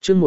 chương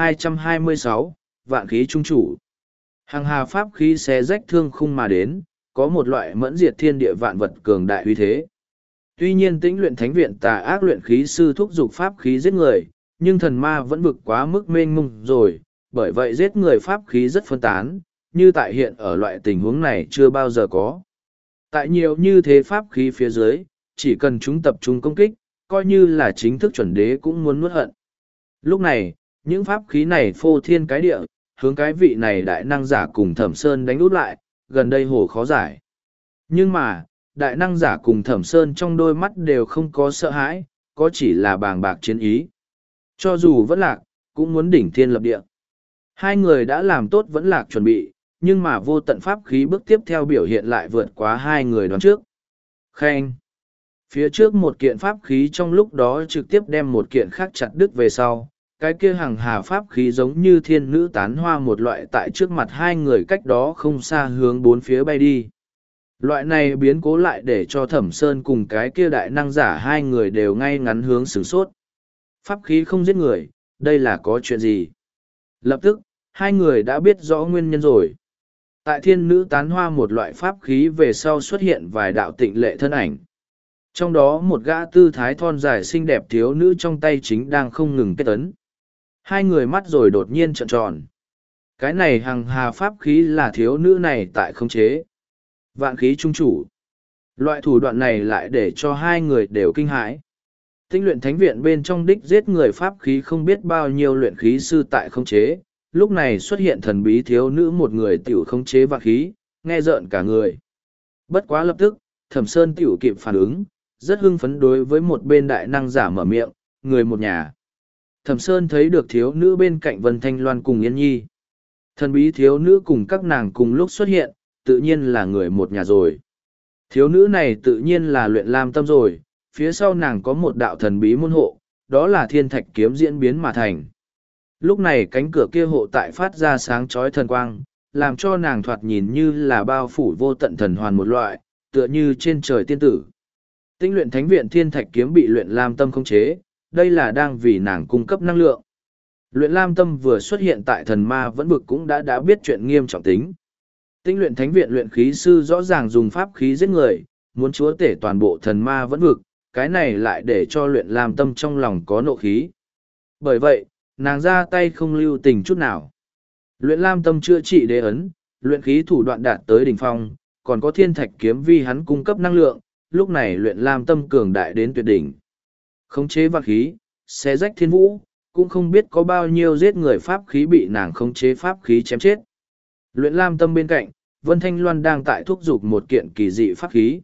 1226, vạn khí trung chủ. Hàng hà pháp khí xé rách thương khung mà đến, có một loại mẫn diệt thiên địa vạn vật cường đại uy thế. Tuy nhiên Tĩnh Luyện Thánh Viện tà ác luyện khí sư thúc giục pháp khí giết người, nhưng thần ma vẫn vực quá mức mênh mông rồi, bởi vậy giết người pháp khí rất phân tán, như tại hiện ở loại tình huống này chưa bao giờ có. Tại nhiều như thế pháp khí phía dưới, chỉ cần chúng tập trung công kích, coi như là chính thức chuẩn đế cũng muốn nuốt hận. Lúc này, những pháp khí này phô thiên cái địa, hướng cái vị này đại năng giả cùng Thẩm Sơn đánh út lại, gần đây hồ khó giải. Nhưng mà, đại năng giả cùng Thẩm Sơn trong đôi mắt đều không có sợ hãi, có chỉ là bàng bạc chiến ý. Cho dù vẫn lạc, cũng muốn đỉnh thiên lập địa. Hai người đã làm tốt vẫn lạc chuẩn bị, nhưng mà vô tận pháp khí bước tiếp theo biểu hiện lại vượt quá hai người đoán trước. Khen! Phía trước một kiện pháp khí trong lúc đó trực tiếp đem một kiện khác chặt đứt về sau, cái kia hàng hà pháp khí giống như thiên nữ tán hoa một loại tại trước mặt hai người cách đó không xa hướng bốn phía bay đi. Loại này biến cố lại để cho Thẩm Sơn cùng cái kia đại năng giả hai người đều ngay ngắn hướng sửng sốt. Pháp khí không giết người, đây là có chuyện gì? Lập tức, hai người đã biết rõ nguyên nhân rồi. Tại thiên nữ tán hoa một loại pháp khí về sau xuất hiện vài đạo tịnh lệ thân ảnh. Trong đó một gã tư thái thon dài xinh đẹp thiếu nữ trong tay chính đang không ngừng kết ấn. Hai người mắt rồi đột nhiên trợn tròn. Cái này hằng hà pháp khí là thiếu nữ này tại khống chế. Vạn khí trung chủ. Loại thủ đoạn này lại để cho hai người đều kinh hãi. Tinh luyện thánh viện bên trong đích giết người pháp khí không biết bao nhiêu luyện khí sư tại khống chế. Lúc này xuất hiện thần bí thiếu nữ một người tiểu khống chế vạn khí, nghe rợn cả người. Bất quá lập tức, Thẩm Sơn tiểu kịp phản ứng, rất hưng phấn đối với một bên đại năng giả mở miệng, người một nhà. Thẩm Sơn thấy được thiếu nữ bên cạnh Vân Thanh Loan cùng Yên Nhi. Thần bí thiếu nữ cùng các nàng cùng lúc xuất hiện, tự nhiên là người một nhà rồi. Thiếu nữ này tự nhiên là luyện lam tâm rồi, phía sau nàng có một đạo thần bí môn hộ, đó là thiên thạch kiếm diễn biến mà thành. Lúc này cánh cửa kia hộ tại phát ra sáng chói thần quang, làm cho nàng thoạt nhìn như là bao phủ vô tận thần hoàn một loại, tựa như trên trời tiên tử. Tinh luyện thánh viện thiên thạch kiếm bị luyện lam tâm khống chế, đây là đang vì nàng cung cấp năng lượng. Luyện lam tâm vừa xuất hiện tại thần ma vẫn vực cũng đã biết chuyện nghiêm trọng tính. Tinh luyện thánh viện luyện khí sư rõ ràng dùng pháp khí giết người, muốn chúa tể toàn bộ thần ma vẫn vực, cái này lại để cho luyện lam tâm trong lòng có nộ khí. Bởi vậy, nàng ra tay không lưu tình chút nào. Luyện lam tâm chữa trị đế ấn, luyện khí thủ đoạn đạt tới đỉnh phong, còn có thiên thạch kiếm vi hắn cung cấp năng lượng, lúc này luyện lam tâm cường đại đến tuyệt đỉnh. Khống chế vạn khí, xé rách thiên vũ, cũng không biết có bao nhiêu giết người pháp khí bị nàng khống chế pháp khí chém chết. Luyện lam tâm bên cạnh, Vân Thanh Loan đang tại thúc giục một kiện kỳ dị pháp khí.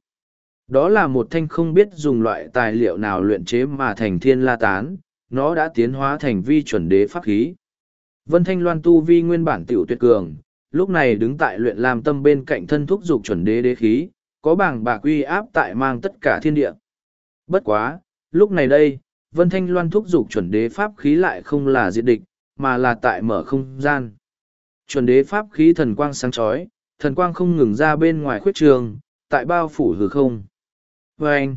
Đó là một thanh không biết dùng loại tài liệu nào luyện chế mà thành thiên la tán, nó đã tiến hóa thành vi chuẩn đế pháp khí. Vân Thanh Loan tu vi nguyên bản tiểu tuyệt cường, lúc này đứng tại luyện lam tâm bên cạnh thân thúc giục chuẩn đế đế khí, có bảng bạc uy áp tại mang tất cả thiên địa. Bất quá, lúc này đây, Vân Thanh Loan thúc giục chuẩn đế pháp khí lại không là diệt địch, mà là tại mở không gian. Chuẩn đế pháp khí thần quang sáng chói, thần quang không ngừng ra bên ngoài khuyết trường, tại bao phủ hư không. Và anh,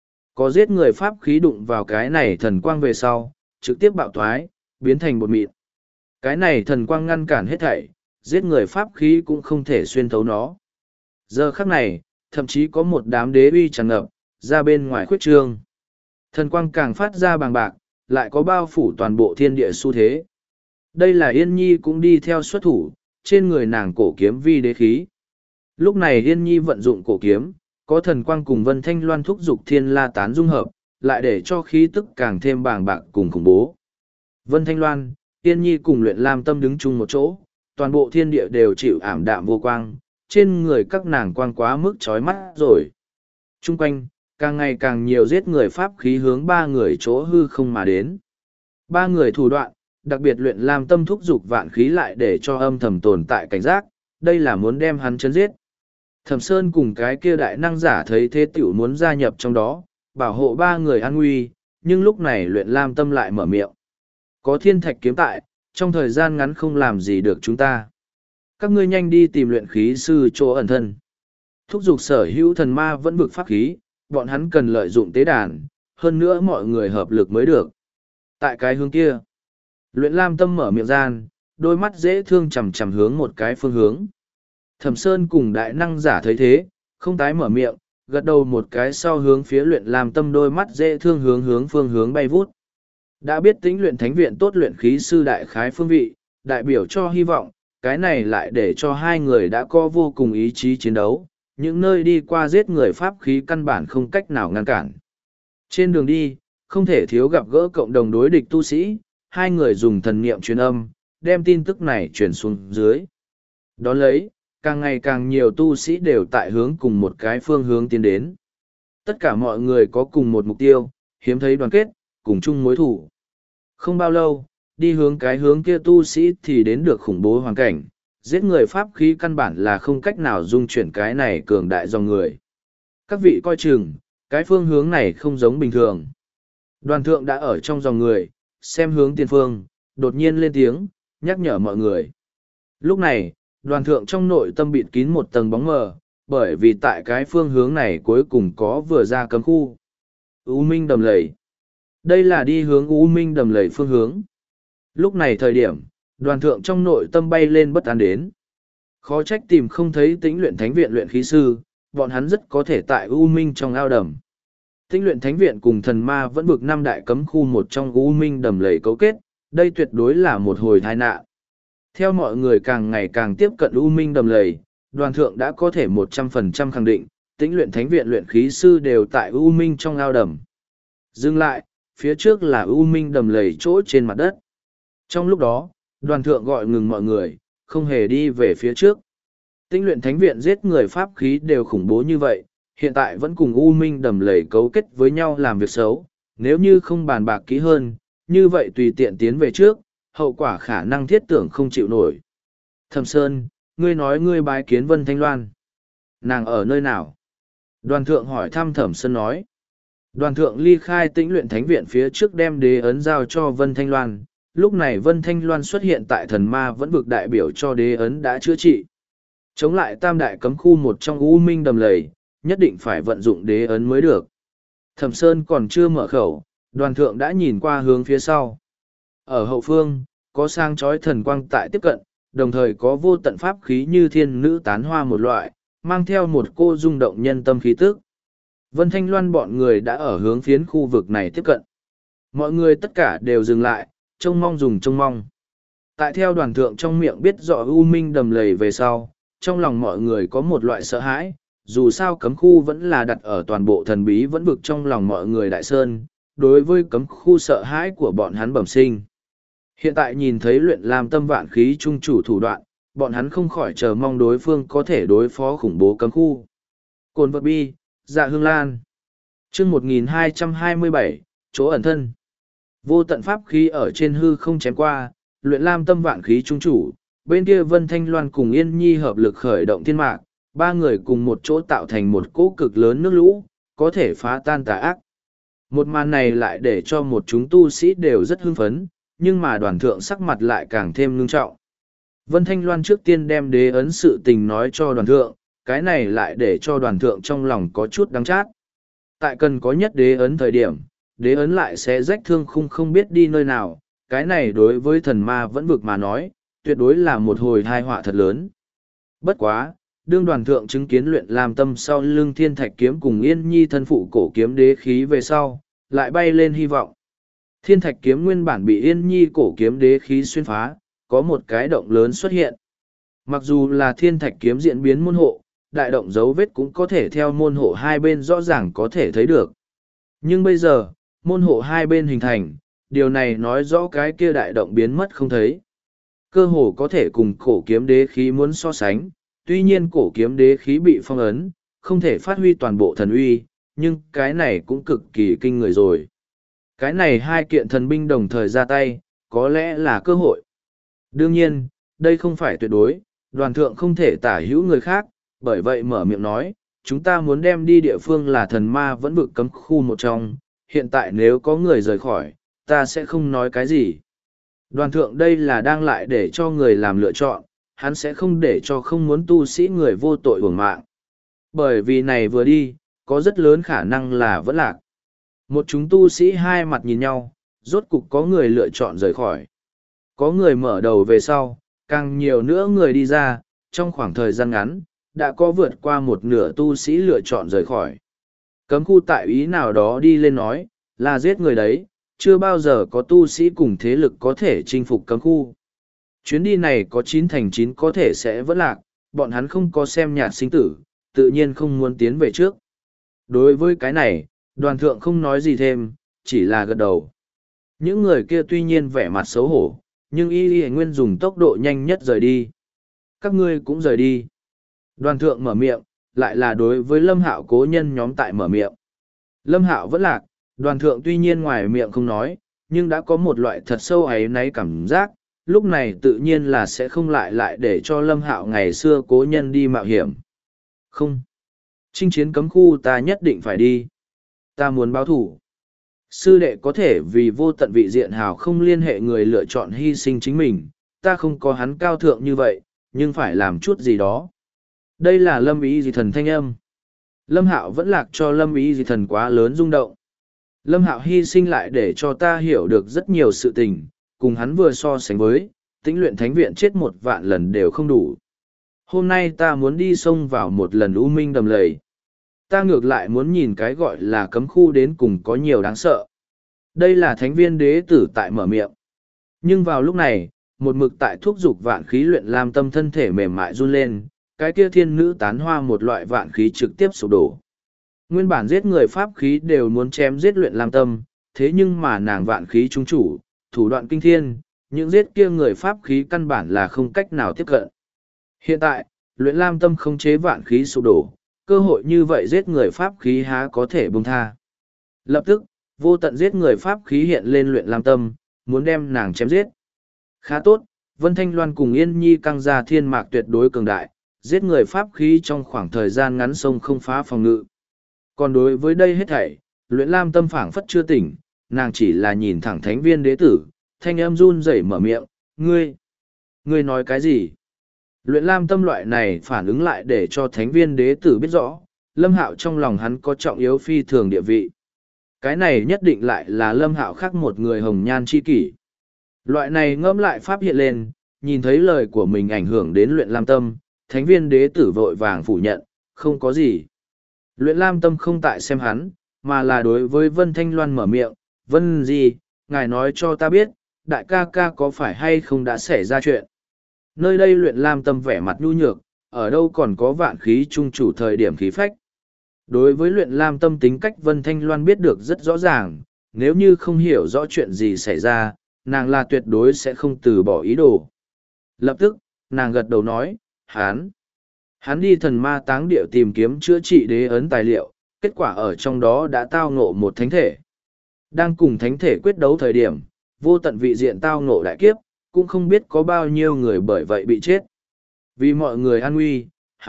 có giết người pháp khí đụng vào cái này thần quang về sau, trực tiếp bạo thoái, biến thành bột mịn. Cái này thần quang ngăn cản hết thảy, giết người pháp khí cũng không thể xuyên thấu nó. Giờ khắc này, thậm chí có một đám đế uy tràn ngập, ra bên ngoài khuyết trương. Thần quang càng phát ra bàng bạc, lại có bao phủ toàn bộ thiên địa xu thế. Đây là Yên Nhi cũng đi theo xuất thủ, trên người nàng cổ kiếm vi đế khí. Lúc này Yên Nhi vận dụng cổ kiếm, có thần quang cùng Vân Thanh Loan thúc giục thiên la tán dung hợp, lại để cho khí tức càng thêm bàng bạc cùng khủng bố. Vân Thanh Loan, Yên Nhi cùng luyện lam tâm đứng chung một chỗ, toàn bộ thiên địa đều chịu ảm đạm vô quang, trên người các nàng quang quá mức chói mắt rồi. Trung quanh, càng ngày càng nhiều giết người pháp khí hướng ba người chỗ hư không mà đến. Ba người thủ đoạn, đặc biệt luyện lam tâm thúc giục vạn khí lại để cho âm thầm tồn tại cảnh giác, đây là muốn đem hắn chấn giết. Thẩm Sơn cùng cái kia đại năng giả thấy thế tiểu muốn gia nhập trong đó, bảo hộ ba người an nguy, nhưng lúc này luyện lam tâm lại mở miệng. Có thiên thạch kiếm tại, trong thời gian ngắn không làm gì được chúng ta. Các ngươi nhanh đi tìm luyện khí sư chỗ ẩn thân. Thúc giục sở hữu thần ma vẫn vực pháp khí, bọn hắn cần lợi dụng tế đàn, hơn nữa mọi người hợp lực mới được. Tại cái hướng kia, Luyện Lam Tâm mở miệng gian, đôi mắt dễ thương chằm chằm hướng một cái phương hướng. Thẩm Sơn cùng đại năng giả thấy thế, không tái mở miệng, gật đầu một cái sau hướng phía Luyện Lam Tâm, đôi mắt dễ thương hướng phương hướng bay vút. Đã biết tính luyện thánh viện tốt luyện khí sư đại khái phương vị, đại biểu cho hy vọng, cái này lại để cho hai người đã có vô cùng ý chí chiến đấu, những nơi đi qua giết người pháp khí căn bản không cách nào ngăn cản. Trên đường đi, không thể thiếu gặp gỡ cộng đồng đối địch tu sĩ, hai người dùng thần niệm truyền âm, đem tin tức này truyền xuống dưới. Đón lấy, càng ngày càng nhiều tu sĩ đều tại hướng cùng một cái phương hướng tiến đến. Tất cả mọi người có cùng một mục tiêu, hiếm thấy đoàn kết, cùng chung mối thủ. Không bao lâu, đi hướng cái hướng kia tu sĩ thì đến được khủng bố hoàn cảnh, giết người pháp khí căn bản là không cách nào dung chuyển cái này cường đại dòng người. Các vị coi chừng, cái phương hướng này không giống bình thường. Đoàn thượng đã ở trong dòng người, xem hướng tiền phương, đột nhiên lên tiếng, nhắc nhở mọi người. Lúc này, đoàn thượng trong nội tâm bịt kín một tầng bóng mờ, bởi vì tại cái phương hướng này cuối cùng có vừa ra cấm khu. U Minh đầm lầy. Đây là đi hướng U Minh đầm lầy phương hướng. Lúc này thời điểm, đoàn thượng trong nội tâm bay lên bất an đến. Khó trách tìm không thấy tĩnh luyện thánh viện luyện khí sư, bọn hắn rất có thể tại U Minh trong ao đầm. Tĩnh luyện thánh viện cùng thần ma vẫn vực năm đại cấm khu một trong U Minh đầm lầy cấu kết, đây tuyệt đối là một hồi tai nạn. Theo mọi người càng ngày càng tiếp cận U Minh đầm lầy, đoàn thượng đã có thể 100% khẳng định, tĩnh luyện thánh viện luyện khí sư đều tại U Minh trong ao đầm. Dừng lại, phía trước là U Minh đầm lầy chỗ trên mặt đất. Trong lúc đó, đoàn thượng gọi ngừng mọi người, không hề đi về phía trước. Tĩnh luyện thánh viện giết người pháp khí đều khủng bố như vậy, hiện tại vẫn cùng U Minh đầm lầy cấu kết với nhau làm việc xấu. Nếu như không bàn bạc kỹ hơn, như vậy tùy tiện tiến về trước, hậu quả khả năng thiết tưởng không chịu nổi. Thẩm Sơn, ngươi nói ngươi bái kiến Vân Thanh Loan. Nàng ở nơi nào? Đoàn thượng hỏi thăm Thẩm Sơn nói. Đoàn thượng ly khai tĩnh luyện thánh viện phía trước đem đế ấn giao cho Vân Thanh Loan. Lúc này Vân Thanh Loan xuất hiện tại thần ma vẫn vực đại biểu cho đế ấn đã chữa trị. Chống lại tam đại cấm khu một trong U Minh đầm lầy, nhất định phải vận dụng đế ấn mới được. Thẩm Sơn còn chưa mở khẩu, đoàn thượng đã nhìn qua hướng phía sau. Ở hậu phương, có sang chói thần quang tại tiếp cận, đồng thời có vô tận pháp khí như thiên nữ tán hoa một loại, mang theo một cô rung động nhân tâm khí tức. Vân Thanh Loan bọn người đã ở hướng phiến khu vực này tiếp cận. Mọi người tất cả đều dừng lại, trông mong dùng trông mong. Tại theo đoàn thượng trong miệng biết rõ U Minh đầm lầy về sau, trong lòng mọi người có một loại sợ hãi, dù sao cấm khu vẫn là đặt ở toàn bộ thần bí vẫn vực trong lòng mọi người đại sơn, đối với cấm khu sợ hãi của bọn hắn bẩm sinh. Hiện tại nhìn thấy luyện làm tâm vạn khí trung chủ thủ đoạn, bọn hắn không khỏi chờ mong đối phương có thể đối phó khủng bố cấm khu. Cồn vật bi, dạ hương lan. chương 1227, chỗ ẩn thân. Vô tận pháp khí ở trên hư không chém qua, luyện lam tâm vạn khí trung chủ, bên kia Vân Thanh Loan cùng Yên Nhi hợp lực khởi động thiên mạc, ba người cùng một chỗ tạo thành một cỗ cực lớn nước lũ, có thể phá tan tà ác. Một màn này lại để cho một chúng tu sĩ đều rất hưng phấn, nhưng mà đoàn thượng sắc mặt lại càng thêm ngưng trọng. Vân Thanh Loan trước tiên đem đế ấn sự tình nói cho đoàn thượng, cái này lại để cho đoàn thượng trong lòng có chút đắng chát. Tại cần có nhất đế ấn thời điểm, đế ấn lại sẽ rách thương khung không biết đi nơi nào, cái này đối với thần ma vẫn vực mà nói, tuyệt đối là một hồi tai họa thật lớn. Bất quá, đương đoàn thượng chứng kiến luyện làm tâm sau lưng thiên thạch kiếm cùng Yên Nhi thân phụ cổ kiếm đế khí về sau, lại bay lên hy vọng. Thiên thạch kiếm nguyên bản bị Yên Nhi cổ kiếm đế khí xuyên phá, có một cái động lớn xuất hiện. Mặc dù là thiên thạch kiếm diễn biến môn hộ, đại động dấu vết cũng có thể theo môn hộ hai bên rõ ràng có thể thấy được. Nhưng bây giờ, môn hộ hai bên hình thành, điều này nói rõ cái kia đại động biến mất không thấy. Cơ hồ có thể cùng cổ kiếm đế khí muốn so sánh, tuy nhiên cổ kiếm đế khí bị phong ấn, không thể phát huy toàn bộ thần uy, nhưng cái này cũng cực kỳ kinh người rồi. Cái này hai kiện thần binh đồng thời ra tay, có lẽ là cơ hội. Đương nhiên, đây không phải tuyệt đối, đoàn thượng không thể tả hữu người khác, bởi vậy mở miệng nói, chúng ta muốn đem đi địa phương là thần ma vẫn vực cấm khu một trong, hiện tại nếu có người rời khỏi, ta sẽ không nói cái gì. Đoàn thượng đây là đang lại để cho người làm lựa chọn, hắn sẽ không để cho không muốn tu sĩ người vô tội uổng mạng. Bởi vì này vừa đi, có rất lớn khả năng là vẫn lạc. Một chúng tu sĩ hai mặt nhìn nhau, rốt cục có người lựa chọn rời khỏi. Có người mở đầu về sau, càng nhiều nữa người đi ra, trong khoảng thời gian ngắn, đã có vượt qua một nửa tu sĩ lựa chọn rời khỏi. Cấm khu tại ý nào đó đi lên nói, là giết người đấy, chưa bao giờ có tu sĩ cùng thế lực có thể chinh phục cấm khu. Chuyến đi này có 9/9 có thể sẽ vẫn lạc, bọn hắn không có xem nhạt sinh tử, tự nhiên không muốn tiến về trước. Đối với cái này, đoàn thượng không nói gì thêm, chỉ là gật đầu. Những người kia tuy nhiên vẻ mặt xấu hổ, nhưng y nguyên dùng tốc độ nhanh nhất rời đi. Các ngươi cũng rời đi. Đoàn thượng mở miệng, lại là đối với Lâm Hạo cố nhân nhóm tại mở miệng. Lâm Hạo vẫn lạc, đoàn thượng tuy nhiên ngoài miệng không nói, nhưng đã có một loại thật sâu ấy náy cảm giác, lúc này tự nhiên là sẽ không lại để cho Lâm Hạo ngày xưa cố nhân đi mạo hiểm. Không. Chinh chiến cấm khu ta nhất định phải đi. Ta muốn báo thủ. Sư đệ có thể vì vô tận vị diện hào không liên hệ người lựa chọn hy sinh chính mình, ta không có hắn cao thượng như vậy, nhưng phải làm chút gì đó. Đây là Lâm Ý Dị Thần thanh âm. Lâm Hạo vẫn lạc cho Lâm Ý Dị Thần quá lớn rung động. Lâm Hạo hy sinh lại để cho ta hiểu được rất nhiều sự tình, cùng hắn vừa so sánh với, Tĩnh Luyện Thánh Viện chết 1.000 lần đều không đủ. Hôm nay ta muốn đi xông vào một lần u minh đầm lầy. Ta ngược lại muốn nhìn cái gọi là cấm khu đến cùng có nhiều đáng sợ. Đây là Thánh Viên Đế Tử tại mở miệng. Nhưng vào lúc này, một mực tại thúc giục vạn khí luyện lam tâm thân thể mềm mại run lên, cái kia thiên nữ tán hoa một loại vạn khí trực tiếp sụp đổ. Nguyên bản giết người pháp khí đều muốn chém giết luyện lam tâm, thế nhưng mà nàng vạn khí trung chủ, thủ đoạn kinh thiên, những giết kia người pháp khí căn bản là không cách nào tiếp cận. Hiện tại, luyện lam tâm không chế vạn khí sụp đổ, cơ hội như vậy giết người pháp khí há có thể buông tha. Lập tức, vô tận giết người pháp khí hiện lên luyện lam tâm, muốn đem nàng chém giết. Khá tốt, Vân Thanh Loan cùng Yên Nhi căng ra thiên mạc tuyệt đối cường đại, giết người pháp khí trong khoảng thời gian ngắn sông không phá phòng ngự. Còn đối với đây hết thảy, luyện lam tâm phảng phất chưa tỉnh, nàng chỉ là nhìn thẳng Thánh Viên Đế Tử, thanh âm run rẩy mở miệng, ngươi nói cái gì? Luyện lam tâm loại này phản ứng lại để cho Thánh Viên Đế Tử biết rõ, Lâm Hạo trong lòng hắn có trọng yếu phi thường địa vị. Cái này nhất định lại là Lâm Hạo khác một người hồng nhan chi kỷ. Loại này ngẫm lại pháp hiện lên, nhìn thấy lời của mình ảnh hưởng đến luyện lam tâm, Thánh Viên Đế Tử vội vàng phủ nhận, không có gì. Luyện lam tâm không tại xem hắn, mà là đối với Vân Thanh Loan mở miệng, Vân gì, ngài nói cho ta biết, đại ca ca có phải hay không đã xảy ra chuyện. Nơi đây luyện lam tâm vẻ mặt nhu nhược, ở đâu còn có vạn khí trung chủ thời điểm khí phách. Đối với luyện lam tâm tính cách Vân Thanh Loan biết được rất rõ ràng, nếu như không hiểu rõ chuyện gì xảy ra, nàng là tuyệt đối sẽ không từ bỏ ý đồ. Lập tức, nàng gật đầu nói, hắn đi thần ma táng địa tìm kiếm chữa trị đế ấn tài liệu, kết quả ở trong đó đã tao ngộ một thánh thể. Đang cùng thánh thể quyết đấu thời điểm, vô tận vị diện tao ngộ đại kiếp, cũng không biết có bao nhiêu người bởi vậy bị chết. Vì mọi người an nguy,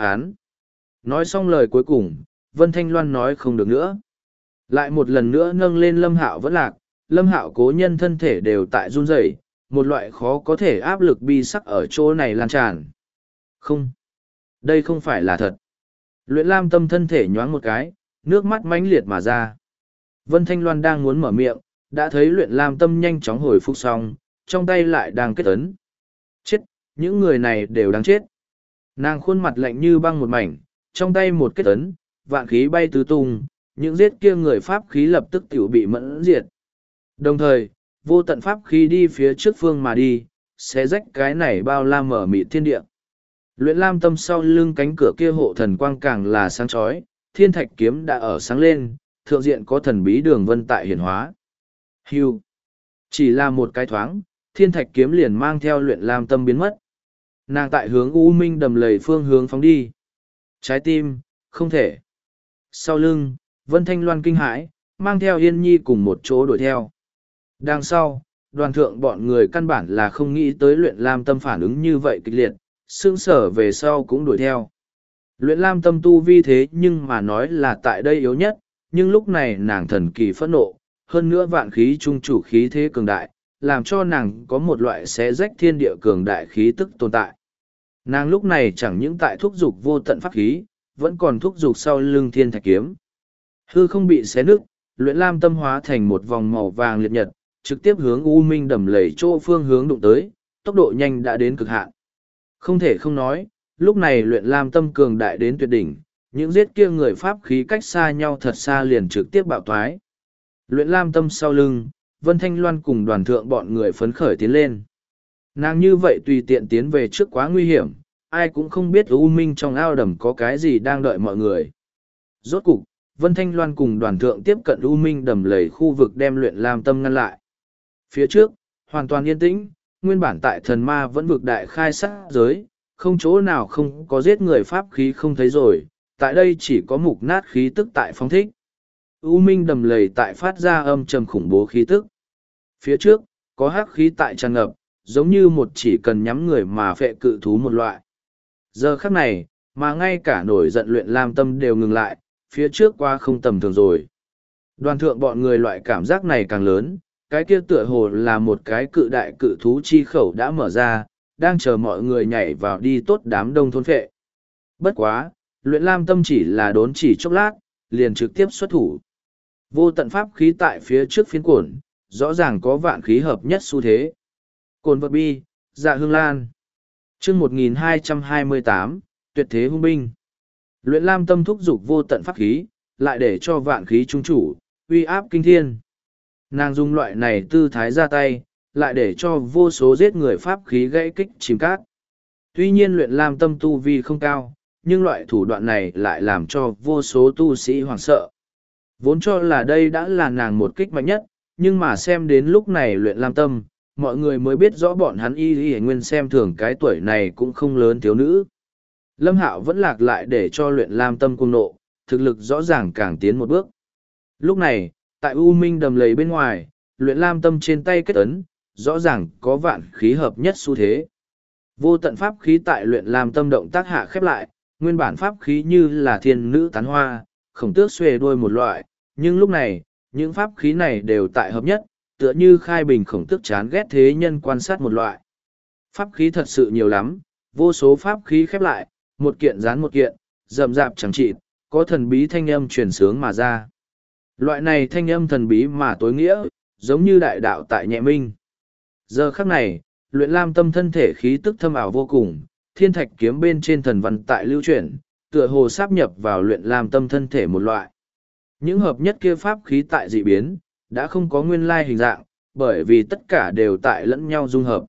nói xong lời cuối cùng, Vân Thanh Loan nói không được nữa. Lại một lần nữa nâng lên Lâm Hạo vẫn lạc, Lâm Hạo cố nhân thân thể đều tại run rẩy, một loại khó có thể áp lực bi sắc ở chỗ này lan tràn. Không, đây không phải là thật. Luyện lam tâm thân thể nhoáng một cái, nước mắt mãnh liệt mà ra. Vân Thanh Loan đang muốn mở miệng, đã thấy luyện lam tâm nhanh chóng hồi phục xong, trong tay lại đang kết ấn. Chết, những người này đều đáng chết. Nàng khuôn mặt lạnh như băng một mảnh, trong tay một kết ấn, vạn khí bay tứ tung, những giết kia người pháp khí lập tức tiểu bị mẫn diệt. Đồng thời, vô tận pháp khí đi phía trước phương mà đi, xé rách cái này bao la mở mịt thiên địa. Luyện lam tâm sau lưng cánh cửa kia hộ thần quang càng là sáng chói, thiên thạch kiếm đã ở sáng lên, thượng diện có thần bí đường vân tại hiển hóa. Hưu. Chỉ là một cái thoáng, thiên thạch kiếm liền mang theo luyện lam tâm biến mất. Nàng tại hướng U Minh đầm lầy phương hướng phóng đi. Trái tim, không thể. Sau lưng, Vân Thanh Loan kinh hãi, mang theo Yên Nhi cùng một chỗ đuổi theo. Đằng sau, đoàn thượng bọn người căn bản là không nghĩ tới luyện lam tâm phản ứng như vậy kịch liệt, sương sở về sau cũng đuổi theo. Luyện lam tâm tu vi thế nhưng mà nói là tại đây yếu nhất, nhưng lúc này nàng thần kỳ phẫn nộ, hơn nữa vạn khí trung chủ khí thế cường đại, làm cho nàng có một loại xé rách thiên địa cường đại khí tức tồn tại. Nàng lúc này chẳng những tại thúc dục vô tận pháp khí, vẫn còn thúc dục sau lưng thiên thạch kiếm. Hư không bị xé nứt, luyện lam tâm hóa thành một vòng màu vàng liệt nhật, trực tiếp hướng U Minh đầm lầy chỗ phương hướng đụng tới, tốc độ nhanh đã đến cực hạn. Không thể không nói, lúc này luyện lam tâm cường đại đến tuyệt đỉnh, những giết kia người pháp khí cách xa nhau thật xa liền trực tiếp bạo thoái. Luyện lam tâm sau lưng, Vân Thanh Loan cùng đoàn thượng bọn người phấn khởi tiến lên. Nàng như vậy tùy tiện tiến về trước quá nguy hiểm, ai cũng không biết U Minh trong ao đầm có cái gì đang đợi mọi người. Rốt cục, Vân Thanh Loan cùng đoàn thượng tiếp cận U Minh đầm lầy khu vực đem luyện lam tâm ngăn lại. Phía trước, hoàn toàn yên tĩnh, nguyên bản tại thần ma vẫn vực đại khai sát giới, không chỗ nào không có giết người pháp khí không thấy rồi, tại đây chỉ có mục nát khí tức tại phóng thích. U Minh đầm lầy tại phát ra âm trầm khủng bố khí tức. Phía trước, có hắc khí tại tràn ngập, giống như một chỉ cần nhắm người mà phệ cự thú một loại. Giờ khắc này, mà ngay cả nổi giận luyện lam tâm đều ngừng lại, phía trước qua không tầm thường rồi. Đoàn thượng bọn người loại cảm giác này càng lớn, cái kia tựa hồ là một cái cự đại cự thú chi khẩu đã mở ra, đang chờ mọi người nhảy vào đi tốt đám đông thôn phệ. Bất quá, luyện lam tâm chỉ là đốn chỉ chốc lát, liền trực tiếp xuất thủ. Vô tận pháp khí tại phía trước phiến cuộn, rõ ràng có vạn khí hợp nhất xu thế. Cồn vật bi, dạ hương lan. chương 1228, tuyệt thế hung binh. Luyện lam tâm thúc giục vô tận pháp khí, lại để cho vạn khí trung chủ, uy áp kinh thiên. Nàng dùng loại này tư thái ra tay, lại để cho vô số giết người pháp khí gãy kích chìm cát. Tuy nhiên luyện lam tâm tu vi không cao, nhưng loại thủ đoạn này lại làm cho vô số tu sĩ hoảng sợ. Vốn cho là đây đã là nàng một kích mạnh nhất, nhưng mà xem đến lúc này luyện lam tâm, mọi người mới biết rõ bọn hắn y nguyên xem thường cái tuổi này cũng không lớn thiếu nữ. Lâm Hạo vẫn lạc lại để cho luyện lam tâm cung nộ, thực lực rõ ràng càng tiến một bước. Lúc này, tại U Minh đầm lầy bên ngoài, luyện lam tâm trên tay kết ấn, rõ ràng có vạn khí hợp nhất xu thế. Vô tận pháp khí tại luyện lam tâm động tác hạ khép lại, nguyên bản pháp khí như là thiên nữ tán hoa, khổng tước xuề đuôi một loại, nhưng lúc này, những pháp khí này đều tại hợp nhất, tựa như khai bình khổng tước chán ghét thế nhân quan sát một loại. Pháp khí thật sự nhiều lắm, vô số pháp khí khép lại, một kiện dán một kiện, rậm rạp chẳng chịt, có thần bí thanh âm truyền sướng mà ra. Loại này thanh âm thần bí mà tối nghĩa, giống như đại đạo tại nhẹ minh. Giờ khắc này, luyện lam tâm thân thể khí tức thâm ảo vô cùng, thiên thạch kiếm bên trên thần văn tại lưu chuyển, tựa hồ sáp nhập vào luyện lam tâm thân thể một loại. Những hợp nhất kia pháp khí tại dị biến, đã không có nguyên lai hình dạng, bởi vì tất cả đều tại lẫn nhau dung hợp.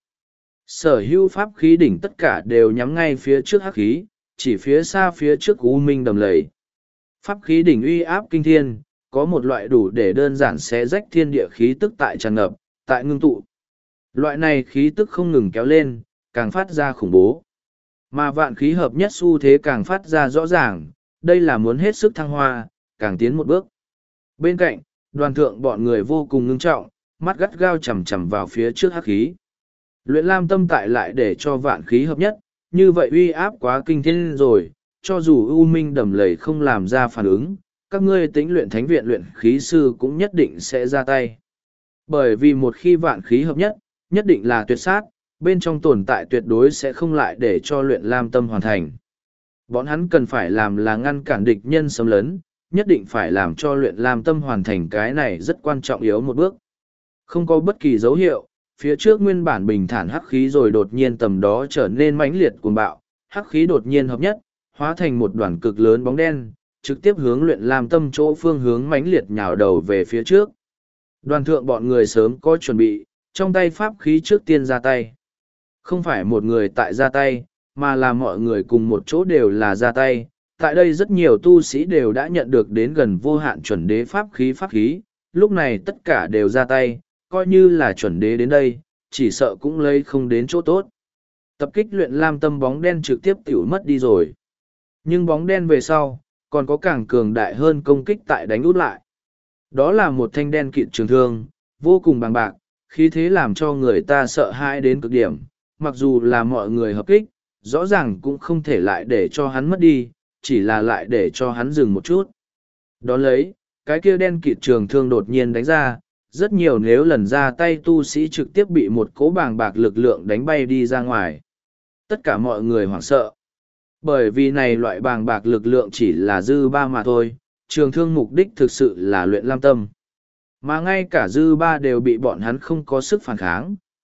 Sở hữu pháp khí đỉnh tất cả đều nhắm ngay phía trước hắc khí, chỉ phía xa phía trước U Minh đầm lầy. Pháp khí đỉnh uy áp kinh thiên, có một loại đủ để đơn giản xé rách thiên địa khí tức tại tràn ngập, tại ngưng tụ. Loại này khí tức không ngừng kéo lên, càng phát ra khủng bố. Mà vạn khí hợp nhất xu thế càng phát ra rõ ràng, đây là muốn hết sức thăng hoa, càng tiến một bước. Bên cạnh, đoàn thượng bọn người vô cùng ngưng trọng, mắt gắt gao chằm chằm vào phía trước hắc khí. Luyện lam tâm tại lại để cho vạn khí hợp nhất, như vậy uy áp quá kinh thiên rồi, cho dù U Minh đầm lầy không làm ra phản ứng, các ngươi tĩnh luyện thánh viện luyện khí sư cũng nhất định sẽ ra tay. Bởi vì một khi vạn khí hợp nhất, nhất định là tuyệt sát, bên trong tồn tại tuyệt đối sẽ không lại để cho luyện lam tâm hoàn thành. Bọn hắn cần phải làm là ngăn cản địch nhân xâm lấn, nhất định phải làm cho luyện lam tâm hoàn thành cái này rất quan trọng yếu một bước. Không có bất kỳ dấu hiệu, phía trước nguyên bản bình thản hắc khí rồi đột nhiên tầm đó trở nên mãnh liệt cuồng bạo, hắc khí đột nhiên hợp nhất, hóa thành một đoàn cực lớn bóng đen, trực tiếp hướng luyện lam tâm chỗ phương hướng mãnh liệt nhào đầu về phía trước. Đoàn thượng bọn người sớm có chuẩn bị, trong tay pháp khí trước tiên ra tay. Không phải một người tại ra tay, mà là mọi người cùng một chỗ đều là ra tay. Tại đây rất nhiều tu sĩ đều đã nhận được đến gần vô hạn chuẩn đế pháp khí, lúc này tất cả đều ra tay, coi như là chuẩn đế đến đây, chỉ sợ cũng lấy không đến chỗ tốt. Tập kích luyện lam tâm bóng đen trực tiếp tiểu mất đi rồi. Nhưng bóng đen về sau, còn có càng cường đại hơn công kích tại đánh út lại. Đó là một thanh đen kịt trường thương, vô cùng bằng bạc, khí thế làm cho người ta sợ hãi đến cực điểm, mặc dù là mọi người hợp kích, rõ ràng cũng không thể lại để cho hắn mất đi, chỉ là lại để cho hắn dừng một chút. Đón lấy, cái kia đen kịt trường thương đột nhiên đánh ra, rất nhiều nếu lần ra tay tu sĩ trực tiếp bị một cỗ bàng bạc lực lượng đánh bay đi ra ngoài. Tất cả mọi người hoảng sợ. Bởi vì này loại bàng bạc lực lượng chỉ là dư ba mà thôi, trường thương mục đích thực sự là luyện lam tâm. Mà ngay cả dư ba đều bị bọn hắn không có sức phản kháng,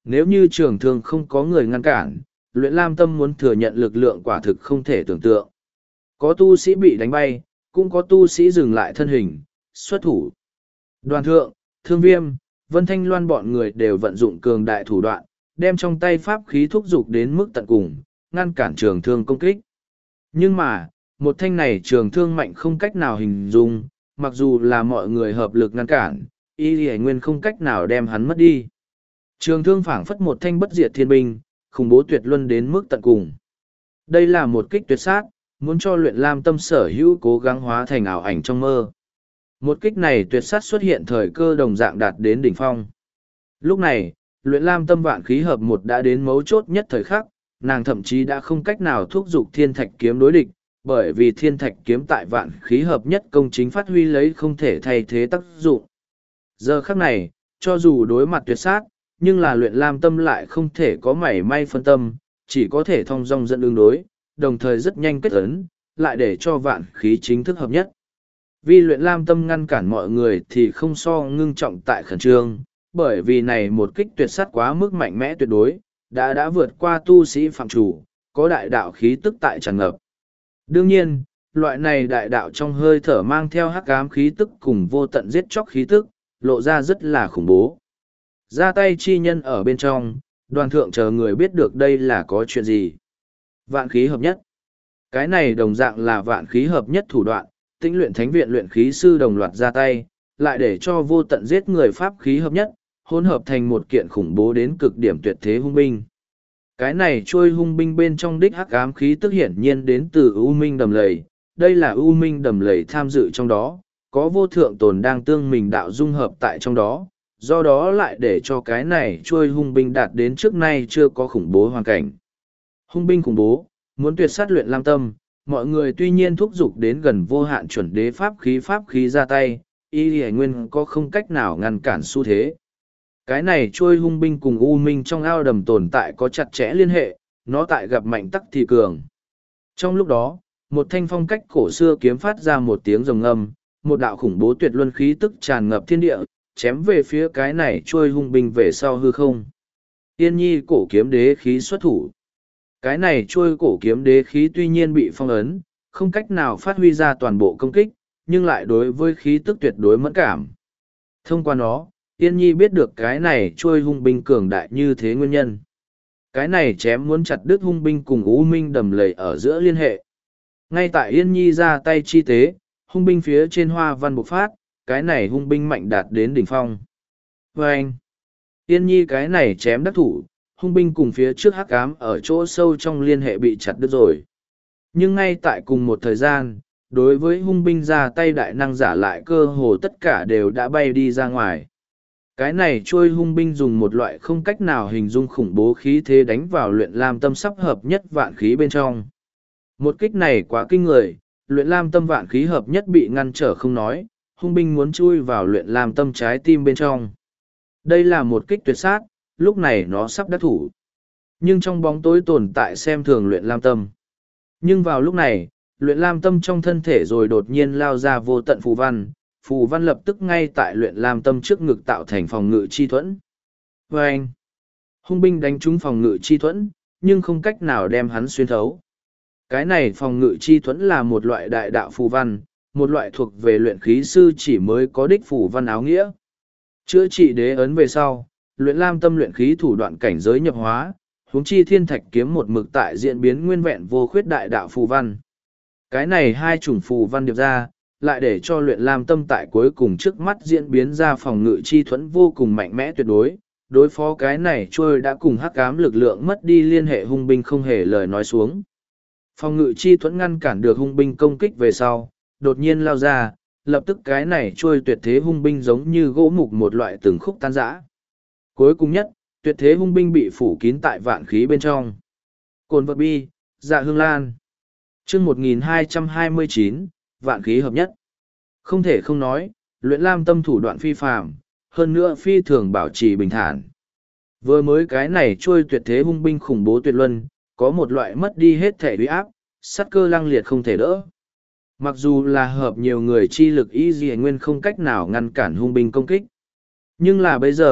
Nếu như trường thương không có người ngăn cản, luyện lam tâm muốn thừa nhận lực lượng quả thực không thể tưởng tượng. Có tu sĩ bị đánh bay, cũng có tu sĩ dừng lại thân hình, xuất thủ. Đoàn thượng, Thương Viêm, Vân Thanh Loan bọn người đều vận dụng cường đại thủ đoạn, đem trong tay pháp khí thúc giục đến mức tận cùng, ngăn cản trường thương công kích. Nhưng mà, một thanh này trường thương mạnh không cách nào hình dung, mặc dù là mọi người hợp lực ngăn cản, y nguyên không cách nào đem hắn mất đi. Trường thương phảng phất một thanh bất diệt thiên binh, khủng bố tuyệt luân đến mức tận cùng. Đây là một kích tuyệt sát, muốn cho luyện lam tâm sở hữu cố gắng hóa thành ảo ảnh trong mơ. Một kích này tuyệt sát xuất hiện thời cơ đồng dạng đạt đến đỉnh phong. Lúc này, luyện lam tâm vạn khí hợp một đã đến mấu chốt nhất thời khắc, nàng thậm chí đã không cách nào thúc giục thiên thạch kiếm đối địch, bởi vì thiên thạch kiếm tại vạn khí hợp nhất công chính phát huy lấy không thể thay thế tác dụng. Giờ khắc này, cho dù đối mặt tuyệt sát, nhưng là luyện lam tâm lại không thể có mảy may phân tâm, chỉ có thể thong dong dẫn ứng đối, đồng thời rất nhanh kết ấn, lại để cho vạn khí chính thức hợp nhất. Vì luyện lam tâm ngăn cản mọi người thì không so ngưng trọng tại khẩn trương, bởi vì này một kích tuyệt sát quá mức mạnh mẽ tuyệt đối, đã vượt qua tu sĩ phạm chủ, có đại đạo khí tức tại tràn ngập. Đương nhiên, loại này đại đạo trong hơi thở mang theo hắc ám khí tức cùng vô tận giết chóc khí tức, lộ ra rất là khủng bố. Ra tay chi nhân ở bên trong, đoàn thượng chờ người biết được đây là có chuyện gì. Vạn khí hợp nhất. Cái này đồng dạng là vạn khí hợp nhất thủ đoạn, Tĩnh luyện thánh viện luyện khí sư đồng loạt ra tay, lại để cho vô tận giết người pháp khí hợp nhất, hỗn hợp thành một kiện khủng bố đến cực điểm tuyệt thế hung binh. Cái này trôi hung binh bên trong đích hắc ám khí tức hiển nhiên đến từ U Minh Đầm Lầy, đây là U Minh Đầm Lầy tham dự trong đó, có vô thượng tồn đang tương mình đạo dung hợp tại trong đó, do đó lại để cho cái này trôi hung binh đạt đến trước nay chưa có khủng bố hoàn cảnh. Hung binh khủng bố, muốn tuyệt sát luyện lam tâm, mọi người tuy nhiên thúc giục đến gần vô hạn chuẩn đế pháp khí ra tay, y hề nguyên có không cách nào ngăn cản xu thế. Cái này trôi hung binh cùng U Minh trong ao đầm tồn tại có chặt chẽ liên hệ, nó tại gặp mạnh tắc thì cường. Trong lúc đó, một thanh phong cách cổ xưa kiếm phát ra một tiếng rồng âm, một đạo khủng bố tuyệt luân khí tức tràn ngập thiên địa, chém về phía cái này trôi hung binh về sau hư không. Yên nhi cổ kiếm đế khí xuất thủ. Cái này trôi cổ kiếm đế khí tuy nhiên bị phong ấn, không cách nào phát huy ra toàn bộ công kích, nhưng lại đối với khí tức tuyệt đối mẫn cảm. Thông qua nó, Yên Nhi biết được cái này trôi hung binh cường đại như thế nguyên nhân. Cái này chém muốn chặt đứt hung binh cùng U Minh Đầm Lầy ở giữa liên hệ. Ngay tại Yên Nhi ra tay chi tế, hung binh phía trên hoa văn bộc phát, cái này hung binh mạnh đạt đến đỉnh phong. Vâng! Yên Nhi cái này chém đắc thủ, hung binh cùng phía trước hắc ám ở chỗ sâu trong liên hệ bị chặt đứt rồi. Nhưng ngay tại cùng một thời gian, đối với hung binh ra tay đại năng giả lại cơ hồ tất cả đều đã bay đi ra ngoài. Cái này trôi hung binh dùng một loại không cách nào hình dung khủng bố khí thế đánh vào luyện lam tâm sắp hợp nhất vạn khí bên trong. Một kích này quá kinh người, luyện lam tâm vạn khí hợp nhất bị ngăn trở không nói, hung binh muốn chui vào luyện lam tâm trái tim bên trong. Đây là một kích tuyệt sát, lúc này nó sắp đắc thủ. Nhưng trong bóng tối tồn tại xem thường luyện lam tâm. Nhưng vào lúc này, luyện lam tâm trong thân thể rồi đột nhiên lao ra vô tận phù văn lập tức ngay tại luyện lam tâm trước ngực tạo thành phòng ngự chi thuẫn. Và anh, hung binh đánh trúng phòng ngự chi thuẫn, nhưng không cách nào đem hắn xuyên thấu. Cái này phòng ngự chi thuẫn là một loại đại đạo phù văn, một loại thuộc về luyện khí sư chỉ mới có đích phù văn áo nghĩa. Chữa trị đế ấn về sau, luyện lam tâm luyện khí thủ đoạn cảnh giới nhập hóa, huống chi thiên thạch kiếm một mực tại diễn biến nguyên vẹn vô khuyết đại đạo phù văn. Cái này hai chủng phù văn điệp ra, lại để cho luyện lam tâm tại cuối cùng trước mắt diễn biến ra phòng ngự chi thuẫn vô cùng mạnh mẽ tuyệt đối. Đối phó cái này trôi đã cùng hắc ám lực lượng mất đi liên hệ hung binh không hề lời nói xuống. Phòng ngự chi thuẫn ngăn cản được hung binh công kích về sau, đột nhiên lao ra, lập tức cái này trôi tuyệt thế hung binh giống như gỗ mục một loại từng khúc tan rã. Cuối cùng nhất, tuyệt thế hung binh bị phủ kín tại vạn khí bên trong. Cồn vật bi, dạ hương lan. chương 1229, vạn khí hợp nhất. Không thể không nói, luyện lam tâm thủ đoạn phi phàm, hơn nữa phi thường bảo trì bình thản. Vừa mới cái này trôi tuyệt thế hung binh khủng bố tuyệt luân, có một loại mất đi hết thể uy áp, sắt cơ lăng liệt không thể đỡ. Mặc dù là hợp nhiều người chi lực y dì nguyên không cách nào ngăn cản hung binh công kích. Nhưng là bây giờ,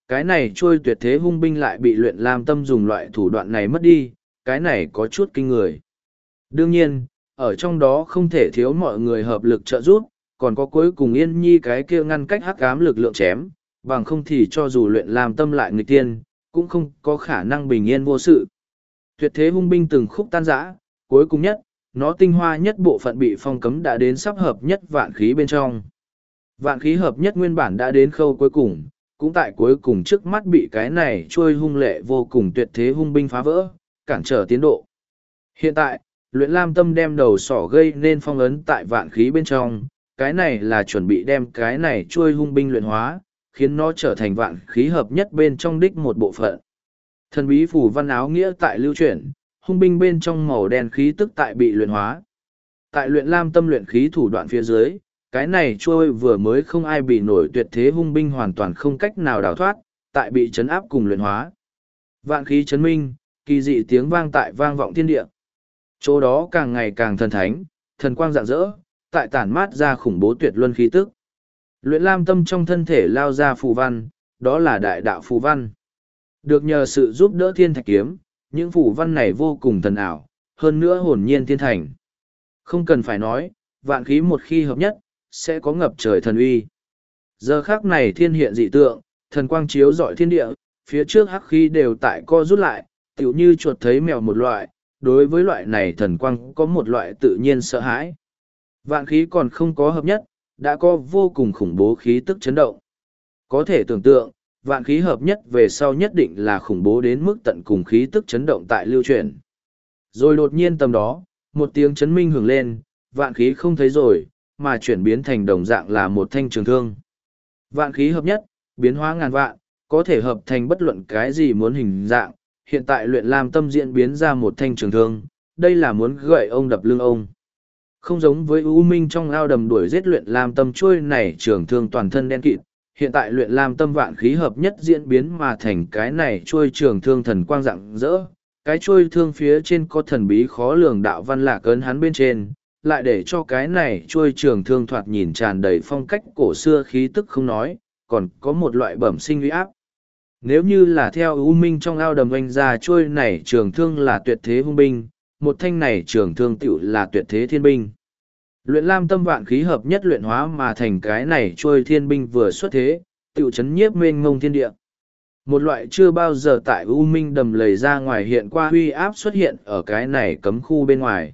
Cái này trôi tuyệt thế hung binh lại bị luyện lam tâm dùng loại thủ đoạn này mất đi, cái này có chút kinh người. Đương nhiên, ở trong đó không thể thiếu mọi người hợp lực trợ giúp, còn có cuối cùng Yên Nhi cái kia ngăn cách hắc ám lực lượng chém, bằng không thì cho dù luyện lam tâm lại nghịch tiên, cũng không có khả năng bình yên vô sự. Tuyệt thế hung binh từng khúc tan rã, cuối cùng nhất, nó tinh hoa nhất bộ phận bị phong cấm đã đến sắp hợp nhất vạn khí bên trong. Vạn khí hợp nhất nguyên bản đã đến khâu cuối cùng, cũng tại cuối cùng trước mắt bị cái này trôi hung lệ vô cùng tuyệt thế hung binh phá vỡ, cản trở tiến độ. Hiện tại, luyện lam tâm đem đầu sỏ gây nên phong ấn tại vạn khí bên trong, cái này là chuẩn bị đem cái này trôi hung binh luyện hóa, khiến nó trở thành vạn khí hợp nhất bên trong đích một bộ phận. Thần bí phù văn áo nghĩa tại lưu chuyển, hung binh bên trong màu đen khí tức tại bị luyện hóa. Tại luyện lam tâm luyện khí thủ đoạn phía dưới, cái này trôi vừa mới không ai bị nổi tuyệt thế hung binh hoàn toàn không cách nào đào thoát, tại bị chấn áp cùng luyện hóa. Vạn khí chấn minh, kỳ dị tiếng vang tại vang vọng thiên địa. Chỗ đó càng ngày càng thần thánh, thần quang rạng rỡ, tại tản mát ra khủng bố tuyệt luân khí tức. Luyện lam tâm trong thân thể lao ra phù văn, đó là đại đạo phù văn. Được nhờ sự giúp đỡ thiên thạch kiếm, những phù văn này vô cùng thần ảo, hơn nữa hồn nhiên thiên thành. Không cần phải nói, vạn khí một khi hợp nhất, sẽ có ngập trời thần uy. Giờ khắc này thiên hiện dị tượng, thần quang chiếu rọi thiên địa, phía trước hắc khí đều tại co rút lại, tựu như chuột thấy mèo một loại, đối với loại này thần quang có một loại tự nhiên sợ hãi. Vạn khí còn không có hợp nhất, đã có vô cùng khủng bố khí tức chấn động. Có thể tưởng tượng, vạn khí hợp nhất về sau nhất định là khủng bố đến mức tận cùng khí tức chấn động tại lưu chuyển. Rồi đột nhiên tầm đó, một tiếng chấn minh hưởng lên, vạn khí không thấy rồi, mà chuyển biến thành đồng dạng là một thanh trường thương. Vạn khí hợp nhất, biến hóa ngàn vạn, có thể hợp thành bất luận cái gì muốn hình dạng. Hiện tại luyện lam tâm diễn biến ra một thanh trường thương, đây là muốn gậy ông đập lưng ông. Không giống với U Minh trong ao đầm đuổi giết luyện lam tâm trôi này trường thương toàn thân đen kịt, hiện tại luyện lam tâm vạn khí hợp nhất diễn biến mà thành cái này trôi trường thương thần quang rạng rỡ. Cái trôi thương phía trên có thần bí khó lường đạo văn lạc ấn hắn bên trên, lại để cho cái này trôi trường thương thoạt nhìn tràn đầy phong cách cổ xưa khí tức không nói, còn có một loại bẩm sinh uy áp. Nếu như là theo U Minh trong ao đầm anh ra trôi này trường thương là tuyệt thế hung binh, một thanh này trường thương tiểu là tuyệt thế thiên binh. Luyện lam tâm vạn khí hợp nhất luyện hóa mà thành cái này trôi thiên binh vừa xuất thế, tiểu chấn nhiếp mênh ngông thiên địa. Một loại chưa bao giờ tại U Minh đầm lầy ra ngoài hiện qua uy áp xuất hiện ở cái này cấm khu bên ngoài.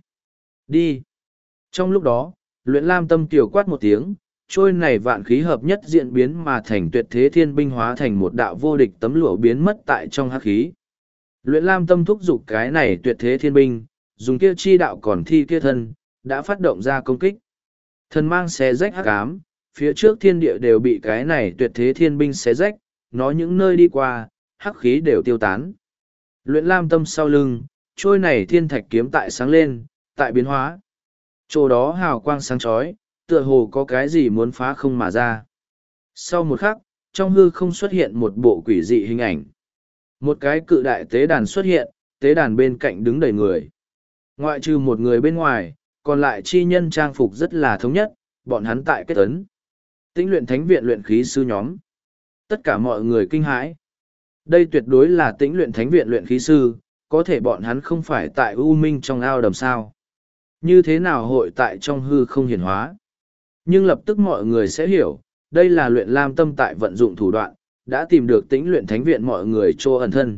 Đi! Trong lúc đó, luyện lam tâm tiểu quát một tiếng, trôi này vạn khí hợp nhất diễn biến mà thành tuyệt thế thiên binh hóa thành một đạo vô địch tấm lụa biến mất tại trong hắc khí. Luyện lam tâm thúc giục cái này tuyệt thế thiên binh, dùng kia chi đạo còn thi kia thân, đã phát động ra công kích. Thần mang xé rách hắc ám, phía trước thiên địa đều bị cái này tuyệt thế thiên binh xé rách, nó những nơi đi qua, hắc khí đều tiêu tán. Luyện lam tâm sau lưng, trôi này thiên thạch kiếm tại sáng lên, tại biến hóa. Chỗ đó hào quang sáng chói, tựa hồ có cái gì muốn phá không mà ra. Sau một khắc, trong hư không xuất hiện một bộ quỷ dị hình ảnh. Một cái cự đại tế đàn xuất hiện, tế đàn bên cạnh đứng đầy người. Ngoại trừ một người bên ngoài, còn lại chi nhân trang phục rất là thống nhất, bọn hắn tại kết ấn. Tĩnh luyện thánh viện luyện khí sư nhóm. Tất cả mọi người kinh hãi. Đây tuyệt đối là tĩnh luyện thánh viện luyện khí sư, có thể bọn hắn không phải tại U Minh trong ao đầm sao. Như thế nào hội tại trong hư không hiển hóa? Nhưng lập tức mọi người sẽ hiểu, đây là luyện lam tâm tại vận dụng thủ đoạn, đã tìm được tĩnh luyện thánh viện mọi người trô ẩn thân.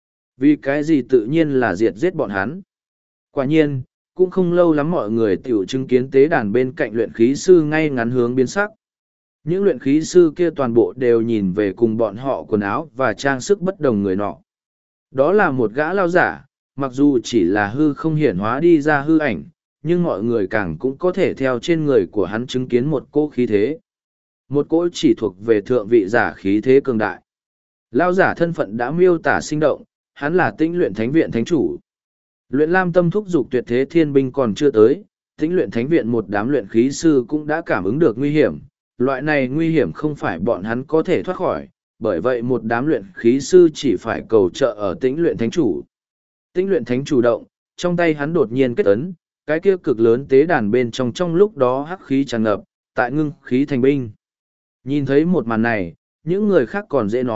Vì cái gì tự nhiên là diệt giết bọn hắn. Quả nhiên, cũng không lâu lắm mọi người tiểu chứng kiến tế đàn bên cạnh luyện khí sư ngay ngắn hướng biến sắc. Những luyện khí sư kia toàn bộ đều nhìn về cùng bọn họ quần áo và trang sức bất đồng người nọ. Đó là một gã lao giả, mặc dù chỉ là hư không hiển hóa đi ra hư ảnh, nhưng mọi người càng cũng có thể theo trên người của hắn chứng kiến một cỗ khí thế. Một cỗ chỉ thuộc về thượng vị giả khí thế cường đại. Lao giả thân phận đã miêu tả sinh động, hắn là tĩnh luyện thánh viện thánh chủ. Luyện lam tâm thúc dục tuyệt thế thiên binh còn chưa tới, tĩnh luyện thánh viện một đám luyện khí sư cũng đã cảm ứng được nguy hiểm. Loại này nguy hiểm không phải bọn hắn có thể thoát khỏi, bởi vậy một đám luyện khí sư chỉ phải cầu trợ ở tĩnh luyện thánh chủ. Tĩnh luyện thánh chủ động, trong tay hắn đột nhiên kết ấn, cái kia cực lớn tế đàn bên trong lúc đó hắc khí tràn ngập, tại ngưng khí thành binh. Nhìn thấy một màn này, những người khác còn dễ nói,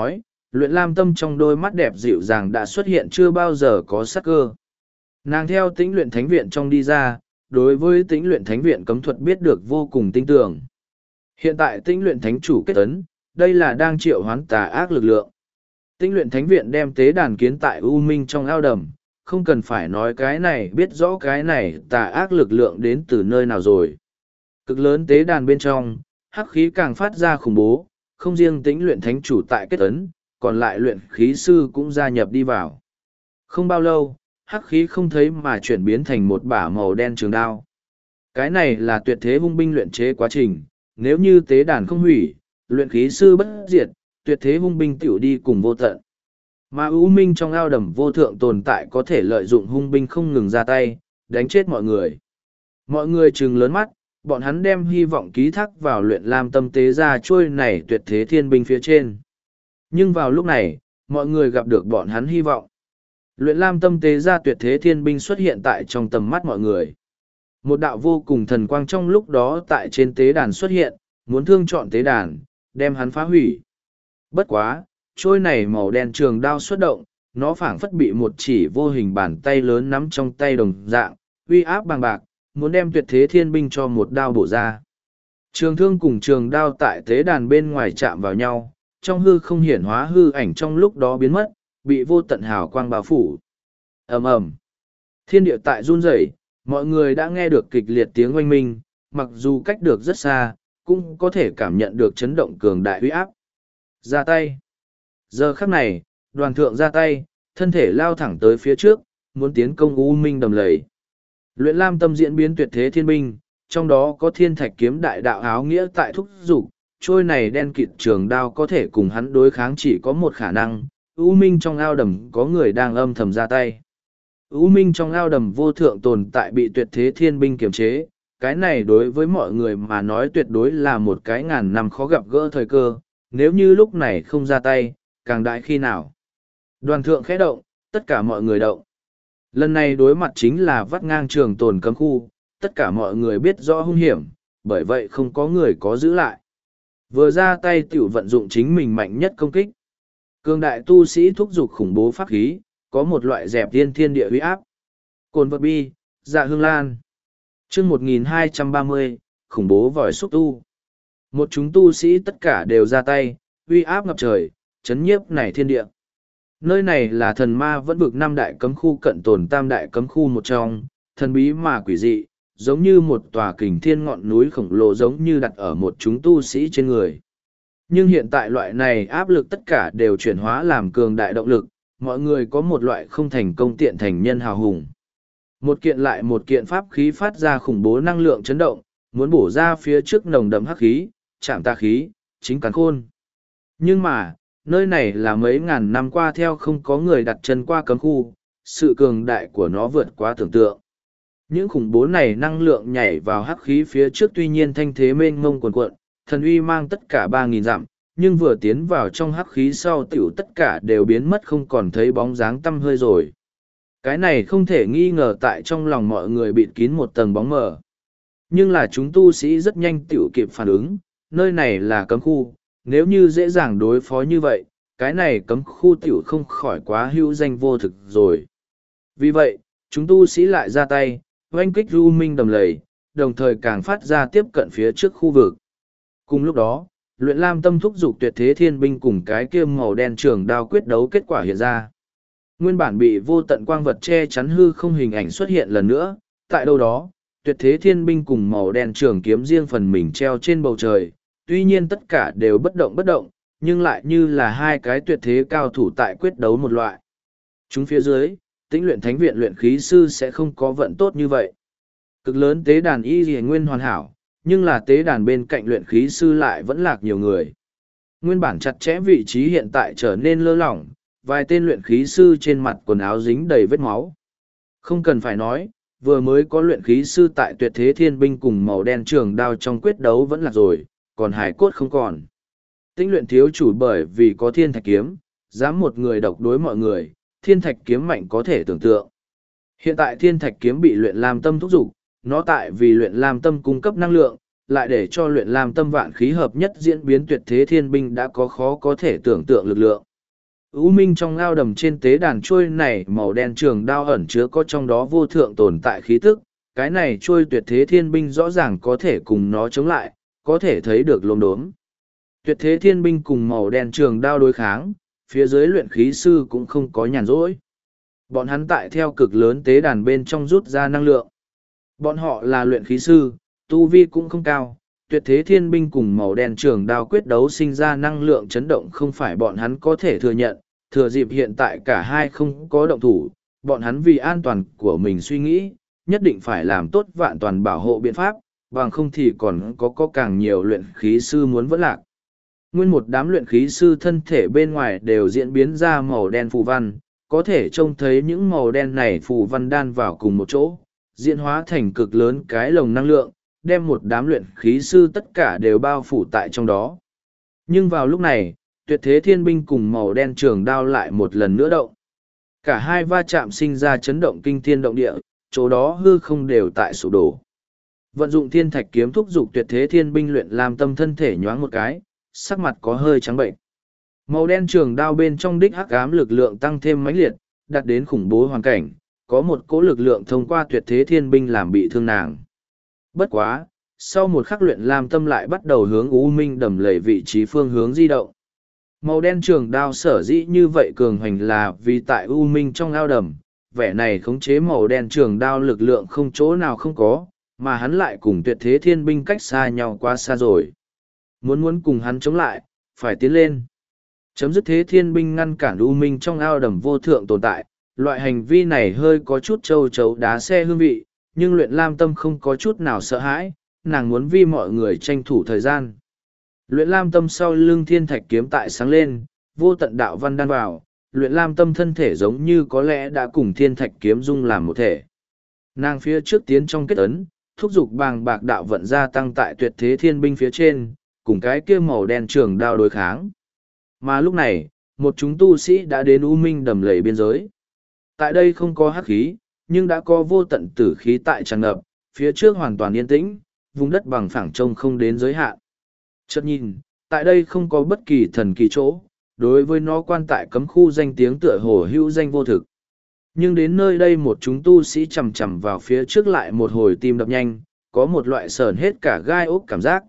Luyện lam tâm trong đôi mắt đẹp dịu dàng đã xuất hiện chưa bao giờ có sắc cơ. Nàng theo tĩnh luyện thánh viện trong đi ra, đối với tĩnh luyện thánh viện cấm thuật biết được vô cùng tinh tường. Hiện tại tĩnh luyện thánh chủ kết ấn, đây là đang triệu hoán tà ác lực lượng. Tĩnh luyện thánh viện đem tế đàn kiến tại U Minh trong ao đầm, không cần phải nói cái này biết rõ cái này tà ác lực lượng đến từ nơi nào rồi. Cực lớn tế đàn bên trong, hắc khí càng phát ra khủng bố, không riêng tĩnh luyện thánh chủ tại kết ấn, còn lại luyện khí sư cũng gia nhập đi vào. Không bao lâu, hắc khí không thấy mà chuyển biến thành một bả màu đen trường đao. Cái này là tuyệt thế hung binh luyện chế quá trình, nếu như tế đàn không hủy, luyện khí sư bất diệt, tuyệt thế hung binh tiểu đi cùng vô tận. Mà U Minh trong ao đầm vô thượng tồn tại có thể lợi dụng hung binh không ngừng ra tay, đánh chết mọi người. Mọi người trừng lớn mắt, bọn hắn đem hy vọng ký thác vào luyện lam tâm tế ra trôi này tuyệt thế thiên binh phía trên. Nhưng vào lúc này, mọi người gặp được bọn hắn hy vọng. Luyện lam tâm tế ra tuyệt thế thiên binh xuất hiện tại trong tầm mắt mọi người. Một đạo vô cùng thần quang trong lúc đó tại trên tế đàn xuất hiện, muốn thương chọn tế đàn, đem hắn phá hủy. Bất quá, trôi này màu đen trường đao xuất động, nó phảng phất bị một chỉ vô hình bàn tay lớn nắm trong tay đồng dạng, uy áp bằng bạc, muốn đem tuyệt thế thiên binh cho một đao bổ ra. Trường thương cùng trường đao tại tế đàn bên ngoài chạm vào nhau, trong hư không hiển hóa hư ảnh trong lúc đó biến mất, bị vô tận hào quang bao phủ. Ầm ầm, thiên địa tại run rẩy, mọi người đã nghe được kịch liệt tiếng oanh minh, mặc dù cách được rất xa, cũng có thể cảm nhận được chấn động cường đại uy áp. Ra tay. Giờ khắc này, đoàn thượng ra tay, thân thể lao thẳng tới phía trước, muốn tiến công U Minh đầm lầy. Luyện lam tâm diễn biến tuyệt thế thiên binh, trong đó có thiên thạch kiếm đại đạo áo nghĩa tại thúc dục, trôi này đen kịt trường đao có thể cùng hắn đối kháng chỉ có một khả năng, U Minh trong ao đầm có người đang âm thầm ra tay. U Minh trong ao đầm vô thượng tồn tại bị tuyệt thế thiên binh kiềm chế, cái này đối với mọi người mà nói tuyệt đối là một cái ngàn năm khó gặp gỡ thời cơ, nếu như lúc này không ra tay, càng đại khi nào. Đoàn thượng khẽ động, tất cả mọi người động. Lần này đối mặt chính là vắt ngang trường tồn cấm khu, tất cả mọi người biết rõ hung hiểm, bởi vậy không có người có giữ lại. Vừa ra tay tiểu vận dụng chính mình mạnh nhất công kích. Cường đại tu sĩ thúc giục khủng bố pháp khí, có một loại dẹp tiên thiên địa uy áp. Cồn vật bi, dạ hương lan. chương 1230, khủng bố vòi xúc tu. Một chúng tu sĩ tất cả đều ra tay, uy áp ngập trời, chấn nhiếp này thiên địa. Nơi này là thần ma vẫn vực năm đại cấm khu cận tồn tam đại cấm khu một trong, thần bí mà quỷ dị, giống như một tòa kình thiên ngọn núi khổng lồ giống như đặt ở một chúng tu sĩ trên người. Nhưng hiện tại loại này áp lực tất cả đều chuyển hóa làm cường đại động lực, mọi người có một loại không thành công tiện thành nhân hào hùng. Một kiện lại một kiện pháp khí phát ra khủng bố năng lượng chấn động, muốn bổ ra phía trước nồng đậm hắc khí, chạm tà khí, chính cắn khôn. Nhưng mà, nơi này là mấy ngàn năm qua theo không có người đặt chân qua cấm khu, sự cường đại của nó vượt quá tưởng tượng. Những khủng bố này năng lượng nhảy vào hắc khí phía trước tuy nhiên thanh thế mênh mông cuồn cuộn, thần uy mang tất cả 3.000 dặm, nhưng vừa tiến vào trong hắc khí sau tiểu tất cả đều biến mất không còn thấy bóng dáng tăm hơi rồi. Cái này không thể nghi ngờ tại trong lòng mọi người bịt kín một tầng bóng mờ. Nhưng là chúng tu sĩ rất nhanh tiểu kịp phản ứng, nơi này là cấm khu, nếu như dễ dàng đối phó như vậy, cái này cấm khu tiểu không khỏi quá hữu danh vô thực rồi. Vì vậy, chúng tu sĩ lại ra tay, oanh kích U Minh đầm lầy, đồng thời càng phát ra tiếp cận phía trước khu vực. Cùng lúc đó, luyện lam tâm thúc dục tuyệt thế thiên binh cùng cái kia màu đen trường đao quyết đấu kết quả hiện ra. Nguyên bản bị vô tận quang vật che chắn hư không hình ảnh xuất hiện lần nữa, tại đâu đó, tuyệt thế thiên binh cùng màu đen trường kiếm riêng phần mình treo trên bầu trời, tuy nhiên tất cả đều bất động, nhưng lại như là hai cái tuyệt thế cao thủ tại quyết đấu một loại. Chúng phía dưới, Tĩnh luyện thánh viện luyện khí sư sẽ không có vận tốt như vậy. Cực lớn tế đàn y lìa nguyên hoàn hảo, nhưng là tế đàn bên cạnh luyện khí sư lại vẫn lạc nhiều người. Nguyên bản chặt chẽ vị trí hiện tại trở nên lơ lỏng, vài tên luyện khí sư trên mặt quần áo dính đầy vết máu. Không cần phải nói, vừa mới có luyện khí sư tại tuyệt thế thiên binh cùng màu đen trường đao trong quyết đấu vẫn lạc rồi, còn hải cốt không còn. Tĩnh luyện thiếu chủ bởi vì có thiên thạch kiếm, dám một người độc đối mọi người, thiên thạch kiếm mạnh có thể tưởng tượng. Hiện tại thiên thạch kiếm bị luyện lam tâm thúc giục, nó tại vì luyện lam tâm cung cấp năng lượng, lại để cho luyện lam tâm vạn khí hợp nhất diễn biến tuyệt thế thiên binh đã có khó có thể tưởng tượng lực lượng. U minh trong ao đầm trên tế đàn trôi này màu đen trường đao ẩn chứa có trong đó vô thượng tồn tại khí tức, cái này trôi tuyệt thế thiên binh rõ ràng có thể cùng nó chống lại, có thể thấy được lốm đốm. Tuyệt thế thiên binh cùng màu đen trường đao đối kháng, phía dưới luyện khí sư cũng không có nhàn rỗi. Bọn hắn tại theo cực lớn tế đàn bên trong rút ra năng lượng. Bọn họ là luyện khí sư, tu vi cũng không cao, tuyệt thế thiên binh cùng màu đen trường đao quyết đấu sinh ra năng lượng chấn động không phải bọn hắn có thể thừa nhận, thừa dịp hiện tại cả hai không có động thủ, bọn hắn vì an toàn của mình suy nghĩ, nhất định phải làm tốt vạn toàn bảo hộ biện pháp, bằng không thì còn có càng nhiều luyện khí sư muốn vẫn lạc. Nguyên một đám luyện khí sư thân thể bên ngoài đều diễn biến ra màu đen phù văn, có thể trông thấy những màu đen này phù văn đan vào cùng một chỗ, diễn hóa thành cực lớn cái lồng năng lượng, đem một đám luyện khí sư tất cả đều bao phủ tại trong đó. Nhưng vào lúc này, tuyệt thế thiên binh cùng màu đen trường đao lại một lần nữa động. Cả hai va chạm sinh ra chấn động kinh thiên động địa, chỗ đó hư không đều tại sụp đổ. Vận dụng thiên thạch kiếm thúc dục tuyệt thế thiên binh luyện làm tâm thân thể nhoáng một cái, sắc mặt có hơi trắng bệnh. Màu đen trường đao bên trong đích hắc ám lực lượng tăng thêm mãnh liệt, đạt đến khủng bố hoàn cảnh, có một cỗ lực lượng thông qua tuyệt thế thiên binh làm bị thương nàng. Bất quá, sau một khắc luyện lam tâm lại bắt đầu hướng U Minh đầm lầy vị trí phương hướng di động. Màu đen trường đao sở dĩ như vậy cường hành là vì tại U Minh trong ao đầm, vẻ này khống chế màu đen trường đao lực lượng không chỗ nào không có, mà hắn lại cùng tuyệt thế thiên binh cách xa nhau quá xa rồi. Muốn cùng hắn chống lại, phải tiến lên. Chấm dứt thế thiên binh ngăn cản U Minh trong ao đầm vô thượng tồn tại, loại hành vi này hơi có chút châu chấu đá xe hương vị, nhưng luyện lam tâm không có chút nào sợ hãi, nàng muốn vì mọi người tranh thủ thời gian. Luyện lam tâm sau lưng thiên thạch kiếm tại sáng lên, vô tận đạo văn đan vào, luyện lam tâm thân thể giống như có lẽ đã cùng thiên thạch kiếm dung làm một thể. Nàng phía trước tiến trong kết ấn, thúc giục bàng bạc đạo vận gia tăng tại tuyệt thế thiên binh phía trên, cùng cái kia màu đen trường đao đối kháng. Mà lúc này, một chúng tu sĩ đã đến U Minh đầm lầy biên giới. Tại đây không có hắc khí, nhưng đã có vô tận tử khí tại tràn ngập, phía trước hoàn toàn yên tĩnh, vùng đất bằng phẳng trông không đến giới hạn. Chợt nhìn, tại đây không có bất kỳ thần kỳ chỗ, đối với nó quan tại cấm khu danh tiếng tựa hồ hữu danh vô thực. Nhưng đến nơi đây một chúng tu sĩ chầm chầm vào phía trước lại một hồi tim đập nhanh, có một loại sờn hết cả gai ốc cảm giác.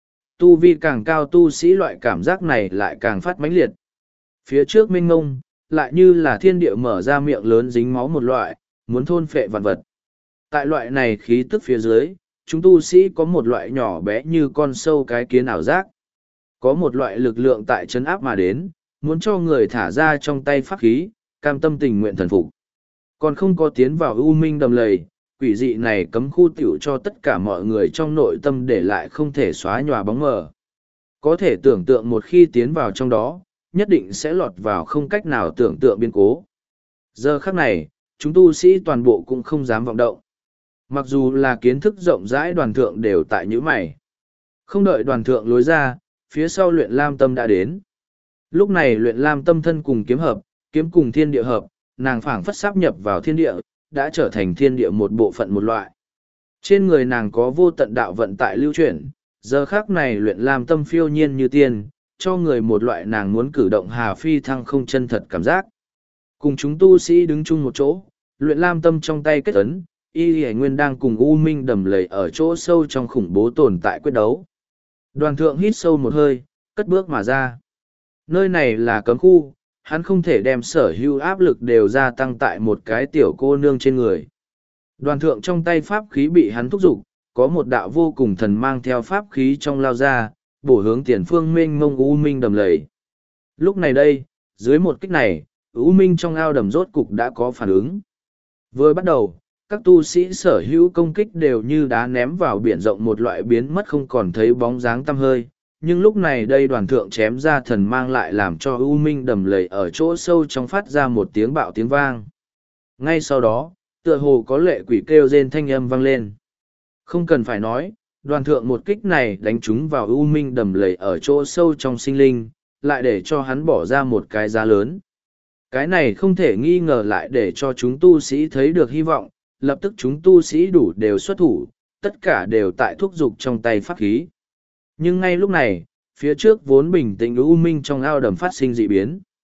Tu vi càng cao tu sĩ loại cảm giác này lại càng phát mãnh liệt. Phía trước mênh ngông, lại như là thiên địa mở ra miệng lớn dính máu một loại, muốn thôn phệ vạn vật. Tại loại này khí tức phía dưới, chúng tu sĩ có một loại nhỏ bé như con sâu cái kiến ảo giác. Có một loại lực lượng tại chân áp mà đến, muốn cho người thả ra trong tay pháp khí, cam tâm tình nguyện thần phục. Còn không có tiến vào U Minh đầm lầy, quỷ dị này cấm khu tiểu cho tất cả mọi người trong nội tâm để lại không thể xóa nhòa bóng mờ. Có thể tưởng tượng một khi tiến vào trong đó, nhất định sẽ lọt vào không cách nào tưởng tượng biến cố. Giờ khắc này, chúng tu sĩ toàn bộ cũng không dám vọng động. Mặc dù là kiến thức rộng rãi đoàn thượng đều tại nhữ mày. Không đợi đoàn thượng lối ra, phía sau luyện lam tâm đã đến. Lúc này luyện lam tâm thân cùng kiếm hợp, kiếm cùng thiên địa hợp, nàng phảng phất sáp nhập vào thiên địa, đã trở thành thiên địa một bộ phận một loại. Trên người nàng có vô tận đạo vận tại lưu chuyển, giờ khác này luyện lam tâm phiêu nhiên như tiên, cho người một loại nàng muốn cử động hà phi thăng không chân thật cảm giác. Cùng chúng tu sĩ đứng chung một chỗ, luyện lam tâm trong tay kết ấn, y hải nguyên đang cùng U Minh đầm lầy ở chỗ sâu trong khủng bố tồn tại quyết đấu. Đoàn thượng hít sâu một hơi, cất bước mà ra. Nơi này là cấm khu, hắn không thể đem sở hữu áp lực đều gia tăng tại một cái tiểu cô nương trên người. Đoàn thượng trong tay pháp khí bị hắn thúc giục, có một đạo vô cùng thần mang theo pháp khí trong lao ra, bổ hướng tiền phương mênh mông U Minh đầm lầy. Lúc này đây, dưới một kích này, U Minh trong ao đầm rốt cục đã có phản ứng. Vừa bắt đầu, các tu sĩ sở hữu công kích đều như đá ném vào biển rộng một loại biến mất không còn thấy bóng dáng tăm hơi. Nhưng lúc này đây đoàn thượng chém ra thần mang lại làm cho U Minh đầm lầy ở chỗ sâu trong phát ra một tiếng bạo tiếng vang. Ngay sau đó, tựa hồ có lệ quỷ kêu rên thanh âm vang lên. Không cần phải nói, đoàn thượng một kích này đánh trúng vào U Minh đầm lầy ở chỗ sâu trong sinh linh, lại để cho hắn bỏ ra một cái giá lớn. Cái này không thể nghi ngờ lại để cho chúng tu sĩ thấy được hy vọng, lập tức chúng tu sĩ đủ đều xuất thủ, tất cả đều tại thúc giục trong tay pháp khí. Nhưng ngay lúc này, phía trước vốn bình tĩnh U Minh trong ao đầm phát sinh dị biến.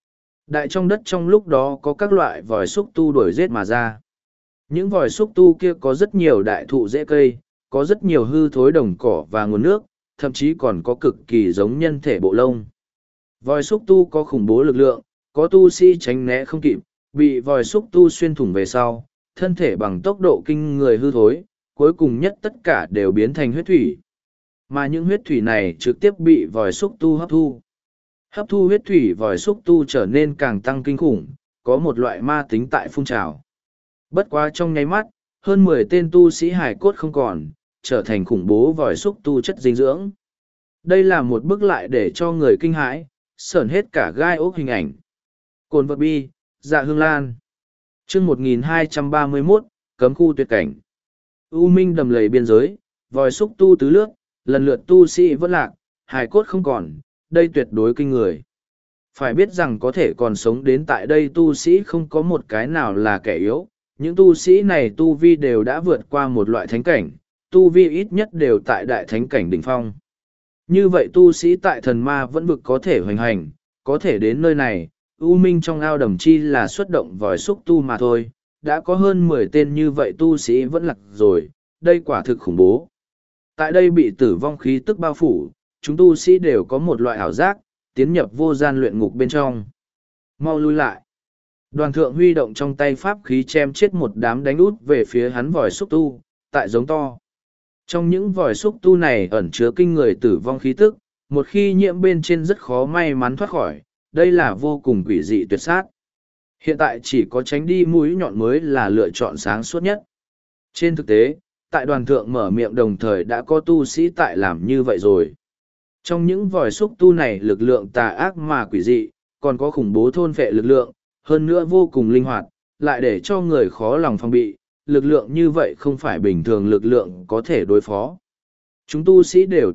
Đại trong đất trong lúc đó có các loại vòi xúc tu đuổi giết mà ra. Những vòi xúc tu kia có rất nhiều đại thụ rễ cây, có rất nhiều hư thối đồng cỏ và nguồn nước, thậm chí còn có cực kỳ giống nhân thể bộ lông. Vòi xúc tu có khủng bố lực lượng, có tu sĩ tránh né không kịp, bị vòi xúc tu xuyên thủng về sau, thân thể bằng tốc độ kinh người hư thối, cuối cùng nhất tất cả đều biến thành huyết thủy. Mà những huyết thủy này trực tiếp bị vòi xúc tu hấp thu. Hấp thu huyết thủy vòi xúc tu trở nên càng tăng kinh khủng, có một loại ma tính tại phun trào. Bất quá trong nháy mắt, hơn 10 tên tu sĩ hải cốt không còn, trở thành khủng bố vòi xúc tu chất dinh dưỡng. Đây là một bức lại để cho người kinh hãi, sởn hết cả gai ốc hình ảnh. Cồn vật bi, dạ hương lan. chương 1231, cấm khu tuyệt cảnh. U minh đầm lầy biên giới, vòi xúc tu tứ lướt, lần lượt tu sĩ vẫn lạc, hài cốt không còn, đây tuyệt đối kinh người. Phải biết rằng có thể còn sống đến tại đây tu sĩ không có một cái nào là kẻ yếu, những tu sĩ này tu vi đều đã vượt qua một loại thánh cảnh, tu vi ít nhất đều tại đại thánh cảnh đỉnh phong. Như vậy tu sĩ tại thần ma vẫn vực có thể hoành hành, có thể đến nơi này, U Minh trong ao đầm chi là xuất động vòi xúc tu mà thôi, đã có hơn 10 tên như vậy tu sĩ vẫn lạc rồi, đây quả thực khủng bố. Tại đây bị tử vong khí tức bao phủ, chúng tu sĩ đều có một loại ảo giác, tiến nhập vô gian luyện ngục bên trong. Mau lui lại. Đoàn thượng huy động trong tay pháp khí chém chết một đám đánh út về phía hắn vòi xúc tu, tại giống to. Trong những vòi xúc tu này ẩn chứa kinh người tử vong khí tức, một khi nhiễm bên trên rất khó may mắn thoát khỏi, đây là vô cùng quỷ dị tuyệt sát. Hiện tại chỉ có tránh đi mũi nhọn mới là lựa chọn sáng suốt nhất. Trên thực tế, tại đoàn thượng mở miệng đồng thời đã có tu sĩ tại làm như vậy rồi. Trong những vòi xúc tu này lực lượng tà ác mà quỷ dị, còn có khủng bố thôn phệ lực lượng, hơn nữa vô cùng linh hoạt, lại để cho người khó lòng phòng bị, lực lượng như vậy không phải bình thường lực lượng có thể đối phó. Chúng tu sĩ đều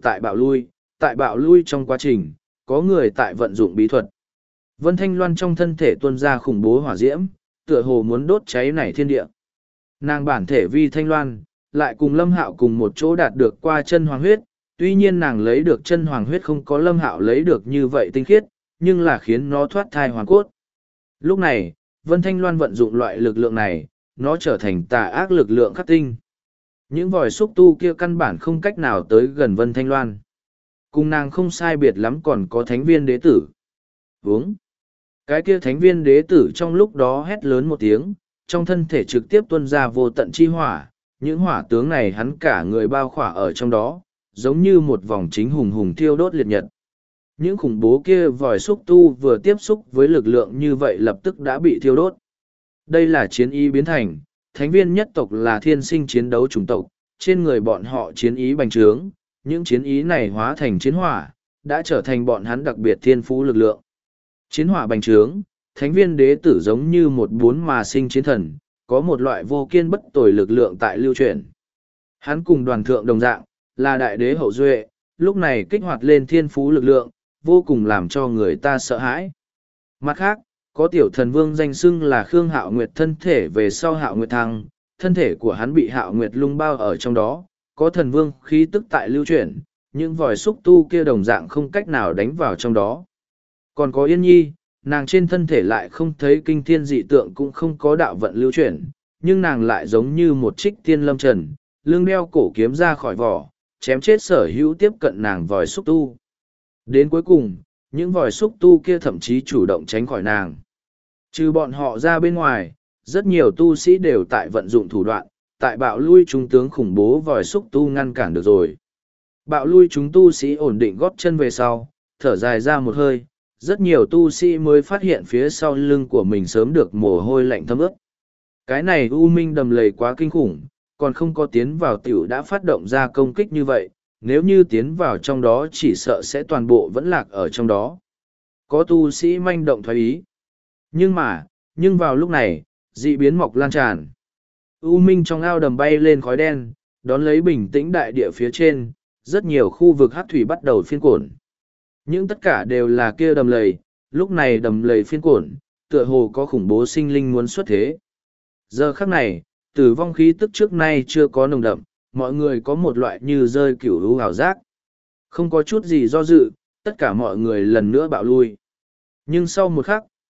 tại bạo lui trong quá trình, có người tại vận dụng bí thuật. Vân Thanh Loan trong thân thể tuôn ra khủng bố hỏa diễm, tựa hồ muốn đốt cháy nảy thiên địa. Nàng bản thể vi Thanh Loan, lại cùng Lâm Hạo cùng một chỗ đạt được qua chân hoàng huyết, tuy nhiên nàng lấy được chân hoàng huyết không có Lâm Hạo lấy được như vậy tinh khiết, nhưng là khiến nó thoát thai hoàn cốt. Lúc này, Vân Thanh Loan vận dụng loại lực lượng này, nó trở thành tà ác lực lượng khắc tinh. Những vòi xúc tu kia căn bản không cách nào tới gần Vân Thanh Loan. Cùng nàng không sai biệt lắm còn có thánh viên đế tử. Vướng. Cái kia thánh viên đế tử trong lúc đó hét lớn một tiếng, trong thân thể trực tiếp tuôn ra vô tận chi hỏa, những hỏa tướng này hắn cả người bao khỏa ở trong đó, giống như một vòng chính hùng hùng thiêu đốt liệt nhật. Những khủng bố kia vòi xúc tu vừa tiếp xúc với lực lượng như vậy lập tức đã bị thiêu đốt. Đây là chiến ý biến thành, thánh viên nhất tộc là thiên sinh chiến đấu chủng tộc, trên người bọn họ chiến ý bành trướng, những chiến ý này hóa thành chiến hỏa, đã trở thành bọn hắn đặc biệt thiên phú lực lượng. Chiến hỏa bành trướng, thánh viên đế tử giống như một bốn mà sinh chiến thần, có một loại vô kiên bất tồi lực lượng tại lưu truyền. Hắn cùng đoàn thượng đồng dạng, là đại đế hậu duệ, lúc này kích hoạt lên thiên phú lực lượng, vô cùng làm cho người ta sợ hãi. Mặt khác, có tiểu thần vương danh xưng là Khương Hạo Nguyệt thân thể về sau Hạo Nguyệt thăng, thân thể của hắn bị Hạo Nguyệt lung bao ở trong đó, có thần vương khí tức tại lưu chuyển, những vòi xúc tu kia đồng dạng không cách nào đánh vào trong đó. Còn có Yên Nhi, nàng trên thân thể lại không thấy kinh thiên dị tượng cũng không có đạo vận lưu chuyển, nhưng nàng lại giống như một trích tiên lâm trần, lưng đeo cổ kiếm ra khỏi vỏ, chém chết sở hữu tiếp cận nàng vòi xúc tu. Đến cuối cùng, những vòi xúc tu kia thậm chí chủ động tránh khỏi nàng. Trừ bọn họ ra bên ngoài, rất nhiều tu sĩ đều tại vận dụng thủ đoạn, tại bạo lui trung tướng khủng bố vòi xúc tu ngăn cản được rồi. Bạo lui chúng tu sĩ ổn định gót chân về sau, thở dài ra một hơi, rất nhiều tu sĩ mới phát hiện phía sau lưng của mình sớm được mồ hôi lạnh thấm ướt. Cái này U Minh đầm lầy quá kinh khủng, còn không có tiến vào tiểu đã phát động ra công kích như vậy, nếu như tiến vào trong đó chỉ sợ sẽ toàn bộ vẫn lạc ở trong đó. Có tu sĩ manh động thoái ý. Nhưng vào lúc này, dị biến mọc lan tràn. U Minh trong ao đầm bay lên khói đen, đón lấy bình tĩnh đại địa phía trên, rất nhiều khu vực hắc thủy bắt đầu phiên cổn. Nhưng tất cả đều là kia đầm lầy, lúc này đầm lầy phiên cổn, tựa hồ có khủng bố sinh linh muốn xuất thế. Giờ khắc này, tử vong khí tức trước nay chưa có nồng đậm, mọi người có một loại như rơi cửu lũ ảo giác. Không có chút gì do dự, tất cả mọi người lần nữa bạo lui. Nhưng sau một khắc,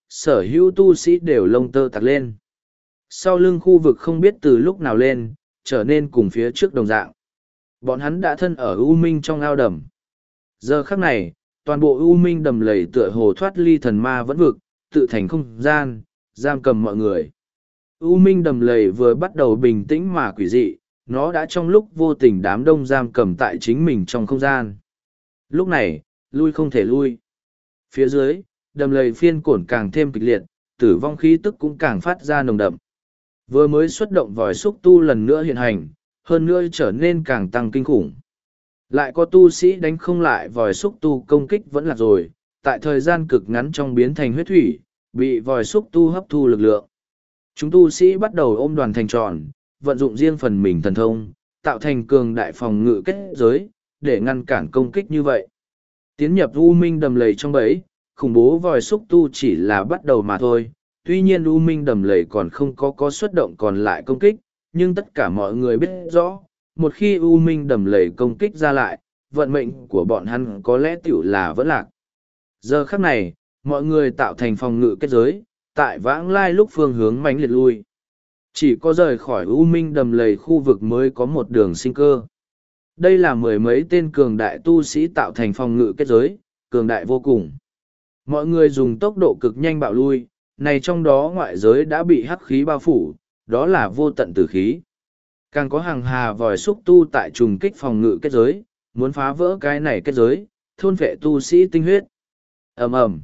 sở hữu tu sĩ đều lông tơ tặc lên. Sau lưng khu vực không biết từ lúc nào lên, trở nên cùng phía trước đồng dạng. Bọn hắn đã thân ở U Minh trong ao đầm. Giờ khắc này, toàn bộ U Minh đầm lầy tựa hồ thoát ly thần ma vẫn vực, tự thành không gian, giam cầm mọi người. U Minh đầm lầy vừa bắt đầu bình tĩnh mà quỷ dị, nó đã trong lúc vô tình đám đông giam cầm tại chính mình trong không gian. Lúc này, lui không thể lui. Phía dưới, đầm lầy phiên cổn càng thêm kịch liệt, tử vong khí tức cũng càng phát ra nồng đậm. Vừa mới xuất động vòi xúc tu lần nữa hiện hành, hơn nữa trở nên càng tăng kinh khủng. Lại có tu sĩ đánh không lại vòi xúc tu công kích vẫn là rồi, tại thời gian cực ngắn trong biến thành huyết thủy, bị vòi xúc tu hấp thu lực lượng. Chúng tu sĩ bắt đầu ôm đoàn thành tròn, vận dụng riêng phần mình thần thông, tạo thành cường đại phòng ngự kết giới, để ngăn cản công kích như vậy. Tiến nhập U Minh đầm lầy trong bẫy, khủng bố vòi xúc tu chỉ là bắt đầu mà thôi. Tuy nhiên U Minh đầm lầy còn không có xuất động còn lại công kích, nhưng tất cả mọi người biết rõ, một khi U Minh đầm lầy công kích ra lại, vận mệnh của bọn hắn có lẽ tiểu là vẫn lạc. Giờ khắc này, mọi người tạo thành phòng ngự kết giới, tại vãng lai lúc phương hướng mãnh liệt lui. Chỉ có rời khỏi U Minh đầm lầy khu vực mới có một đường sinh cơ. Đây là mười mấy tên cường đại tu sĩ tạo thành phòng ngự kết giới, cường đại vô cùng. Mọi người dùng tốc độ cực nhanh bạo lui, này trong đó ngoại giới đã bị hắc khí bao phủ, đó là vô tận tử khí. Càng có hàng hà vòi xúc tu tại trùng kích phòng ngự kết giới, muốn phá vỡ cái này kết giới, thôn vệ tu sĩ tinh huyết. Ầm ầm.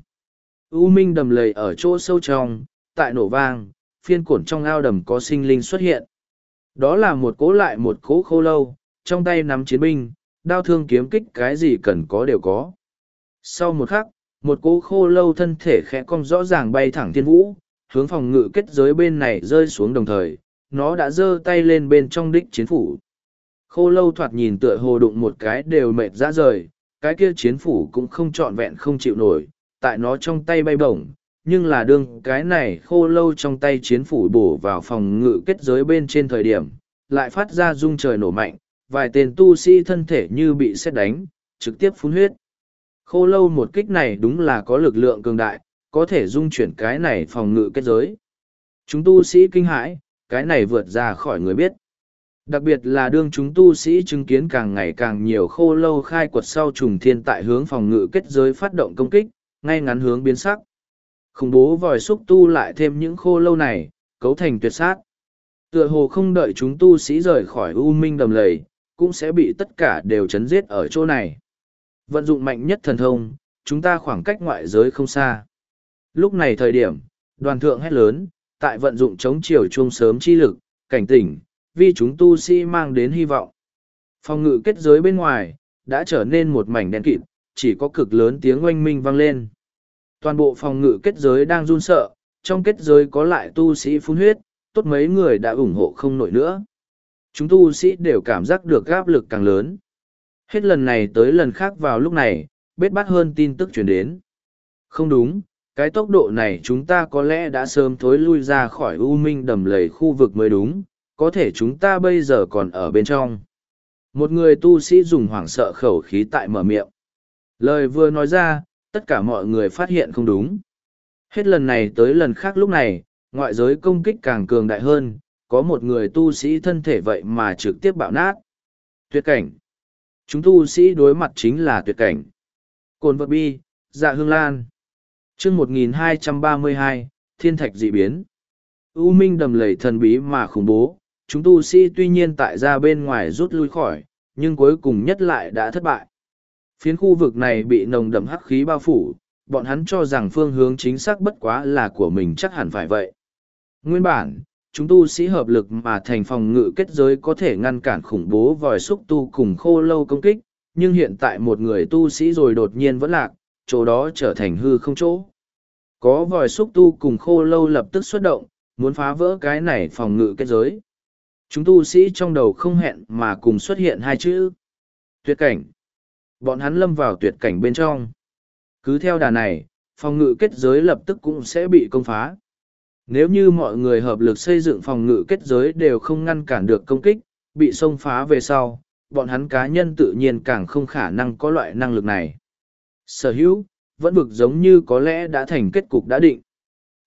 U Minh đầm lầy ở chỗ sâu trong, tại nổ vang, phiên cổn trong ao đầm có sinh linh xuất hiện. Đó là một cố lại một cố khô lâu, trong tay nắm chiến binh, đao thương kiếm kích cái gì cần có đều có. Sau một khắc, một cố khô lâu thân thể khẽ cong rõ ràng bay thẳng thiên vũ, hướng phòng ngự kết giới bên này rơi xuống đồng thời, nó đã giơ tay lên bên trong đích chiến phủ. Khô lâu thoạt nhìn tựa hồ đụng một cái đều mệt ra rời, cái kia chiến phủ cũng không trọn vẹn không chịu nổi, tại nó trong tay bay bổng, nhưng là đương cái này khô lâu trong tay chiến phủ bổ vào phòng ngự kết giới bên trên thời điểm, lại phát ra rung trời nổ mạnh, vài tên tu sĩ thân thể như bị sét đánh, trực tiếp phun huyết. Khô lâu một kích này đúng là có lực lượng cường đại, có thể dung chuyển cái này phòng ngự kết giới. Chúng tu sĩ kinh hãi, cái này vượt ra khỏi người biết. Đặc biệt là đương chúng tu sĩ chứng kiến càng ngày càng nhiều khô lâu khai quật sau trùng thiên tại hướng phòng ngự kết giới phát động công kích, ngay ngắn hướng biến sắc. Khủng bố vòi xúc tu lại thêm những khô lâu này, cấu thành tuyệt sát. Tựa hồ không đợi chúng tu sĩ rời khỏi U Minh đầm lầy, cũng sẽ bị tất cả đều chấn giết ở chỗ này. Vận dụng mạnh nhất thần thông, chúng ta khoảng cách ngoại giới không xa. Lúc này thời điểm, đoàn thượng hét lớn, tại vận dụng chống chiều chuông sớm chi lực, cảnh tỉnh, vì chúng tu sĩ mang đến hy vọng. Phòng ngự kết giới bên ngoài, đã trở nên một mảnh đen kịt, chỉ có cực lớn tiếng oanh minh vang lên. Toàn bộ phòng ngự kết giới đang run sợ, trong kết giới có lại tu sĩ phun huyết, tốt mấy người đã ủng hộ không nổi nữa. Chúng tu sĩ đều cảm giác được áp lực càng lớn. Hết lần này tới lần khác vào lúc này, bết bát hơn tin tức chuyển đến. Không đúng, cái tốc độ này chúng ta có lẽ đã sớm thối lui ra khỏi U Minh đầm lầy khu vực mới đúng, có thể chúng ta bây giờ còn ở bên trong. Một người tu sĩ dùng hoảng sợ khẩu khí tại mở miệng. Lời vừa nói ra, tất cả mọi người phát hiện không đúng. Hết lần này tới lần khác lúc này, ngoại giới công kích càng cường đại hơn, có một người tu sĩ thân thể vậy mà trực tiếp bạo nát. Tuyệt cảnh. Chúng tu sĩ đối mặt chính là tuyệt cảnh. Cồn vật bi, dạ hương lan. chương 1232, thiên thạch dị biến. U Minh đầm lầy thần bí mà khủng bố, chúng tu sĩ tuy nhiên tại ra bên ngoài rút lui khỏi, nhưng cuối cùng nhất lại đã thất bại. Phiến khu vực này bị nồng đậm hắc khí bao phủ, bọn hắn cho rằng phương hướng chính xác bất quá là của mình chắc hẳn phải vậy. Nguyên bản, chúng tu sĩ hợp lực mà thành phòng ngự kết giới có thể ngăn cản khủng bố vòi xúc tu cùng khô lâu công kích, nhưng hiện tại một người tu sĩ rồi đột nhiên vẫn lạc, chỗ đó trở thành hư không chỗ. Có vòi xúc tu cùng khô lâu lập tức xuất động, muốn phá vỡ cái này phòng ngự kết giới. Chúng tu sĩ trong đầu không hẹn mà cùng xuất hiện hai chữ. Tuyệt cảnh. Bọn hắn lâm vào tuyệt cảnh bên trong. Cứ theo đà này, phòng ngự kết giới lập tức cũng sẽ bị công phá. Nếu như mọi người hợp lực xây dựng phòng ngự kết giới đều không ngăn cản được công kích, bị xông phá về sau, bọn hắn cá nhân tự nhiên càng không khả năng có loại năng lực này. Sở hữu, vẫn vực giống như có lẽ đã thành kết cục đã định.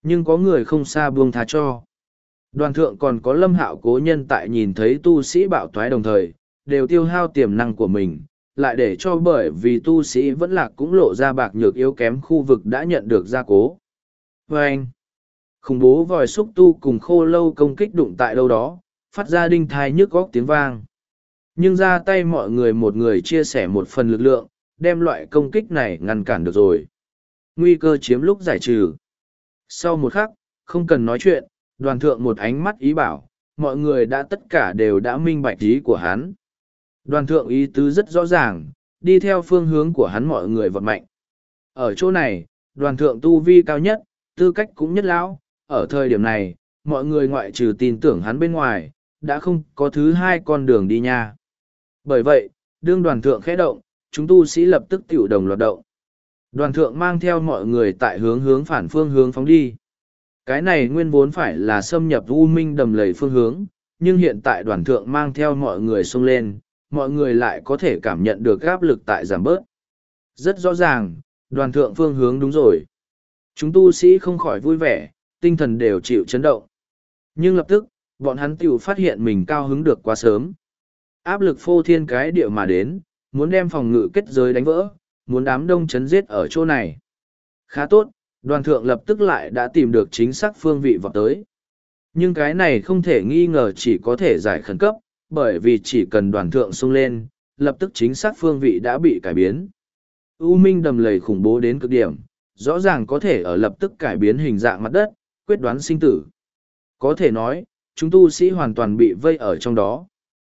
nhưng có người không xa buông tha cho. Đoàn thượng còn có Lâm Hạo cố nhân tại nhìn thấy tu sĩ bạo toái đồng thời, đều tiêu hao tiềm năng của mình, lại để cho bởi vì tu sĩ vẫn lạc cũng lộ ra bạc nhược yếu kém khu vực đã nhận được gia cố. Và anh, khủng bố vòi xúc tu cùng khô lâu công kích đụng tại đâu đó, phát ra đinh thai nhức góc tiếng vang. Nhưng ra tay mọi người một người chia sẻ một phần lực lượng, đem loại công kích này ngăn cản được rồi. Nguy cơ chiếm lúc giải trừ. Sau một khắc, không cần nói chuyện, đoàn thượng một ánh mắt ý bảo, mọi người đã tất cả đều đã minh bạch ý của hắn. Đoàn thượng ý tứ rất rõ ràng, đi theo phương hướng của hắn mọi người vọt mạnh. Ở chỗ này, đoàn thượng tu vi cao nhất, tư cách cũng nhất lão, ở thời điểm này, mọi người ngoại trừ tin tưởng hắn bên ngoài, đã không có thứ hai con đường đi nha. Bởi vậy, đương đoàn thượng khẽ động, chúng tu sĩ lập tức tiểu đồng loạt động. Đoàn thượng mang theo mọi người tại hướng phản phương hướng phóng đi. Cái này nguyên vốn phải là xâm nhập U Minh đầm lầy phương hướng, nhưng hiện tại đoàn thượng mang theo mọi người xông lên, mọi người lại có thể cảm nhận được áp lực tại giảm bớt. Rất rõ ràng, đoàn thượng phương hướng đúng rồi. Chúng tu sĩ không khỏi vui vẻ, tinh thần đều chịu chấn động. Nhưng lập tức, bọn hắn tiểu phát hiện mình cao hứng được quá sớm. Áp lực phô thiên cái địa mà đến, muốn đem phòng ngự kết giới đánh vỡ, muốn đám đông chấn giết ở chỗ này. Khá tốt, đoàn thượng lập tức lại đã tìm được chính xác phương vị vọt tới. Nhưng cái này không thể nghi ngờ chỉ có thể giải khẩn cấp, bởi vì chỉ cần đoàn thượng xông lên, lập tức chính xác phương vị đã bị cải biến. U Minh đầm lầy khủng bố đến cực điểm, rõ ràng có thể ở lập tức cải biến hình dạng mặt đất, quyết đoán sinh tử. Có thể nói, chúng tu sĩ hoàn toàn bị vây ở trong đó.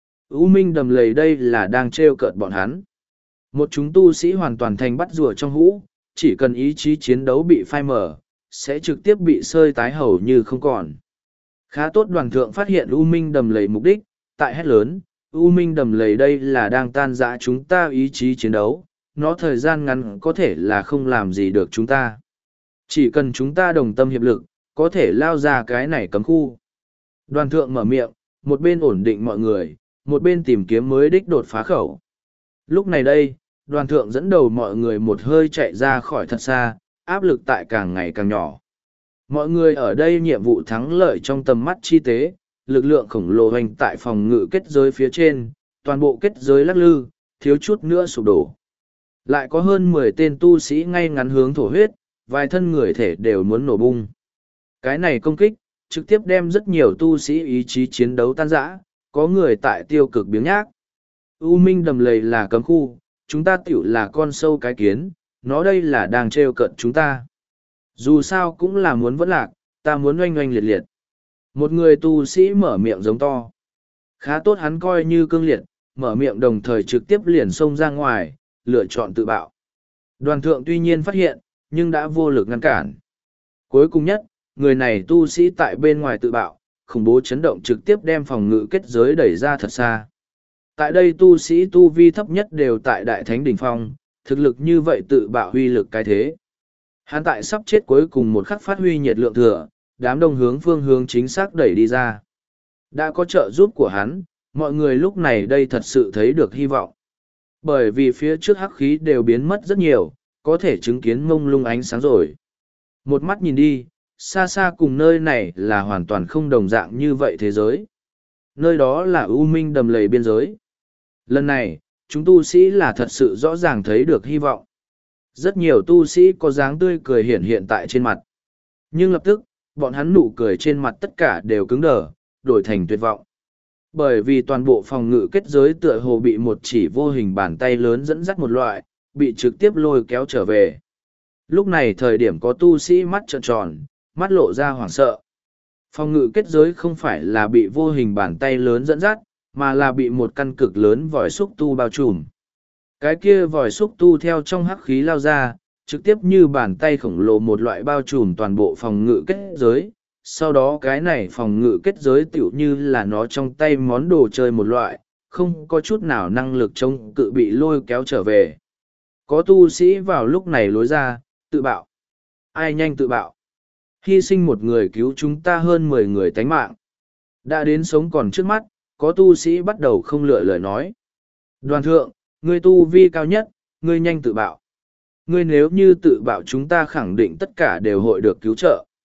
U Minh đầm lầy đây là đang trêu cợt bọn hắn. Một chúng tu sĩ hoàn toàn thành bắt rùa trong hũ, chỉ cần ý chí chiến đấu bị phai mờ, sẽ trực tiếp bị sơi tái hầu như không còn. Khá tốt đoàn thượng phát hiện U Minh đầm lầy mục đích, tại hét lớn, U Minh đầm lầy đây là đang tan rã chúng ta ý chí chiến đấu, nó thời gian ngắn có thể là không làm gì được chúng ta. Chỉ cần chúng ta đồng tâm hiệp lực, có thể lao ra cái này cấm khu. Đoàn thượng mở miệng, một bên ổn định mọi người, một bên tìm kiếm mới đích đột phá khẩu. Lúc này đây, đoàn thượng dẫn đầu mọi người một hơi chạy ra khỏi thật xa, áp lực tại càng ngày càng nhỏ. Mọi người ở đây nhiệm vụ thắng lợi trong tầm mắt chi tế, lực lượng khổng lồ hoành tại phòng ngự kết giới phía trên, toàn bộ kết giới lắc lư, thiếu chút nữa sụp đổ. Lại có hơn 10 tên tu sĩ ngay ngắn hướng thổ huyết, vài thân người thể đều muốn nổ bung. Cái này công kích, trực tiếp đem rất nhiều tu sĩ ý chí chiến đấu tan rã, có người tại tiêu cực biếng nhác. U Minh đầm lầy là cấm khu, chúng ta tiểu là con sâu cái kiến, nó đây là đang trêu cận chúng ta. Dù sao cũng là muốn vẫn lạc, ta muốn oanh oanh liệt liệt. Một người tu sĩ mở miệng giống to. Khá tốt hắn coi như cương liệt, mở miệng đồng thời trực tiếp liền xông ra ngoài, lựa chọn tự bạo. Đoàn thượng tuy nhiên phát hiện, nhưng đã vô lực ngăn cản. Cuối cùng nhất, người này tu sĩ tại bên ngoài tự bạo, khủng bố chấn động trực tiếp đem phòng ngự kết giới đẩy ra thật xa. Tại đây tu sĩ tu vi thấp nhất đều tại Đại Thánh Đỉnh Phong, thực lực như vậy tự bạo huy lực cái thế. Hắn tại sắp chết cuối cùng một khắc phát huy nhiệt lượng thừa, đám đông hướng phương hướng chính xác đẩy đi ra. Đã có trợ giúp của hắn, mọi người lúc này đây thật sự thấy được hy vọng. Bởi vì phía trước hắc khí đều biến mất rất nhiều, có thể chứng kiến mông lung ánh sáng rồi. Một mắt nhìn đi, xa xa cùng nơi này là hoàn toàn không đồng dạng như vậy thế giới. Nơi đó là U Minh đầm lầy biên giới. Lần này, chúng tu sĩ là thật sự rõ ràng thấy được hy vọng. Rất nhiều tu sĩ có dáng tươi cười hiện tại trên mặt. Nhưng lập tức, bọn hắn nụ cười trên mặt tất cả đều cứng đờ, đổi thành tuyệt vọng. Bởi vì toàn bộ phòng ngự kết giới tựa hồ bị một chỉ vô hình bàn tay lớn dẫn dắt một loại, bị trực tiếp lôi kéo trở về. Lúc này thời điểm có tu sĩ mắt trợn tròn, mắt lộ ra hoảng sợ. Phòng ngự kết giới không phải là bị vô hình bàn tay lớn dẫn dắt, mà là bị một căn cực lớn vòi xúc tu bao trùm. Cái kia vòi xúc tu theo trong hắc khí lao ra, trực tiếp như bàn tay khổng lồ một loại bao trùm toàn bộ phòng ngự kết giới. Sau đó cái này phòng ngự kết giới tựu như là nó trong tay món đồ chơi một loại, không có chút nào năng lực chống cự bị lôi kéo trở về. Có tu sĩ vào lúc này lối ra, tự bạo. Ai nhanh tự bạo. Hy sinh một người cứu chúng ta hơn 10 người tánh mạng. Đã đến sống còn trước mắt, có tu sĩ bắt đầu không lựa lời nói. Đoàn thượng, ngươi tu vi cao nhất, ngươi nhanh tự bạo. Ngươi nếu như tự bạo chúng ta khẳng định tất cả đều hội được cứu trợ.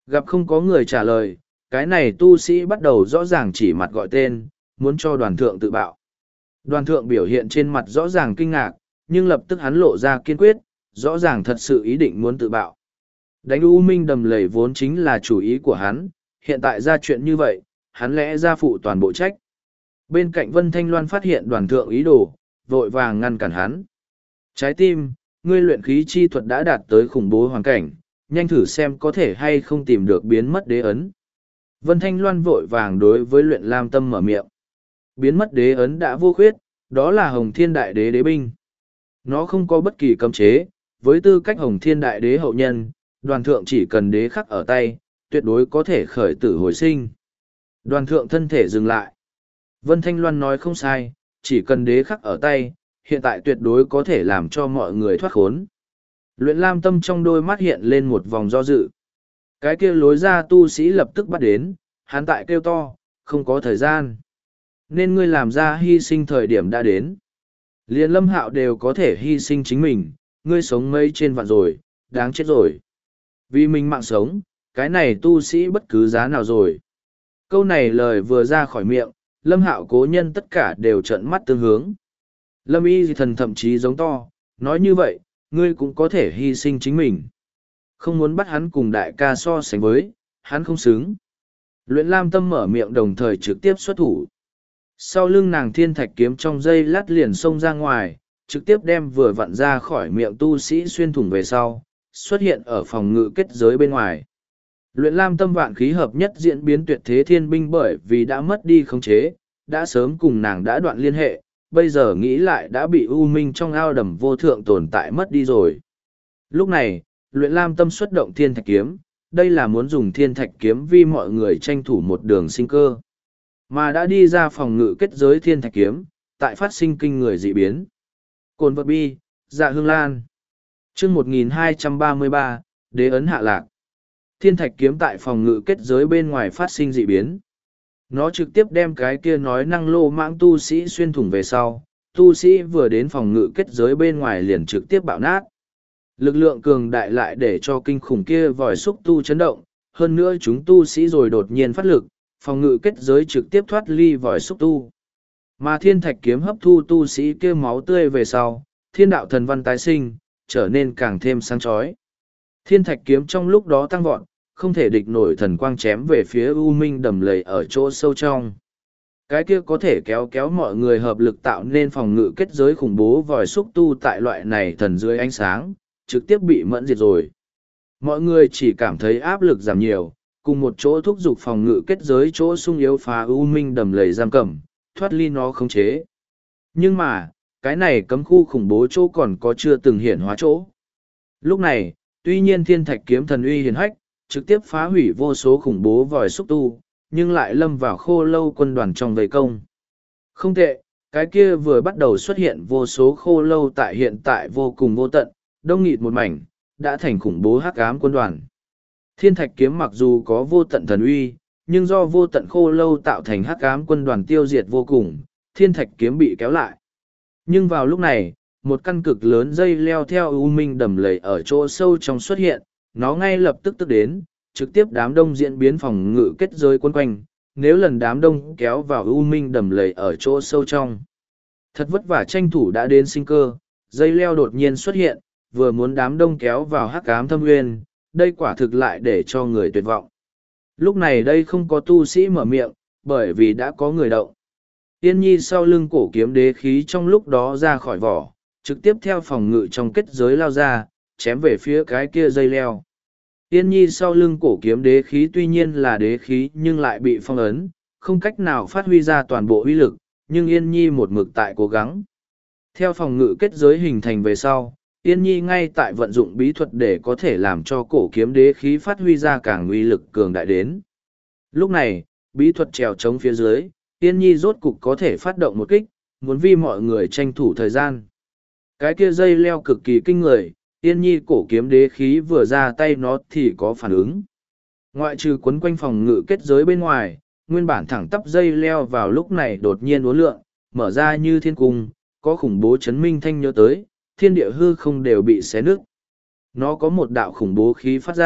Gặp không có người trả lời, cái này tu sĩ bắt đầu rõ ràng chỉ mặt gọi tên, muốn cho đoàn thượng tự bạo. Đoàn thượng biểu hiện trên mặt rõ ràng kinh ngạc, nhưng lập tức hắn lộ ra kiên quyết, rõ ràng thật sự ý định muốn tự bạo. Đánh U Minh đầm lầy vốn chính là chủ ý của hắn, hiện tại ra chuyện như vậy, hắn lẽ ra phụ toàn bộ trách. Bên cạnh Vân Thanh Loan phát hiện đoàn thượng ý đồ, vội vàng ngăn cản hắn. Trái tim, ngươi luyện khí chi thuật đã đạt tới khủng bố hoàn cảnh, nhanh thử xem có thể hay không tìm được biến mất đế ấn. Vân Thanh Loan vội vàng đối với luyện lam tâm mở miệng. Biến mất đế ấn đã vô khuyết, đó là Hồng Thiên Đại Đế đế binh. Nó không có bất kỳ cấm chế, với tư cách Hồng Thiên Đại Đế hậu nhân, đoàn thượng chỉ cần đế khắc ở tay, tuyệt đối có thể khởi tử hồi sinh. Đoàn thượng thân thể dừng lại. Vân Thanh Loan nói không sai, chỉ cần đế khắc ở tay, hiện tại tuyệt đối có thể làm cho mọi người thoát khốn. Luyện lam tâm trong đôi mắt hiện lên một vòng do dự. Cái kia lối ra tu sĩ lập tức bắt đến, hắn tại kêu to, không có thời gian. Nên ngươi làm ra hy sinh thời điểm đã đến. Liên Lâm Hạo đều có thể hy sinh chính mình, ngươi sống mấy trên vạn rồi, đáng chết rồi. Vì mình mạng sống, cái này tu sĩ bất cứ giá nào rồi. Câu này lời vừa ra khỏi miệng, Lâm Hạo cố nhân tất cả đều trợn mắt tương hướng. Lâm Y Thần thậm chí giống to, nói như vậy, ngươi cũng có thể hy sinh chính mình. Không muốn bắt hắn cùng đại ca so sánh với, hắn không xứng. Luyện lam tâm mở miệng đồng thời trực tiếp xuất thủ. Sau lưng nàng thiên thạch kiếm trong dây lát liền xông ra ngoài, trực tiếp đem vừa vặn ra khỏi miệng tu sĩ xuyên thủng về sau, xuất hiện ở phòng ngự kết giới bên ngoài. Luyện lam tâm vạn khí hợp nhất diễn biến tuyệt thế thiên binh bởi vì đã mất đi khống chế, đã sớm cùng nàng đã đoạn liên hệ, bây giờ nghĩ lại đã bị u minh trong ao đầm vô thượng tồn tại mất đi rồi. Lúc này, luyện lam tâm xuất động thiên thạch kiếm, đây là muốn dùng thiên thạch kiếm vì mọi người tranh thủ một đường sinh cơ. Mà đã đi ra phòng ngự kết giới thiên thạch kiếm, tại phát sinh kinh người dị biến. Cồn vật bi, dạ hương lan. chương 1233, đế ấn hạ lạc. Thiên thạch kiếm tại phòng ngự kết giới bên ngoài phát sinh dị biến. Nó trực tiếp đem cái kia nói năng lô mãng tu sĩ xuyên thủng về sau, tu sĩ vừa đến phòng ngự kết giới bên ngoài liền trực tiếp bạo nát. Lực lượng cường đại lại để cho kinh khủng kia vòi xúc tu chấn động, hơn nữa chúng tu sĩ rồi đột nhiên phát lực, phòng ngự kết giới trực tiếp thoát ly vòi xúc tu. Mà thiên thạch kiếm hấp thu tu sĩ kia máu tươi về sau, thiên đạo thần văn tái sinh, trở nên càng thêm sáng chói. Thiên thạch kiếm trong lúc đó tăng vọt, không thể địch nổi thần quang chém về phía u minh đầm lầy ở chỗ sâu trong. Cái kia có thể kéo kéo mọi người hợp lực tạo nên phòng ngự kết giới khủng bố vòi xúc tu tại loại này thần dưới ánh sáng, trực tiếp bị mẫn diệt rồi. Mọi người chỉ cảm thấy áp lực giảm nhiều, cùng một chỗ thúc giục phòng ngự kết giới chỗ sung yếu phá u minh đầm lầy giam cầm, thoát ly nó khống chế. Nhưng mà, cái này cấm khu khủng bố chỗ còn có chưa từng hiển hóa chỗ. Lúc này, tuy nhiên thiên thạch kiếm thần uy hiển hách, trực tiếp phá hủy vô số khủng bố vòi xúc tu, nhưng lại lâm vào khô lâu quân đoàn trong vây công. Không tệ, cái kia vừa bắt đầu xuất hiện vô số khô lâu tại hiện tại vô cùng vô tận, đông nghịt một mảnh, đã thành khủng bố hắc ám quân đoàn. Thiên thạch kiếm mặc dù có vô tận thần uy, nhưng do vô tận khô lâu tạo thành hắc ám quân đoàn tiêu diệt vô cùng, thiên thạch kiếm bị kéo lại. Nhưng vào lúc này, một căn cực lớn dây leo theo u minh đầm lầy ở chỗ sâu trong xuất hiện, nó ngay lập tức tức đến, trực tiếp đám đông diễn biến phòng ngự kết giới quấn quanh, nếu lần đám đông kéo vào u minh đầm lầy ở chỗ sâu trong. Thật vất vả tranh thủ đã đến sinh cơ, dây leo đột nhiên xuất hiện, vừa muốn đám đông kéo vào hắc ám thâm nguyên, đây quả thực lại để cho người tuyệt vọng. Lúc này đây không có tu sĩ mở miệng, bởi vì đã có người động. Tiên nhi sau lưng cổ kiếm đế khí trong lúc đó ra khỏi vỏ, trực tiếp theo phòng ngự trong kết giới lao ra, chém về phía cái kia dây leo. Tiên nhi sau lưng cổ kiếm đế khí tuy nhiên là đế khí nhưng lại bị phong ấn, không cách nào phát huy ra toàn bộ uy lực, nhưng Yên nhi một mực tại cố gắng. Theo phòng ngự kết giới hình thành về sau, Yên nhi ngay tại vận dụng bí thuật để có thể làm cho cổ kiếm đế khí phát huy ra càng uy lực cường đại đến. Lúc này, bí thuật trèo trống phía dưới, Yên nhi rốt cục có thể phát động một kích, muốn vì mọi người tranh thủ thời gian. Cái kia dây leo cực kỳ kinh người, Yên nhi cổ kiếm đế khí vừa ra tay nó thì có phản ứng. Ngoại trừ quấn quanh phòng ngự kết giới bên ngoài, nguyên bản thẳng tắp dây leo vào lúc này đột nhiên uốn lượn, mở ra như thiên cung, có khủng bố chấn minh thanh nhớ tới, thiên địa hư không đều bị xé nứt. Nó có một đạo khủng bố khí phát ra,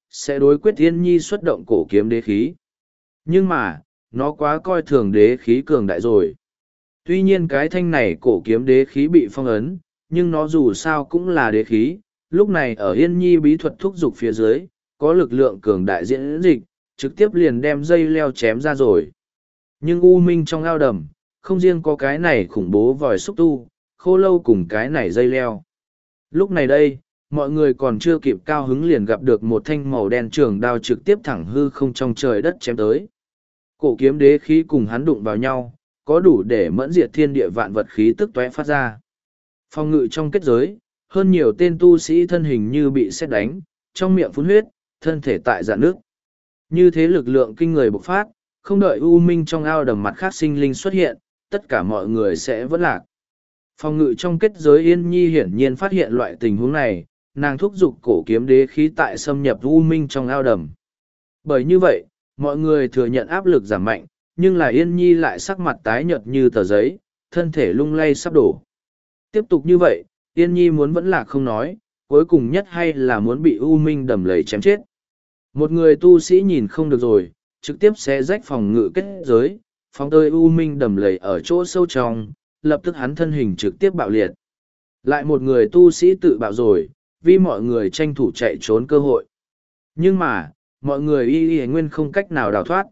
sẽ đối quyết Yên Nhi xuất động cổ kiếm đế khí. Nhưng mà, nó quá coi thường đế khí cường đại rồi. Tuy nhiên cái thanh này cổ kiếm đế khí bị phong ấn, nhưng nó dù sao cũng là đế khí, lúc này ở Yên Nhi bí thuật thúc giục phía dưới, có lực lượng cường đại diễn dịch, trực tiếp liền đem dây leo chém ra rồi. Nhưng U Minh trong ao đầm, không riêng có cái này khủng bố vòi xúc tu, khô lâu cùng cái này dây leo. Lúc này đây, mọi người còn chưa kịp cao hứng liền gặp được một thanh màu đen trường đao trực tiếp thẳng hư không trong trời đất chém tới. Cổ kiếm đế khí cùng hắn đụng vào nhau, có đủ để mẫn diệt thiên địa vạn vật khí tức tóe phát ra. Phòng ngự trong kết giới, hơn nhiều tên tu sĩ thân hình như bị sét đánh, trong miệng phun huyết, thân thể tại dạn nước. Như thế lực lượng kinh người bộc phát, không đợi U Minh trong ao đầm mặt khác sinh linh xuất hiện, tất cả mọi người sẽ vẫn lạc. Phòng ngự trong kết giới Yên Nhi hiển nhiên phát hiện loại tình huống này, nàng thúc giục cổ kiếm đế khí tại xâm nhập U Minh trong ao đầm. Bởi như vậy, mọi người thừa nhận áp lực giảm mạnh, nhưng là Yên Nhi lại sắc mặt tái nhợt như tờ giấy, thân thể lung lay sắp đổ. Tiếp tục như vậy, Yên Nhi muốn vẫn lạc không nói, cuối cùng nhất hay là muốn bị U Minh đầm lầy chém chết. Một người tu sĩ nhìn không được rồi, trực tiếp xé rách phòng ngự kết giới, phóng tơi U Minh đầm lầy ở chỗ sâu trong, lập tức hắn thân hình trực tiếp bạo liệt. Lại một người tu sĩ tự bạo rồi, vì mọi người tranh thủ chạy trốn cơ hội. Nhưng mà, mọi người y nguyên không cách nào đào thoát.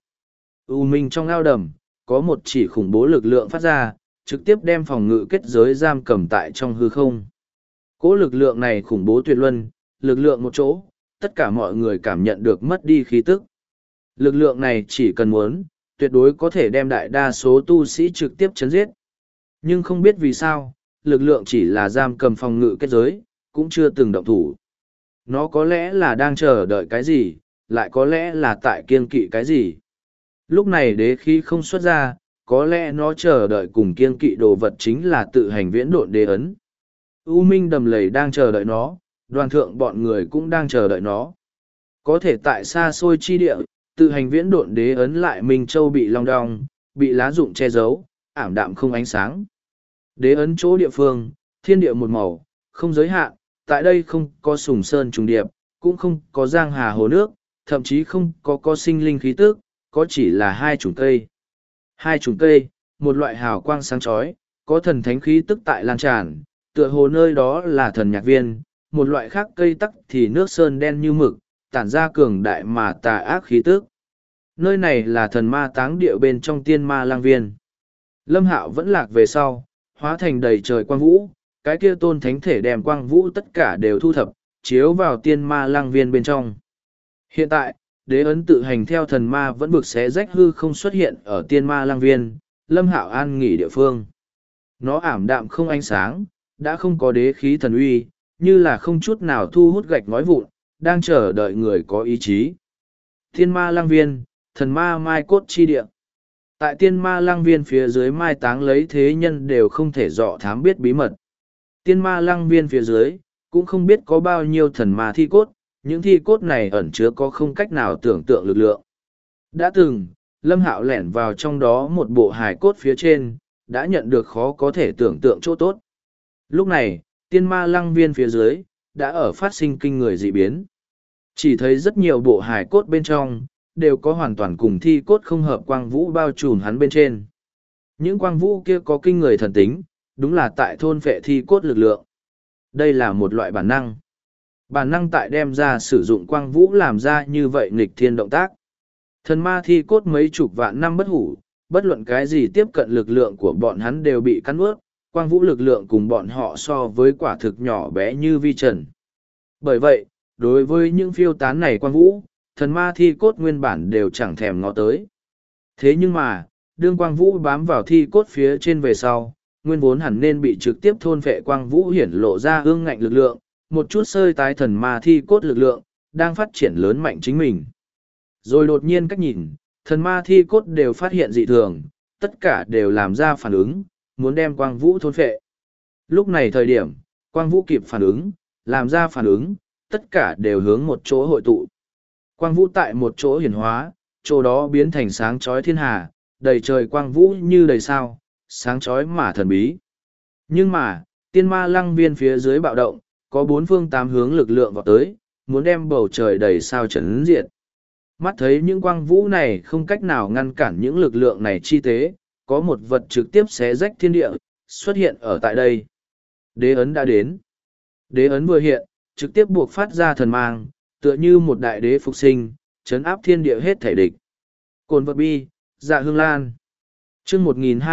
U Minh trong ao đầm, có một chỉ khủng bố lực lượng phát ra, trực tiếp đem phòng ngự kết giới giam cầm tại trong hư không. Cỗ lực lượng này khủng bố tuyệt luân, lực lượng một chỗ, tất cả mọi người cảm nhận được mất đi khí tức. Lực lượng này chỉ cần muốn, tuyệt đối có thể đem đại đa số tu sĩ trực tiếp chấn giết. Nhưng không biết vì sao, lực lượng chỉ là giam cầm phòng ngự kết giới, cũng chưa từng động thủ. Nó có lẽ là đang chờ đợi cái gì, lại có lẽ là tại kiên kỵ cái gì. Lúc này đế khí không xuất ra, có lẽ nó chờ đợi cùng kiên kỵ đồ vật chính là tự hành viễn độn đế ấn. U Minh đầm lầy đang chờ đợi nó, đoàn thượng bọn người cũng đang chờ đợi nó. Có thể tại xa xôi chi địa, tự hành viễn độn đế ấn lại Minh Châu bị long đong, bị lá rụng che giấu, ảm đạm không ánh sáng. Đế ấn chỗ địa phương, thiên địa một màu, không giới hạn, tại đây không có sùng sơn trùng điệp, cũng không có giang hà hồ nước, thậm chí không có sinh linh khí tức, có chỉ là hai chủng cây. Hai chủng cây, một loại hào quang sáng chói, có thần thánh khí tức tại lan tràn, tựa hồ nơi đó là thần nhạc viên, một loại khác cây tắc thì nước sơn đen như mực, tản ra cường đại mà tà ác khí tức. Nơi này là thần ma táng địa bên trong tiên ma lang viên. Lâm Hạo vẫn lạc về sau, hóa thành đầy trời quang vũ, cái kia tôn thánh thể đem quang vũ tất cả đều thu thập, chiếu vào tiên ma lang viên bên trong. Hiện tại, đế ấn tự hành theo thần ma vẫn vực xé rách hư không xuất hiện ở tiên ma lang viên, Lâm Hạo an nghỉ địa phương. Nó ảm đạm không ánh sáng, đã không có đế khí thần uy, như là không chút nào thu hút gạch ngói vụn, đang chờ đợi người có ý chí. Tiên ma lang viên, thần ma mai cốt chi địa. Tại tiên ma lang viên phía dưới mai táng lấy thế nhân đều không thể dọ thám biết bí mật. Tiên ma lang viên phía dưới, cũng không biết có bao nhiêu thần ma thi cốt, những thi cốt này ẩn chứa có không cách nào tưởng tượng lực lượng. Đã từng, Lâm Hạo lẻn vào trong đó một bộ hài cốt phía trên, đã nhận được khó có thể tưởng tượng chỗ tốt. Lúc này, tiên ma lăng viên phía dưới, đã ở phát sinh kinh người dị biến. Chỉ thấy rất nhiều bộ hài cốt bên trong, đều có hoàn toàn cùng thi cốt không hợp quang vũ bao trùm hắn bên trên. Những quang vũ kia có kinh người thần tính, đúng là tại thôn phệ thi cốt lực lượng. Đây là một loại bản năng. Bản năng tại đem ra sử dụng quang vũ làm ra như vậy nghịch thiên động tác. Thần ma thi cốt mấy chục vạn năm bất hủ, bất luận cái gì tiếp cận lực lượng của bọn hắn đều bị cắn ướt, quang vũ lực lượng cùng bọn họ so với quả thực nhỏ bé như vi trần. Bởi vậy, đối với những phiêu tán này quang vũ, thần ma thi cốt nguyên bản đều chẳng thèm ngó tới. Thế nhưng mà, đương quang vũ bám vào thi cốt phía trên về sau, nguyên vốn hẳn nên bị trực tiếp thôn phệ quang vũ hiển lộ ra ương ngạnh lực lượng, một chút sơi tái thần ma thi cốt lực lượng, đang phát triển lớn mạnh chính mình. Rồi đột nhiên cách nhìn, thần ma thi cốt đều phát hiện dị thường, tất cả đều làm ra phản ứng, muốn đem quang vũ thôn phệ. Lúc này thời điểm, quang vũ kịp phản ứng, làm ra phản ứng, tất cả đều hướng một chỗ hội tụ. Quang vũ tại một chỗ hiển hóa, chỗ đó biến thành sáng chói thiên hà, đầy trời quang vũ như đầy sao, sáng chói mà thần bí. Nhưng mà, tiên ma lăng viên phía dưới bạo động, có bốn phương tám hướng lực lượng vào tới, muốn đem bầu trời đầy sao chấn diệt. Mắt thấy những quang vũ này không cách nào ngăn cản những lực lượng này chi tế, có một vật trực tiếp xé rách thiên địa, xuất hiện ở tại đây. Đế ấn đã đến. Đế ấn vừa hiện, trực tiếp buộc phát ra thần mang, tựa như một đại đế phục sinh, chấn áp thiên địa hết thể địch. Cồn vật bi, dạ hương lan. chương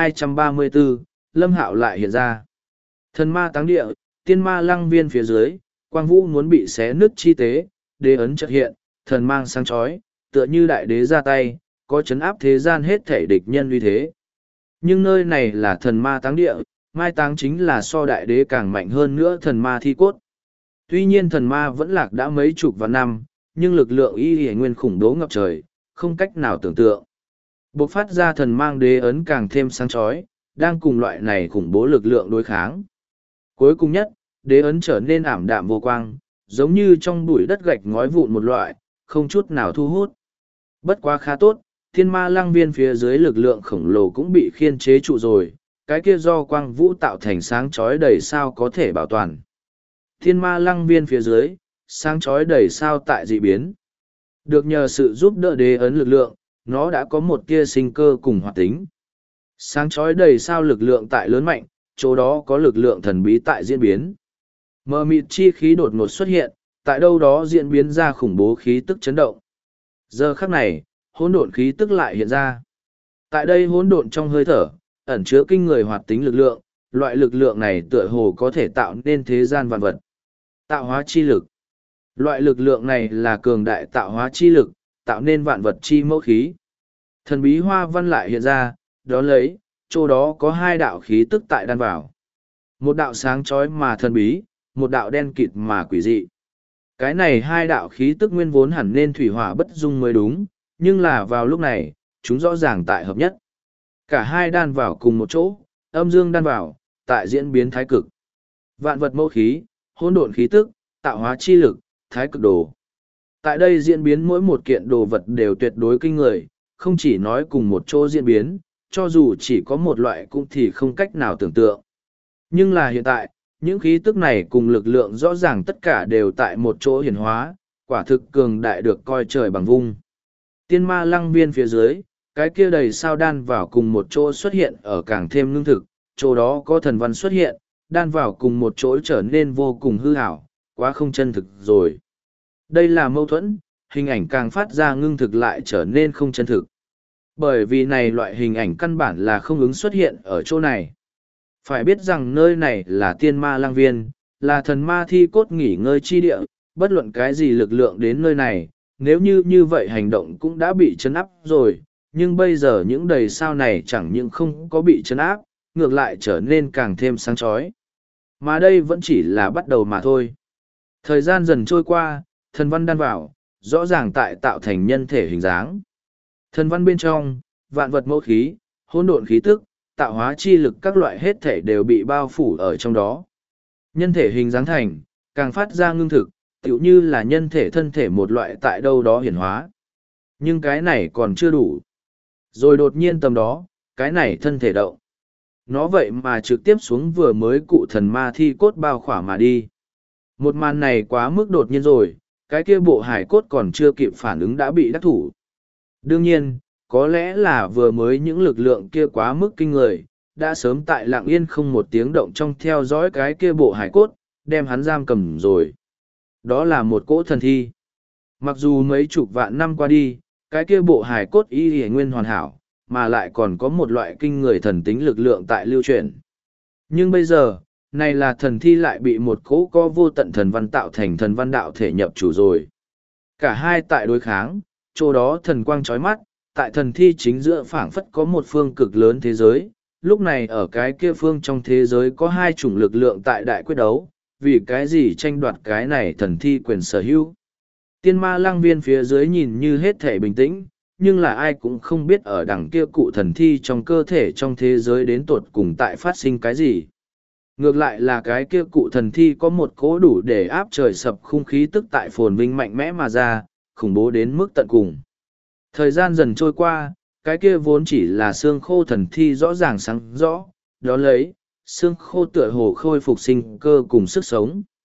1234, Lâm Hạo lại hiện ra. Thần ma táng địa, tiên ma lăng viên phía dưới, quang vũ muốn bị xé nứt chi tế, đế ấn chợt hiện, thần mang sáng chói, tựa như đại đế ra tay, có chấn áp thế gian hết thể địch nhân uy thế. Nhưng nơi này là thần ma táng địa, mai táng chính là so đại đế càng mạnh hơn nữa thần ma thi cốt. Tuy nhiên thần ma vẫn lạc đã mấy chục vạn năm, nhưng lực lượng y hề nguyên khủng bố ngập trời, không cách nào tưởng tượng. Bộc phát ra thần mang đế ấn càng thêm sáng chói, đang cùng loại này khủng bố lực lượng đối kháng. Cuối cùng nhất, đế ấn trở nên ảm đạm vô quang, giống như trong bụi đất gạch ngói vụn một loại, không chút nào thu hút. Bất quá khá tốt, thiên ma lăng viên phía dưới lực lượng khổng lồ cũng bị khiên chế trụ rồi, cái kia do quang vũ tạo thành sáng chói đầy sao có thể bảo toàn. Thiên ma lăng viên phía dưới, sáng chói đầy sao tại dị biến. Được nhờ sự giúp đỡ đế ấn lực lượng, nó đã có một tia sinh cơ cùng hoạt tính. Sáng chói đầy sao lực lượng tại lớn mạnh, chỗ đó có lực lượng thần bí tại diễn biến. Mờ mịt chi khí đột ngột xuất hiện, tại đâu đó diễn biến ra khủng bố khí tức chấn động. Giờ khắc này, hỗn độn khí tức lại hiện ra. Tại đây hỗn độn trong hơi thở, ẩn chứa kinh người hoạt tính lực lượng, loại lực lượng này tựa hồ có thể tạo nên thế gian vạn vật. Tạo hóa chi lực. Loại lực lượng này là cường đại tạo hóa chi lực, tạo nên vạn vật chi mẫu khí. Thần bí hoa văn lại hiện ra, đó lấy, chỗ đó có hai đạo khí tức tại đan vào. Một đạo sáng chói mà thần bí, một đạo đen kịt mà quỷ dị. Cái này hai đạo khí tức nguyên vốn hẳn nên thủy hỏa bất dung mới đúng, nhưng là vào lúc này, chúng rõ ràng tại hợp nhất. Cả hai đan vào cùng một chỗ, âm dương đan vào, tại diễn biến thái cực. Vạn vật mẫu khí, hỗn độn khí tức, tạo hóa chi lực, thái cực đồ. Tại đây diễn biến mỗi một kiện đồ vật đều tuyệt đối kinh người, không chỉ nói cùng một chỗ diễn biến, cho dù chỉ có một loại cũng thì không cách nào tưởng tượng. Nhưng là hiện tại, những khí tức này cùng lực lượng rõ ràng tất cả đều tại một chỗ hiển hóa, quả thực cường đại được coi trời bằng vung. Tiên ma lăng viên phía dưới, cái kia đầy sao đan vào cùng một chỗ xuất hiện ở càng thêm ngưng thực, chỗ đó có thần văn xuất hiện, đan vào cùng một chỗ trở nên vô cùng hư ảo, quá không chân thực rồi. Đây là mâu thuẫn, hình ảnh càng phát ra ngưng thực lại trở nên không chân thực. Bởi vì này loại hình ảnh căn bản là không ứng xuất hiện ở chỗ này. Phải biết rằng nơi này là tiên ma lang viên, là thần ma thi cốt nghỉ ngơi chi địa, bất luận cái gì lực lượng đến nơi này, nếu như vậy hành động cũng đã bị chấn áp rồi, nhưng bây giờ những đầy sao này chẳng những không có bị chấn áp, ngược lại trở nên càng thêm sáng chói. Mà đây vẫn chỉ là bắt đầu mà thôi. Thời gian dần trôi qua, thần văn đan vào, rõ ràng tại tạo thành nhân thể hình dáng. Thần văn bên trong, vạn vật mẫu khí, hỗn độn khí tức, tạo hóa chi lực các loại hết thể đều bị bao phủ ở trong đó. Nhân thể hình dáng thành, càng phát ra ngưng thực, tựu như là nhân thể thân thể một loại tại đâu đó hiển hóa. Nhưng cái này còn chưa đủ. Rồi đột nhiên tầm đó, cái này thân thể động. Nó vậy mà trực tiếp xuống vừa mới cụ thần ma thi cốt bao khỏa mà đi. Một màn này quá mức đột nhiên rồi, cái kia bộ hải cốt còn chưa kịp phản ứng đã bị đắc thủ. Đương nhiên, có lẽ là vừa mới những lực lượng kia quá mức kinh người, đã sớm tại lặng yên không một tiếng động trong theo dõi cái kia bộ hải cốt, đem hắn giam cầm rồi. Đó là một cỗ thần thi. Mặc dù mấy chục vạn năm qua đi, cái kia bộ hải cốt y hề nguyên hoàn hảo, mà lại còn có một loại kinh người thần tính lực lượng tại lưu truyền. Nhưng bây giờ, này là thần thi lại bị một cỗ có vô tận thần văn tạo thành thần văn đạo thể nhập chủ rồi. Cả hai tại đối kháng, chỗ đó thần quang chói mắt, tại thần thi chính giữa phảng phất có một phương cực lớn thế giới. Lúc này ở cái kia phương trong thế giới có hai chủng lực lượng tại đại quyết đấu, vì cái gì tranh đoạt cái này thần thi quyền sở hữu. Tiên ma lăng viên phía dưới nhìn như hết thể bình tĩnh, nhưng là ai cũng không biết ở đằng kia cụ thần thi trong cơ thể trong thế giới đến tột cùng tại phát sinh cái gì. Ngược lại là cái kia cụ thần thi có một cỗ đủ để áp trời sập khung khí tức tại phồn vinh mạnh mẽ mà ra, khủng bố đến mức tận cùng. Thời gian dần trôi qua, cái kia vốn chỉ là xương khô thần thi rõ ràng sáng rõ, đó lấy, xương khô tựa hồ khôi phục sinh cơ cùng sức sống.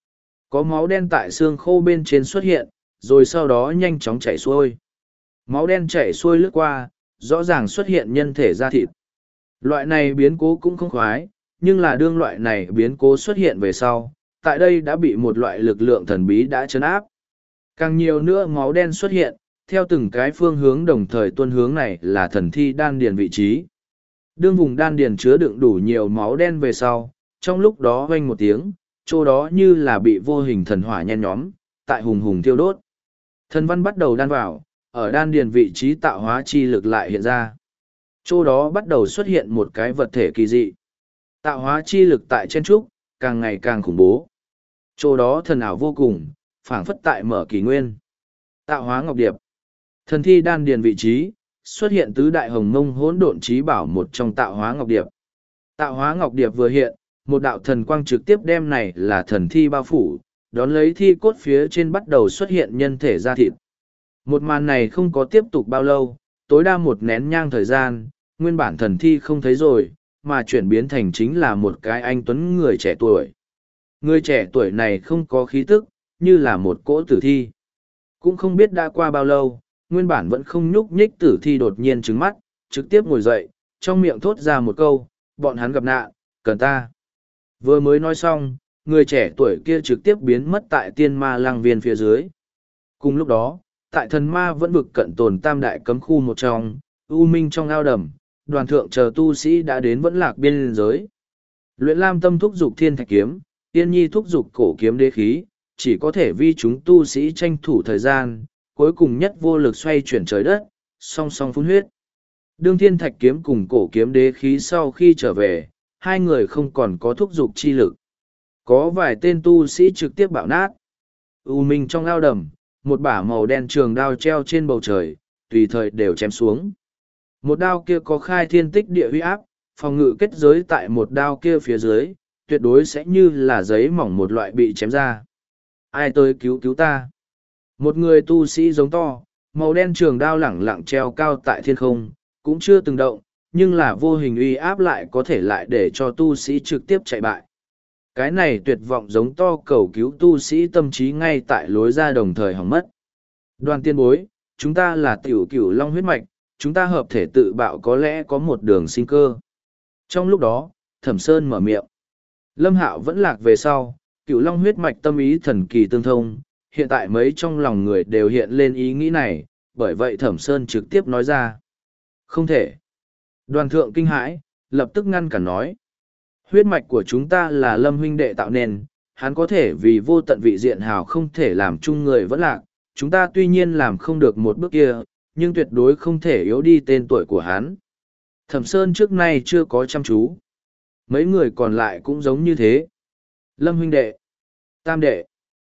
Có máu đen tại xương khô bên trên xuất hiện, rồi sau đó nhanh chóng chảy xuôi. Máu đen chảy xuôi lướt qua, rõ ràng xuất hiện nhân thể da thịt. Loại này biến cố cũng không khoái, nhưng là đương loại này biến cố xuất hiện về sau, tại đây đã bị một loại lực lượng thần bí đã chấn áp. Càng nhiều nữa máu đen xuất hiện, theo từng cái phương hướng đồng thời tuân hướng này là thần thi đan điền vị trí. Đương vùng đan điền chứa đựng đủ nhiều máu đen về sau, trong lúc đó vang một tiếng, chỗ đó như là bị vô hình thần hỏa nhen nhóm, tại hùng hùng tiêu đốt. Thần văn bắt đầu đan vào, ở đan điền vị trí tạo hóa chi lực lại hiện ra. Chỗ đó bắt đầu xuất hiện một cái vật thể kỳ dị. Tạo hóa chi lực tại chen trúc, càng ngày càng khủng bố. Chỗ đó thần ảo vô cùng, phảng phất tại mở kỷ nguyên. Tạo hóa ngọc điệp. Thần thi đan điền vị trí, xuất hiện tứ đại hồng mông hỗn độn trí bảo một trong tạo hóa ngọc điệp. Tạo hóa ngọc điệp vừa hiện, một đạo thần quang trực tiếp đem này là thần thi bao phủ, đón lấy thi cốt phía trên bắt đầu xuất hiện nhân thể da thịt. Một màn này không có tiếp tục bao lâu, tối đa một nén nhang thời gian, nguyên bản thần thi không thấy rồi, mà chuyển biến thành chính là một cái anh tuấn người trẻ tuổi. Người trẻ tuổi này không có khí tức, như là một cỗ tử thi. Cũng không biết đã qua bao lâu, nguyên bản vẫn không nhúc nhích tử thi đột nhiên trứng mắt, trực tiếp ngồi dậy, trong miệng thốt ra một câu, bọn hắn gặp nạn, cần ta. Vừa mới nói xong, người trẻ tuổi kia trực tiếp biến mất tại tiên ma lang viên phía dưới. Cùng lúc đó, tại thần ma vẫn vực cận tồn tam đại cấm khu một trong, u minh trong ao đầm, đoàn thượng chờ tu sĩ đã đến vẫn lạc biên giới. Luyện Lam tâm thúc dục thiên thạch kiếm, Yên Nhi thúc dục cổ kiếm đế khí, chỉ có thể vi chúng tu sĩ tranh thủ thời gian, cuối cùng nhất vô lực xoay chuyển trời đất, song song phun huyết. Đương thiên thạch kiếm cùng cổ kiếm đế khí sau khi trở về, hai người không còn có thúc dục chi lực. Có vài tên tu sĩ trực tiếp bạo nát. U minh trong ao đầm, một bả màu đen trường đao treo trên bầu trời, tùy thời đều chém xuống. Một đao kia có khai thiên tích địa uy áp, phòng ngự kết giới tại một đao kia phía dưới, tuyệt đối sẽ như là giấy mỏng một loại bị chém ra. Ai tới cứu cứu ta? Một người tu sĩ giống to, màu đen trường đao lẳng lặng treo cao tại thiên không, cũng chưa từng động, nhưng là vô hình uy áp lại có thể lại để cho tu sĩ trực tiếp chạy bại. Cái này tuyệt vọng giống to cầu cứu tu sĩ tâm trí ngay tại lối ra đồng thời hỏng mất. Đoàn tiên bối, chúng ta là tiểu cửu long huyết mạch, chúng ta hợp thể tự bạo có lẽ có một đường sinh cơ. Trong lúc đó, Thẩm Sơn mở miệng. Lâm Hạo vẫn lạc về sau, cửu long huyết mạch tâm ý thần kỳ tương thông, hiện tại mấy trong lòng người đều hiện lên ý nghĩ này, bởi vậy Thẩm Sơn trực tiếp nói ra. Không thể. Đoàn thượng kinh hãi, lập tức ngăn cản nói. Huyết mạch của chúng ta là Lâm huynh đệ tạo nên, hắn có thể vì vô tận vị diện hào không thể làm chung người vẫn lạc, chúng ta tuy nhiên làm không được một bước kia, nhưng tuyệt đối không thể yếu đi tên tuổi của hắn. Thẩm Sơn trước nay chưa có chăm chú. Mấy người còn lại cũng giống như thế. Lâm huynh đệ, Tam đệ,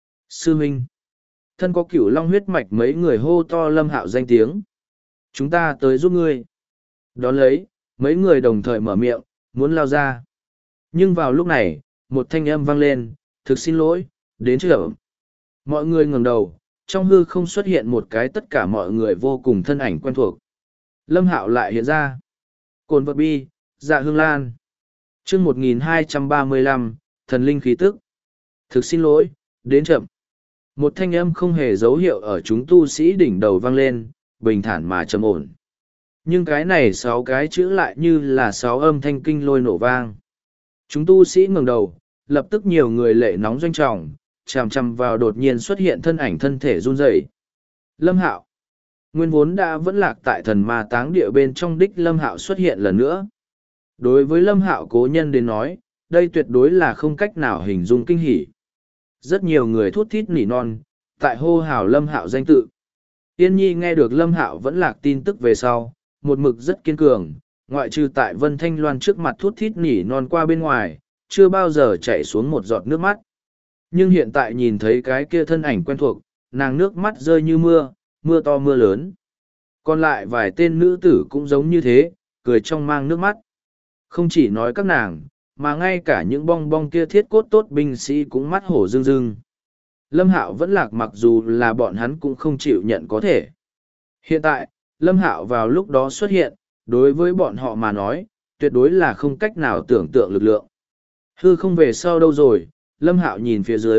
Sư huynh. Thân có cửu long huyết mạch mấy người hô to Lâm Hạo danh tiếng. Chúng ta tới giúp ngươi. Đón lấy, mấy người đồng thời mở miệng, muốn lao ra. Nhưng vào lúc này, một thanh âm vang lên, thực xin lỗi, đến chưa? Mọi người ngẩng đầu, trong hư không xuất hiện một cái tất cả mọi người vô cùng thân ảnh quen thuộc. Lâm Hạo lại hiện ra. Cồn vật bi, dạ hương lan. chương 1235, thần linh khí tức. Thực xin lỗi, đến chậm. Một thanh âm không hề dấu hiệu ở chúng tu sĩ đỉnh đầu vang lên, bình thản mà trầm ổn. Nhưng cái này 6 cái chữ lại như là 6 âm thanh kinh lôi nổ vang. Chúng tu sĩ ngẩng đầu, lập tức nhiều người lệ nóng doanh trọng, chằm chằm vào đột nhiên xuất hiện thân ảnh thân thể run rẩy. Lâm Hạo. Nguyên vốn đã vẫn lạc tại thần ma táng địa bên trong đích Lâm Hạo xuất hiện lần nữa. Đối với Lâm Hạo cố nhân đến nói, đây tuyệt đối là không cách nào hình dung kinh hỉ. Rất nhiều người thút thít nỉ non, tại hô hào Lâm Hạo danh tự. Yên Nhi nghe được Lâm Hạo vẫn lạc tin tức về sau, một mực rất kiên cường, ngoại trừ tại Vân Thanh Loan trước mặt thút thít nỉ non qua bên ngoài, chưa bao giờ chảy xuống một giọt nước mắt. Nhưng hiện tại nhìn thấy cái kia thân ảnh quen thuộc, nàng nước mắt rơi như mưa, mưa to mưa lớn. Còn lại vài tên nữ tử cũng giống như thế, cười trong mang nước mắt. Không chỉ nói các nàng, mà ngay cả những bong bong kia thiết cốt tốt binh sĩ cũng mắt hổ rưng rưng. Lâm Hạo vẫn lạc mặc dù là bọn hắn cũng không chịu nhận có thể. Hiện tại, Lâm Hạo vào lúc đó xuất hiện, đối với bọn họ mà nói, tuyệt đối là không cách nào tưởng tượng lực lượng. Hư không về sau đâu rồi, Lâm Hạo nhìn phía dưới,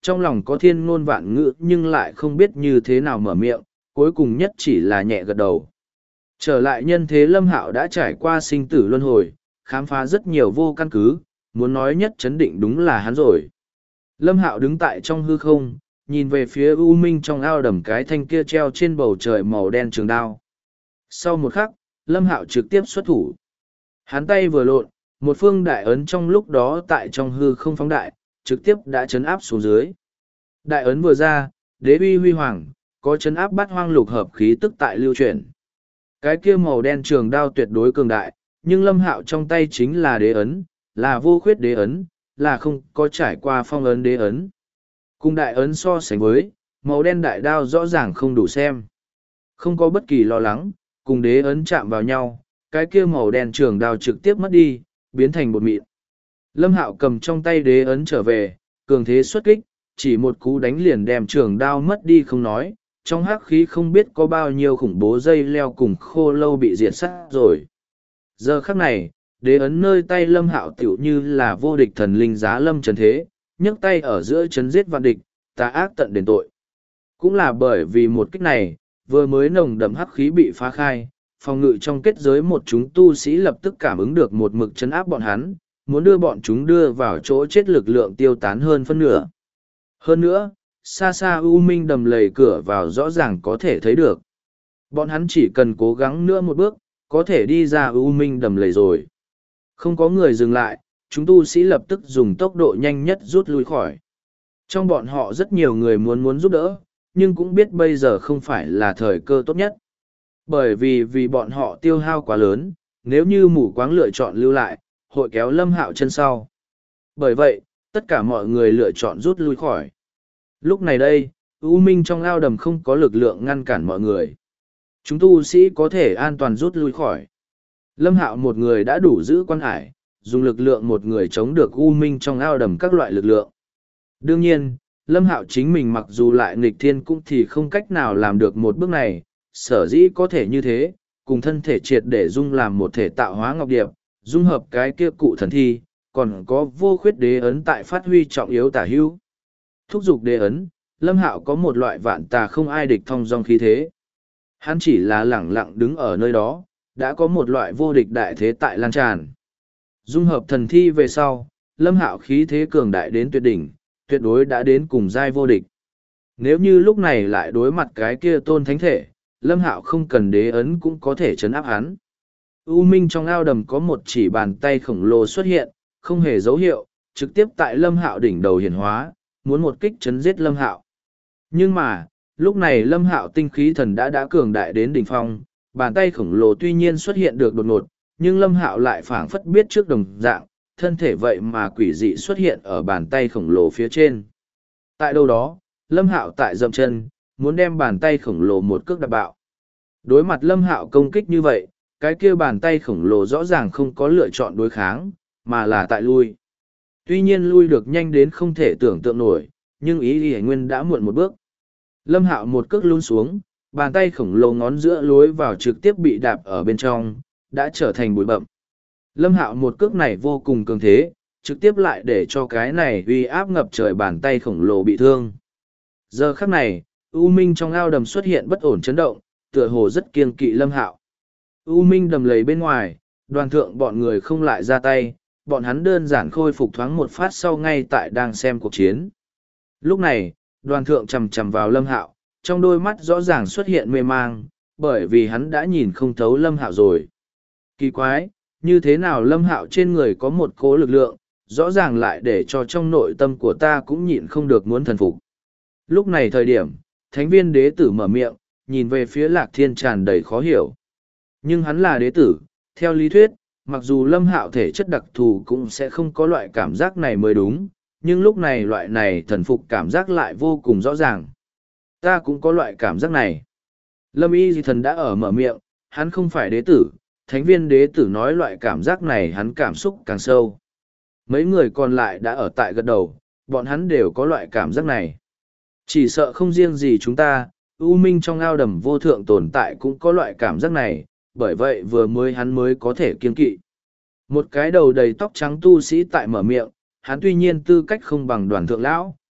trong lòng có thiên ngôn vạn ngữ nhưng lại không biết như thế nào mở miệng, cuối cùng nhất chỉ là nhẹ gật đầu. Trở lại nhân thế Lâm Hạo đã trải qua sinh tử luân hồi, khám phá rất nhiều vô căn cứ, muốn nói nhất chấn định đúng là hắn rồi. Lâm Hạo đứng tại trong hư không, nhìn về phía u minh trong ao đầm cái thanh kia treo trên bầu trời màu đen trường đao. Sau một khắc, Lâm Hạo trực tiếp xuất thủ. Hắn tay vừa lộn, một phương đại ấn trong lúc đó tại trong hư không phóng đại, trực tiếp đã chấn áp xuống dưới. Đại ấn vừa ra, đế uy huy hoàng, có chấn áp bát hoang lục hợp khí tức tại lưu chuyển. Cái kia màu đen trường đao tuyệt đối cường đại, nhưng Lâm Hạo trong tay chính là đế ấn, là vô khuyết đế ấn, là không có trải qua phong ấn đế ấn. Cùng đại ấn so sánh với, màu đen đại đao rõ ràng không đủ xem. Không có bất kỳ lo lắng, cùng đế ấn chạm vào nhau, cái kia màu đen trường đao trực tiếp mất đi, biến thành bột mịn. Lâm Hạo cầm trong tay đế ấn trở về, cường thế xuất kích, chỉ một cú đánh liền đem trường đao mất đi không nói, trong hắc khí không biết có bao nhiêu khủng bố dây leo cùng khô lâu bị diệt sát rồi. Giờ khắc này, đế ấn nơi tay Lâm Hạo tựu như là vô địch thần linh giá lâm trần thế, nhấc tay ở giữa chấn giết vạn địch, tà ác tận đền tội. Cũng là bởi vì một kích này, vừa mới nồng đậm hắc khí bị phá khai, phòng ngự trong kết giới một chúng tu sĩ lập tức cảm ứng được một mực chấn áp bọn hắn, muốn đưa bọn chúng đưa vào chỗ chết lực lượng tiêu tán hơn phân nửa. Hơn nữa, xa xa u minh đầm lầy cửa vào rõ ràng có thể thấy được. Bọn hắn chỉ cần cố gắng nữa một bước, có thể đi ra u minh đầm lầy rồi. Không có người dừng lại, chúng tu sĩ lập tức dùng tốc độ nhanh nhất rút lui khỏi. Trong bọn họ rất nhiều người muốn giúp đỡ, nhưng cũng biết bây giờ không phải là thời cơ tốt nhất. Bởi vì bọn họ tiêu hao quá lớn, nếu như mù quáng lựa chọn lưu lại, hội kéo Lâm Hạo chân sau. Bởi vậy, tất cả mọi người lựa chọn rút lui khỏi. Lúc này đây, U Minh trong ao đầm không có lực lượng ngăn cản mọi người. Chúng tu sĩ có thể an toàn rút lui khỏi. Lâm Hạo một người đã đủ giữ quan hải, dùng lực lượng một người chống được U Minh trong ao đầm các loại lực lượng. Đương nhiên, Lâm Hạo chính mình mặc dù lại nghịch thiên cũng thì không cách nào làm được một bước này, sở dĩ có thể như thế, cùng thân thể triệt để dung làm một thể tạo hóa ngọc điệp, dung hợp cái kia cụ thần thi, còn có vô khuyết đế ấn tại phát huy trọng yếu tả hữu. Thúc giục đế ấn, Lâm Hạo có một loại vạn tà không ai địch thong dong khí thế. Hắn chỉ là lẳng lặng đứng ở nơi đó, đã có một loại vô địch đại thế tại lan tràn. Dung hợp thần thi về sau, Lâm Hạo khí thế cường đại đến tuyệt đỉnh, tuyệt đối đã đến cùng giai vô địch. Nếu như lúc này lại đối mặt cái kia tôn thánh thể, Lâm Hạo không cần đế ấn cũng có thể chấn áp hắn. U Minh trong ao đầm có một chỉ bàn tay khổng lồ xuất hiện, không hề dấu hiệu, trực tiếp tại Lâm Hạo đỉnh đầu hiển hóa, muốn một kích chấn giết Lâm Hạo. Nhưng mà, lúc này Lâm Hạo tinh khí thần đã cường đại đến đỉnh phong, bàn tay khổng lồ tuy nhiên xuất hiện được đột ngột, nhưng Lâm Hạo lại phảng phất biết trước đồng dạng, thân thể vậy mà quỷ dị xuất hiện ở bàn tay khổng lồ phía trên. Tại đâu đó, Lâm Hạo tại dậm chân, muốn đem bàn tay khổng lồ một cước đạp bạo. Đối mặt Lâm Hạo công kích như vậy, cái kia bàn tay khổng lồ rõ ràng không có lựa chọn đối kháng, mà là tại lui. Tuy nhiên lui được nhanh đến không thể tưởng tượng nổi, nhưng ý Lý Nguyên đã muộn một bước. Lâm Hạo một cước lún xuống, bàn tay khổng lồ ngón giữa lối vào trực tiếp bị đạp ở bên trong, đã trở thành bụi bậm. Lâm Hạo một cước này vô cùng cường thế, trực tiếp lại để cho cái này uy áp ngập trời bàn tay khổng lồ bị thương. Giờ khắc này, U Minh trong ao đầm xuất hiện bất ổn chấn động, tựa hồ rất kiêng kỵ Lâm Hạo. U Minh đầm lầy bên ngoài, đoàn thượng bọn người không lại ra tay, bọn hắn đơn giản khôi phục thoáng một phát sau ngay tại đang xem cuộc chiến. Lúc này, đoàn thượng chầm chầm vào Lâm Hạo, trong đôi mắt rõ ràng xuất hiện mê mang, bởi vì hắn đã nhìn không thấu Lâm Hạo rồi. Kỳ quái, như thế nào Lâm Hạo trên người có một cỗ lực lượng, rõ ràng lại để cho trong nội tâm của ta cũng nhịn không được muốn thần phục. Lúc này thời điểm, thánh viên đế tử mở miệng, nhìn về phía Lạc Thiên tràn đầy khó hiểu. Nhưng hắn là đế tử, theo lý thuyết, mặc dù Lâm Hạo thể chất đặc thù cũng sẽ không có loại cảm giác này mới đúng, nhưng lúc này loại này thần phục cảm giác lại vô cùng rõ ràng. Ta cũng có loại cảm giác này. Lâm Y Di Thần đã ở mở miệng, hắn không phải đế tử, thánh viên đế tử nói loại cảm giác này hắn cảm xúc càng sâu. Mấy người còn lại đã ở tại gật đầu, bọn hắn đều có loại cảm giác này. Chỉ sợ không riêng gì chúng ta, U Minh trong ao đầm vô thượng tồn tại cũng có loại cảm giác này, bởi vậy vừa mới hắn mới có thể kiên kỵ. Một cái đầu đầy tóc trắng tu sĩ tại mở miệng, hắn tuy nhiên tư cách không bằng đoàn thượng lão,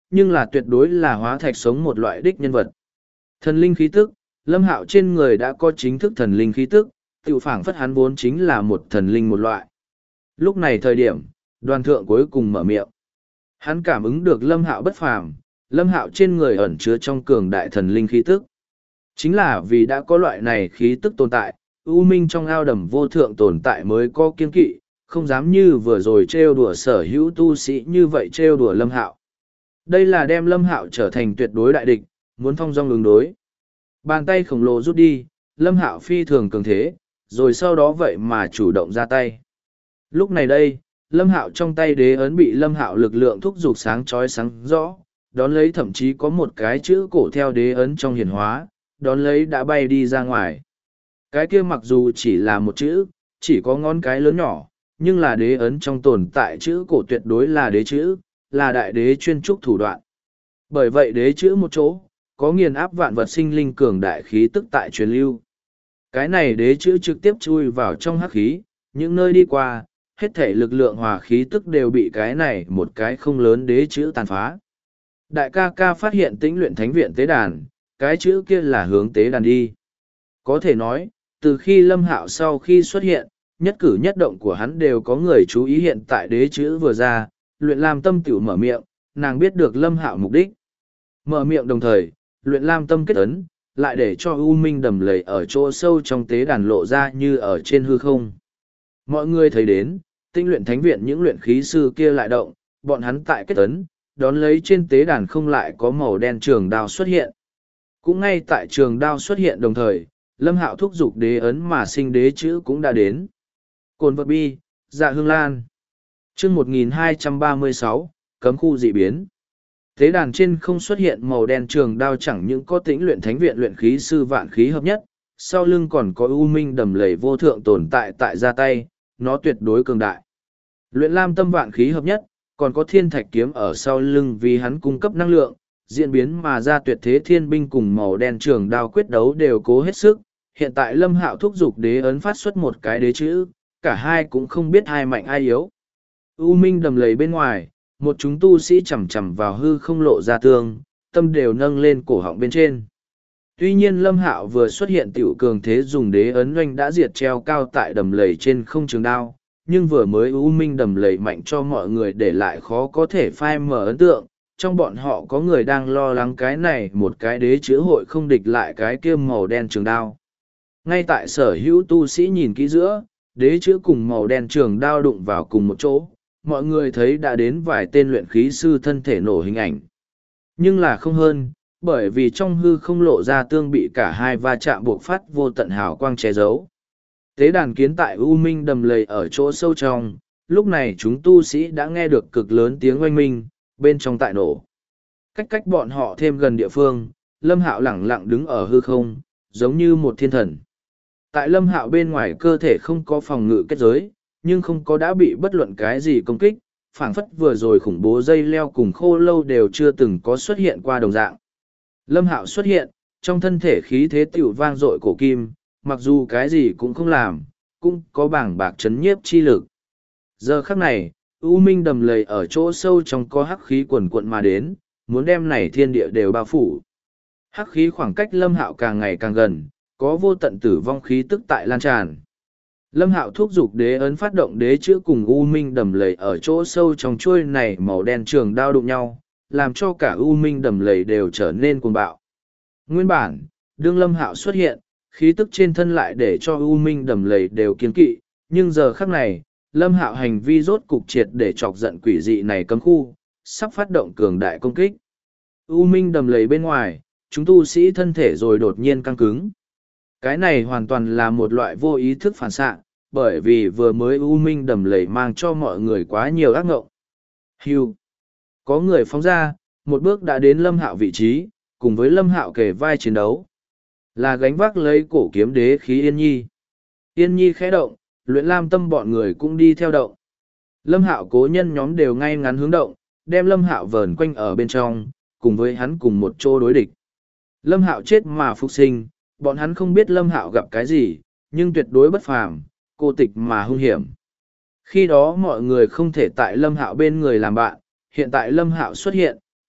nhưng là tuyệt đối là hóa thạch sống một loại đích nhân vật. Thần linh khí tức, Lâm Hạo trên người đã có chính thức thần linh khí tức, tự phảng phất hắn vốn chính là một thần linh một loại. Lúc này thời điểm, đoàn thượng cuối cùng mở miệng. Hắn cảm ứng được Lâm Hạo bất phàm, Lâm Hạo trên người ẩn chứa trong cường đại thần linh khí tức. Chính là vì đã có loại này khí tức tồn tại, U Minh trong ao đầm vô thượng tồn tại mới có kiên kỵ, không dám như vừa rồi trêu đùa sở hữu tu sĩ như vậy trêu đùa Lâm Hạo. Đây là đem Lâm Hạo trở thành tuyệt đối đại địch, muốn thong dong ứng đối. Bàn tay khổng lồ rút đi, Lâm Hạo phi thường cường thế, rồi sau đó vậy mà chủ động ra tay. Lúc này đây, Lâm Hạo trong tay đế ấn bị Lâm Hạo lực lượng thúc giục sáng chói sáng rõ, đón lấy thậm chí có một cái chữ cổ theo đế ấn trong hiển hóa, đón lấy đã bay đi ra ngoài. Cái kia mặc dù chỉ là một chữ, chỉ có ngón cái lớn nhỏ, nhưng là đế ấn trong tồn tại chữ cổ tuyệt đối là đế chữ, là đại đế chuyên trúc thủ đoạn. Bởi vậy đế chữ một chỗ, có nghiền áp vạn vật sinh linh cường đại khí tức tại truyền lưu. Cái này đế chữ trực tiếp chui vào trong hắc khí, những nơi đi qua, hết thể lực lượng hòa khí tức đều bị cái này một cái không lớn đế chữ tàn phá. Đại ca ca phát hiện tĩnh luyện thánh viện tế đàn, cái chữ kia là hướng tế đàn đi. Có thể nói, từ khi Lâm Hạo sau khi xuất hiện, nhất cử nhất động của hắn đều có người chú ý hiện tại đế chữ vừa ra, luyện lam tâm tiểu mở miệng, nàng biết được Lâm Hạo mục đích. Mở miệng đồng thời, luyện lam tâm kết ấn, lại để cho U Minh đầm lầy ở chỗ sâu trong tế đàn lộ ra như ở trên hư không. Mọi người thấy đến, tinh luyện thánh viện những luyện khí sư kia lại động, bọn hắn tại kết ấn, đón lấy trên tế đàn không lại có màu đen trường đao xuất hiện. Cũng ngay tại trường đao xuất hiện đồng thời, Lâm Hạo thúc giục đế ấn mà sinh đế chữ cũng đã đến. Cồn vật bi, dạ hương lan. Chương 1236, cấm khu dị biến. Tế đàn trên không xuất hiện màu đen trường đao chẳng những có tĩnh luyện thánh viện luyện khí sư vạn khí hợp nhất, sau lưng còn có U Minh đầm lầy vô thượng tồn tại tại ra tay, nó tuyệt đối cường đại. Luyện lam tâm vạn khí hợp nhất, còn có thiên thạch kiếm ở sau lưng vì hắn cung cấp năng lượng, diễn biến mà ra tuyệt thế thiên binh cùng màu đen trường đao quyết đấu đều cố hết sức. Hiện tại Lâm Hạo thúc giục đế ấn phát xuất một cái đế chữ, cả hai cũng không biết ai mạnh ai yếu. U Minh đầm lầy bên ngoài, một chúng tu sĩ chầm chầm vào hư không lộ ra tương, tâm đều nâng lên cổ họng bên trên. Tuy nhiên Lâm Hạo vừa xuất hiện tiểu cường thế dùng đế ấn doanh đã diệt treo cao tại đầm lầy trên không trường đao, nhưng vừa mới U Minh đầm lầy mạnh cho mọi người để lại khó có thể phai mở ấn tượng. Trong bọn họ có người đang lo lắng cái này một cái đế chữ hội không địch lại cái kia màu đen trường đao. Ngay tại sở hữu tu sĩ nhìn kỹ giữa, đế chữ cùng màu đen trường đao đụng vào cùng một chỗ, mọi người thấy đã đến vài tên luyện khí sư thân thể nổ hình ảnh. Nhưng là không hơn, bởi vì trong hư không lộ ra tương bị cả hai va chạm buộc phát vô tận hào quang che giấu. Tế đàn kiến tại U Minh đầm lầy ở chỗ sâu trong, lúc này chúng tu sĩ đã nghe được cực lớn tiếng oanh minh, bên trong tại nổ. Cách bọn họ thêm gần địa phương, Lâm Hạo lẳng lặng đứng ở hư không, giống như một thiên thần. Tại Lâm Hạo bên ngoài cơ thể không có phòng ngự kết giới, nhưng không có đã bị bất luận cái gì công kích, phảng phất vừa rồi khủng bố dây leo cùng khô lâu đều chưa từng có xuất hiện qua đồng dạng. Lâm Hạo xuất hiện, trong thân thể khí thế tiểu vang dội cổ kim, mặc dù cái gì cũng không làm, cũng có bảng bạc chấn nhiếp chi lực. Giờ khắc này, U Minh đầm lầy ở chỗ sâu trong có hắc khí quần cuộn mà đến, muốn đem này thiên địa đều bao phủ. Hắc khí khoảng cách Lâm Hạo càng ngày càng gần, có vô tận tử vong khí tức tại lan tràn. Lâm Hạo thúc giục đế ấn phát động đế chữ cùng U Minh đầm lầy ở chỗ sâu trong chuôi này màu đen trường đao đụng nhau, làm cho cả U Minh đầm lầy đều trở nên cuồng bạo. Nguyên bản, đương Lâm Hạo xuất hiện, khí tức trên thân lại để cho U Minh đầm lầy đều kiên kỵ, nhưng giờ khắc này, Lâm Hạo hành vi rốt cục triệt để chọc giận quỷ dị này cấm khu, sắp phát động cường đại công kích. U Minh đầm lầy bên ngoài, chúng tu sĩ thân thể rồi đột nhiên căng cứng. Cái này hoàn toàn là một loại vô ý thức phản xạ, bởi vì vừa mới U Minh đầm lầy mang cho mọi người quá nhiều ác ngộng. Hưu. Có người phóng ra, một bước đã đến Lâm Hạo vị trí, cùng với Lâm Hạo kề vai chiến đấu. Là gánh vác lấy cổ kiếm đế khí Yên Nhi. Yên Nhi khẽ động, luyện lam tâm bọn người cũng đi theo động. Lâm Hạo cố nhân nhóm đều ngay ngắn hướng động, đem Lâm Hạo vờn quanh ở bên trong, cùng với hắn cùng một chỗ đối địch. Lâm Hạo chết mà phục sinh, bọn hắn không biết Lâm Hạo gặp cái gì, nhưng tuyệt đối bất phàm, cô tịch mà hung hiểm. Khi đó mọi người không thể tại Lâm Hạo bên người làm bạn, hiện tại Lâm Hạo xuất hiện,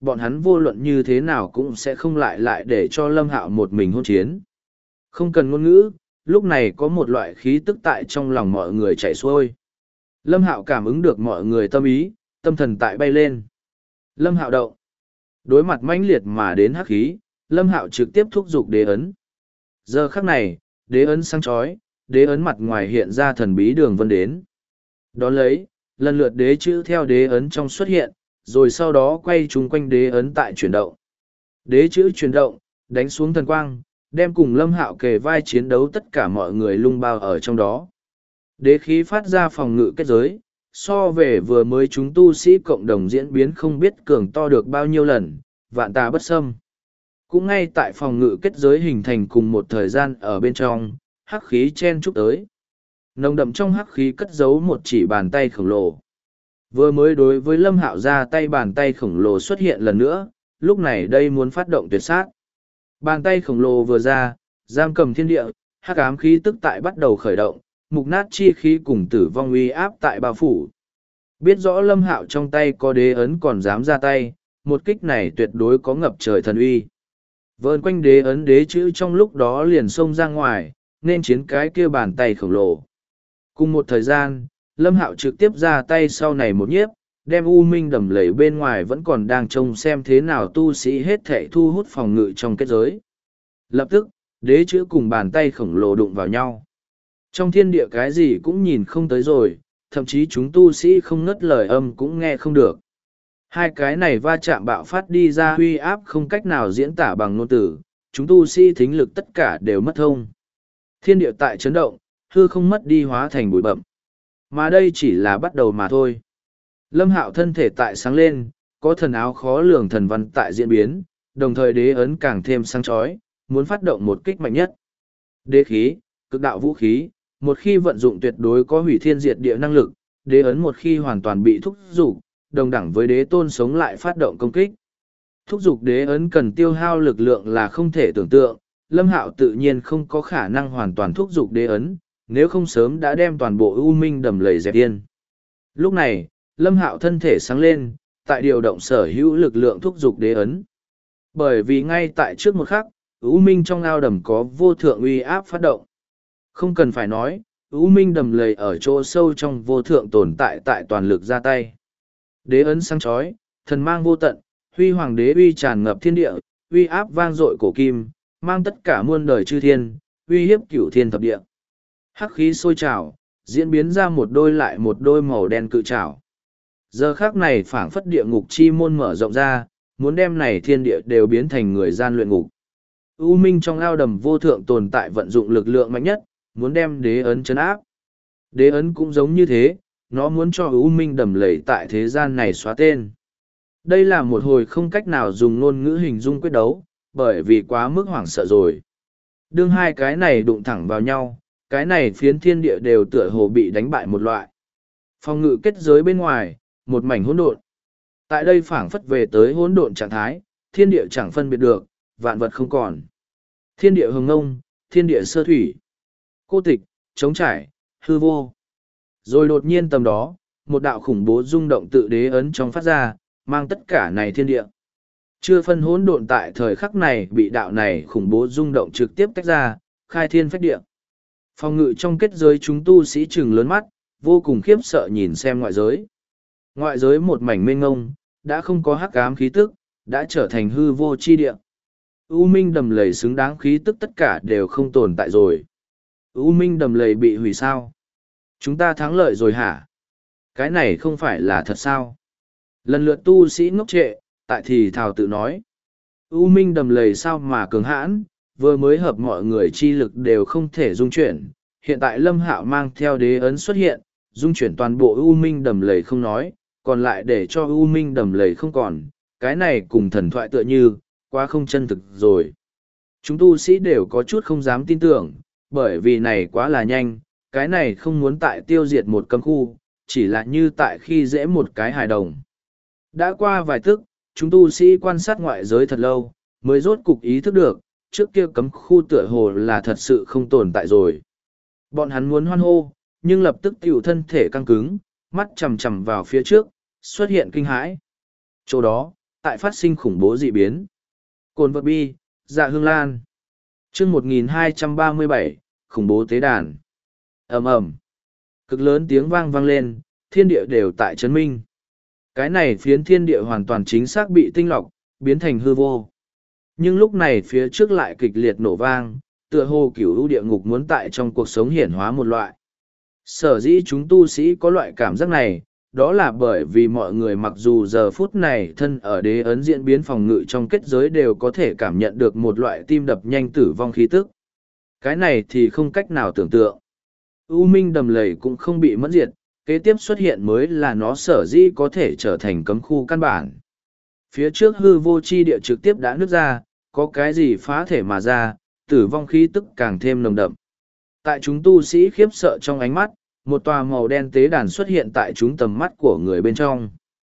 bọn hắn vô luận như thế nào cũng sẽ không lại để cho Lâm Hạo một mình hôn chiến. Không cần ngôn ngữ, lúc này có một loại khí tức tại trong lòng mọi người chảy xuôi. Lâm Hạo cảm ứng được mọi người tâm ý, tâm thần tại bay lên. Lâm Hạo động. Đối mặt mãnh liệt mà đến hắc khí, Lâm Hạo trực tiếp thúc giục đế ấn. Giờ khắc này, đế ấn sáng chói, đế ấn mặt ngoài hiện ra thần bí đường vân đến. Đón lấy, lần lượt đế chữ theo đế ấn trong xuất hiện, rồi sau đó quay chung quanh đế ấn tại chuyển động. Đế chữ chuyển động, đánh xuống thần quang, đem cùng Lâm Hạo kề vai chiến đấu tất cả mọi người lung bao ở trong đó. Đế khí phát ra phòng ngự kết giới, so về vừa mới chúng tu sĩ cộng đồng diễn biến không biết cường to được bao nhiêu lần, vạn tà bất xâm. Cũng ngay tại phòng ngự kết giới hình thành cùng một thời gian ở bên trong, hắc khí chen chúc tới. Nồng đậm trong hắc khí cất giấu một chỉ bàn tay khổng lồ. Vừa mới đối với Lâm Hạo ra tay bàn tay khổng lồ xuất hiện lần nữa, lúc này đây muốn phát động tuyệt sát. Bàn tay khổng lồ vừa ra, giam cầm thiên địa, hắc ám khí tức tại bắt đầu khởi động, mục nát chi khí cùng tử vong uy áp tại bao phủ. Biết rõ Lâm Hạo trong tay có đế ấn còn dám ra tay, một kích này tuyệt đối có ngập trời thần uy. Vờn quanh đế ấn đế chữ trong lúc đó liền xông ra ngoài, nên chiến cái kia bàn tay khổng lồ. Cùng một thời gian, Lâm Hạo trực tiếp ra tay sau này một nhiếp, đem U Minh đầm lầy bên ngoài vẫn còn đang trông xem thế nào tu sĩ hết thảy thu hút phòng ngự trong kết giới. Lập tức, đế chữ cùng bàn tay khổng lồ đụng vào nhau. Trong thiên địa cái gì cũng nhìn không tới rồi, thậm chí chúng tu sĩ không ngất lời âm cũng nghe không được. Hai cái này va chạm bạo phát đi ra huy áp không cách nào diễn tả bằng ngôn từ, chúng tu sĩ thính lực tất cả đều mất thông. Thiên địa tại chấn động, hư không mất đi hóa thành bụi bậm. Mà đây chỉ là bắt đầu mà thôi. Lâm Hạo thân thể tại sáng lên, có thần áo khó lường thần văn tại diễn biến, đồng thời đế ấn càng thêm sáng chói, muốn phát động một kích mạnh nhất. Đế khí, cực đạo vũ khí, một khi vận dụng tuyệt đối có hủy thiên diệt địa năng lực, đế ấn một khi hoàn toàn bị thúc giục, đồng đẳng với đế tôn sống lại phát động công kích. Thúc giục đế ấn cần tiêu hao lực lượng là không thể tưởng tượng, Lâm Hạo tự nhiên không có khả năng hoàn toàn thúc giục đế ấn, nếu không sớm đã đem toàn bộ U Minh đầm lầy dẹp yên. Lúc này, Lâm Hạo thân thể sáng lên, tại điều động sở hữu lực lượng thúc giục đế ấn. Bởi vì ngay tại trước một khắc, U Minh trong ao đầm có vô thượng uy áp phát động. Không cần phải nói, U Minh đầm lầy ở chỗ sâu trong vô thượng tồn tại tại toàn lực ra tay. Đế ấn sáng chói, thần mang vô tận, huy hoàng đế uy tràn ngập thiên địa, uy áp vang dội cổ kim, mang tất cả muôn đời chư thiên, uy hiếp cửu thiên thập địa. Hắc khí sôi trào, diễn biến ra một đôi lại một đôi màu đen cự trảo. Giờ khác này phảng phất địa ngục chi môn mở rộng ra, muốn đem này thiên địa đều biến thành người gian luyện ngục. U Minh trong ao đầm vô thượng tồn tại vận dụng lực lượng mạnh nhất, muốn đem đế ấn chấn áp. Đế ấn cũng giống như thế, nó muốn cho U Minh đầm lầy tại thế gian này xóa tên. Đây là một hồi không cách nào dùng ngôn ngữ hình dung quyết đấu, bởi vì quá mức hoảng sợ rồi. Đương hai cái này đụng thẳng vào nhau, cái này phiến thiên địa đều tựa hồ bị đánh bại một loại. Phòng ngự kết giới bên ngoài, một mảnh hỗn độn. Tại đây phảng phất về tới hỗn độn trạng thái, thiên địa chẳng phân biệt được, vạn vật không còn. Thiên địa hồng ngông, thiên địa sơ thủy, cô tịch, trống trải, hư vô. Rồi đột nhiên tầm đó, một đạo khủng bố rung động tự đế ấn trong phát ra, mang tất cả này thiên địa. Chưa phân hỗn độn tại thời khắc này bị đạo này khủng bố rung động trực tiếp tách ra, khai thiên phách địa. Phòng ngự trong kết giới chúng tu sĩ trừng lớn mắt, vô cùng khiếp sợ nhìn xem ngoại giới. Ngoại giới một mảnh mênh ngông, đã không có hắc ám khí tức, đã trở thành hư vô chi địa. U Minh đầm lầy xứng đáng khí tức tất cả đều không tồn tại rồi. U Minh đầm lầy bị hủy sao? Chúng ta thắng lợi rồi hả? Cái này không phải là thật sao? Lần lượt tu sĩ ngốc trệ, tại thì thào tự nói. U Minh đầm lầy sao mà cường hãn, vừa mới hợp mọi người chi lực đều không thể dung chuyển. Hiện tại Lâm Hạo mang theo đế ấn xuất hiện, dung chuyển toàn bộ U Minh đầm lầy không nói, còn lại để cho U Minh đầm lầy không còn. Cái này cùng thần thoại tựa như, quá không chân thực rồi. Chúng tu sĩ đều có chút không dám tin tưởng, bởi vì này quá là nhanh, cái này không muốn tại tiêu diệt một cấm khu, chỉ là như tại khi dễ một cái hài đồng. Đã qua vài tức, chúng tu sĩ quan sát ngoại giới thật lâu, mới rốt cục ý thức được, trước kia cấm khu tựa hồ là thật sự không tồn tại rồi. Bọn hắn muốn hoan hô, nhưng lập tức tiểu thân thể căng cứng, mắt chằm chằm vào phía trước, xuất hiện kinh hãi. Chỗ đó, tại phát sinh khủng bố dị biến. Cồn vật bi, dạ hương lan. Chương 1237, khủng bố tế đàn. Ầm ầm. Cực lớn tiếng vang vang lên, thiên địa đều tại chấn minh. Cái này phiến thiên địa hoàn toàn chính xác bị tinh lọc, biến thành hư vô. Nhưng lúc này phía trước lại kịch liệt nổ vang, tựa hồ cửu u địa ngục muốn tại trong cuộc sống hiển hóa một loại. Sở dĩ chúng tu sĩ có loại cảm giác này, đó là bởi vì mọi người mặc dù giờ phút này thân ở đế ấn diễn biến phòng ngự trong kết giới đều có thể cảm nhận được một loại tim đập nhanh tử vong khí tức. Cái này thì không cách nào tưởng tượng. U minh đầm lầy cũng không bị mẫn diệt, kế tiếp xuất hiện mới là nó sở dĩ có thể trở thành cấm khu căn bản. Phía trước hư vô chi địa trực tiếp đã nứt ra, có cái gì phá thể mà ra, tử vong khí tức càng thêm nồng đậm. Tại chúng tu sĩ khiếp sợ trong ánh mắt, một tòa màu đen tế đàn xuất hiện tại chúng tầm mắt của người bên trong.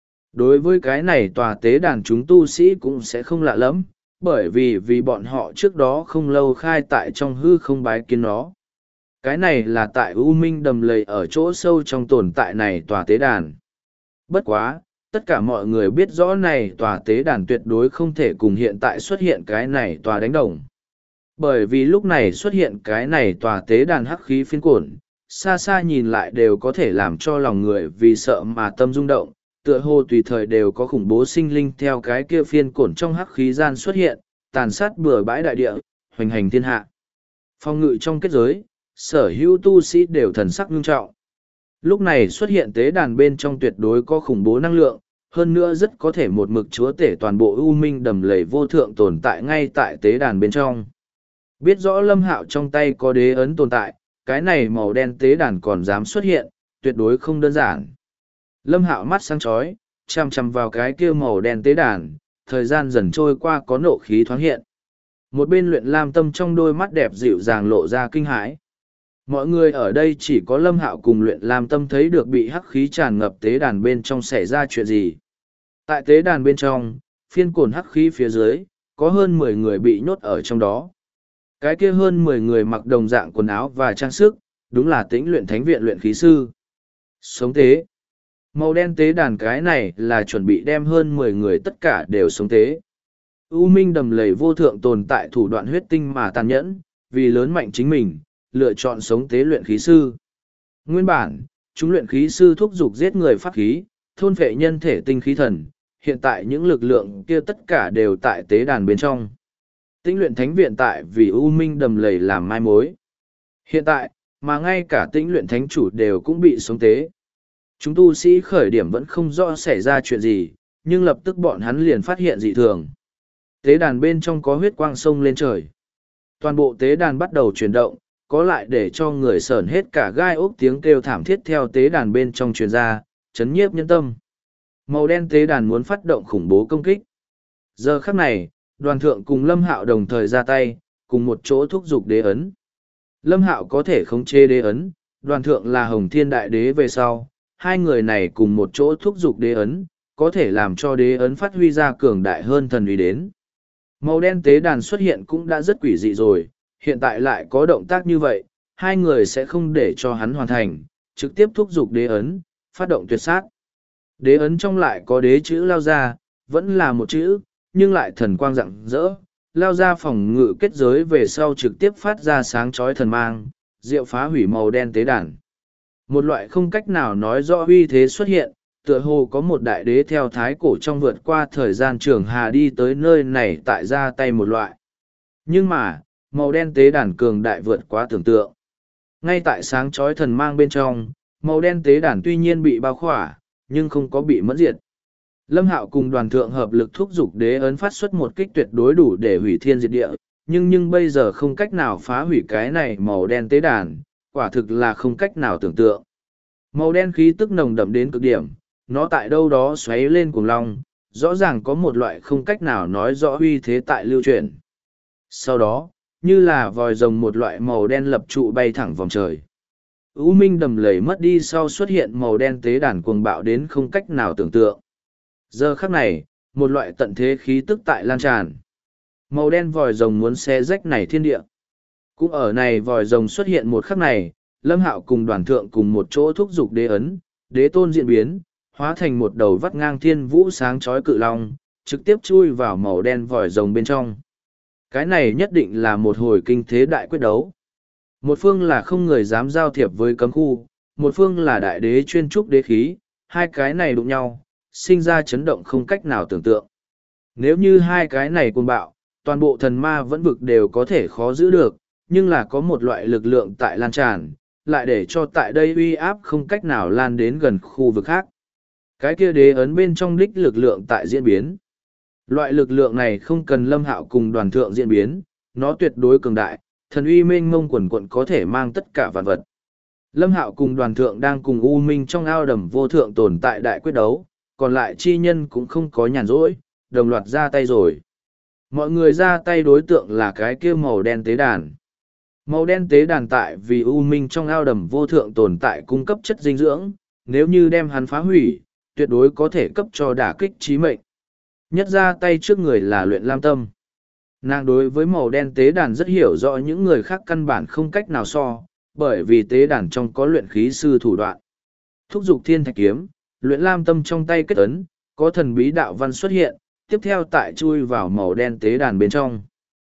Đối với cái này tòa tế đàn chúng tu sĩ cũng sẽ không lạ lắm, bởi vì bọn họ trước đó không lâu khai tại trong hư không bái kiến nó. Cái này là tại U Minh đầm lầy ở chỗ sâu trong tồn tại này tòa tế đàn. Bất quá, tất cả mọi người biết rõ này tòa tế đàn tuyệt đối không thể cùng hiện tại xuất hiện cái này tòa đánh đồng. Bởi vì lúc này xuất hiện cái này tòa tế đàn hắc khí phiên cuộn, xa xa nhìn lại đều có thể làm cho lòng người vì sợ mà tâm rung động, tựa hồ tùy thời đều có khủng bố sinh linh theo cái kia phiên cuộn trong hắc khí gian xuất hiện, tàn sát bừa bãi đại địa, hoành hành thiên hạ. Phong ngự trong kết giới, sở hữu tu sĩ đều thần sắc ngưng trọng. Lúc này xuất hiện tế đàn bên trong tuyệt đối có khủng bố năng lượng, hơn nữa rất có thể một mực chúa tể toàn bộ U Minh đầm lầy vô thượng tồn tại ngay tại tế đàn bên trong. Biết rõ Lâm Hạo trong tay có đế ấn tồn tại, cái này màu đen tế đàn còn dám xuất hiện, tuyệt đối không đơn giản. Lâm Hạo mắt sáng chói, chằm chằm vào cái kia màu đen tế đàn, thời gian dần trôi qua có nộ khí thoáng hiện. Một bên Luyện Lam Tâm trong đôi mắt đẹp dịu dàng lộ ra kinh hãi. Mọi người ở đây chỉ có Lâm Hạo cùng Luyện Lam Tâm thấy được bị hắc khí tràn ngập tế đàn bên trong xảy ra chuyện gì. Tại tế đàn bên trong, phiên cồn hắc khí phía dưới, có hơn 10 người bị nhốt ở trong đó. Cái kia hơn 10 người mặc đồng dạng quần áo và trang sức, đúng là Tĩnh Luyện Thánh Viện luyện khí sư. Sống tế. Màu đen tế đàn cái này là chuẩn bị đem hơn 10 người tất cả đều sống tế. U Minh đầm lầy vô thượng tồn tại thủ đoạn huyết tinh mà tàn nhẫn, vì lớn mạnh chính mình, lựa chọn sống tế luyện khí sư. Nguyên bản, chúng luyện khí sư thúc giục giết người pháp khí, thôn phệ nhân thể tinh khí thần, hiện tại những lực lượng kia tất cả đều tại tế đàn bên trong. Tĩnh luyện thánh viện tại vì U Minh đầm lầy làm mai mối. Hiện tại, mà ngay cả tĩnh luyện thánh chủ đều cũng bị sống tế. Chúng tu sĩ khởi điểm vẫn không rõ xảy ra chuyện gì, nhưng lập tức bọn hắn liền phát hiện dị thường. Tế đàn bên trong có huyết quang sông lên trời. Toàn bộ tế đàn bắt đầu chuyển động, có lại để cho người sởn hết cả gai ốc tiếng kêu thảm thiết theo tế đàn bên trong truyền ra, chấn nhiếp nhân tâm. Màu đen tế đàn muốn phát động khủng bố công kích. Giờ khắc này, Đoàn Thượng cùng Lâm Hạo đồng thời ra tay, cùng một chỗ thúc giục đế ấn. Lâm Hạo có thể khống chế đế ấn, Đoàn Thượng là Hồng Thiên Đại Đế về sau, hai người này cùng một chỗ thúc giục đế ấn, có thể làm cho đế ấn phát huy ra cường đại hơn thần uy đến. Màu đen tế đàn xuất hiện cũng đã rất quỷ dị rồi, hiện tại lại có động tác như vậy, hai người sẽ không để cho hắn hoàn thành, trực tiếp thúc giục đế ấn, phát động tuyệt sát. Đế ấn trong lại có đế chữ lao ra, vẫn là một chữ, nhưng lại thần quang rạng rỡ, lao ra phòng ngự kết giới về sau trực tiếp phát ra sáng chói thần mang, diệu phá hủy màu đen tế đàn. Một loại không cách nào nói rõ uy thế xuất hiện, tựa hồ có một đại đế theo thái cổ trong vượt qua thời gian trường hà đi tới nơi này tại ra tay một loại. Nhưng mà, màu đen tế đàn cường đại vượt quá tưởng tượng. Ngay tại sáng chói thần mang bên trong, màu đen tế đàn tuy nhiên bị bao khỏa, nhưng không có bị mẫn diệt. Lâm Hạo cùng Đoàn Thượng hợp lực thúc giục đế ấn phát xuất một kích tuyệt đối đủ để hủy thiên diệt địa, nhưng bây giờ không cách nào phá hủy cái này màu đen tế đàn, quả thực là không cách nào tưởng tượng. Màu đen khí tức nồng đậm đến cực điểm, nó tại đâu đó xoáy lên cuồng long, rõ ràng có một loại không cách nào nói rõ uy thế tại lưu truyền. Sau đó, như là vòi rồng một loại màu đen lập trụ bay thẳng vòng trời. U Minh đầm lầy mất đi sau xuất hiện màu đen tế đàn cuồng bạo đến không cách nào tưởng tượng. Giờ khắc này, một loại tận thế khí tức tại lan tràn. Màu đen vòi rồng muốn xé rách này thiên địa. Cũng ở này vòi rồng xuất hiện một khắc này, Lâm Hạo cùng Đoàn Thượng cùng một chỗ thúc giục đế ấn, đế tôn diễn biến, hóa thành một đầu vắt ngang thiên vũ sáng chói cự long, trực tiếp chui vào màu đen vòi rồng bên trong. Cái này nhất định là một hồi kinh thế đại quyết đấu. Một phương là không người dám giao thiệp với cấm khu, một phương là đại đế chuyên trúc đế khí, hai cái này đụng nhau, sinh ra chấn động không cách nào tưởng tượng. Nếu như hai cái này cuồng bạo, toàn bộ thần ma vẫn vực đều có thể khó giữ được, nhưng là có một loại lực lượng tại lan tràn, lại để cho tại đây uy áp không cách nào lan đến gần khu vực khác. Cái kia đế ấn bên trong đích lực lượng tại diễn biến. Loại lực lượng này không cần Lâm Hạo cùng đoàn thượng diễn biến, nó tuyệt đối cường đại, thần uy mênh mông quần quận có thể mang tất cả vạn vật. Lâm Hạo cùng đoàn thượng đang cùng U Minh trong ao đầm vô thượng tồn tại đại quyết đấu, còn lại chi nhân cũng không có nhàn rỗi, đồng loạt ra tay rồi. Mọi người ra tay đối tượng là cái kia màu đen tế đàn. Màu đen tế đàn tại vì U Minh trong ao đầm vô thượng tồn tại cung cấp chất dinh dưỡng, nếu như đem hắn phá hủy, tuyệt đối có thể cấp cho đả kích chí mệnh. Nhất ra tay trước người là Luyện Lam Tâm. Nàng đối với màu đen tế đàn rất hiểu rõ những người khác căn bản không cách nào so, bởi vì tế đàn trong có luyện khí sư thủ đoạn. Thúc giục thiên thạch kiếm, Luyện Lam Tâm trong tay kết ấn, có thần bí đạo văn xuất hiện, tiếp theo tại chui vào màu đen tế đàn bên trong.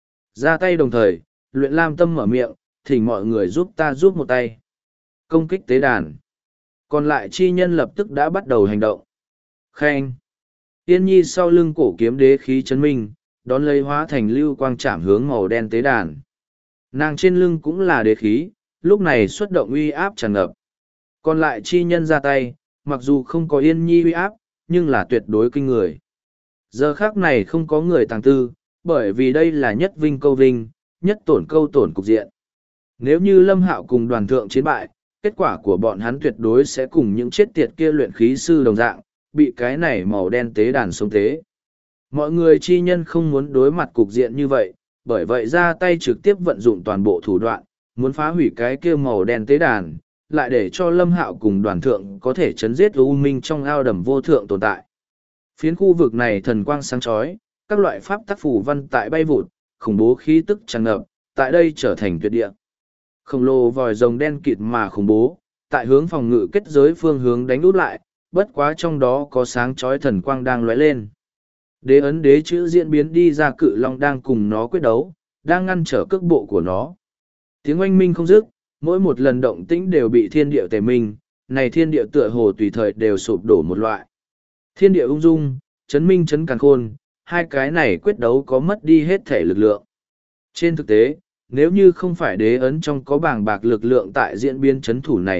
Ra tay đồng thời, Luyện Lam Tâm mở miệng, thỉnh mọi người giúp ta giúp một tay. Công kích tế đàn. Còn lại chi nhân lập tức đã bắt đầu hành động. Khen. Yên Nhi sau lưng cổ kiếm đế khí chấn minh, đón lấy hóa thành lưu quang chạm hướng màu đen tế đàn. Nàng trên lưng cũng là đế khí, lúc này xuất động uy áp tràn ngập. Còn lại chi nhân ra tay, mặc dù không có Yên Nhi uy áp, nhưng là tuyệt đối kinh người. Giờ khác này không có người tàng tư, bởi vì đây là nhất vinh câu vinh, nhất tổn câu tổn cục diện. Nếu như Lâm Hạo cùng đoàn thượng chiến bại, kết quả của bọn hắn tuyệt đối sẽ cùng những chết tiệt kia luyện khí sư đồng dạng, bị cái này màu đen tế đàn sống tế. Mọi người chi nhân không muốn đối mặt cục diện như vậy, bởi vậy ra tay trực tiếp vận dụng toàn bộ thủ đoạn, muốn phá hủy cái kia màu đen tế đàn, lại để cho Lâm Hạo cùng đoàn thượng có thể chấn giết U Minh trong ao đầm vô thượng tồn tại. Phiến khu vực này thần quang sáng chói, các loại pháp tác phù văn tại bay vụt, khủng bố khí tức tràn ngập, tại đây trở thành tuyệt địa. Khổng lồ vòi rồng đen kịt mà khủng bố, tại hướng phòng ngự kết giới phương hướng đánh út lại, bất quá trong đó có sáng chói thần quang đang lóe lên. Đế ấn đế chữ diễn biến đi ra cự long đang cùng nó quyết đấu, đang ngăn trở cước bộ của nó. Tiếng oanh minh không dứt, mỗi một lần động tĩnh đều bị thiên địa tề minh, này thiên địa tựa hồ tùy thời đều sụp đổ một loại. Thiên địa ung dung, chấn minh chấn càn khôn, hai cái này quyết đấu có mất đi hết thể lực lượng. Trên thực tế, nếu như không phải đế ấn trong có bàng bạc lực lượng tại diễn biến chấn thủ này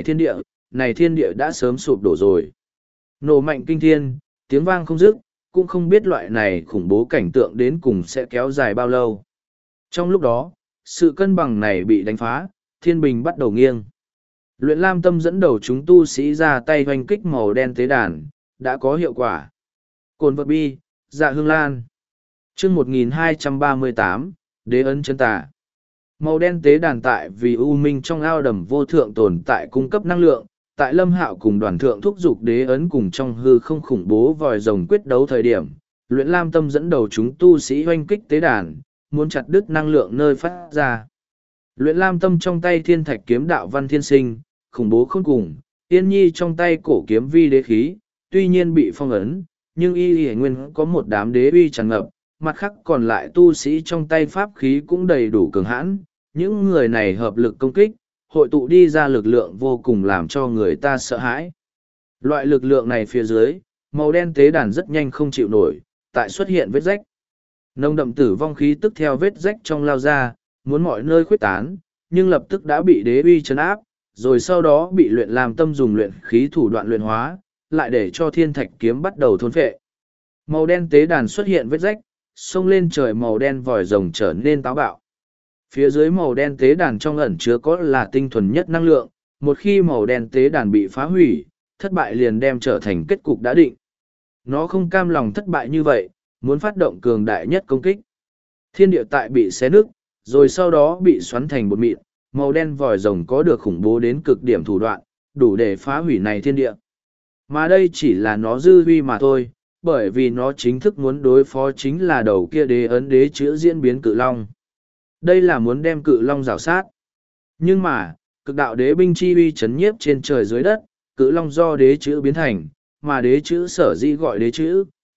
thiên địa đã sớm sụp đổ rồi. Nổ mạnh kinh thiên, tiếng vang không dứt, cũng không biết loại này khủng bố cảnh tượng đến cùng sẽ kéo dài bao lâu. Trong lúc đó, sự cân bằng này bị đánh phá, thiên bình bắt đầu nghiêng. Luyện Lam Tâm dẫn đầu chúng tu sĩ ra tay hoành kích màu đen tế đàn, đã có hiệu quả. Cồn vật bi, dạ hương lan. chương 1238, đế ấn chân tà. Màu đen tế đàn tại vì U Minh trong ao đầm vô thượng tồn tại cung cấp năng lượng, tại Lâm Hạo cùng đoàn thượng thúc giục đế ấn cùng trong hư không khủng bố vòi rồng quyết đấu thời điểm, Luyện Lam Tâm dẫn đầu chúng tu sĩ hoanh kích tế đàn, muốn chặt đứt năng lượng nơi phát ra. Luyện Lam Tâm trong tay thiên thạch kiếm đạo văn thiên sinh, khủng bố khôn cùng, Yên Nhi trong tay cổ kiếm vi đế khí, tuy nhiên bị phong ấn, nhưng y nguyên có một đám đế uy tràn ngập, mặt khác còn lại tu sĩ trong tay pháp khí cũng đầy đủ cường hãn, những người này hợp lực công kích, hội tụ đi ra lực lượng vô cùng làm cho người ta sợ hãi. Loại lực lượng này phía dưới, màu đen tế đàn rất nhanh không chịu nổi, tại xuất hiện vết rách. Nồng đậm tử vong khí tức theo vết rách trong lao ra, muốn mọi nơi khuếch tán, nhưng lập tức đã bị đế uy trấn áp, rồi sau đó bị Luyện Lam Tâm dùng luyện khí thủ đoạn luyện hóa, lại để cho thiên thạch kiếm bắt đầu thôn phệ. Màu đen tế đàn xuất hiện vết rách, xông lên trời màu đen vòi rồng trở nên táo bạo. Phía dưới màu đen tế đàn trong ẩn chứa có là tinh thuần nhất năng lượng, một khi màu đen tế đàn bị phá hủy, thất bại liền đem trở thành kết cục đã định. Nó không cam lòng thất bại như vậy, muốn phát động cường đại nhất công kích. Thiên địa tại bị xé nứt, rồi sau đó bị xoắn thành bột mịn, màu đen vòi rồng có được khủng bố đến cực điểm thủ đoạn, đủ để phá hủy này thiên địa. Mà đây chỉ là nó dư huy mà thôi, bởi vì nó chính thức muốn đối phó chính là đầu kia đế ấn đế chữ diễn biến cự long. Đây là muốn đem cự long rào sát. Nhưng mà, cực đạo đế binh chi uy chấn nhiếp trên trời dưới đất, cự long do đế chữ biến thành, mà đế chữ sở dĩ gọi đế chữ,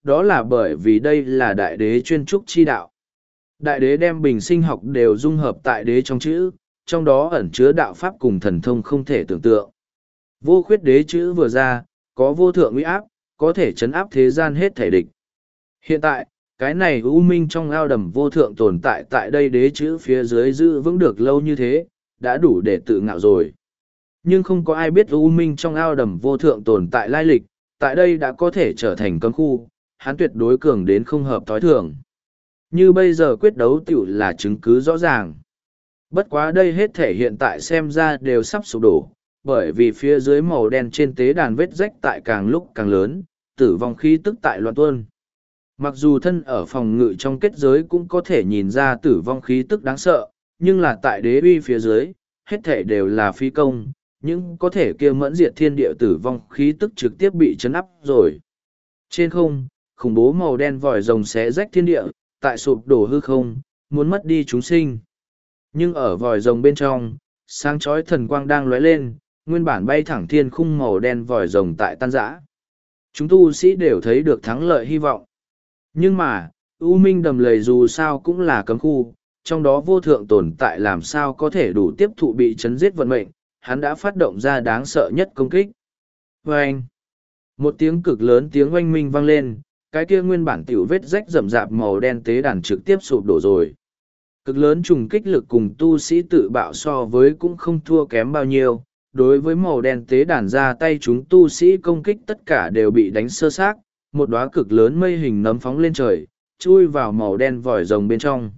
đó là bởi vì đây là đại đế chuyên trúc chi đạo. Đại đế đem bình sinh học đều dung hợp tại đế trong chữ, trong đó ẩn chứa đạo pháp cùng thần thông không thể tưởng tượng. Vô khuyết đế chữ vừa ra, có vô thượng uy áp, có thể chấn áp thế gian hết thể địch. Hiện tại, cái này u minh trong ao đầm vô thượng tồn tại tại đây đế chữ phía dưới giữ vững được lâu như thế, đã đủ để tự ngạo rồi. Nhưng không có ai biết u minh trong ao đầm vô thượng tồn tại lai lịch, tại đây đã có thể trở thành cấm khu, hắn tuyệt đối cường đến không hợp thói thường. Như bây giờ quyết đấu tiểu là chứng cứ rõ ràng. Bất quá đây hết thể hiện tại xem ra đều sắp sụp đổ, bởi vì phía dưới màu đen trên tế đàn vết rách tại càng lúc càng lớn, tử vong khí tức tại loạn tuôn. Mặc dù thân ở phòng ngự trong kết giới cũng có thể nhìn ra tử vong khí tức đáng sợ, nhưng là tại đế uy phía dưới, hết thể đều là phi công, nhưng có thể kia mẫn diệt thiên địa tử vong khí tức trực tiếp bị chấn áp rồi. Trên không, khủng bố màu đen vòi rồng xé rách thiên địa, tại sụp đổ hư không, muốn mất đi chúng sinh. Nhưng ở vòi rồng bên trong, sáng chói thần quang đang lóe lên, nguyên bản bay thẳng thiên khung màu đen vòi rồng tại tan rã. Chúng tu sĩ đều thấy được thắng lợi hy vọng. Nhưng mà, U Minh đầm lầy dù sao cũng là cấm khu, trong đó vô thượng tồn tại làm sao có thể đủ tiếp thụ bị chấn giết vận mệnh, hắn đã phát động ra đáng sợ nhất công kích. Vâng! Một tiếng cực lớn tiếng oanh minh vang lên, cái kia nguyên bản tiểu vết rách rậm rạp màu đen tế đàn trực tiếp sụp đổ rồi. Cực lớn trùng kích lực cùng tu sĩ tự bạo so với cũng không thua kém bao nhiêu, đối với màu đen tế đàn ra tay chúng tu sĩ công kích tất cả đều bị đánh sơ xác, một đóa cực lớn mây hình nấm phóng lên trời, chui vào màu đen vòi rồng bên trong.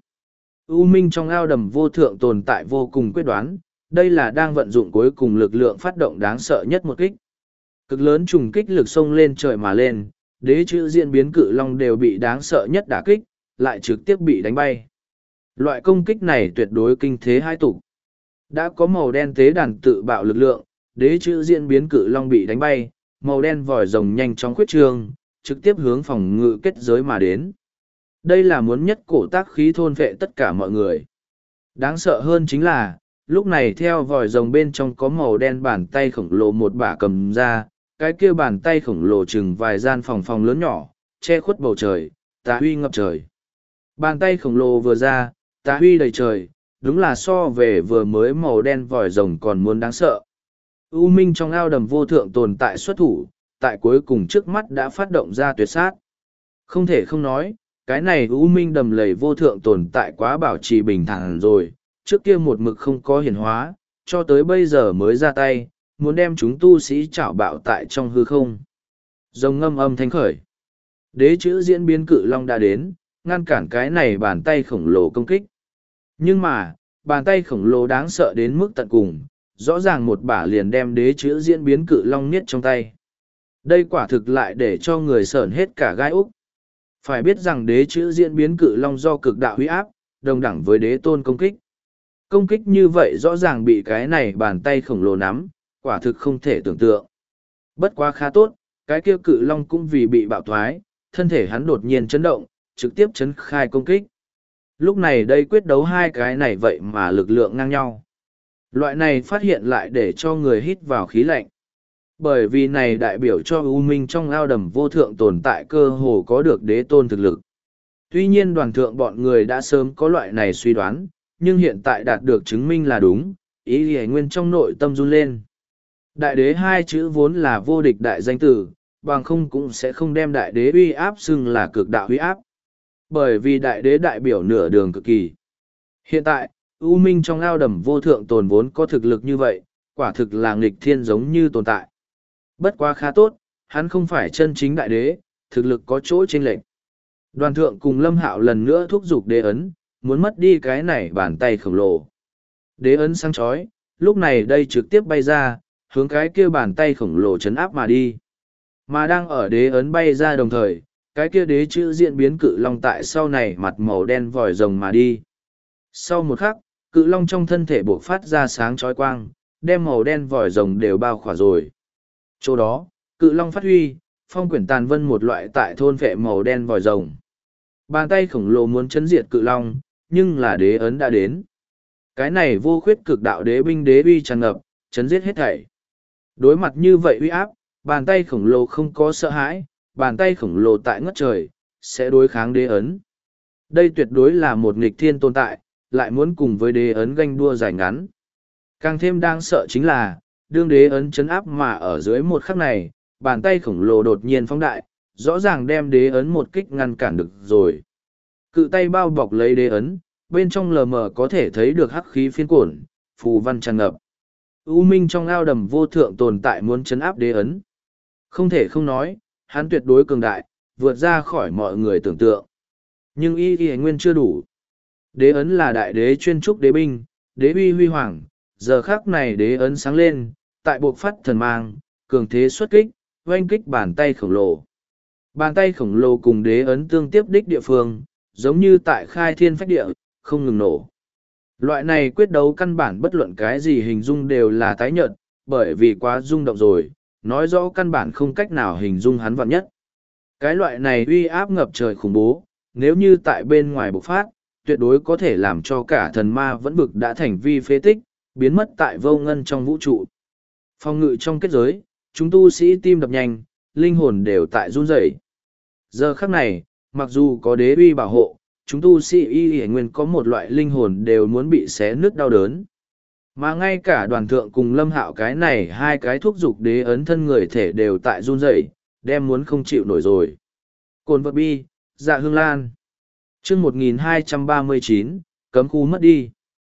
U Minh trong ao đầm vô thượng tồn tại vô cùng quyết đoán, đây là đang vận dụng cuối cùng lực lượng phát động đáng sợ nhất một kích. Cực lớn trùng kích lực xông lên trời mà lên, đế chữ diễn biến cự long đều bị đáng sợ nhất đả kích, lại trực tiếp bị đánh bay. Loại công kích này tuyệt đối kinh thế hai tục. Đã có màu đen tế đàn tự bạo lực lượng, đế chữ diễn biến cự long bị đánh bay, màu đen vòi rồng nhanh chóng khuyết trương, trực tiếp hướng phòng ngự kết giới mà đến. Đây là muốn nhất cổ tác khí thôn vệ tất cả mọi người. Đáng sợ hơn chính là, lúc này theo vòi rồng bên trong có màu đen bàn tay khổng lồ một bả cầm ra, cái kia bàn tay khổng lồ chừng vài gian phòng lớn nhỏ, che khuất bầu trời, tà huy ngập trời. Bàn tay khổng lồ vừa ra, tà huy đầy trời, đúng là so về vừa mới màu đen vòi rồng còn muốn đáng sợ. U Minh trong ao đầm vô thượng tồn tại xuất thủ, tại cuối cùng trước mắt đã phát động ra tuyệt sát. Không thể không nói, cái này U Minh đầm lầy vô thượng tồn tại quá bảo trì bình thản rồi, trước kia một mực không có hiển hóa, cho tới bây giờ mới ra tay, muốn đem chúng tu sĩ chảo bạo tại trong hư không. Rồng ngâm âm thanh khởi. Đế chữ diễn biến cự long đã đến, ngăn cản cái này bàn tay khổng lồ công kích. Nhưng mà, bàn tay khổng lồ đáng sợ đến mức tận cùng, rõ ràng một bả liền đem đế chữ diễn biến cự long niết trong tay. Đây quả thực lại để cho người sởn hết cả gai úc. Phải biết rằng đế chữ diễn biến cự long do cực đạo huy áp, đồng đẳng với đế tôn công kích. Công kích như vậy rõ ràng bị cái này bàn tay khổng lồ nắm, quả thực không thể tưởng tượng. Bất quá khá tốt, cái kia cự long cũng vì bị bạo thoái, thân thể hắn đột nhiên chấn động, trực tiếp chấn khai công kích. Lúc này đây quyết đấu hai cái này vậy mà lực lượng ngang nhau. Loại này phát hiện lại để cho người hít vào khí lạnh. Bởi vì này đại biểu cho U Minh trong ao đầm vô thượng tồn tại cơ hồ có được đế tôn thực lực. Tuy nhiên đoàn thượng bọn người đã sớm có loại này suy đoán, nhưng hiện tại đạt được chứng minh là đúng, ý hề nguyên trong nội tâm run lên. Đại đế hai chữ vốn là vô địch đại danh tử, bằng không cũng sẽ không đem đại đế uy áp xưng là cực đạo uy áp. Bởi vì đại đế đại biểu nửa đường cực kỳ. Hiện tại, U Minh trong ao đầm vô thượng tồn vốn có thực lực như vậy, quả thực là nghịch thiên giống như tồn tại. Bất quá khá tốt, hắn không phải chân chính đại đế, thực lực có chỗ chênh lệch. Đoàn thượng cùng Lâm Hạo lần nữa thúc giục đế ấn, muốn mất đi cái này bàn tay khổng lồ. Đế ấn sáng chói, lúc này đây trực tiếp bay ra, hướng cái kia bàn tay khổng lồ chấn áp mà đi. Mà đang ở đế ấn bay ra đồng thời, cái kia đế chữ diễn biến cự long tại sau này mặt màu đen vòi rồng mà đi. Sau một khắc, cự long trong thân thể bộc phát ra sáng chói quang, đem màu đen vòi rồng đều bao khỏa rồi. Chỗ đó, cự long phát huy, phong quyển tàn vân một loại tại thôn vệ màu đen vòi rồng. Bàn tay khổng lồ muốn chấn diệt cự long, nhưng là đế ấn đã đến. Cái này vô khuyết cực đạo đế binh đế uy tràn ngập, chấn giết hết thảy. Đối mặt như vậy uy áp, bàn tay khổng lồ không có sợ hãi, bàn tay khổng lồ tại ngất trời, sẽ đối kháng đế ấn. Đây tuyệt đối là một nghịch thiên tồn tại, lại muốn cùng với đế ấn ganh đua dài ngắn. Càng thêm đáng sợ chính là, đương đế ấn chấn áp mà ở dưới một khắc này, bàn tay khổng lồ đột nhiên phóng đại, rõ ràng đem đế ấn một kích ngăn cản được rồi. Cự tay bao bọc lấy đế ấn, bên trong lờ mờ có thể thấy được hắc khí phiên cuộn, phù văn tràn ngập. U minh trong ao đầm vô thượng tồn tại muốn chấn áp đế ấn. Không thể không nói, hắn tuyệt đối cường đại, vượt ra khỏi mọi người tưởng tượng. Nhưng y nguyên chưa đủ. Đế ấn là đại đế chuyên trúc đế binh, đế uy huy hoàng, giờ khắc này đế ấn sáng lên, tại buộc phát thần mang, cường thế xuất kích, oanh kích bàn tay khổng lồ. Bàn tay khổng lồ cùng đế ấn tương tiếp đích địa phương, giống như tại khai thiên phách địa, không ngừng nổ. Loại này quyết đấu căn bản bất luận cái gì hình dung đều là tái nhợt, bởi vì quá rung động rồi, nói rõ căn bản không cách nào hình dung hắn vạn nhất. Cái loại này uy áp ngập trời khủng bố, nếu như tại bên ngoài bộc phát, tuyệt đối có thể làm cho cả thần ma vẫn bực đã thành vi phế tích, biến mất tại vô ngân trong vũ trụ. Phong ngự trong kết giới, chúng tu sĩ tim đập nhanh, linh hồn đều tại run rẩy. Giờ khắc này, mặc dù có đế uy bảo hộ, chúng tu sĩ y nguyên có một loại linh hồn đều muốn bị xé nứt đau đớn. Mà ngay cả đoàn thượng cùng Lâm Hạo cái này hai cái thúc dục đế ấn thân người thể đều tại run rẩy, đem muốn không chịu nổi rồi. Cồn vật bi, dạ hương lan. Chương 1239, cấm khu mất đi.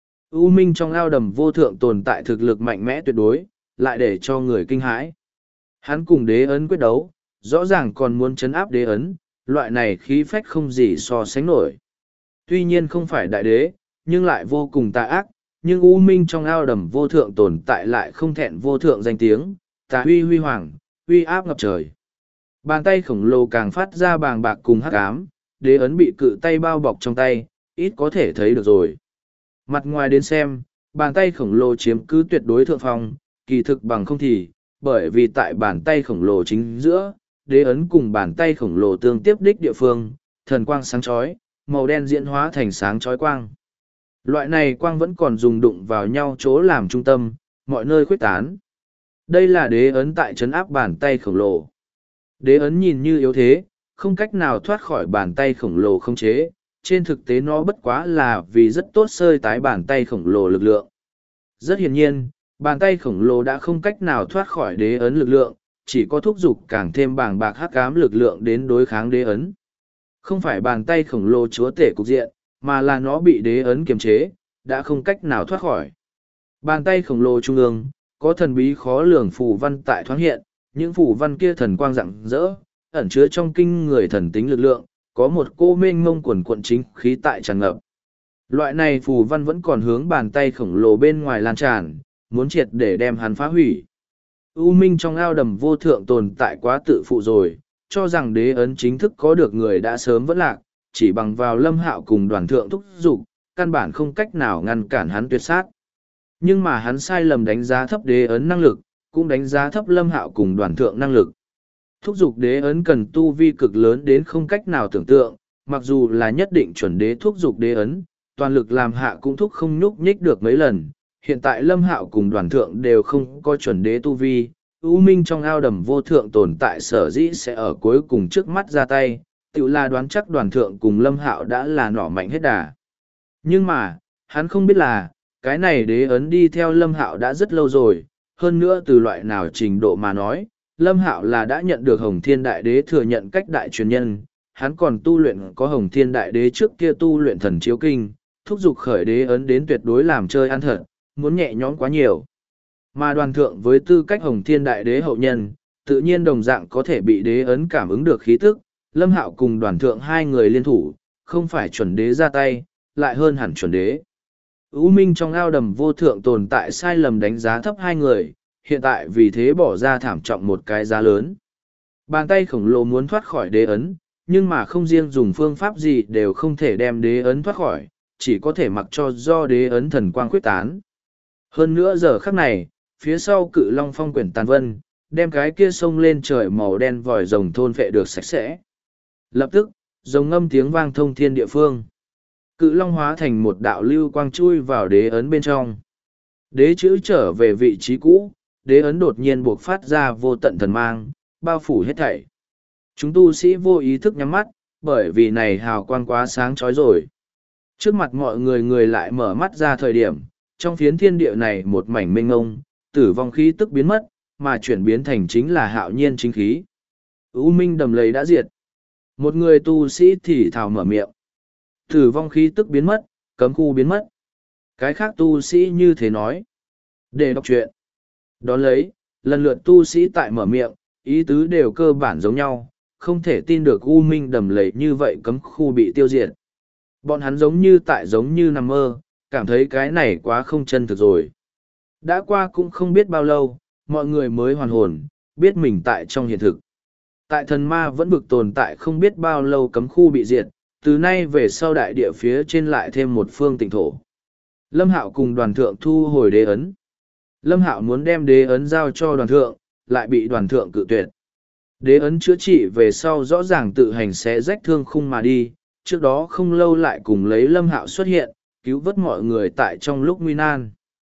U minh trong ao đầm vô thượng tồn tại thực lực mạnh mẽ tuyệt đối, lại để cho người kinh hãi. Hắn cùng đế ấn quyết đấu, rõ ràng còn muốn chấn áp đế ấn, loại này khí phách không gì so sánh nổi. Tuy nhiên không phải đại đế, nhưng lại vô cùng tà ác, nhưng U minh trong ao đầm vô thượng tồn tại lại không thẹn vô thượng danh tiếng, tà huy huy hoàng, uy áp ngập trời. Bàn tay khổng lồ càng phát ra bàng bạc cùng hắc ám, đế ấn bị cự tay bao bọc trong tay, ít có thể thấy được rồi. Mặt ngoài đến xem, bàn tay khổng lồ chiếm cứ tuyệt đối thượng phong, kỳ thực bằng không thì, bởi vì tại bàn tay khổng lồ chính giữa, đế ấn cùng bàn tay khổng lồ tương tiếp đích địa phương, thần quang sáng chói, màu đen diễn hóa thành sáng chói quang. Loại này quang vẫn còn dùng đụng vào nhau chỗ làm trung tâm, mọi nơi khuếch tán. Đây là đế ấn tại trấn áp bàn tay khổng lồ. Đế ấn nhìn như yếu thế, không cách nào thoát khỏi bàn tay khổng lồ không chế, trên thực tế nó bất quá là vì rất tốt sơi tái bàn tay khổng lồ lực lượng. Rất hiển nhiên, bàn tay khổng lồ đã không cách nào thoát khỏi đế ấn lực lượng, chỉ có thúc giục càng thêm bàng bạc hắc ám lực lượng đến đối kháng đế ấn. Không phải bàn tay khổng lồ chúa tể cục diện, mà là nó bị đế ấn kiềm chế, đã không cách nào thoát khỏi. Bàn tay khổng lồ trung ương, có thần bí khó lường phù văn tại thoáng hiện, những phù văn kia thần quang rạng rỡ, ẩn chứa trong kinh người thần tính lực lượng, có một cô mênh mông quần quận chính khí tại tràn ngập. Loại này phù văn vẫn còn hướng bàn tay khổng lồ bên ngoài lan tràn, muốn triệt để đem hắn phá hủy. U minh trong ao đầm vô thượng tồn tại quá tự phụ rồi, cho rằng đế ấn chính thức có được người đã sớm vẫn lạc, chỉ bằng vào Lâm Hạo cùng đoàn thượng thúc dục, căn bản không cách nào ngăn cản hắn tuyệt sát. Nhưng mà hắn sai lầm đánh giá thấp đế ấn năng lực, cũng đánh giá thấp Lâm Hạo cùng đoàn thượng năng lực. Thúc dục đế ấn cần tu vi cực lớn đến không cách nào tưởng tượng, mặc dù là nhất định chuẩn đế thúc dục đế ấn, toàn lực làm hạ cũng thúc không nhúc nhích được mấy lần. Hiện tại Lâm Hạo cùng đoàn thượng đều không có chuẩn đế tu vi, U minh trong ao đầm vô thượng tồn tại sở dĩ sẽ ở cuối cùng trước mắt ra tay, tự là đoán chắc đoàn thượng cùng Lâm Hạo đã là nỏ mạnh hết đà. Nhưng mà, hắn không biết là, cái này đế ấn đi theo Lâm Hạo đã rất lâu rồi, hơn nữa từ loại nào trình độ mà nói, Lâm Hạo là đã nhận được Hồng Thiên Đại Đế thừa nhận cách đại truyền nhân, hắn còn tu luyện có Hồng Thiên Đại Đế trước kia tu luyện thần chiếu kinh, thúc giục khởi đế ấn đến tuyệt đối làm chơi ăn thật, muốn nhẹ nhõm quá nhiều. Mà đoàn thượng với tư cách Hồng Thiên Đại Đế hậu nhân, tự nhiên đồng dạng có thể bị đế ấn cảm ứng được khí tức, Lâm Hạo cùng đoàn thượng hai người liên thủ, không phải chuẩn đế ra tay, lại hơn hẳn chuẩn đế. U minh trong ao đầm vô thượng tồn tại sai lầm đánh giá thấp hai người, hiện tại vì thế bỏ ra thảm trọng một cái giá lớn. Bàn tay khổng lồ muốn thoát khỏi đế ấn, nhưng mà không riêng dùng phương pháp gì đều không thể đem đế ấn thoát khỏi, chỉ có thể mặc cho do đế ấn thần quang quyết tán. Hơn nữa giờ khắc này, phía sau cự long phong quyển tàn vân, đem cái kia sông lên trời màu đen vòi rồng thôn phệ được sạch sẽ. Lập tức, rồng ngâm tiếng vang thông thiên địa phương. Cự long hóa thành một đạo lưu quang chui vào đế ấn bên trong. Đế chữ trở về vị trí cũ, đế ấn đột nhiên buộc phát ra vô tận thần mang, bao phủ hết thảy. Chúng tu sĩ vô ý thức nhắm mắt, bởi vì này hào quang quá sáng chói rồi. Trước mặt mọi người người lại mở mắt ra thời điểm, trong phiến thiên địa này một mảnh mênh ngông, tử vong khí tức biến mất, mà chuyển biến thành chính là hạo nhiên chính khí. U minh đầm lầy đã diệt. Một người tu sĩ thì thào mở miệng. Tử vong khí tức biến mất, cấm khu biến mất. Cái khác tu sĩ như thế nói. Để đọc truyện. Đón lấy, lần lượt tu sĩ tại mở miệng, ý tứ đều cơ bản giống nhau, không thể tin được U Minh đầm lầy như vậy cấm khu bị tiêu diệt. Bọn hắn giống như nằm mơ, cảm thấy cái này quá không chân thực rồi. Đã qua cũng không biết bao lâu, mọi người mới hoàn hồn, biết mình tại trong hiện thực. Tại thần ma vẫn vực tồn tại không biết bao lâu cấm khu bị diệt, từ nay về sau đại địa phía trên lại thêm một phương tịnh thổ. Lâm Hạo cùng đoàn thượng thu hồi đế ấn. Lâm Hạo muốn đem đế ấn giao cho đoàn thượng, lại bị đoàn thượng cự tuyệt. Đế ấn chữa trị về sau rõ ràng tự hành sẽ rách thương khung mà đi, trước đó không lâu lại cùng lấy Lâm Hạo xuất hiện, cứu vớt mọi người tại trong lúc nguy nan.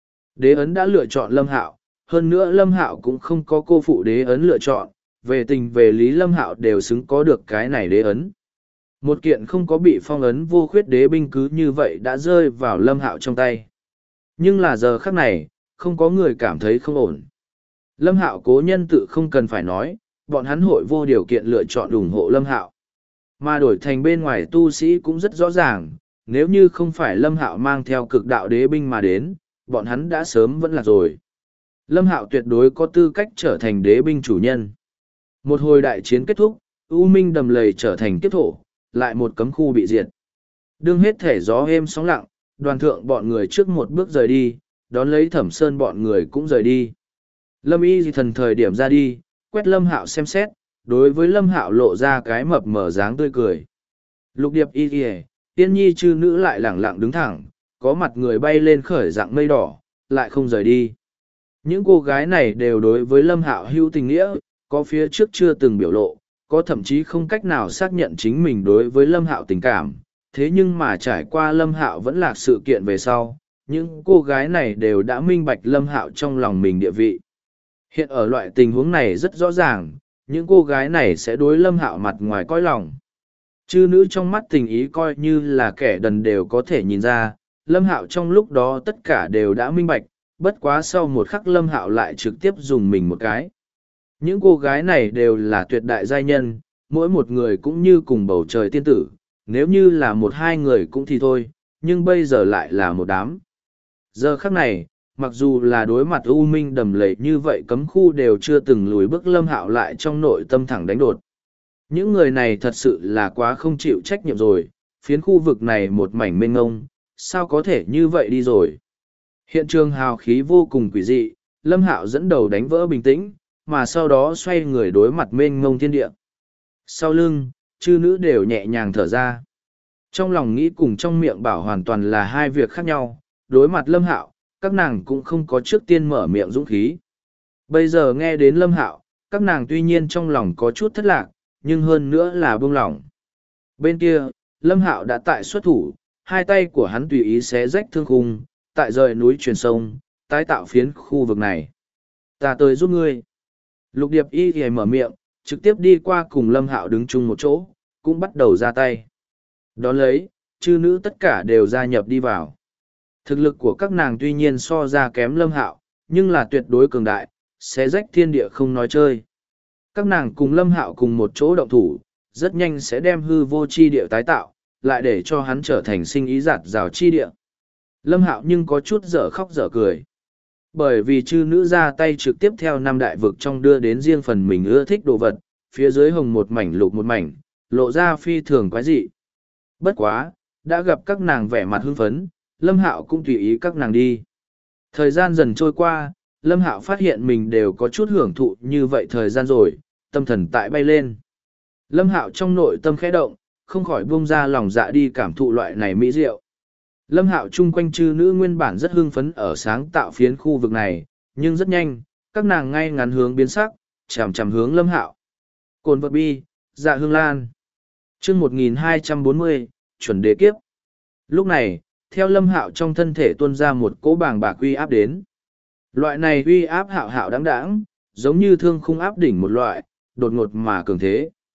Đế ấn đã lựa chọn Lâm Hạo, hơn nữa Lâm Hạo cũng không có cô phụ đế ấn lựa chọn, về tình về lý Lâm Hạo đều xứng có được cái này đế ấn. Một kiện không có bị phong ấn vô khuyết đế binh cứ như vậy đã rơi vào Lâm Hạo trong tay. Nhưng là giờ khắc này, không có người cảm thấy không ổn. Lâm Hạo cố nhân tự không cần phải nói, bọn hắn hội vô điều kiện lựa chọn ủng hộ Lâm Hạo. Mà đổi thành bên ngoài tu sĩ cũng rất rõ ràng, nếu như không phải Lâm Hạo mang theo cực đạo đế binh mà đến, bọn hắn đã sớm vẫn là rồi. Lâm Hạo tuyệt đối có tư cách trở thành đế binh chủ nhân. Một hồi đại chiến kết thúc, U Minh đầm lầy trở thành kiếp thổ, lại một cấm khu bị diệt. Đương hết thể gió êm sóng lặng, đoàn thượng bọn người trước một bước rời đi, đón lấy Thẩm Sơn bọn người cũng rời đi. Lâm Y thần thời điểm ra đi, quét Lâm Hạo xem xét, đối với Lâm Hạo lộ ra cái mập mờ dáng tươi cười. Lục Điệp Y Tiên Nhi chư nữ lại lẳng lặng đứng thẳng, có mặt người bay lên khởi dạng mây đỏ, lại không rời đi. Những cô gái này đều đối với Lâm Hạo hữu tình nghĩa, có phía trước chưa từng biểu lộ, có thậm chí không cách nào xác nhận chính mình đối với Lâm Hạo tình cảm. Thế nhưng mà trải qua Lâm Hạo vẫn là sự kiện về sau, những cô gái này đều đã minh bạch Lâm Hạo trong lòng mình địa vị. Hiện ở loại tình huống này rất rõ ràng, những cô gái này sẽ đối Lâm Hạo mặt ngoài coi lòng. Chư nữ trong mắt tình ý coi như là kẻ đần đều có thể nhìn ra, Lâm Hạo trong lúc đó tất cả đều đã minh bạch, bất quá sau một khắc Lâm Hạo lại trực tiếp dùng mình một cái. Những cô gái này đều là tuyệt đại giai nhân, mỗi một người cũng như cùng bầu trời tiên tử, nếu như là một hai người cũng thì thôi, nhưng bây giờ lại là một đám. Giờ khắc này, mặc dù là đối mặt U Minh đầm lầy như vậy cấm khu đều chưa từng lùi bước Lâm Hạo lại trong nội tâm thẳng đánh đột. Những người này thật sự là quá không chịu trách nhiệm rồi, phiến khu vực này một mảnh mênh ngông, sao có thể như vậy đi rồi. Hiện trường hào khí vô cùng quỷ dị, Lâm Hạo dẫn đầu đánh vỡ bình tĩnh, mà sau đó xoay người đối mặt mênh mông thiên địa. Sau lưng, chư nữ đều nhẹ nhàng thở ra. Trong lòng nghĩ cùng trong miệng bảo hoàn toàn là hai việc khác nhau, đối mặt Lâm Hạo, các nàng cũng không có trước tiên mở miệng dũng khí. Bây giờ nghe đến Lâm Hạo, các nàng tuy nhiên trong lòng có chút thất lạc, nhưng hơn nữa là buông lỏng. Bên kia, Lâm Hạo đã tại xuất thủ, hai tay của hắn tùy ý xé rách thương khung, tại rời núi truyền sông, tái tạo phiến khu vực này. Ta tới giúp ngươi. Lục Điệp Y thì mở miệng, trực tiếp đi qua cùng Lâm Hạo đứng chung một chỗ, cũng bắt đầu ra tay. Đón lấy, chư nữ tất cả đều gia nhập đi vào. Thực lực của các nàng tuy nhiên so ra kém Lâm Hạo, nhưng là tuyệt đối cường đại, xé rách thiên địa không nói chơi. Các nàng cùng Lâm Hạo cùng một chỗ động thủ, rất nhanh sẽ đem hư vô chi địa tái tạo, lại để cho hắn trở thành sinh ý giạt rào chi địa. Lâm Hạo nhưng có chút dở khóc dở cười. Bởi vì chư nữ ra tay trực tiếp theo năm đại vực trong đưa đến riêng phần mình ưa thích đồ vật, phía dưới hồng một mảnh lục một mảnh, lộ ra phi thường quái dị. Bất quá, đã gặp các nàng vẻ mặt hưng phấn, Lâm Hạo cũng tùy ý các nàng đi. Thời gian dần trôi qua, Lâm Hạo phát hiện mình đều có chút hưởng thụ như vậy thời gian rồi, tâm thần tại bay lên. Lâm Hạo trong nội tâm khẽ động, không khỏi buông ra lòng dạ đi cảm thụ loại này mỹ diệu. Lâm Hạo chung quanh chư nữ nguyên bản rất hưng phấn ở sáng tạo phiến khu vực này, nhưng rất nhanh, các nàng ngay ngắn hướng biến sắc, chằm chằm hướng Lâm Hạo. Cồn vật bi, dạ hương lan. Chương 1240, chuẩn đế kiếp. Lúc này, theo Lâm Hạo trong thân thể tuôn ra một cỗ bàng bạc uy áp đến. Loại này uy áp hạo hạo đáng đáng, giống như thương khung áp đỉnh một loại, đột ngột mà cường thế.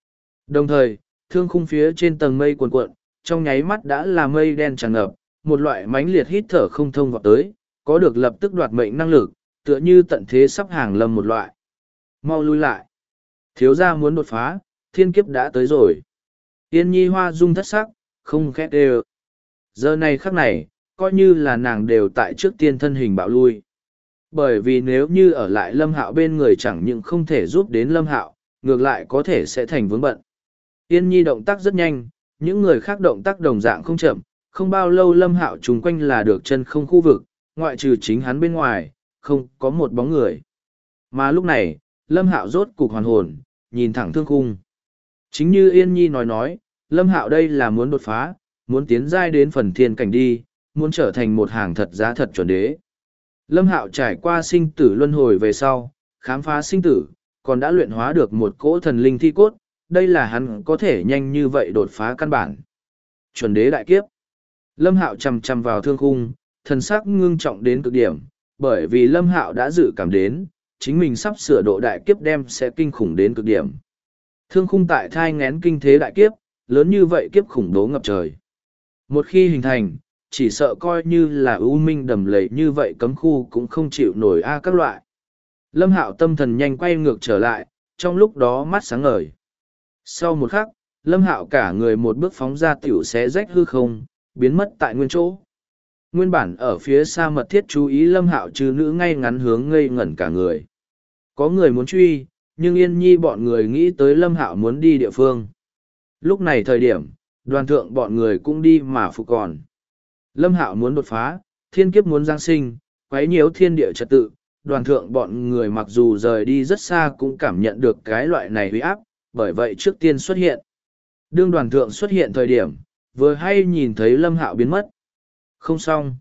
Đồng thời, thương khung phía trên tầng mây cuồn cuộn, trong nháy mắt đã là mây đen tràn ngập, một loại mãnh liệt hít thở không thông vọt tới, có được lập tức đoạt mệnh năng lực, tựa như tận thế sắp hàng lâm một loại. Mau lui lại. Thiếu gia muốn đột phá, thiên kiếp đã tới rồi. Yên Nhi hoa dung thất sắc, không khét đều. Giờ này khắc này, coi như là nàng đều tại trước tiên thân hình bạo lui. Bởi vì nếu như ở lại Lâm Hạo bên người chẳng những không thể giúp đến Lâm Hạo, ngược lại có thể sẽ thành vướng bận. Yên Nhi động tác rất nhanh, những người khác động tác đồng dạng không chậm, không bao lâu Lâm Hạo trùng quanh là được chân không khu vực, ngoại trừ chính hắn bên ngoài, không có một bóng người. Mà lúc này, Lâm Hạo rốt cục hoàn hồn, nhìn thẳng thương khung. Chính như Yên Nhi nói, Lâm Hạo đây là muốn đột phá, muốn tiến giai đến phần thiên cảnh đi, muốn trở thành một hàng thật giá thật chuẩn đế. Lâm Hạo trải qua sinh tử luân hồi về sau, khám phá sinh tử, còn đã luyện hóa được một cỗ thần linh thi cốt, đây là hắn có thể nhanh như vậy đột phá căn bản. Chuẩn đế đại kiếp. Lâm Hạo chầm chầm vào thương khung, thần sắc ngưng trọng đến cực điểm, bởi vì Lâm Hạo đã dự cảm đến, chính mình sắp sửa độ đại kiếp đem sẽ kinh khủng đến cực điểm. Thương khung tại thai ngén kinh thế đại kiếp, lớn như vậy kiếp khủng bố ngập trời. Một khi hình thành, chỉ sợ coi như là ưu minh đầm lầy như vậy cấm khu cũng không chịu nổi các loại. Lâm Hạo tâm thần nhanh quay ngược trở lại, trong lúc đó mắt sáng ngời. Sau một khắc, Lâm Hạo cả người một bước phóng ra tiểu xé rách hư không, biến mất tại nguyên chỗ. Nguyên bản ở phía xa mật thiết chú ý Lâm Hạo trừ nữ ngay ngắn hướng ngây ngẩn cả người. Có người muốn truy, nhưng Yên Nhi bọn người nghĩ tới Lâm Hạo muốn đi địa phương. Lúc này thời điểm, đoàn thượng bọn người cũng đi mà phục còn. Lâm Hạo muốn đột phá, thiên kiếp muốn giáng sinh, quấy nhiễu thiên địa trật tự, đoàn thượng bọn người mặc dù rời đi rất xa cũng cảm nhận được cái loại này uy áp, bởi vậy trước tiên xuất hiện. Đương đoàn thượng xuất hiện thời điểm, vừa hay nhìn thấy Lâm Hạo biến mất. Không xong.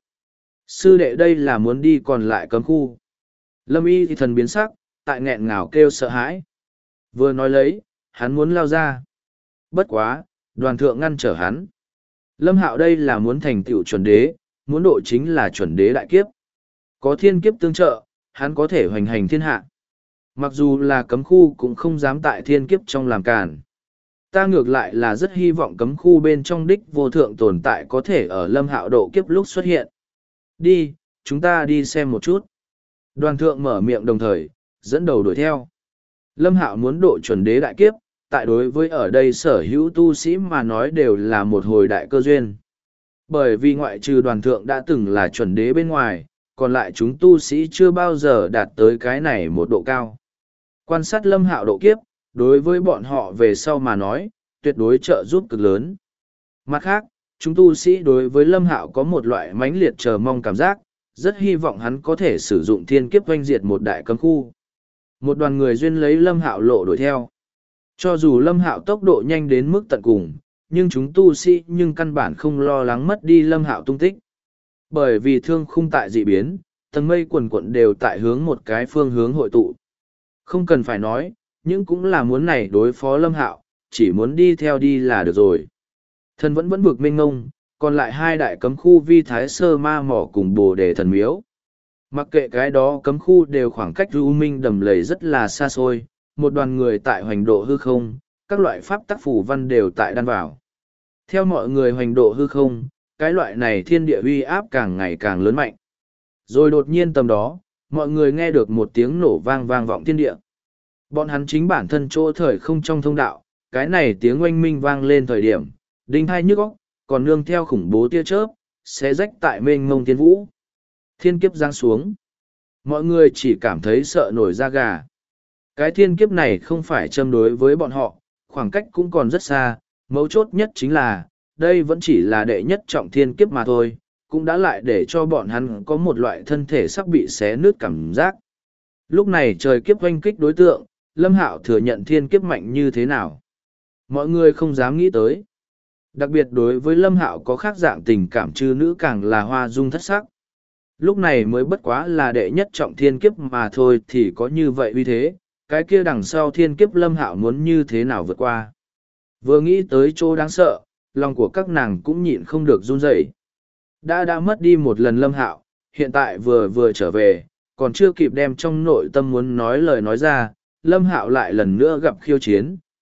Sư đệ đây là muốn đi còn lại cấm khu. Lâm Y thì thần biến sắc, tại nghẹn ngào kêu sợ hãi. Vừa nói lấy, hắn muốn lao ra. Bất quá, đoàn thượng ngăn trở hắn. Lâm Hạo đây là muốn thành tựu chuẩn đế, muốn độ chính là chuẩn đế đại kiếp. Có thiên kiếp tương trợ, hắn có thể hoành hành thiên hạ. Mặc dù là cấm khu cũng không dám tại thiên kiếp trong làm cản. Ta ngược lại là rất hy vọng cấm khu bên trong đích vô thượng tồn tại có thể ở Lâm Hạo độ kiếp lúc xuất hiện. Đi, chúng ta đi xem một chút. Đoàn thượng mở miệng đồng thời, dẫn đầu đuổi theo. Lâm Hạo muốn độ chuẩn đế đại kiếp, tại đối với ở đây sở hữu tu sĩ mà nói đều là một hồi đại cơ duyên. Bởi vì ngoại trừ đoàn thượng đã từng là chuẩn đế bên ngoài, còn lại chúng tu sĩ chưa bao giờ đạt tới cái này một độ cao. Quan sát Lâm Hạo độ kiếp, đối với bọn họ về sau mà nói, tuyệt đối trợ giúp cực lớn. Mặt khác, chúng tu sĩ đối với Lâm Hạo có một loại mãnh liệt chờ mong cảm giác, rất hy vọng hắn có thể sử dụng thiên kiếp oanh diệt một đại cấm khu. Một đoàn người duyên lấy Lâm Hạo lộ đuổi theo. Cho dù Lâm Hạo tốc độ nhanh đến mức tận cùng, nhưng chúng tu sĩ nhưng căn bản không lo lắng mất đi Lâm Hạo tung tích. Bởi vì thương khung tại dị biến, tầng mây quần quận đều tại hướng một cái phương hướng hội tụ. Không cần phải nói, nhưng cũng là muốn này đối phó Lâm Hạo, chỉ muốn đi theo đi là được rồi. Thần vẫn vực mênh ngông, còn lại hai đại cấm khu Vi Thái Sơ Ma Mỏ cùng Bồ Đề Thần Miếu. Mặc kệ cái đó cấm khu đều khoảng cách U Minh đầm lầy rất là xa xôi, một đoàn người tại hoành độ hư không, các loại pháp tắc phủ văn đều tại đan vào. Theo mọi người hoành độ hư không, cái loại này thiên địa uy áp càng ngày càng lớn mạnh. Rồi đột nhiên tầm đó, mọi người nghe được một tiếng nổ vang vang vọng thiên địa. Bọn hắn chính bản thân chỗ thời không trong thông đạo, cái này tiếng oanh minh vang lên thời điểm, đinh hai nhức óc, còn nương theo khủng bố tia chớp, xé rách tại mênh mông thiên vũ. Thiên kiếp giáng xuống. Mọi người chỉ cảm thấy sợ nổi da gà. Cái thiên kiếp này không phải châm đối với bọn họ, khoảng cách cũng còn rất xa, mấu chốt nhất chính là, đây vẫn chỉ là đệ nhất trọng thiên kiếp mà thôi, cũng đã lại để cho bọn hắn có một loại thân thể sắp bị xé nứt cảm giác. Lúc này trời kiếp oanh kích đối tượng, Lâm Hạo thừa nhận thiên kiếp mạnh như thế nào. Mọi người không dám nghĩ tới. Đặc biệt đối với Lâm Hạo có khác dạng tình cảm chư nữ càng là hoa dung thất sắc. Lúc này mới bất quá là đệ nhất trọng thiên kiếp mà thôi thì có như vậy uy thế, cái kia đằng sau thiên kiếp Lâm Hạo muốn như thế nào vượt qua. Vừa nghĩ tới chỗ đáng sợ, lòng của các nàng cũng nhịn không được run rẩy. Đã mất đi một lần Lâm Hạo, hiện tại vừa trở về, còn chưa kịp đem trong nội tâm muốn nói lời nói ra, Lâm Hạo lại lần nữa gặp khiêu chiến,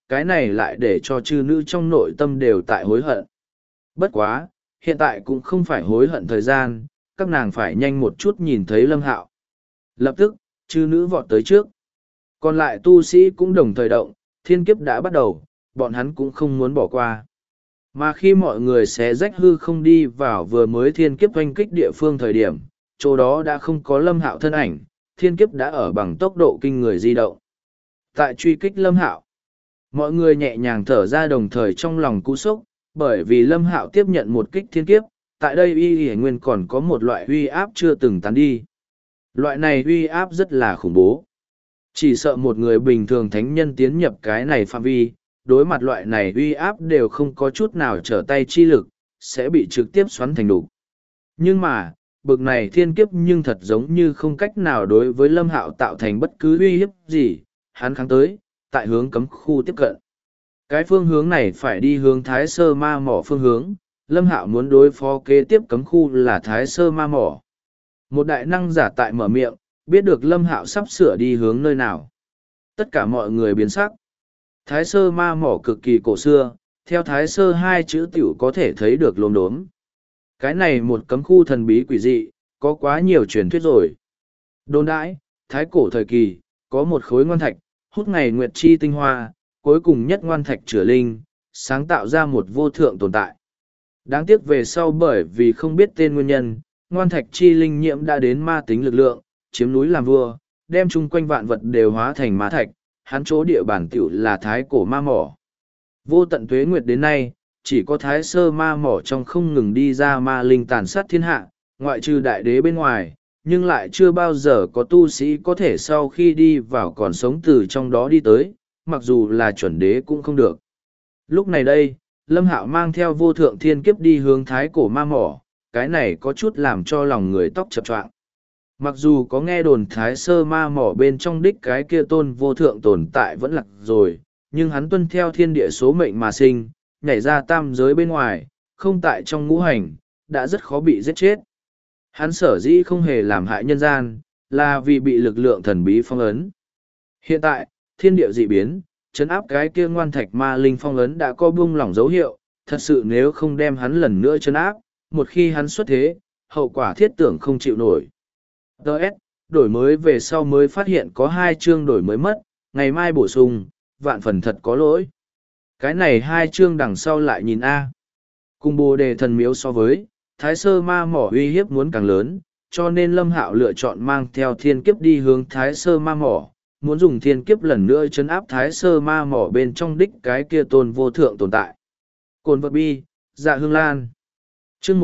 cái này lại để cho chư nữ trong nội tâm đều tại hối hận. Bất quá, hiện tại cũng không phải hối hận thời gian, các nàng phải nhanh một chút nhìn thấy Lâm Hạo. Lập tức, chư nữ vọt tới trước. Còn lại tu sĩ cũng đồng thời động, thiên kiếp đã bắt đầu, bọn hắn cũng không muốn bỏ qua. Mà khi mọi người xé rách hư không đi vào vừa mới thiên kiếp oanh kích địa phương thời điểm, chỗ đó đã không có Lâm Hạo thân ảnh, thiên kiếp đã ở bằng tốc độ kinh người di động. Tại truy kích Lâm Hạo, mọi người nhẹ nhàng thở ra đồng thời trong lòng cú sốc, bởi vì Lâm Hạo tiếp nhận một kích thiên kiếp, tại đây y nguyên còn có một loại uy áp chưa từng tán đi. Loại này uy áp rất là khủng bố. Chỉ sợ một người bình thường thánh nhân tiến nhập cái này phạm vi, đối mặt loại này uy áp đều không có chút nào trở tay chi lực, sẽ bị trực tiếp xoắn thành đủ. Nhưng mà, bực này thiên kiếp nhưng thật giống như không cách nào đối với Lâm Hạo tạo thành bất cứ uy hiếp gì, hắn kháng tới, tại hướng cấm khu tiếp cận. Cái phương hướng này phải đi hướng Thái Sơ Ma Mỏ phương hướng, Lâm Hạo muốn đối phó kế tiếp cấm khu là Thái Sơ Ma Mỏ. Một đại năng giả tại mở miệng, biết được Lâm Hạo sắp sửa đi hướng nơi nào. Tất cả mọi người biến sắc. Thái Sơ Ma Mỏ cực kỳ cổ xưa, theo Thái Sơ hai chữ tiểu có thể thấy được lốm đốm. Cái này một cấm khu thần bí quỷ dị, có quá nhiều truyền thuyết rồi. Đồn đãi, Thái cổ thời kỳ, có một khối ngoan thạch, hút ngày nguyệt chi tinh hoa, cuối cùng nhất ngoan thạch chữa linh, sáng tạo ra một vô thượng tồn tại. Đáng tiếc về sau bởi vì không biết tên nguyên nhân, ngoan thạch chi linh nhiễm đã đến ma tính lực lượng, chiếm núi làm vua, đem chung quanh vạn vật đều hóa thành ma thạch, hắn chỗ địa bản tiểu là Thái cổ ma mỏ. Vô tận tuế nguyệt đến nay, chỉ có Thái Sơ Ma Mỏ trong không ngừng đi ra ma linh tàn sát thiên hạ, ngoại trừ đại đế bên ngoài, nhưng lại chưa bao giờ có tu sĩ có thể sau khi đi vào còn sống từ trong đó đi tới, mặc dù là chuẩn đế cũng không được. Lúc này đây, Lâm Hạo mang theo vô thượng thiên kiếp đi hướng Thái cổ ma mỏ, cái này có chút làm cho lòng người tóc chập choạng. Mặc dù có nghe đồn Thái Sơ Ma Mỏ bên trong đích cái kia tôn vô thượng tồn tại vẫn lạc rồi, nhưng hắn tuân theo thiên địa số mệnh mà sinh, nhảy ra tam giới bên ngoài, không tại trong ngũ hành, đã rất khó bị giết chết. Hắn sở dĩ không hề làm hại nhân gian, là vì bị lực lượng thần bí phong ấn. Hiện tại, thiên địa dị biến, chấn áp cái kia ngoan thạch ma linh phong ấn đã có buông lỏng dấu hiệu, thật sự nếu không đem hắn lần nữa chấn áp, một khi hắn xuất thế, hậu quả thiết tưởng không chịu nổi. Đợt, đổi mới về sau mới phát hiện có 2 chương đổi mới mất, ngày mai bổ sung, vạn phần thật có lỗi. Cái này 2 chương đằng sau lại nhìn A. Cùng Bồ Đề thần miếu so với, Thái Sơ Ma Mỏ uy hiếp muốn càng lớn, cho nên Lâm Hạo lựa chọn mang theo thiên kiếp đi hướng Thái Sơ Ma Mỏ, muốn dùng thiên kiếp lần nữa chấn áp Thái Sơ Ma Mỏ bên trong đích cái kia tôn vô thượng tồn tại. Cồn vật bi, dạ hương lan. Chương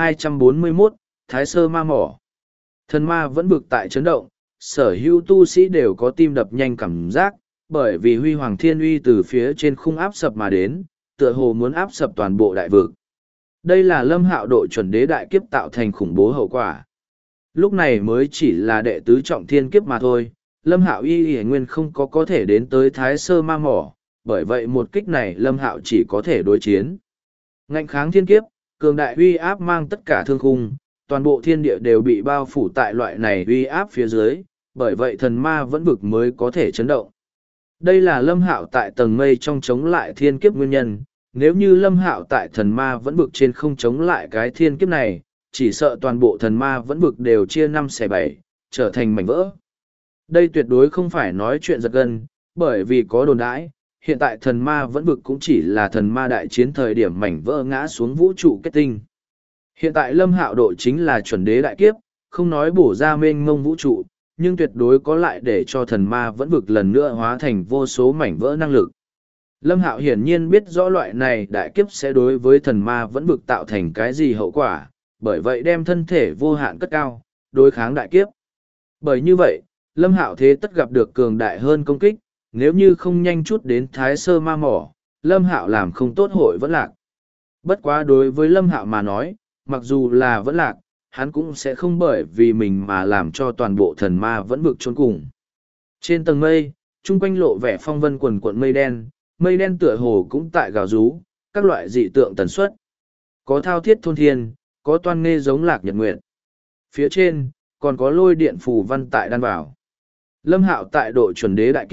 1241, Thái Sơ Ma Mỏ. Thần ma vẫn vực tại chấn động, sở hữu tu sĩ đều có tim đập nhanh cảm giác, bởi vì huy hoàng thiên uy từ phía trên khung áp sập mà đến, tựa hồ muốn áp sập toàn bộ đại vực. Đây là Lâm Hạo độ chuẩn đế đại kiếp tạo thành khủng bố hậu quả. Lúc này mới chỉ là đệ tứ trọng thiên kiếp mà thôi, Lâm Hạo y nguyên không có thể đến tới Thái Sơ Ma Mỏ, bởi vậy một kích này Lâm Hạo chỉ có thể đối chiến. Ngạnh kháng thiên kiếp, cường đại uy áp mang tất cả thương khung, toàn bộ thiên địa đều bị bao phủ tại loại này uy áp phía dưới, bởi vậy thần ma vẫn vực mới có thể chấn động. Đây là Lâm Hạo tại tầng mây trong chống lại thiên kiếp nguyên nhân, nếu như Lâm Hạo tại thần ma vẫn vực trên không chống lại cái thiên kiếp này, chỉ sợ toàn bộ thần ma vẫn vực đều chia 5/7, trở thành mảnh vỡ. Đây tuyệt đối không phải nói chuyện giật gân, bởi vì có đồn đãi, hiện tại thần ma vẫn vực cũng chỉ là thần ma đại chiến thời điểm mảnh vỡ ngã xuống vũ trụ kết tinh. Hiện tại Lâm Hạo độ chính là chuẩn đế đại kiếp, không nói bổ ra mênh mông vũ trụ, nhưng tuyệt đối có lại để cho thần ma vẫn vực lần nữa hóa thành vô số mảnh vỡ năng lực. Lâm Hạo hiển nhiên biết rõ loại này đại kiếp sẽ đối với thần ma vẫn vực tạo thành cái gì hậu quả, bởi vậy đem thân thể vô hạn cất cao, đối kháng đại kiếp. Bởi như vậy, Lâm Hạo thế tất gặp được cường đại hơn công kích, nếu như không nhanh chút đến Thái Sơ Ma Mỏ, Lâm Hạo làm không tốt hội vẫn lạc. Bất quá đối với Lâm Hạo mà nói, mặc dù là vẫn lạc, hắn cũng sẽ không bởi vì mình mà làm cho toàn bộ thần ma vẫn vực chôn cùng. Trên tầng mây, chung quanh lộ vẻ phong vân quần cuộn mây đen tựa hồ cũng tại gào rú, các loại dị tượng tần suất. Có thao thiết thôn thiên, có toan nghe giống lạc nhật nguyệt. Phía trên, còn có lôi điện phù văn tại đan vào. Lâm Hạo tại độ chuẩn đế đại kiếp,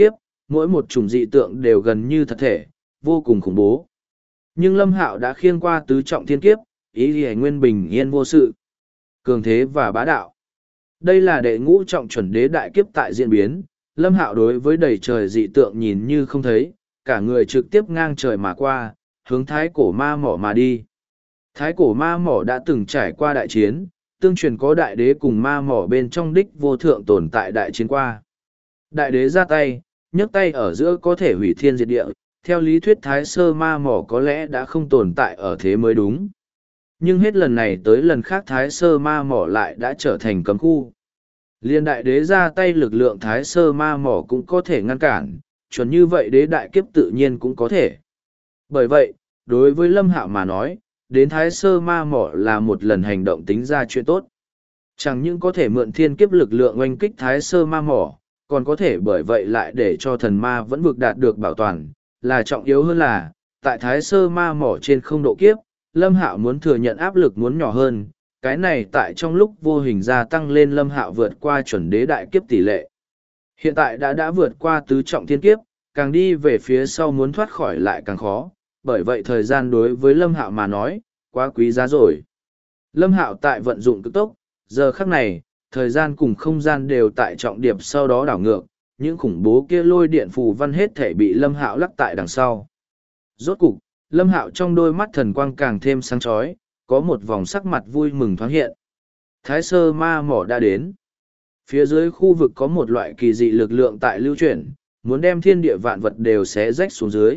mỗi một chủng dị tượng đều gần như thật thể, vô cùng khủng bố. Nhưng Lâm Hạo đã khiêng qua tứ trọng thiên kiếp, ý thì nguyên bình yên vô sự, cường thế và bá đạo. Đây là đệ ngũ trọng chuẩn đế đại kiếp tại diễn biến, Lâm Hạo đối với đầy trời dị tượng nhìn như không thấy, cả người trực tiếp ngang trời mà qua, hướng thái cổ ma mỏ mà đi. Thái cổ ma mỏ đã từng trải qua đại chiến, tương truyền có đại đế cùng ma mỏ bên trong đích vô thượng tồn tại đại chiến qua. Đại đế ra tay, nhấc tay ở giữa có thể hủy thiên diệt địa, theo lý thuyết thái sơ ma mỏ có lẽ đã không tồn tại ở thế mới đúng. Nhưng hết lần này tới lần khác thái sơ ma mỏ lại đã trở thành cấm khu. Liên đại đế ra tay lực lượng thái sơ ma mỏ cũng có thể ngăn cản, chuẩn như vậy đế đại kiếp tự nhiên cũng có thể. Bởi vậy, đối với Lâm Hạo mà nói, đến thái sơ ma mỏ là một lần hành động tính ra chuyện tốt. Chẳng những có thể mượn thiên kiếp lực lượng oanh kích thái sơ ma mỏ, còn có thể bởi vậy lại để cho thần ma vẫn vực đạt được bảo toàn, là trọng yếu hơn là, tại thái sơ ma mỏ trên không độ kiếp, Lâm Hạo muốn thừa nhận áp lực muốn nhỏ hơn, cái này tại trong lúc vô hình gia tăng lên Lâm Hạo vượt qua chuẩn đế đại kiếp tỷ lệ. Hiện tại đã vượt qua tứ trọng thiên kiếp, càng đi về phía sau muốn thoát khỏi lại càng khó, bởi vậy thời gian đối với Lâm Hạo mà nói, quá quý giá rồi. Lâm Hạo tại vận dụng cực tốc, giờ khắc này, thời gian cùng không gian đều tại trọng điệp sau đó đảo ngược, những khủng bố kia lôi điện phù văn hết thể bị Lâm Hạo lắc tại đằng sau. Rốt cục, Lâm Hạo trong đôi mắt thần quang càng thêm sáng chói, có một vòng sắc mặt vui mừng thoáng hiện. Thái sơ ma mỏ đã đến. Phía dưới khu vực có một loại kỳ dị lực lượng tại lưu chuyển, muốn đem thiên địa vạn vật đều xé rách xuống dưới.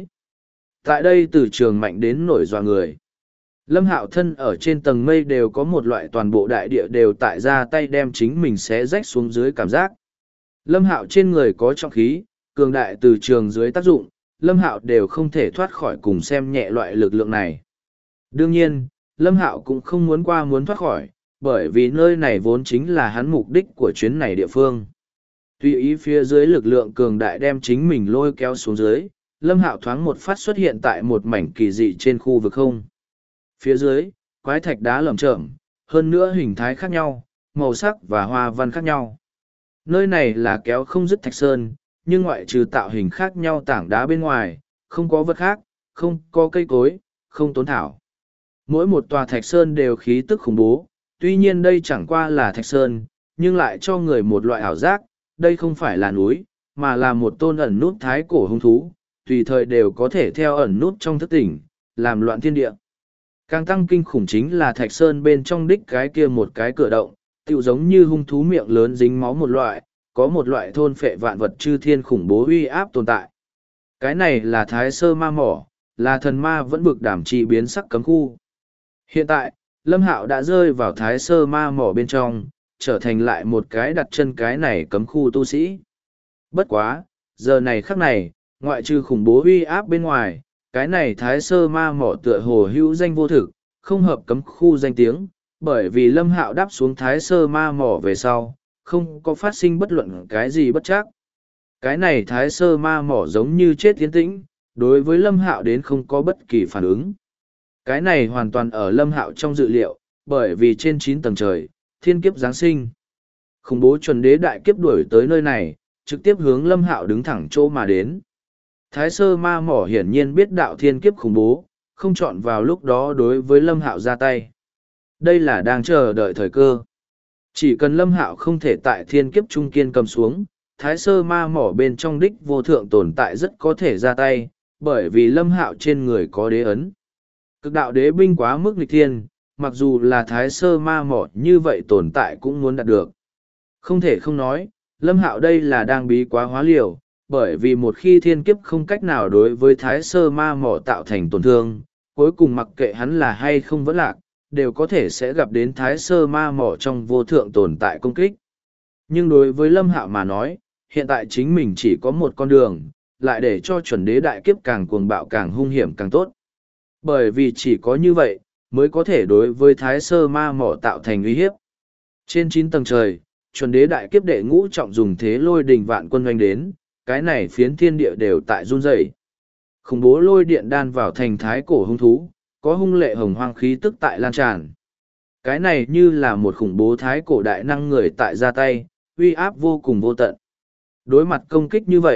Tại đây từ trường mạnh đến nổi dọa người. Lâm Hạo thân ở trên tầng mây đều có một loại toàn bộ đại địa đều tại ra tay đem chính mình xé rách xuống dưới cảm giác. Lâm Hạo trên người có trọng khí, cường đại từ trường dưới tác dụng, Lâm Hạo đều không thể thoát khỏi cùng xem nhẹ loại lực lượng này. Đương nhiên, Lâm Hạo cũng không muốn thoát khỏi, bởi vì nơi này vốn chính là hắn mục đích của chuyến này địa phương. Tùy ý phía dưới lực lượng cường đại đem chính mình lôi kéo xuống dưới, Lâm Hạo thoáng một phát xuất hiện tại một mảnh kỳ dị trên khu vực không. Phía dưới, quái thạch đá lởm chởm, hơn nữa hình thái khác nhau, màu sắc và hoa văn khác nhau. Nơi này là kéo không dứt thạch sơn, nhưng ngoại trừ tạo hình khác nhau tảng đá bên ngoài, không có vật khác, không có cây cối, không tốn thảo. Mỗi một tòa thạch sơn đều khí tức khủng bố, tuy nhiên đây chẳng qua là thạch sơn, nhưng lại cho người một loại ảo giác, đây không phải là núi, mà là một tôn ẩn nút thái cổ hung thú, tùy thời đều có thể theo ẩn nút trong thức tỉnh, làm loạn thiên địa. Càng tăng kinh khủng chính là thạch sơn bên trong đích cái kia một cái cửa động, tựu giống như hung thú miệng lớn dính máu một loại, có một loại thôn phệ vạn vật chư thiên khủng bố uy áp tồn tại. Cái này là thái sơ ma mỏ, là thần ma vẫn bực đảm trì biến sắc cấm khu. Hiện tại, Lâm Hạo đã rơi vào thái sơ ma mỏ bên trong, trở thành lại một cái đặt chân cái này cấm khu tu sĩ. Bất quá, giờ này khắc này, ngoại trừ khủng bố uy áp bên ngoài, cái này thái sơ ma mỏ tựa hồ hữu danh vô thực, không hợp cấm khu danh tiếng, bởi vì Lâm Hạo đáp xuống thái sơ ma mỏ về sau, không có phát sinh bất luận cái gì bất chắc. Cái này thái sơ ma mỏ giống như chết tiến tĩnh, đối với Lâm Hạo đến không có bất kỳ phản ứng. Cái này hoàn toàn ở Lâm Hạo trong dự liệu, bởi vì trên 9 tầng trời, thiên kiếp Giáng sinh. Khủng bố chuẩn đế đại kiếp đuổi tới nơi này, trực tiếp hướng Lâm Hạo đứng thẳng chỗ mà đến. Thái sơ ma mỏ hiển nhiên biết đạo thiên kiếp khủng bố, không chọn vào lúc đó đối với Lâm Hạo ra tay. Đây là đang chờ đợi thời cơ. Chỉ cần Lâm Hạo không thể tại thiên kiếp trung kiên cầm xuống, thái sơ ma mỏ bên trong đích vô thượng tồn tại rất có thể ra tay, bởi vì Lâm Hạo trên người có đế ấn. Cực đạo đế binh quá mức nghịch thiên, mặc dù là thái sơ ma mỏ như vậy tồn tại cũng muốn đạt được. Không thể không nói, Lâm Hạo đây là đang bí quá hóa liều, bởi vì một khi thiên kiếp không cách nào đối với thái sơ ma mỏ tạo thành tổn thương, cuối cùng mặc kệ hắn là hay không vẫn lạc, đều có thể sẽ gặp đến thái sơ ma mỏ trong vô thượng tồn tại công kích. Nhưng đối với Lâm Hạo mà nói, hiện tại chính mình chỉ có một con đường, lại để cho chuẩn đế đại kiếp càng cuồng bạo càng hung hiểm càng tốt. Bởi vì chỉ có như vậy, mới có thể đối với thái sơ ma mỏ tạo thành uy hiếp. Trên 9 tầng trời, chuẩn đế đại kiếp đệ ngũ trọng dùng thế lôi đình vạn quân doanh đến, cái này phiến thiên địa đều tại run rẩy. Khủng bố lôi điện đan vào thành thái cổ hung thú, có hung lệ hồng hoang khí tức tại lan tràn. Cái này như là một khủng bố thái cổ đại năng người tại ra tay, uy áp vô cùng vô tận. Đối mặt công kích như vậy,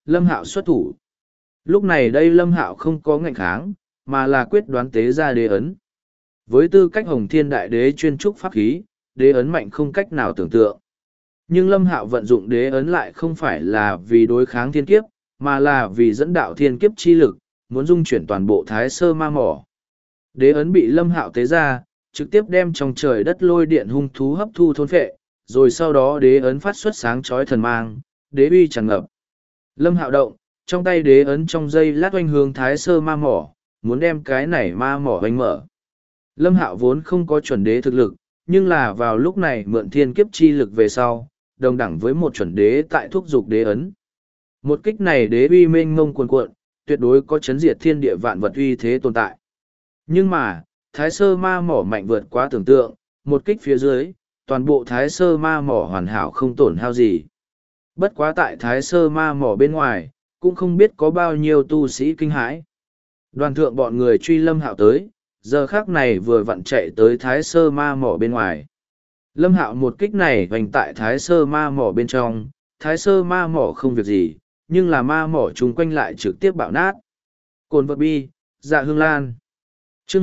Lâm Hạo xuất thủ. Lúc này đây Lâm Hạo không có ngạnh kháng, mà là quyết đoán tế ra đế ấn. Với tư cách Hồng Thiên Đại Đế chuyên trúc pháp khí, đế ấn mạnh không cách nào tưởng tượng. Nhưng Lâm Hạo vận dụng đế ấn lại không phải là vì đối kháng thiên kiếp, mà là vì dẫn đạo thiên kiếp chi lực, muốn dung chuyển toàn bộ Thái Sơ Ma Mỏ. Đế ấn bị Lâm Hạo tế ra, trực tiếp đem trong trời đất lôi điện hung thú hấp thu thôn phệ, rồi sau đó đế ấn phát xuất sáng chói thần mang, đế uy tràn ngập. Lâm Hạo động, trong tay đế ấn trong dây lát oanh hướng Thái Sơ Ma Mỏ, muốn đem cái này ma mỏ oanh mở. Lâm Hạo vốn không có chuẩn đế thực lực, nhưng là vào lúc này mượn thiên kiếp chi lực về sau, đồng đẳng với một chuẩn đế tại thúc dục đế ấn. Một kích này đế uy mênh mông cuồn cuộn, tuyệt đối có chấn diệt thiên địa vạn vật uy thế tồn tại. Nhưng mà, Thái Sơ Ma Mỏ mạnh vượt quá tưởng tượng, một kích phía dưới, toàn bộ Thái Sơ Ma Mỏ hoàn hảo không tổn hao gì. Bất quá tại Thái Sơ Ma Mỏ bên ngoài, cũng không biết có bao nhiêu tu sĩ kinh hãi. Đoàn thượng bọn người truy Lâm Hạo tới, giờ khác này vừa vặn chạy tới Thái Sơ Ma Mỏ bên ngoài. Lâm Hạo một kích này hoành tại Thái Sơ Ma Mỏ bên trong, Thái Sơ Ma Mỏ không việc gì, nhưng là ma mỏ chung quanh lại trực tiếp bạo nát. Cồn vật bi, dạ hương lan. Chương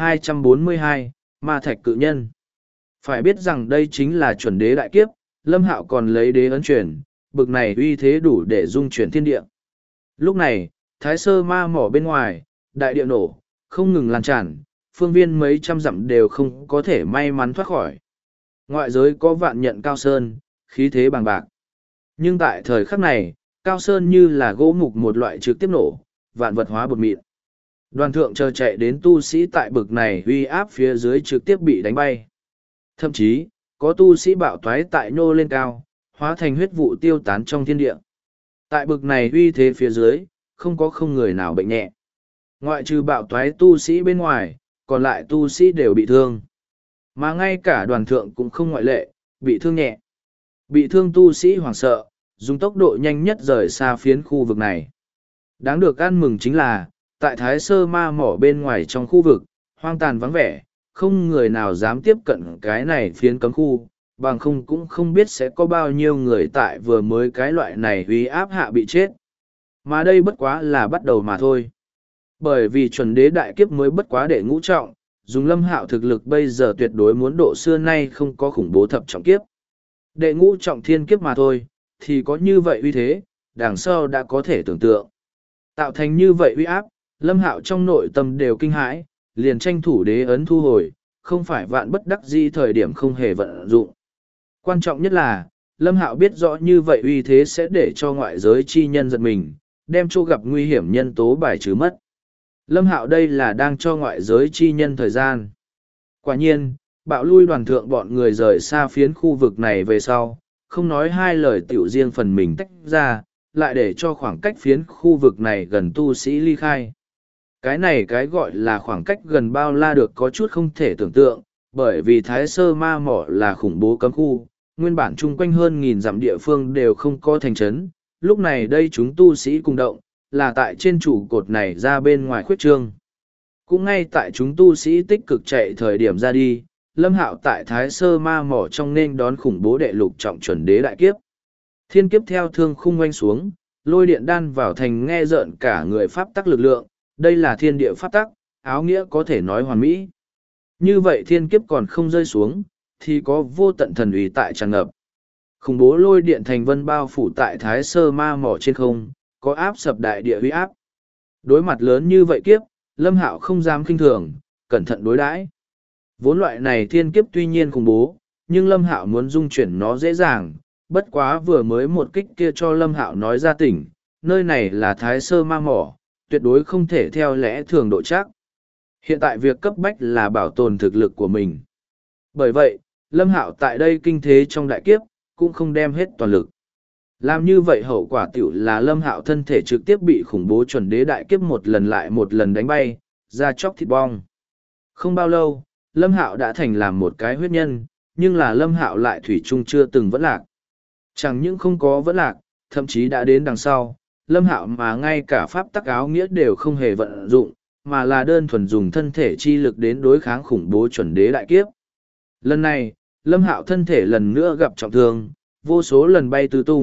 1242, Ma Thạch Cự Nhân. Phải biết rằng đây chính là chuẩn đế đại kiếp, Lâm Hạo còn lấy đế ấn truyền, bực này uy thế đủ để dung chuyển thiên địa. Lúc này, Thái Sơ Ma Mỏ bên ngoài, đại địa nổ, không ngừng lan tràn, phương viên mấy trăm dặm đều không có thể may mắn thoát khỏi. Ngoại giới có vạn nhận cao sơn, khí thế bằng bạc. Nhưng tại thời khắc này, cao sơn như là gỗ mục một loại trực tiếp nổ, vạn vật hóa bột mịn. Đoàn thượng chờ chạy đến tu sĩ tại bực này uy áp phía dưới trực tiếp bị đánh bay. Thậm chí, có tu sĩ bạo toái tại nhô lên cao, hóa thành huyết vụ tiêu tán trong thiên địa. Tại bực này uy thế phía dưới, không người nào bệnh nhẹ. Ngoại trừ bạo toái tu sĩ bên ngoài, còn lại tu sĩ đều bị thương. Mà ngay cả đoàn thượng cũng không ngoại lệ, bị thương nhẹ. Bị thương tu sĩ hoảng sợ, dùng tốc độ nhanh nhất rời xa phiến khu vực này. Đáng được ăn mừng chính là, tại Thái Sơ Ma Mỏ bên ngoài trong khu vực, hoang tàn vắng vẻ, không người nào dám tiếp cận cái này phiến cấm khu, bằng không cũng không biết sẽ có bao nhiêu người tại vừa mới cái loại này uy áp hạ bị chết. Mà đây bất quá là bắt đầu mà thôi. Bởi vì chuẩn đế đại kiếp mới bất quá để ngũ trọng, dùng Lâm Hạo thực lực bây giờ tuyệt đối muốn độ xưa nay không có khủng bố thập trọng kiếp. Đệ ngũ trọng thiên kiếp mà thôi, thì có như vậy uy thế, đằng sau đã có thể tưởng tượng. Tạo thành như vậy uy áp, Lâm Hạo trong nội tâm đều kinh hãi, liền tranh thủ đế ấn thu hồi, không phải vạn bất đắc dĩ thời điểm không hề vận dụng. Quan trọng nhất là, Lâm Hạo biết rõ như vậy uy thế sẽ để cho ngoại giới chi nhân giật mình, đem chỗ gặp nguy hiểm nhân tố bài trừ mất. Lâm Hạo đây là đang cho ngoại giới chi nhân thời gian. Quả nhiên, bạo lui đoàn thượng bọn người rời xa phiến khu vực này về sau, không nói hai lời tiểu riêng phần mình tách ra, lại để cho khoảng cách phiến khu vực này gần tu sĩ ly khai. Cái này cái gọi là khoảng cách gần bao la được có chút không thể tưởng tượng, bởi vì Thái Sơ Ma Mỏ là khủng bố cấm khu, nguyên bản chung quanh hơn 1000 dặm địa phương đều không có thành trấn, lúc này đây chúng tu sĩ cùng động, là tại trên trụ cột này ra bên ngoài khuyết trương. Cũng ngay tại chúng tu sĩ tích cực chạy thời điểm ra đi, Lâm Hạo tại Thái Sơ Ma Mỏ trong nên đón khủng bố đệ lục trọng chuẩn đế đại kiếp. Thiên kiếp theo thương khung oanh xuống, lôi điện đan vào thành nghe rợn cả người pháp tắc lực lượng, đây là thiên địa pháp tắc, áo nghĩa có thể nói hoàn mỹ. Như vậy thiên kiếp còn không rơi xuống, thì có vô tận thần uy tại tràn ngập. Khủng bố lôi điện thành vân bao phủ tại Thái Sơ Ma Mỏ trên không, có áp sập đại địa uy áp. Đối mặt lớn như vậy kiếp, Lâm Hạo không dám khinh thường, cẩn thận đối đãi. Vốn loại này thiên kiếp tuy nhiên khủng bố, nhưng Lâm Hạo muốn dung chuyển nó dễ dàng, bất quá vừa mới một kích kia cho Lâm Hạo nói ra tỉnh, nơi này là Thái Sơ Ma Mỏ, tuyệt đối không thể theo lẽ thường độ chắc. Hiện tại việc cấp bách là bảo tồn thực lực của mình. Bởi vậy, Lâm Hạo tại đây kinh thế trong đại kiếp, cũng không đem hết toàn lực. Làm như vậy hậu quả tiểu là Lâm Hạo thân thể trực tiếp bị khủng bố chuẩn đế đại kiếp một lần lại một lần đánh bay, ra chóc thịt bong. Không bao lâu, Lâm Hạo đã thành làm một cái huyết nhân, nhưng là Lâm Hạo lại thủy chung chưa từng vẫn lạc. Chẳng những không có vẫn lạc, thậm chí đã đến đằng sau, Lâm Hạo mà ngay cả pháp tắc áo nghĩa đều không hề vận dụng, mà là đơn thuần dùng thân thể chi lực đến đối kháng khủng bố chuẩn đế đại kiếp. Lần này, Lâm Hạo thân thể lần nữa gặp trọng thương, vô số lần bay tứ tung,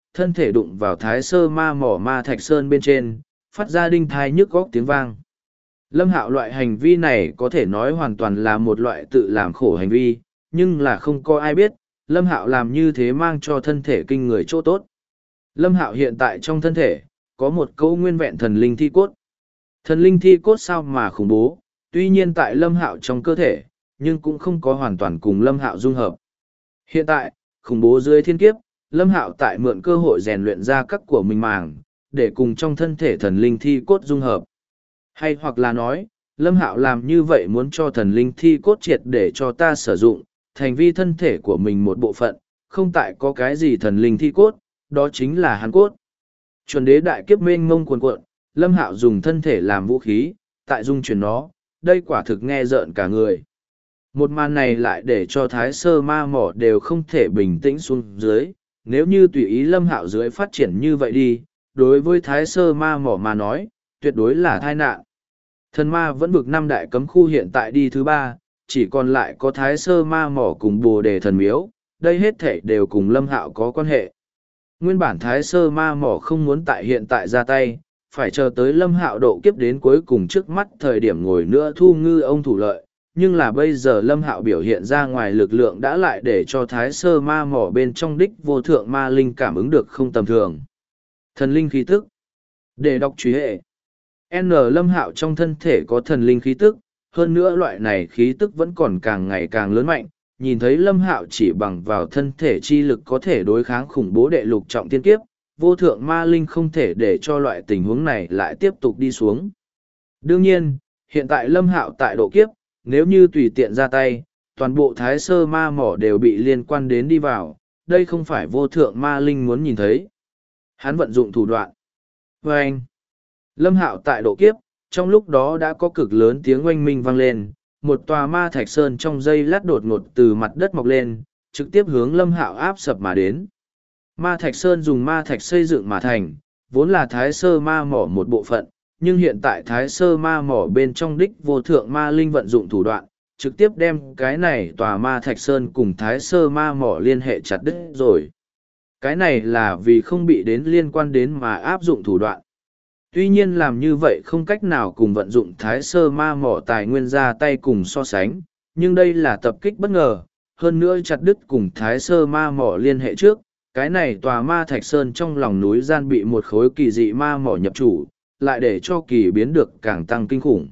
thân thể đụng vào thái sơ ma mỏ ma thạch sơn bên trên, phát ra đinh thai nhức góc tiếng vang. Lâm Hạo loại hành vi này có thể nói hoàn toàn là một loại tự làm khổ hành vi, nhưng là không có ai biết, Lâm Hạo làm như thế mang cho thân thể kinh người chỗ tốt. Lâm Hạo hiện tại trong thân thể, có một câu nguyên vẹn thần linh thi cốt. Thần linh thi cốt sao mà khủng bố, tuy nhiên tại Lâm Hạo trong cơ thể, nhưng cũng không có hoàn toàn cùng Lâm Hạo dung hợp. Hiện tại, khủng bố dưới thiên kiếp, Lâm Hạo tại mượn cơ hội rèn luyện ra các của mình màng, để cùng trong thân thể thần linh thi cốt dung hợp. Hay hoặc là nói, Lâm Hạo làm như vậy muốn cho thần linh thi cốt triệt để cho ta sử dụng, thành vi thân thể của mình một bộ phận, không tại có cái gì thần linh thi cốt, đó chính là hắn cốt. Chuẩn đế đại kiếp mênh mông cuồn cuộn, Lâm Hạo dùng thân thể làm vũ khí, tại dung chuyển nó, đây quả thực nghe rợn cả người. Một màn này lại để cho thái sơ ma mỏ đều không thể bình tĩnh xuống dưới, nếu như tùy ý Lâm Hạo dưới phát triển như vậy đi, đối với thái sơ ma mỏ mà nói, tuyệt đối là tai nạn. Thần ma vẫn vực năm đại cấm khu hiện tại đi thứ ba, chỉ còn lại có thái sơ ma mỏ cùng bồ đề thần miếu, đây hết thể đều cùng Lâm Hạo có quan hệ. Nguyên bản thái sơ ma mỏ không muốn tại hiện tại ra tay, phải chờ tới Lâm Hạo độ kiếp đến cuối cùng trước mắt thời điểm ngồi nữa thu ngư ông thủ lợi, nhưng là bây giờ Lâm Hạo biểu hiện ra ngoài lực lượng đã lại để cho thái sơ ma mỏ bên trong đích vô thượng ma linh cảm ứng được không tầm thường. Thần linh khí tức. Để đọc truy hệ. N. Lâm Hạo trong thân thể có thần linh khí tức, hơn nữa loại này khí tức vẫn còn càng ngày càng lớn mạnh, nhìn thấy Lâm Hạo chỉ bằng vào thân thể chi lực có thể đối kháng khủng bố đệ lục trọng tiên kiếp, vô thượng ma linh không thể để cho loại tình huống này lại tiếp tục đi xuống. Đương nhiên, hiện tại Lâm Hạo tại độ kiếp, nếu như tùy tiện ra tay, toàn bộ thái sơ ma mỏ đều bị liên quan đến đi vào, đây không phải vô thượng ma linh muốn nhìn thấy. Hắn vận dụng thủ đoạn. Và anh, Lâm Hạo tại độ kiếp, trong lúc đó đã có cực lớn tiếng oanh minh vang lên, một tòa ma thạch sơn trong giây lát đột ngột từ mặt đất mọc lên, trực tiếp hướng Lâm Hạo áp sập mà đến. Ma thạch sơn dùng ma thạch xây dựng mà thành, vốn là thái sơ ma mỏ một bộ phận, nhưng hiện tại thái sơ ma mỏ bên trong đích vô thượng ma linh vận dụng thủ đoạn, trực tiếp đem cái này tòa ma thạch sơn cùng thái sơ ma mỏ liên hệ chặt đứt rồi. Cái này là vì không bị đến liên quan đến mà áp dụng thủ đoạn. Tuy nhiên làm như vậy không cách nào cùng vận dụng thái sơ ma mỏ tài nguyên ra tay cùng so sánh, nhưng đây là tập kích bất ngờ, hơn nữa chặt đứt cùng thái sơ ma mỏ liên hệ trước, cái này tòa ma thạch sơn trong lòng núi gian bị một khối kỳ dị ma mỏ nhập chủ, lại để cho kỳ biến được càng tăng kinh khủng.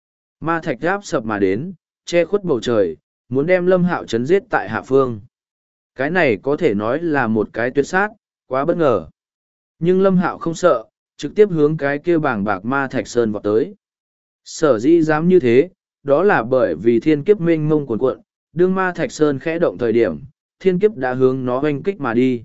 Ma thạch áp sập mà đến, che khuất bầu trời, muốn đem Lâm Hạo chấn giết tại hạ phương. Cái này có thể nói là một cái tuyệt sát, quá bất ngờ. Nhưng Lâm Hạo không sợ, trực tiếp hướng cái kia bàng bạc ma thạch sơn vọt tới. Sở dĩ dám như thế, đó là bởi vì thiên kiếp mênh mông cuồn cuộn, đương ma thạch sơn khẽ động thời điểm, thiên kiếp đã hướng nó hoanh kích mà đi.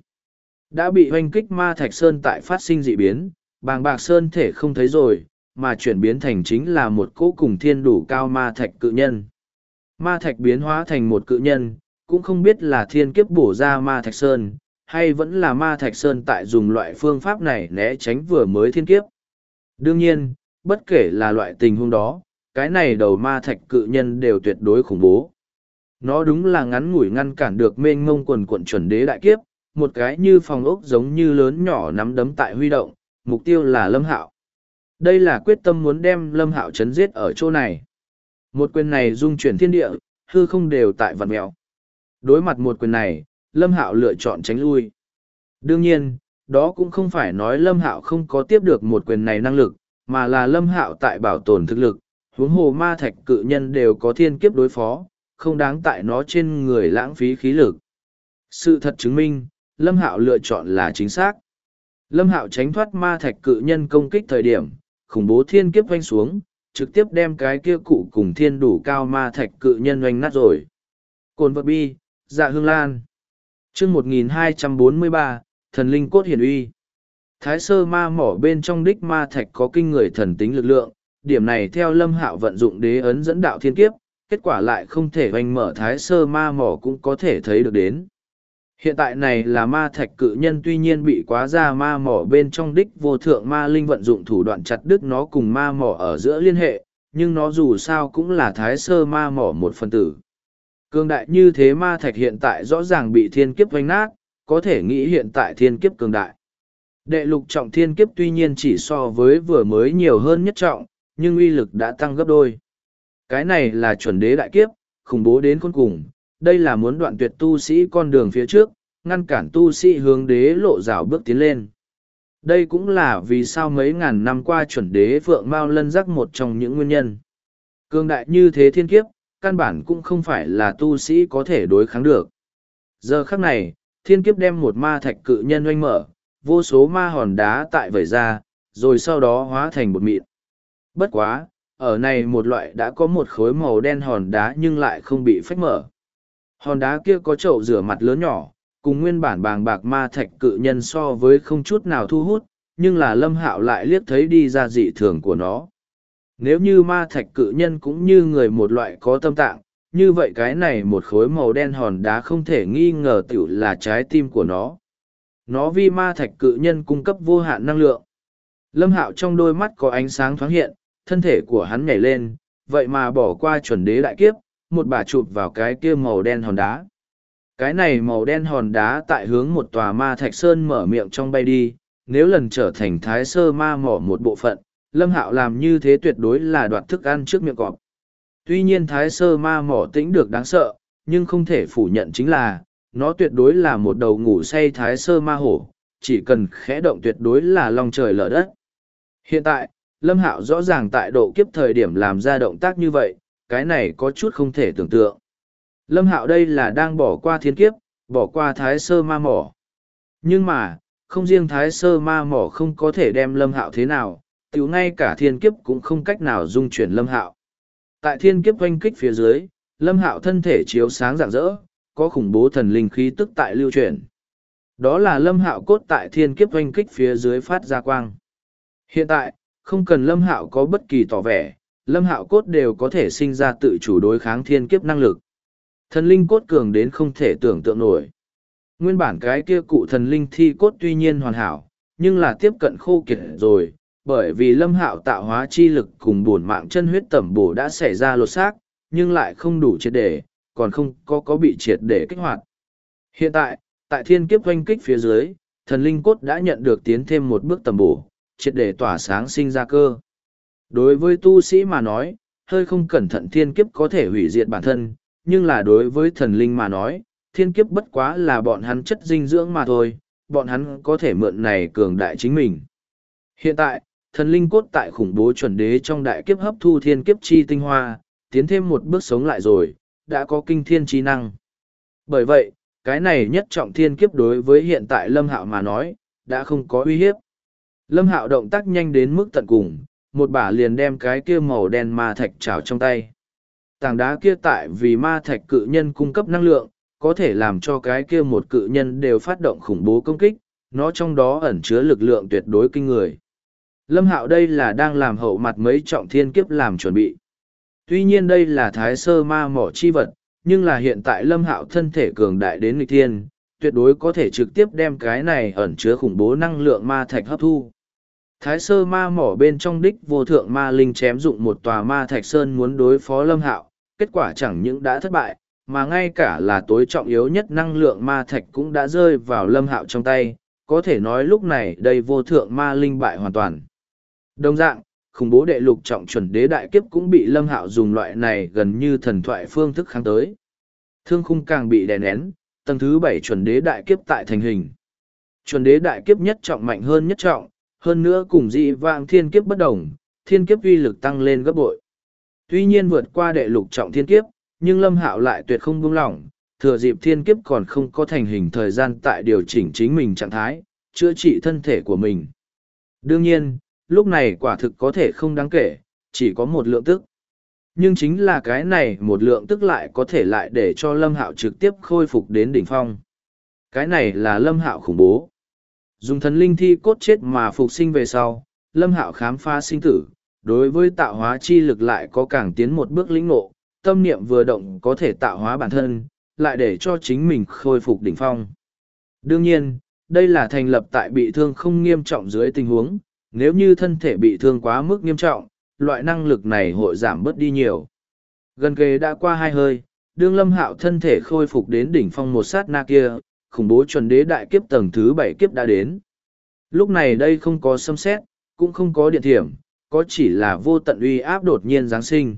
Đã bị hoanh kích ma thạch sơn tại phát sinh dị biến, bàng bạc sơn thể không thấy rồi, mà chuyển biến thành chính là một cỗ cùng thiên đủ cao ma thạch cự nhân. Ma thạch biến hóa thành một cự nhân, cũng không biết là thiên kiếp bổ ra ma thạch sơn, hay vẫn là ma thạch sơn tại dùng loại phương pháp này né tránh vừa mới thiên kiếp. Đương nhiên, bất kể là loại tình huống đó, cái này đầu ma thạch cự nhân đều tuyệt đối khủng bố. Nó đúng là ngắn ngủi ngăn cản được mênh mông quần quận chuẩn đế đại kiếp, một cái như phòng ốc giống như lớn nhỏ nắm đấm tại huy động, mục tiêu là Lâm Hạo. Đây là quyết tâm muốn đem Lâm Hạo chấn giết ở chỗ này. Một quyền này dung chuyển thiên địa, hư không đều tại vặn mèo. Đối mặt một quyền này, Lâm Hạo lựa chọn tránh lui. Đương nhiên, đó cũng không phải nói Lâm Hạo không có tiếp được một quyền này năng lực, mà là Lâm Hạo tại bảo tồn thực lực, huống hồ ma thạch cự nhân đều có thiên kiếp đối phó, không đáng tại nó trên người lãng phí khí lực. Sự thật chứng minh, Lâm Hạo lựa chọn là chính xác. Lâm Hạo tránh thoát ma thạch cự nhân công kích thời điểm, khủng bố thiên kiếp vanh xuống, trực tiếp đem cái kia cụ cùng thiên đủ cao ma thạch cự nhân oanh nát rồi. Cồn vật bi, dạ hương lan. Chương 1243, thần linh cốt hiển uy. Thái sơ ma mỏ bên trong đích ma thạch có kinh người thần tính lực lượng, điểm này theo Lâm Hạo vận dụng đế ấn dẫn đạo thiên kiếp, kết quả lại không thể hoành mở thái sơ ma mỏ cũng có thể thấy được đến. Hiện tại này là ma thạch cự nhân tuy nhiên bị quá ra ma mỏ bên trong đích vô thượng ma linh vận dụng thủ đoạn chặt đứt nó cùng ma mỏ ở giữa liên hệ, nhưng nó dù sao cũng là thái sơ ma mỏ một phần tử. Cường đại như thế ma thạch hiện tại rõ ràng bị thiên kiếp vanh nát, có thể nghĩ hiện tại thiên kiếp cường đại. Đệ lục trọng thiên kiếp tuy nhiên chỉ so với vừa mới nhiều hơn nhất trọng, nhưng uy lực đã tăng gấp đôi. Cái này là chuẩn đế đại kiếp, khủng bố đến khôn cùng, đây là muốn đoạn tuyệt tu sĩ con đường phía trước, ngăn cản tu sĩ hướng đế lộ rào bước tiến lên. Đây cũng là vì sao mấy ngàn năm qua chuẩn đế Phượng Mao Lân Giác một trong những nguyên nhân. Cường đại như thế thiên kiếp, căn bản cũng không phải là tu sĩ có thể đối kháng được. Giờ khắc này, thiên kiếp đem một ma thạch cự nhân oanh mở, vô số ma hòn đá tại vẩy ra, rồi sau đó hóa thành bột mịn. Bất quá, ở này một loại đã có một khối màu đen hòn đá nhưng lại không bị phách mở. Hòn đá kia có chậu rửa mặt lớn nhỏ, cùng nguyên bản bàng bạc ma thạch cự nhân so với không chút nào thu hút, nhưng là Lâm Hạo lại liếc thấy đi ra dị thường của nó. Nếu như ma thạch cự nhân cũng như người một loại có tâm tạng, như vậy cái này một khối màu đen hòn đá không thể nghi ngờ tiểu là trái tim của nó. Nó vì ma thạch cự nhân cung cấp vô hạn năng lượng. Lâm Hạo trong đôi mắt có ánh sáng thoáng hiện, thân thể của hắn nhảy lên, vậy mà bỏ qua chuẩn đế đại kiếp, một bà chụp vào cái kia màu đen hòn đá. Cái này màu đen hòn đá tại hướng một tòa ma thạch sơn mở miệng trong bay đi, nếu lần trở thành thái sơ ma mỏ một bộ phận, Lâm Hạo làm như thế tuyệt đối là đoạt thức ăn trước miệng cọp. Tuy nhiên thái sơ ma mỏ tĩnh được đáng sợ, nhưng không thể phủ nhận chính là, nó tuyệt đối là một đầu ngủ say thái sơ ma hổ, chỉ cần khẽ động tuyệt đối là long trời lở đất. Hiện tại, Lâm Hạo rõ ràng tại độ kiếp thời điểm làm ra động tác như vậy, cái này có chút không thể tưởng tượng. Lâm Hạo đây là đang bỏ qua thiên kiếp, bỏ qua thái sơ ma mỏ. Nhưng mà, không riêng thái sơ ma mỏ không có thể đem Lâm Hạo thế nào, tiểu ngay cả thiên kiếp cũng không cách nào dung chuyển Lâm Hạo. Tại thiên kiếp oanh kích phía dưới, Lâm Hạo thân thể chiếu sáng rạng rỡ, có khủng bố thần linh khí tức tại lưu chuyển. Đó là Lâm Hạo cốt tại thiên kiếp oanh kích phía dưới phát ra quang. Hiện tại, không cần Lâm Hạo có bất kỳ tỏ vẻ, Lâm Hạo cốt đều có thể sinh ra tự chủ đối kháng thiên kiếp năng lực. Thần linh cốt cường đến không thể tưởng tượng nổi. Nguyên bản cái kia cụ thần linh thi cốt tuy nhiên hoàn hảo, nhưng là tiếp cận khô kiệt rồi, bởi vì Lâm Hạo tạo hóa chi lực cùng bổn mạng chân huyết tẩm bổ đã xảy ra lột xác, nhưng lại không đủ triệt để, còn không có bị triệt để kích hoạt. Hiện tại, tại thiên kiếp oanh kích phía dưới, thần linh cốt đã nhận được tiến thêm một bước tẩm bổ, triệt để tỏa sáng sinh ra cơ. Đối với tu sĩ mà nói, hơi không cẩn thận thiên kiếp có thể hủy diệt bản thân, nhưng là đối với thần linh mà nói, thiên kiếp bất quá là bọn hắn chất dinh dưỡng mà thôi, bọn hắn có thể mượn này cường đại chính mình. Hiện tại, thần linh cốt tại khủng bố chuẩn đế trong đại kiếp hấp thu thiên kiếp chi tinh hoa, tiến thêm một bước sống lại rồi, đã có kinh thiên chi năng. Bởi vậy, cái này nhất trọng thiên kiếp đối với hiện tại Lâm Hạo mà nói, đã không có uy hiếp. Lâm Hạo động tác nhanh đến mức tận cùng, một bả liền đem cái kia màu đen ma thạch trảo trong tay. Tảng đá kia tại vì ma thạch cự nhân cung cấp năng lượng, có thể làm cho cái kia một cự nhân đều phát động khủng bố công kích, nó trong đó ẩn chứa lực lượng tuyệt đối kinh người. Lâm Hạo đây là đang làm hậu mặt mấy trọng thiên kiếp làm chuẩn bị. Tuy nhiên đây là thái sơ ma mỏ chi vật, nhưng là hiện tại Lâm Hạo thân thể cường đại đến nghịch thiên, tuyệt đối có thể trực tiếp đem cái này ẩn chứa khủng bố năng lượng ma thạch hấp thu. Thái sơ ma mỏ bên trong đích vô thượng ma linh chém dụng một tòa ma thạch sơn muốn đối phó Lâm Hạo, kết quả chẳng những đã thất bại, mà ngay cả là tối trọng yếu nhất năng lượng ma thạch cũng đã rơi vào Lâm Hạo trong tay, có thể nói lúc này đây vô thượng ma linh bại hoàn toàn. Đồng dạng, khủng bố đệ lục trọng chuẩn đế đại kiếp cũng bị Lâm Hạo dùng loại này gần như thần thoại phương thức kháng tới. Thương khung càng bị đè nén, tầng thứ 7 chuẩn đế đại kiếp tại thành hình. Chuẩn đế đại kiếp nhất trọng mạnh hơn nhất trọng, hơn nữa cùng dị vãng thiên kiếp bất đồng, thiên kiếp uy lực tăng lên gấp bội. Tuy nhiên vượt qua đệ lục trọng thiên kiếp, nhưng Lâm Hạo lại tuyệt không buông lỏng, thừa dịp thiên kiếp còn không có thành hình thời gian tại điều chỉnh chính mình trạng thái, chữa trị thân thể của mình. Đương nhiên, lúc này quả thực có thể không đáng kể, chỉ có một lượng tức. Nhưng chính là cái này một lượng tức lại có thể lại để cho Lâm Hạo trực tiếp khôi phục đến đỉnh phong. Cái này là Lâm Hạo khủng bố. Dùng thần linh thi cốt chết mà phục sinh về sau, Lâm Hạo khám phá sinh tử, đối với tạo hóa chi lực lại có càng tiến một bước lĩnh ngộ, tâm niệm vừa động có thể tạo hóa bản thân, lại để cho chính mình khôi phục đỉnh phong. Đương nhiên, đây là thành lập tại bị thương không nghiêm trọng dưới tình huống, nếu như thân thể bị thương quá mức nghiêm trọng, loại năng lực này hội giảm bớt đi nhiều. Gần kề đã qua 2 hơi, đương Lâm Hạo thân thể khôi phục đến đỉnh phong một sát na kia, khủng bố chuẩn đế đại kiếp tầng thứ 7 kiếp đã đến. Lúc này đây không có sấm sét, cũng không có điện thiểm, có chỉ là vô tận uy áp đột nhiên giáng sinh.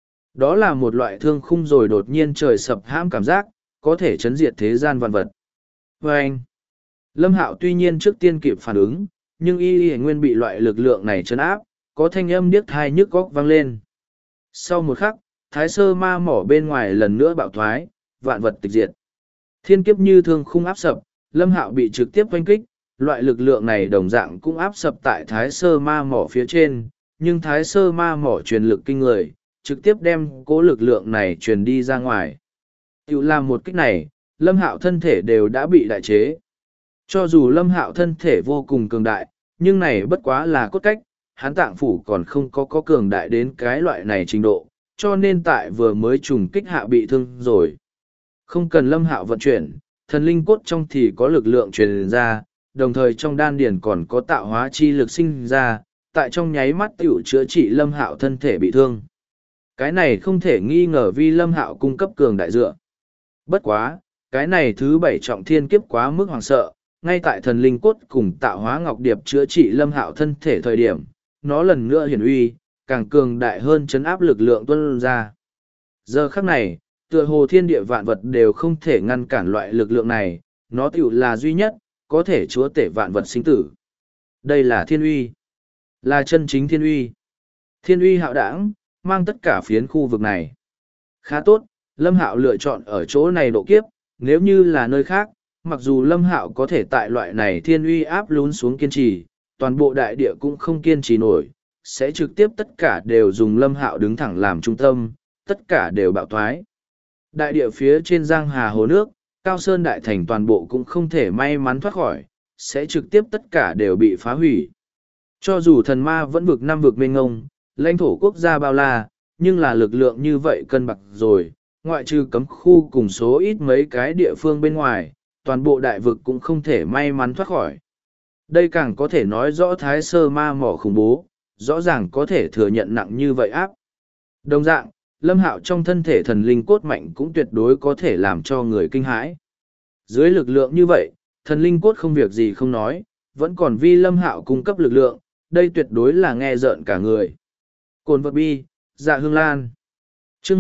Đó là một loại thương khung rồi đột nhiên trời sập hãm cảm giác, có thể chấn diệt thế gian vạn vật. Và anh, Lâm Hạo tuy nhiên trước tiên kịp phản ứng, nhưng y nguyên bị loại lực lượng này chấn áp, có thanh âm điếc tai nhức góc vang lên. Sau một khắc, thái sơ ma mỏ bên ngoài lần nữa bạo thoái, vạn vật tịch diệt. Thiên kiếp như thương khung áp sập, Lâm Hạo bị trực tiếp oanh kích, loại lực lượng này đồng dạng cũng áp sập tại thái sơ ma mỏ phía trên, nhưng thái sơ ma mỏ truyền lực kinh người, trực tiếp đem cố lực lượng này truyền đi ra ngoài. Tự làm một kích này, Lâm Hạo thân thể đều đã bị đại chế. Cho dù Lâm Hạo thân thể vô cùng cường đại, nhưng này bất quá là cốt cách, hắn tạng phủ còn không có cường đại đến cái loại này trình độ, cho nên tại vừa mới trùng kích hạ bị thương rồi. Không cần Lâm Hạo vận chuyển, thần linh cốt trong thì có lực lượng truyền ra, đồng thời trong đan điền còn có tạo hóa chi lực sinh ra, tại trong nháy mắt tiểu chữa trị Lâm Hạo thân thể bị thương. Cái này không thể nghi ngờ vì Lâm Hạo cung cấp cường đại dựa. Bất quá, cái này thứ bảy trọng thiên kiếp quá mức hoàng sợ, ngay tại thần linh cốt cùng tạo hóa ngọc điệp chữa trị Lâm Hạo thân thể thời điểm, nó lần nữa hiển uy, càng cường đại hơn chấn áp lực lượng tuôn ra. Giờ khắc này, tựa hồ thiên địa vạn vật đều không thể ngăn cản loại lực lượng này, nó tiểu là duy nhất, có thể chúa tể vạn vật sinh tử. Đây là thiên uy, là chân chính thiên uy. Thiên uy hạo đảng, mang tất cả phiến khu vực này. Khá tốt, Lâm Hạo lựa chọn ở chỗ này độ kiếp, nếu như là nơi khác, mặc dù Lâm Hạo có thể tại loại này thiên uy áp lún xuống kiên trì, toàn bộ đại địa cũng không kiên trì nổi, sẽ trực tiếp tất cả đều dùng Lâm Hạo đứng thẳng làm trung tâm, tất cả đều bạo thoái. Đại địa phía trên giang hà hồ nước, Cao Sơn Đại Thành toàn bộ cũng không thể may mắn thoát khỏi, sẽ trực tiếp tất cả đều bị phá hủy. Cho dù thần ma vẫn vực năm vực mênh ngông, lãnh thổ quốc gia bao la, nhưng là lực lượng như vậy cân bằng rồi, ngoại trừ cấm khu cùng số ít mấy cái địa phương bên ngoài, toàn bộ đại vực cũng không thể may mắn thoát khỏi. Đây càng có thể nói rõ thái sơ ma mỏ khủng bố, rõ ràng có thể thừa nhận nặng như vậy áp. Đồng dạng, Lâm Hạo trong thân thể thần linh cốt mạnh cũng tuyệt đối có thể làm cho người kinh hãi. Dưới lực lượng như vậy, thần linh cốt không việc gì không nói, vẫn còn vi Lâm Hạo cung cấp lực lượng, đây tuyệt đối là nghe rợn cả người. Cồn vật bi, dạ hương lan. Chương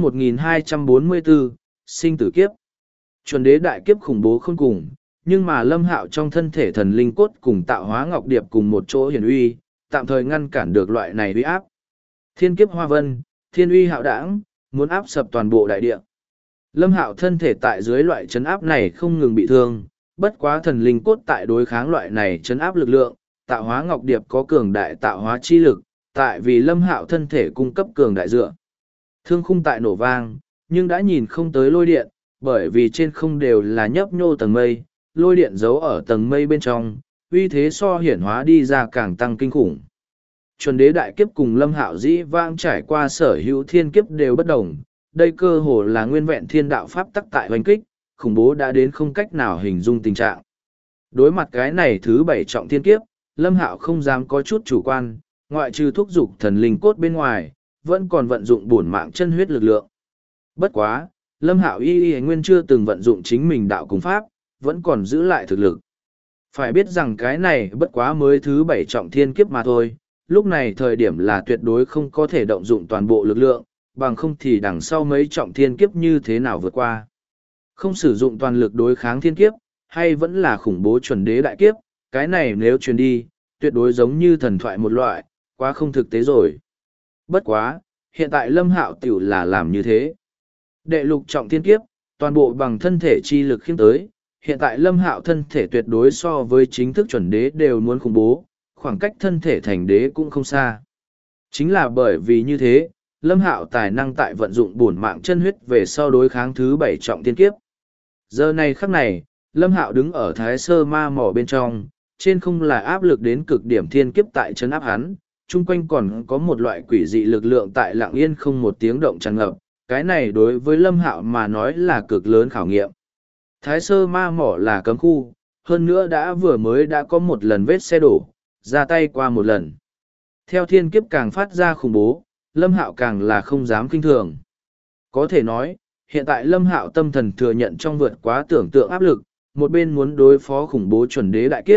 1244, sinh tử kiếp. Chuẩn đế đại kiếp khủng bố không cùng, nhưng mà Lâm Hạo trong thân thể thần linh cốt cùng tạo hóa ngọc điệp cùng một chỗ hiển uy, tạm thời ngăn cản được loại này uy áp. Thiên kiếp hoa vân, thiên uy hạo đảng, muốn áp sập toàn bộ đại địa. Lâm Hạo thân thể tại dưới loại chấn áp này không ngừng bị thương, bất quá thần linh cốt tại đối kháng loại này chấn áp lực lượng, tạo hóa ngọc điệp có cường đại tạo hóa chi lực, tại vì Lâm Hạo thân thể cung cấp cường đại dựa. Thương khung tại nổ vang, nhưng đã nhìn không tới lôi điện, bởi vì trên không đều là nhấp nhô tầng mây, lôi điện giấu ở tầng mây bên trong, uy thế so hiển hóa đi ra càng tăng kinh khủng. Chuẩn đế đại kiếp cùng Lâm Hạo dĩ vang trải qua sở hữu thiên kiếp đều bất đồng, đây cơ hồ là nguyên vẹn thiên đạo pháp tắc tại hoành kích, khủng bố đã đến không cách nào hình dung tình trạng. Đối mặt cái này thứ bảy trọng thiên kiếp, Lâm Hạo không dám có chút chủ quan, ngoại trừ thúc dục thần linh cốt bên ngoài, vẫn còn vận dụng bổn mạng chân huyết lực lượng. Bất quá, Lâm Hạo y nguyên chưa từng vận dụng chính mình đạo cùng pháp, vẫn còn giữ lại thực lực. Phải biết rằng cái này bất quá mới thứ bảy trọng thiên kiếp mà thôi, lúc này thời điểm là tuyệt đối không có thể động dụng toàn bộ lực lượng, bằng không thì đằng sau mấy trọng thiên kiếp như thế nào vượt qua. Không sử dụng toàn lực đối kháng thiên kiếp, hay vẫn là khủng bố chuẩn đế đại kiếp, cái này nếu truyền đi, tuyệt đối giống như thần thoại một loại, quá không thực tế rồi. Bất quá, hiện tại Lâm Hạo tiểu là làm như thế. Đệ lục trọng thiên kiếp, toàn bộ bằng thân thể chi lực khiêm tới, hiện tại Lâm Hạo thân thể tuyệt đối so với chính thức chuẩn đế đều muốn khủng bố, khoảng cách thân thể thành đế cũng không xa. Chính là bởi vì như thế, Lâm Hạo tài năng tại vận dụng bổn mạng chân huyết về sau đối kháng thứ bảy trọng thiên kiếp. Giờ này khắc này, Lâm Hạo đứng ở thái sơ ma mỏ bên trong, trên không là áp lực đến cực điểm thiên kiếp tại chân áp hắn, chung quanh còn có một loại quỷ dị lực lượng tại lặng yên không một tiếng động tràn ngập, cái này đối với Lâm Hạo mà nói là cực lớn khảo nghiệm. Thái sơ ma mỏ là cấm khu, hơn nữa vừa mới đã có một lần vết xe đổ, ra tay qua một lần. Theo thiên kiếp càng phát ra khủng bố, Lâm Hạo càng là không dám kinh thường. Có thể nói, hiện tại Lâm Hạo tâm thần thừa nhận trong vượt quá tưởng tượng áp lực, một bên muốn đối phó khủng bố chuẩn đế đại kiếp,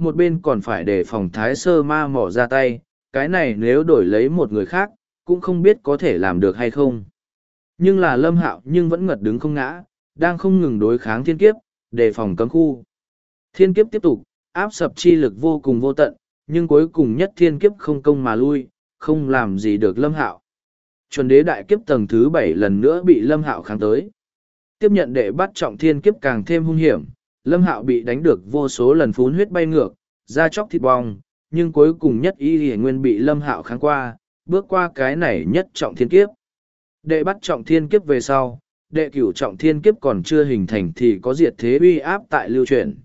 một bên còn phải đề phòng thái sơ ma mỏ ra tay, cái này nếu đổi lấy một người khác, cũng không biết có thể làm được hay không. Nhưng là Lâm Hạo nhưng vẫn ngật đứng không ngã, đang không ngừng đối kháng thiên kiếp, đề phòng cấm khu. Thiên kiếp tiếp tục, áp sập chi lực vô cùng vô tận, nhưng cuối cùng nhất thiên kiếp không công mà lui, không làm gì được Lâm Hạo. Chuẩn đế đại kiếp tầng thứ 7 lần nữa bị Lâm Hạo kháng tới. Tiếp nhận đệ bắt trọng thiên kiếp càng thêm hung hiểm, Lâm Hạo bị đánh được vô số lần phun huyết bay ngược, da chóc thịt bong, nhưng cuối cùng nhất y hiển nguyên bị Lâm Hạo kháng qua, bước qua cái này nhất trọng thiên kiếp. Đệ bắt trọng thiên kiếp về sau, đệ cửu trọng thiên kiếp còn chưa hình thành thì có diệt thế uy áp tại lưu chuyển.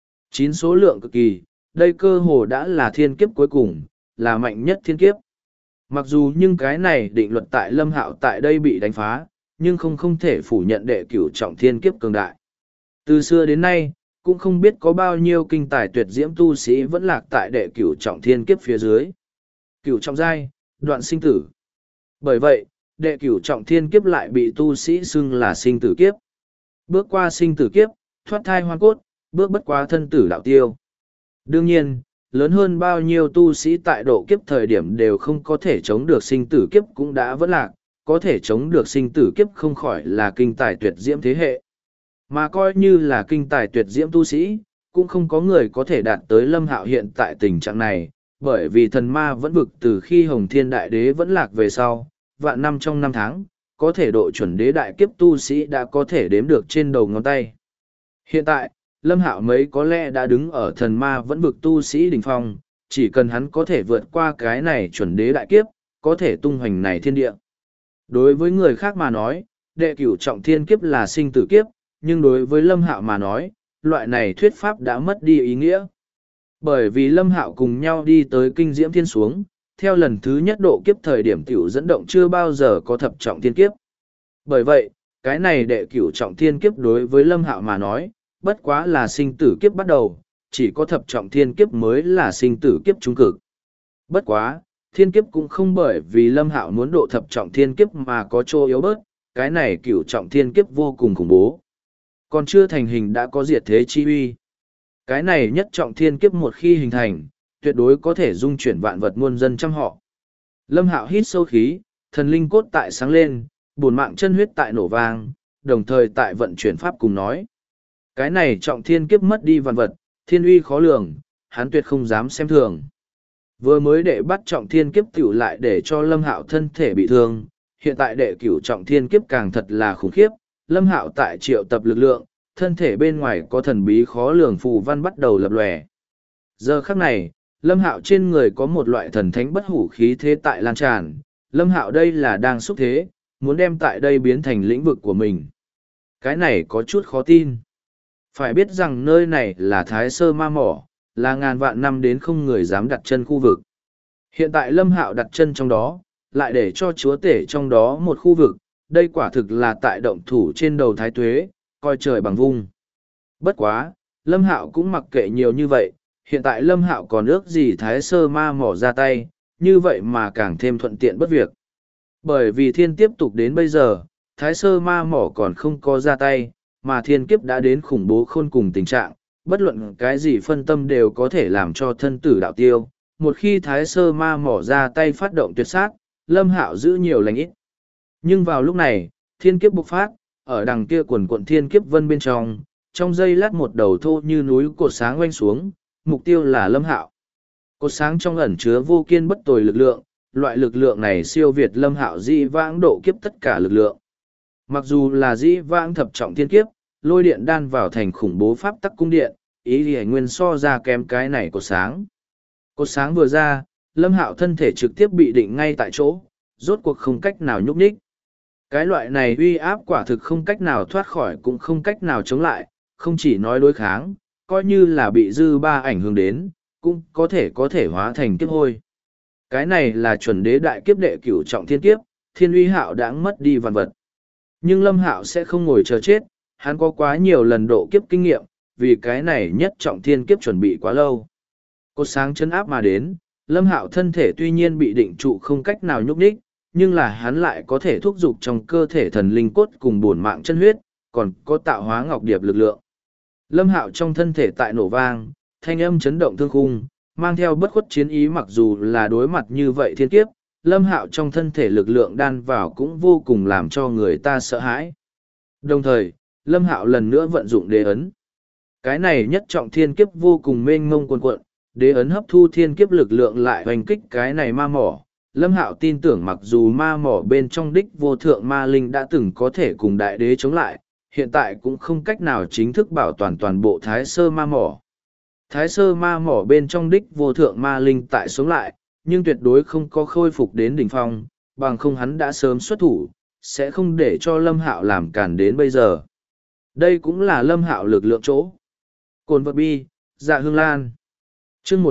9 số lượng cực kỳ, đây cơ hồ đã là thiên kiếp cuối cùng, là mạnh nhất thiên kiếp. Mặc dù nhưng cái này định luật tại Lâm Hạo tại đây bị đánh phá, nhưng không thể phủ nhận đệ cửu trọng thiên kiếp cường đại. Từ xưa đến nay, cũng không biết có bao nhiêu kinh tài tuyệt diễm tu sĩ vẫn lạc tại đệ cửu trọng thiên kiếp phía dưới. Cửu trọng giai, đoạn sinh tử. Bởi vậy, đệ cửu trọng thiên kiếp lại bị tu sĩ xưng là sinh tử kiếp. Bước qua sinh tử kiếp, thoát thai hoang cốt, bước bất quá thân tử đạo tiêu. Đương nhiên, lớn hơn bao nhiêu tu sĩ tại độ kiếp thời điểm đều không có thể chống được sinh tử kiếp cũng đã vẫn lạc, có thể chống được sinh tử kiếp không khỏi là kinh tài tuyệt diễm thế hệ. Mà coi như là kinh tài tuyệt diễm tu sĩ, cũng không có người có thể đạt tới Lâm Hạo hiện tại tình trạng này, bởi vì thần ma vẫn vực từ khi Hồng Thiên Đại Đế vẫn lạc về sau, vạn năm trong 5 tháng, có thể độ chuẩn đế đại kiếp tu sĩ đã có thể đếm được trên đầu ngón tay. Hiện tại, Lâm Hạo mấy có lẽ đã đứng ở thần ma vẫn vực tu sĩ đỉnh phong, chỉ cần hắn có thể vượt qua cái này chuẩn đế đại kiếp, có thể tung hoành này thiên địa. Đối với người khác mà nói, đệ cửu trọng thiên kiếp là sinh tử kiếp, nhưng đối với Lâm Hạo mà nói, loại này thuyết pháp đã mất đi ý nghĩa. Bởi vì Lâm Hạo cùng nhau đi tới kinh diễm thiên xuống, theo lần thứ nhất độ kiếp thời điểm tiểu dẫn động chưa bao giờ có thập trọng thiên kiếp. Bởi vậy, cái này đệ cửu trọng thiên kiếp đối với Lâm Hạo mà nói, bất quá là sinh tử kiếp bắt đầu, chỉ có thập trọng thiên kiếp mới là sinh tử kiếp trung cực. Bất quá, thiên kiếp cũng không bởi vì Lâm Hạo muốn độ thập trọng thiên kiếp mà có chỗ yếu bớt, cái này cửu trọng thiên kiếp vô cùng khủng bố. Còn chưa thành hình đã có diệt thế chi uy. Cái này nhất trọng thiên kiếp một khi hình thành, tuyệt đối có thể dung chuyển vạn vật muôn dân trăm họ. Lâm Hạo hít sâu khí, thần linh cốt tại sáng lên, bổn mạng chân huyết tại nổ vang, đồng thời tại vận chuyển pháp cùng nói. Cái này trọng thiên kiếp mất đi vạn vật, thiên uy khó lường, hắn tuyệt không dám xem thường. Vừa mới đệ bắt trọng thiên kiếp tiểu lại để cho Lâm Hạo thân thể bị thương, hiện tại đệ cửu trọng thiên kiếp càng thật là khủng khiếp, Lâm Hạo tại triệu tập lực lượng, thân thể bên ngoài có thần bí khó lường phù văn bắt đầu lập lòe. Giờ khắc này, Lâm Hạo trên người có một loại thần thánh bất hủ khí thế tại lan tràn, Lâm Hạo đây là đang xúc thế, muốn đem tại đây biến thành lĩnh vực của mình. Cái này có chút khó tin. Phải biết rằng nơi này là Thái Sơ Ma Mỏ, là ngàn vạn năm đến không người dám đặt chân khu vực. Hiện tại Lâm Hạo đặt chân trong đó, lại để cho chúa tể trong đó một khu vực, đây quả thực là tại động thủ trên đầu Thái Tuế, coi trời bằng vung. Bất quá, Lâm Hạo cũng mặc kệ nhiều như vậy, hiện tại Lâm Hạo còn ước gì Thái Sơ Ma Mỏ ra tay, như vậy mà càng thêm thuận tiện bất việc. Bởi vì thiên tiếp tục đến bây giờ, Thái Sơ Ma Mỏ còn không có ra tay, mà thiên kiếp đã đến khủng bố khôn cùng tình trạng, bất luận cái gì phân tâm đều có thể làm cho thân tử đạo tiêu. Một khi Thái Sơ Ma Mỏ ra tay phát động tuyệt sát, Lâm Hạo giữ nhiều lành ít. Nhưng vào lúc này, thiên kiếp bộc phát, ở đằng kia quần quận thiên kiếp vân bên trong giây lát một đầu thô như núi cột sáng oanh xuống, mục tiêu là Lâm Hạo. Cột sáng trong ẩn chứa vô kiên bất tồi lực lượng, loại lực lượng này siêu việt Lâm Hạo dĩ vãng độ kiếp tất cả lực lượng. Mặc dù là dĩ vãng thập trọng thiên kiếp, lôi điện đan vào thành khủng bố pháp tắc cung điện, ý thì nguyên so ra kém cái này cột sáng. Cột sáng vừa ra, Lâm Hạo thân thể trực tiếp bị định ngay tại chỗ, rốt cuộc không cách nào nhúc nhích. Cái loại này uy áp quả thực không cách nào thoát khỏi cũng không cách nào chống lại, không chỉ nói đối kháng, coi như là bị dư ba ảnh hưởng đến, cũng có thể hóa thành kiếp hôi. Cái này là chuẩn đế đại kiếp đệ cửu trọng thiên kiếp, thiên uy hạo đãng mất đi vạn vật. Nhưng Lâm Hạo sẽ không ngồi chờ chết, hắn có quá nhiều lần độ kiếp kinh nghiệm, vì cái này nhất trọng thiên kiếp chuẩn bị quá lâu. Cột sáng chấn áp mà đến, Lâm Hạo thân thể tuy nhiên bị định trụ không cách nào nhúc nhích, nhưng là hắn lại có thể thúc giục trong cơ thể thần linh cốt cùng bổn mạng chân huyết, còn có tạo hóa ngọc điệp lực lượng. Lâm Hạo trong thân thể tại nổ vang, thanh âm chấn động thương khung, mang theo bất khuất chiến ý. Mặc dù là đối mặt như vậy thiên kiếp, Lâm Hạo trong thân thể lực lượng đan vào cũng vô cùng làm cho người ta sợ hãi. Đồng thời, Lâm Hạo lần nữa vận dụng đế ấn. Cái này nhất trọng thiên kiếp vô cùng mênh mông cuồn cuộn, đế ấn hấp thu thiên kiếp lực lượng lại hoành kích cái này ma mỏ. Lâm Hạo tin tưởng mặc dù ma mỏ bên trong đích vô thượng ma linh đã từng có thể cùng đại đế chống lại, hiện tại cũng không cách nào chính thức bảo toàn toàn bộ thái sơ ma mỏ. Thái sơ ma mỏ bên trong đích vô thượng ma linh tại sống lại, nhưng tuyệt đối không có khôi phục đến đỉnh phong, bằng không hắn đã sớm xuất thủ, sẽ không để cho Lâm Hạo làm cản đến bây giờ. Đây cũng là Lâm Hạo lực lượng chỗ. Cồn vật bi, dạ hương lan. Chương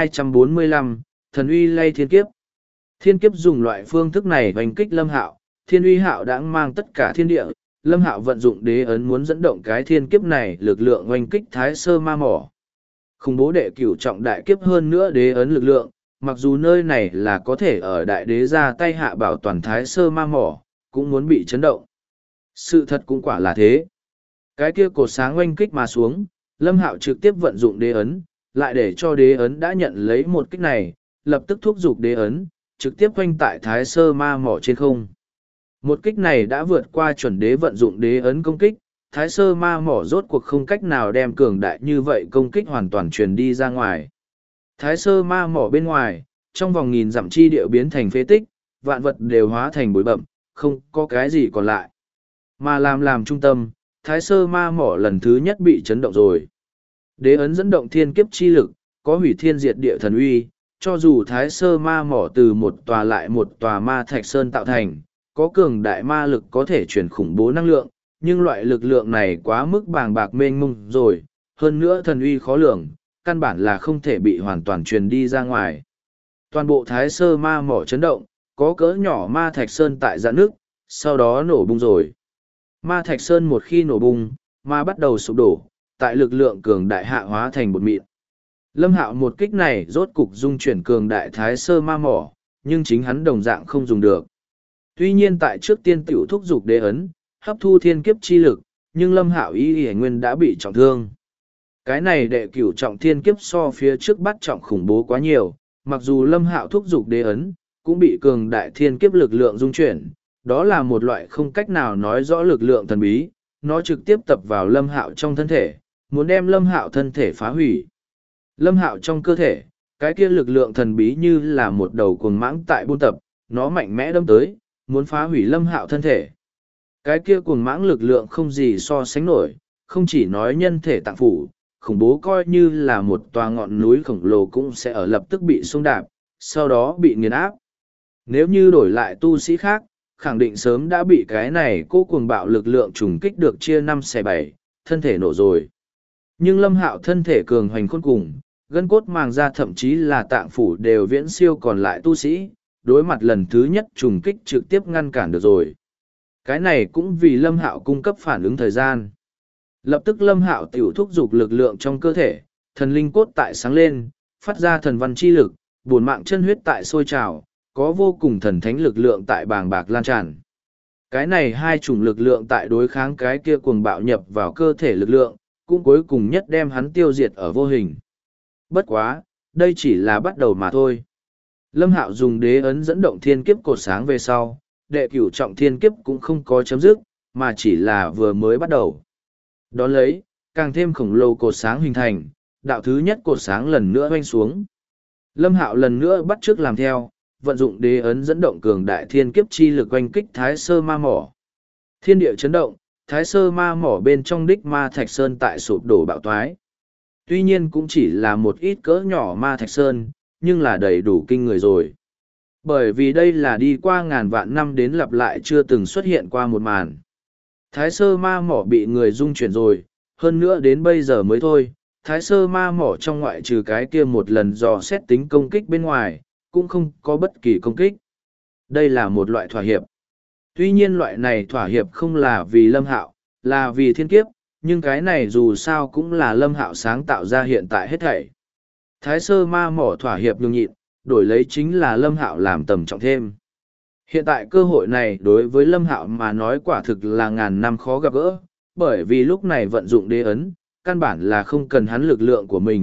1245, thần uy lay thiên kiếp. Thiên kiếp dùng loại phương thức này hoành kích Lâm Hạo, thiên uy hạo đã mang tất cả thiên địa. Lâm Hạo vận dụng đế ấn muốn dẫn động cái thiên kiếp này lực lượng hoành kích thái sơ ma mỏ. Khủng bố đệ cửu trọng đại kiếp hơn nữa đế ấn lực lượng, mặc dù nơi này là có thể ở đại đế ra tay hạ bảo toàn thái sơ ma mỏ, cũng muốn bị chấn động. Sự thật cũng quả là thế. Cái kia cột sáng oanh kích mà xuống, Lâm Hạo trực tiếp vận dụng đế ấn, lại để cho đế ấn đã nhận lấy một kích này, lập tức thúc giục đế ấn, trực tiếp oanh tại thái sơ ma mỏ trên không. Một kích này đã vượt qua chuẩn đế vận dụng đế ấn công kích, thái sơ ma mỏ rốt cuộc không cách nào đem cường đại như vậy công kích hoàn toàn truyền đi ra ngoài. Thái sơ ma mỏ bên ngoài, trong vòng nghìn dặm chi địa biến thành phế tích, vạn vật đều hóa thành bụi bậm, không có cái gì còn lại. Mà làm trung tâm, thái sơ ma mỏ lần thứ nhất bị chấn động rồi. Đế ấn dẫn động thiên kiếp chi lực, có hủy thiên diệt địa thần uy, cho dù thái sơ ma mỏ từ một tòa lại một tòa ma thạch sơn tạo thành, có cường đại ma lực có thể truyền khủng bố năng lượng, nhưng loại lực lượng này quá mức bàng bạc mênh mông rồi, hơn nữa thần uy khó lường, căn bản là không thể bị hoàn toàn truyền đi ra ngoài. Toàn bộ thái sơ ma mỏ chấn động, có cỡ nhỏ ma thạch sơn tại dạn nước, sau đó nổ bung rồi. Ma thạch sơn một khi nổ bung, ma bắt đầu sụp đổ, tại lực lượng cường đại hạ hóa thành bột mịn. Lâm Hạo một kích này rốt cục dung chuyển cường đại thái sơ ma mỏ, nhưng chính hắn đồng dạng không dùng được. Tuy nhiên tại trước tiên tiểu thúc dục đế ấn, hấp thu thiên kiếp chi lực, nhưng Lâm Hạo y nguyên đã bị trọng thương. Cái này đệ cửu trọng thiên kiếp so phía trước bắt trọng khủng bố quá nhiều, mặc dù Lâm Hạo thúc dục đế ấn, cũng bị cường đại thiên kiếp lực lượng dung chuyển, đó là một loại không cách nào nói rõ lực lượng thần bí, nó trực tiếp tập vào Lâm Hạo trong thân thể, muốn đem Lâm Hạo thân thể phá hủy. Lâm Hạo trong cơ thể, cái kia lực lượng thần bí như là một đầu cuồng mãng tại buôn tập, nó mạnh mẽ đâm tới, muốn phá hủy Lâm Hạo thân thể. Cái kia cuồng mãng lực lượng không gì so sánh nổi, không chỉ nói nhân thể tạng phủ, khủng bố coi như là một tòa ngọn núi khổng lồ cũng sẽ ở lập tức bị xung đạp, sau đó bị nghiền áp. Nếu như đổi lại tu sĩ khác, khẳng định sớm đã bị cái này cô cuồng bạo lực lượng trùng kích được chia 5/7, thân thể nổ rồi. Nhưng Lâm Hạo thân thể cường hoành khôn cùng, gân cốt màng da thậm chí là tạng phủ đều viễn siêu còn lại tu sĩ, đối mặt lần thứ nhất trùng kích trực tiếp ngăn cản được rồi. Cái này cũng vì Lâm Hạo cung cấp phản ứng thời gian. Lập tức Lâm Hạo tiểu thúc dục lực lượng trong cơ thể, thần linh cốt tại sáng lên, phát ra thần văn chi lực, bổn mạng chân huyết tại sôi trào, có vô cùng thần thánh lực lượng tại bàng bạc lan tràn. Cái này hai chủng lực lượng tại đối kháng cái kia cuồng bạo nhập vào cơ thể lực lượng, cũng cuối cùng nhất đem hắn tiêu diệt ở vô hình. Bất quá, đây chỉ là bắt đầu mà thôi. Lâm Hạo dùng đế ấn dẫn động thiên kiếp cột sáng về sau, đệ cửu trọng thiên kiếp cũng không có chấm dứt, mà chỉ là vừa mới bắt đầu. Đón lấy, càng thêm khổng lồ cột sáng hình thành, đạo thứ nhất cột sáng lần nữa hoanh xuống. Lâm Hạo lần nữa bắt chước làm theo, vận dụng đế ấn dẫn động cường đại thiên kiếp chi lực oanh kích thái sơ ma mỏ. Thiên địa chấn động, thái sơ ma mỏ bên trong đích ma thạch sơn tại sụp đổ bạo toái. Tuy nhiên cũng chỉ là một ít cỡ nhỏ ma thạch sơn, nhưng là đầy đủ kinh người rồi. Bởi vì đây là đi qua ngàn vạn năm đến lặp lại chưa từng xuất hiện qua một màn. Thái sơ ma mỏ bị người dung chuyển rồi, hơn nữa đến bây giờ mới thôi, thái sơ ma mỏ trong ngoại trừ cái kia một lần dò xét tính công kích bên ngoài, cũng không có bất kỳ công kích. Đây là một loại thỏa hiệp. Tuy nhiên loại này thỏa hiệp không là vì Lâm Hạo, là vì thiên kiếp, nhưng cái này dù sao cũng là Lâm Hạo sáng tạo ra hiện tại hết thảy. Thái sơ ma mỏ thỏa hiệp nhường nhịn, đổi lấy chính là Lâm Hạo làm tầm trọng thêm. Hiện tại cơ hội này đối với Lâm Hạo mà nói quả thực là ngàn năm khó gặp gỡ, bởi vì lúc này vận dụng đế ấn, căn bản là không cần hắn lực lượng của mình,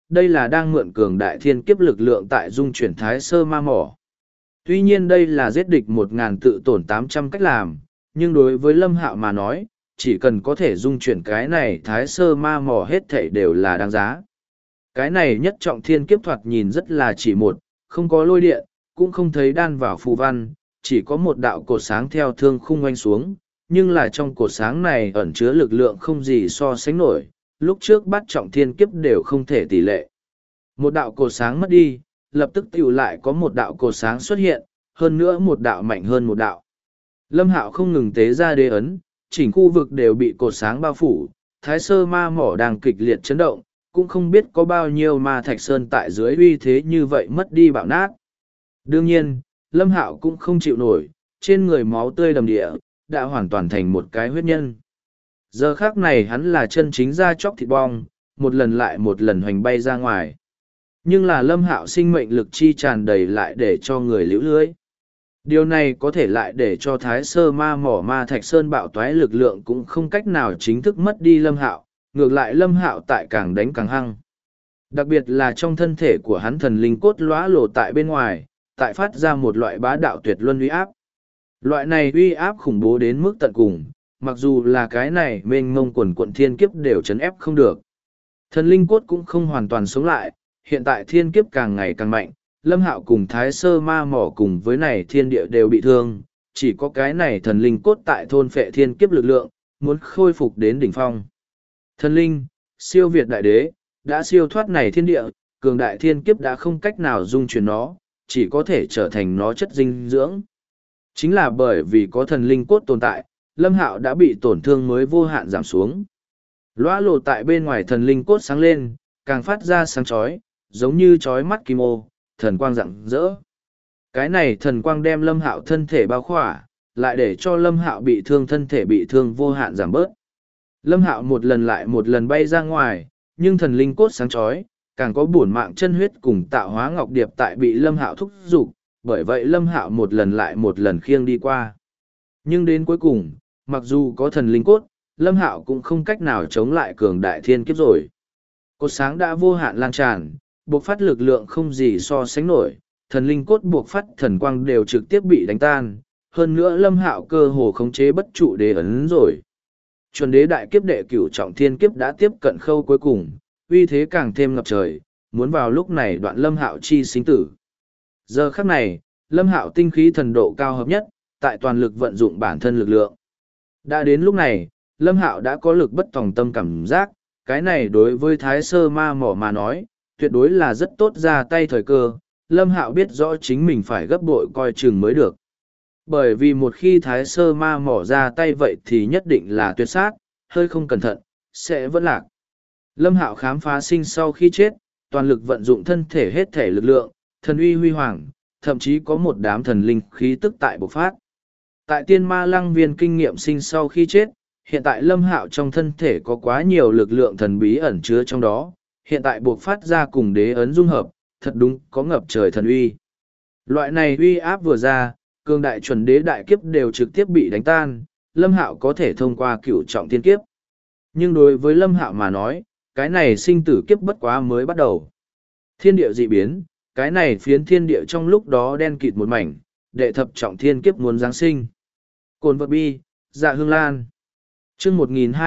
đây là đang mượn cường đại thiên kiếp lực lượng tại dung chuyển thái sơ ma mỏ. Tuy nhiên đây là giết địch 1.000 tự tổn 800 cách làm, nhưng đối với Lâm Hạo mà nói, chỉ cần có thể dung chuyển cái này thái sơ ma mỏ hết thảy đều là đáng giá. Cái này nhất trọng thiên kiếp thoạt nhìn rất là chỉ một, không có lôi điện, cũng không thấy đan vào phù văn, chỉ có một đạo cột sáng theo thương khung oanh xuống, nhưng là trong cột sáng này ẩn chứa lực lượng không gì so sánh nổi, lúc trước bắt trọng thiên kiếp đều không thể tỷ lệ. Một đạo cột sáng mất đi, lập tức tiểu lại có một đạo cột sáng xuất hiện, hơn nữa một đạo mạnh hơn một đạo. Lâm Hạo không ngừng tế ra đế ấn, chỉnh khu vực đều bị cột sáng bao phủ, thái sơ ma mỏ đang kịch liệt chấn động, cũng không biết có bao nhiêu ma thạch sơn tại dưới uy thế như vậy mất đi bạo nát. Đương nhiên, Lâm Hạo cũng không chịu nổi, trên người máu tươi đầm địa, đã hoàn toàn thành một cái huyết nhân. Giờ khác này hắn là chân chính ra chóc thịt bong, một lần lại một lần hoành bay ra ngoài. Nhưng là Lâm Hạo sinh mệnh lực chi tràn đầy lại để cho người liễu lưới. Điều này có thể lại để cho thái sơ ma mỏ ma thạch sơn bạo toái lực lượng cũng không cách nào chính thức mất đi Lâm Hạo, ngược lại Lâm Hạo tại càng đánh càng hăng. Đặc biệt là trong thân thể của hắn thần linh cốt lóa lộ tại bên ngoài, tại phát ra một loại bá đạo tuyệt luân uy áp. Loại này uy áp khủng bố đến mức tận cùng, mặc dù là cái này mênh mông quần quận thiên kiếp đều chấn ép không được. Thần linh cốt cũng không hoàn toàn sống lại, hiện tại thiên kiếp càng ngày càng mạnh, Lâm Hạo cùng thái sơ ma mỏ cùng với này thiên địa đều bị thương, chỉ có cái này thần linh cốt tại thôn phệ thiên kiếp lực lượng, muốn khôi phục đến đỉnh phong. Thần linh, siêu việt đại đế, đã siêu thoát này thiên địa, cường đại thiên kiếp đã không cách nào dung chuyển nó, chỉ có thể trở thành nó chất dinh dưỡng. Chính là bởi vì có thần linh cốt tồn tại, Lâm Hạo đã bị tổn thương mới vô hạn giảm xuống. Lóa lộ tại bên ngoài thần linh cốt sáng lên, càng phát ra sáng chói, giống như chói mắt kim ô, thần quang rạng rỡ. Cái này thần quang đem Lâm Hạo thân thể bao khỏa, lại để cho Lâm Hạo bị thương thân thể bị thương vô hạn giảm bớt. Lâm Hạo một lần lại một lần bay ra ngoài, nhưng thần linh cốt sáng chói, càng có bổn mạng chân huyết cùng tạo hóa ngọc điệp tại bị Lâm Hạo thúc giục, bởi vậy Lâm Hạo một lần lại một lần khiêng đi qua. Nhưng đến cuối cùng, mặc dù có thần linh cốt, Lâm Hạo cũng không cách nào chống lại cường đại thiên kiếp rồi. Cột sáng đã vô hạn lan tràn, buộc phát lực lượng không gì so sánh nổi, thần linh cốt buộc phát thần quang đều trực tiếp bị đánh tan, hơn nữa Lâm Hạo cơ hồ khống chế bất trụ đế ấn rồi. Chuẩn đế đại kiếp đệ cửu trọng thiên kiếp đã tiếp cận khâu cuối cùng, uy thế càng thêm ngập trời, muốn vào lúc này đoạn Lâm Hạo chi sinh tử. Giờ khắc này, Lâm Hạo tinh khí thần độ cao hợp nhất, tại toàn lực vận dụng bản thân lực lượng. Đã đến lúc này, Lâm Hạo đã có lực bất tòng tâm cảm giác, cái này đối với thái sơ ma mỏ mà nói, tuyệt đối là rất tốt ra tay thời cơ. Lâm Hạo biết rõ chính mình phải gấp bội coi chừng mới được. Bởi vì một khi thái sơ ma mỏ ra tay vậy thì nhất định là tuyệt sát, hơi không cẩn thận, sẽ vẫn lạc. Lâm Hạo khám phá sinh sau khi chết, toàn lực vận dụng thân thể hết thể lực lượng, thần uy huy hoàng, thậm chí có một đám thần linh khí tức tại bộc phát. Tại tiên ma lăng viên kinh nghiệm sinh sau khi chết, hiện tại Lâm Hạo trong thân thể có quá nhiều lực lượng thần bí ẩn chứa trong đó, hiện tại bộc phát ra cùng đế ấn dung hợp, thật đúng có ngập trời thần uy. Loại này uy áp vừa ra, cường đại chuẩn đế đại kiếp đều trực tiếp bị đánh tan, Lâm Hạo có thể thông qua cửu trọng thiên kiếp. Nhưng đối với Lâm Hạo mà nói, cái này sinh tử kiếp bất quá mới bắt đầu. Thiên địa dị biến, cái này phiến thiên địa trong lúc đó đen kịt một mảnh, đệ thập trọng thiên kiếp muốn giáng sinh. Cồn vật bi, dạ hương lan. Chương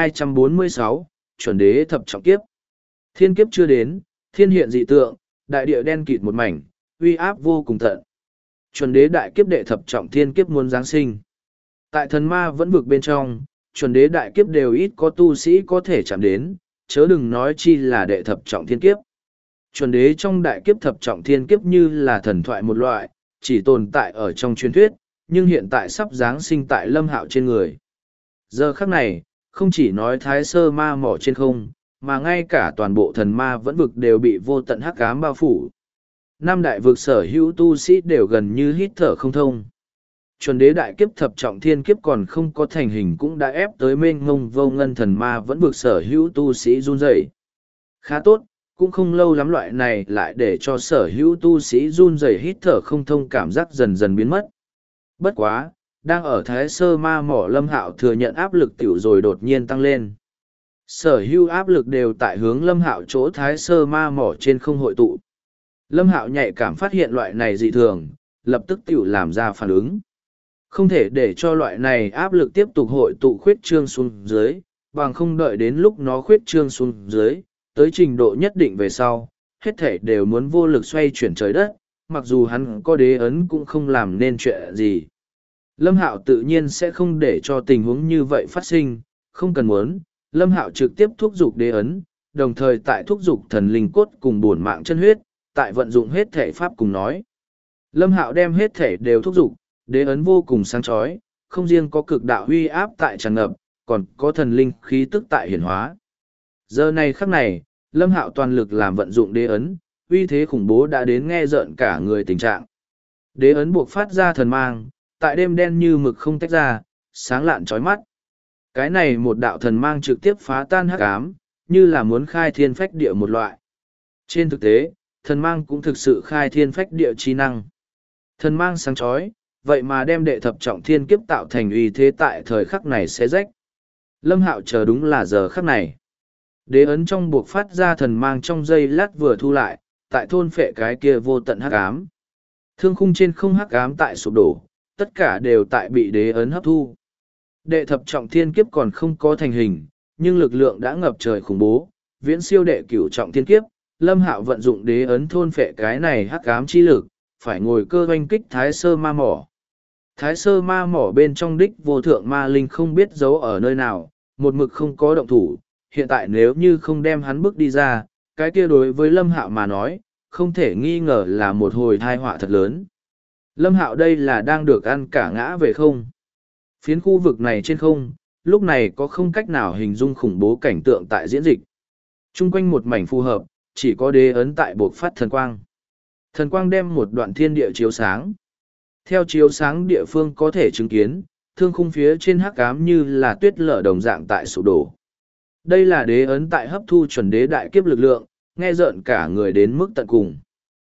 1246, chuẩn đế thập trọng kiếp. Thiên kiếp chưa đến, thiên hiện dị tượng, đại địa đen kịt một mảnh, uy áp vô cùng tận. Chuẩn đế đại kiếp đệ thập trọng thiên kiếp muốn giáng sinh. Tại thần ma vẫn vực bên trong, chuẩn đế đại kiếp đều ít có tu sĩ có thể chạm đến, chớ đừng nói chi là đệ thập trọng thiên kiếp. Chuẩn đế trong đại kiếp thập trọng thiên kiếp như là thần thoại một loại, chỉ tồn tại ở trong truyền thuyết, nhưng hiện tại sắp giáng sinh tại Lâm Hạo trên người. Giờ khắc này, không chỉ nói thái sơ ma mỏ trên không, mà ngay cả toàn bộ thần ma vẫn vực đều bị vô tận hắc ám bao phủ. Năm đại vực sở hữu tu sĩ đều gần như hít thở không thông. Chuẩn đế đại kiếp thập trọng thiên kiếp còn không có thành hình cũng đã ép tới mênh mông vô ngân thần ma vẫn vực sở hữu tu sĩ run rẩy. Khá tốt, cũng không lâu lắm loại này lại để cho sở hữu tu sĩ run rẩy hít thở không thông cảm giác dần dần biến mất. Bất quá, đang ở thái sơ ma mỏ Lâm Hạo thừa nhận áp lực tiểu rồi đột nhiên tăng lên. Sở hữu áp lực đều tại hướng Lâm Hạo chỗ Thái Sơ Ma mỏ trên không hội tụ. Lâm Hạo nhạy cảm phát hiện loại này dị thường, lập tức tự làm ra phản ứng. Không thể để cho loại này áp lực tiếp tục hội tụ khuyết trương xuống dưới, bằng không đợi đến lúc nó khuyết trương xuống dưới, tới trình độ nhất định về sau, hết thể đều muốn vô lực xoay chuyển trời đất, mặc dù hắn có đế ấn cũng không làm nên chuyện gì. Lâm Hạo tự nhiên sẽ không để cho tình huống như vậy phát sinh, không cần muốn, Lâm Hạo trực tiếp thúc giục đế ấn, đồng thời tại thúc giục thần linh cốt cùng bổn mạng chân huyết, tại vận dụng hết thể pháp cùng nói. Lâm Hạo đem hết thể đều thúc giục, đế ấn vô cùng sáng chói, không riêng có cực đạo huy áp tại tràn ngập, còn có thần linh khí tức tại hiển hóa. Giờ này khắc này, Lâm Hạo toàn lực làm vận dụng đế ấn, uy thế khủng bố đã đến nghe rợn cả người tình trạng. Đế ấn buộc phát ra thần mang, tại đêm đen như mực không tách ra, sáng lạn chói mắt. Cái này một đạo thần mang trực tiếp phá tan hắc ám, như là muốn khai thiên phách địa một loại. Trên thực tế, thần mang cũng thực sự khai thiên phách địa chi năng. Thần mang sáng chói, vậy mà đem đệ thập trọng thiên kiếp tạo thành uy thế tại thời khắc này sẽ rách. Lâm Hạo chờ đúng là giờ khắc này. Đế ấn trong buộc phát ra thần mang trong giây lát vừa thu lại, tại thôn phệ cái kia vô tận hắc ám. Thương khung trên không hắc ám tại sụp đổ, tất cả đều tại bị đế ấn hấp thu. Đệ thập trọng thiên kiếp còn không có thành hình, nhưng lực lượng đã ngập trời khủng bố, viễn siêu đệ cửu trọng thiên kiếp. Lâm Hạo vận dụng đế ấn thôn phệ cái này hắc ám chi lực, phải ngồi cơ oanh kích Thái Sơ Ma mỏ. Thái Sơ Ma mỏ bên trong đích vô thượng ma linh không biết giấu ở nơi nào, một mực không có động thủ. Hiện tại nếu như không đem hắn bước đi ra, cái kia đối với Lâm Hạo mà nói, không thể nghi ngờ là một hồi tai họa thật lớn. Lâm Hạo đây là đang được ăn cả ngã về không. Phiến khu vực này trên không, lúc này có không cách nào hình dung khủng bố cảnh tượng tại diễn dịch. Trung quanh một mảnh phù hợp, chỉ có đế ấn tại bộc phát thần quang. Thần quang đem một đoạn thiên địa chiếu sáng. Theo chiếu sáng địa phương có thể chứng kiến, thương khung phía trên hắc ám như là tuyết lở đồng dạng tại sụp đổ. Đây là đế ấn tại hấp thu chuẩn đế đại kiếp lực lượng, nghe rợn cả người đến mức tận cùng.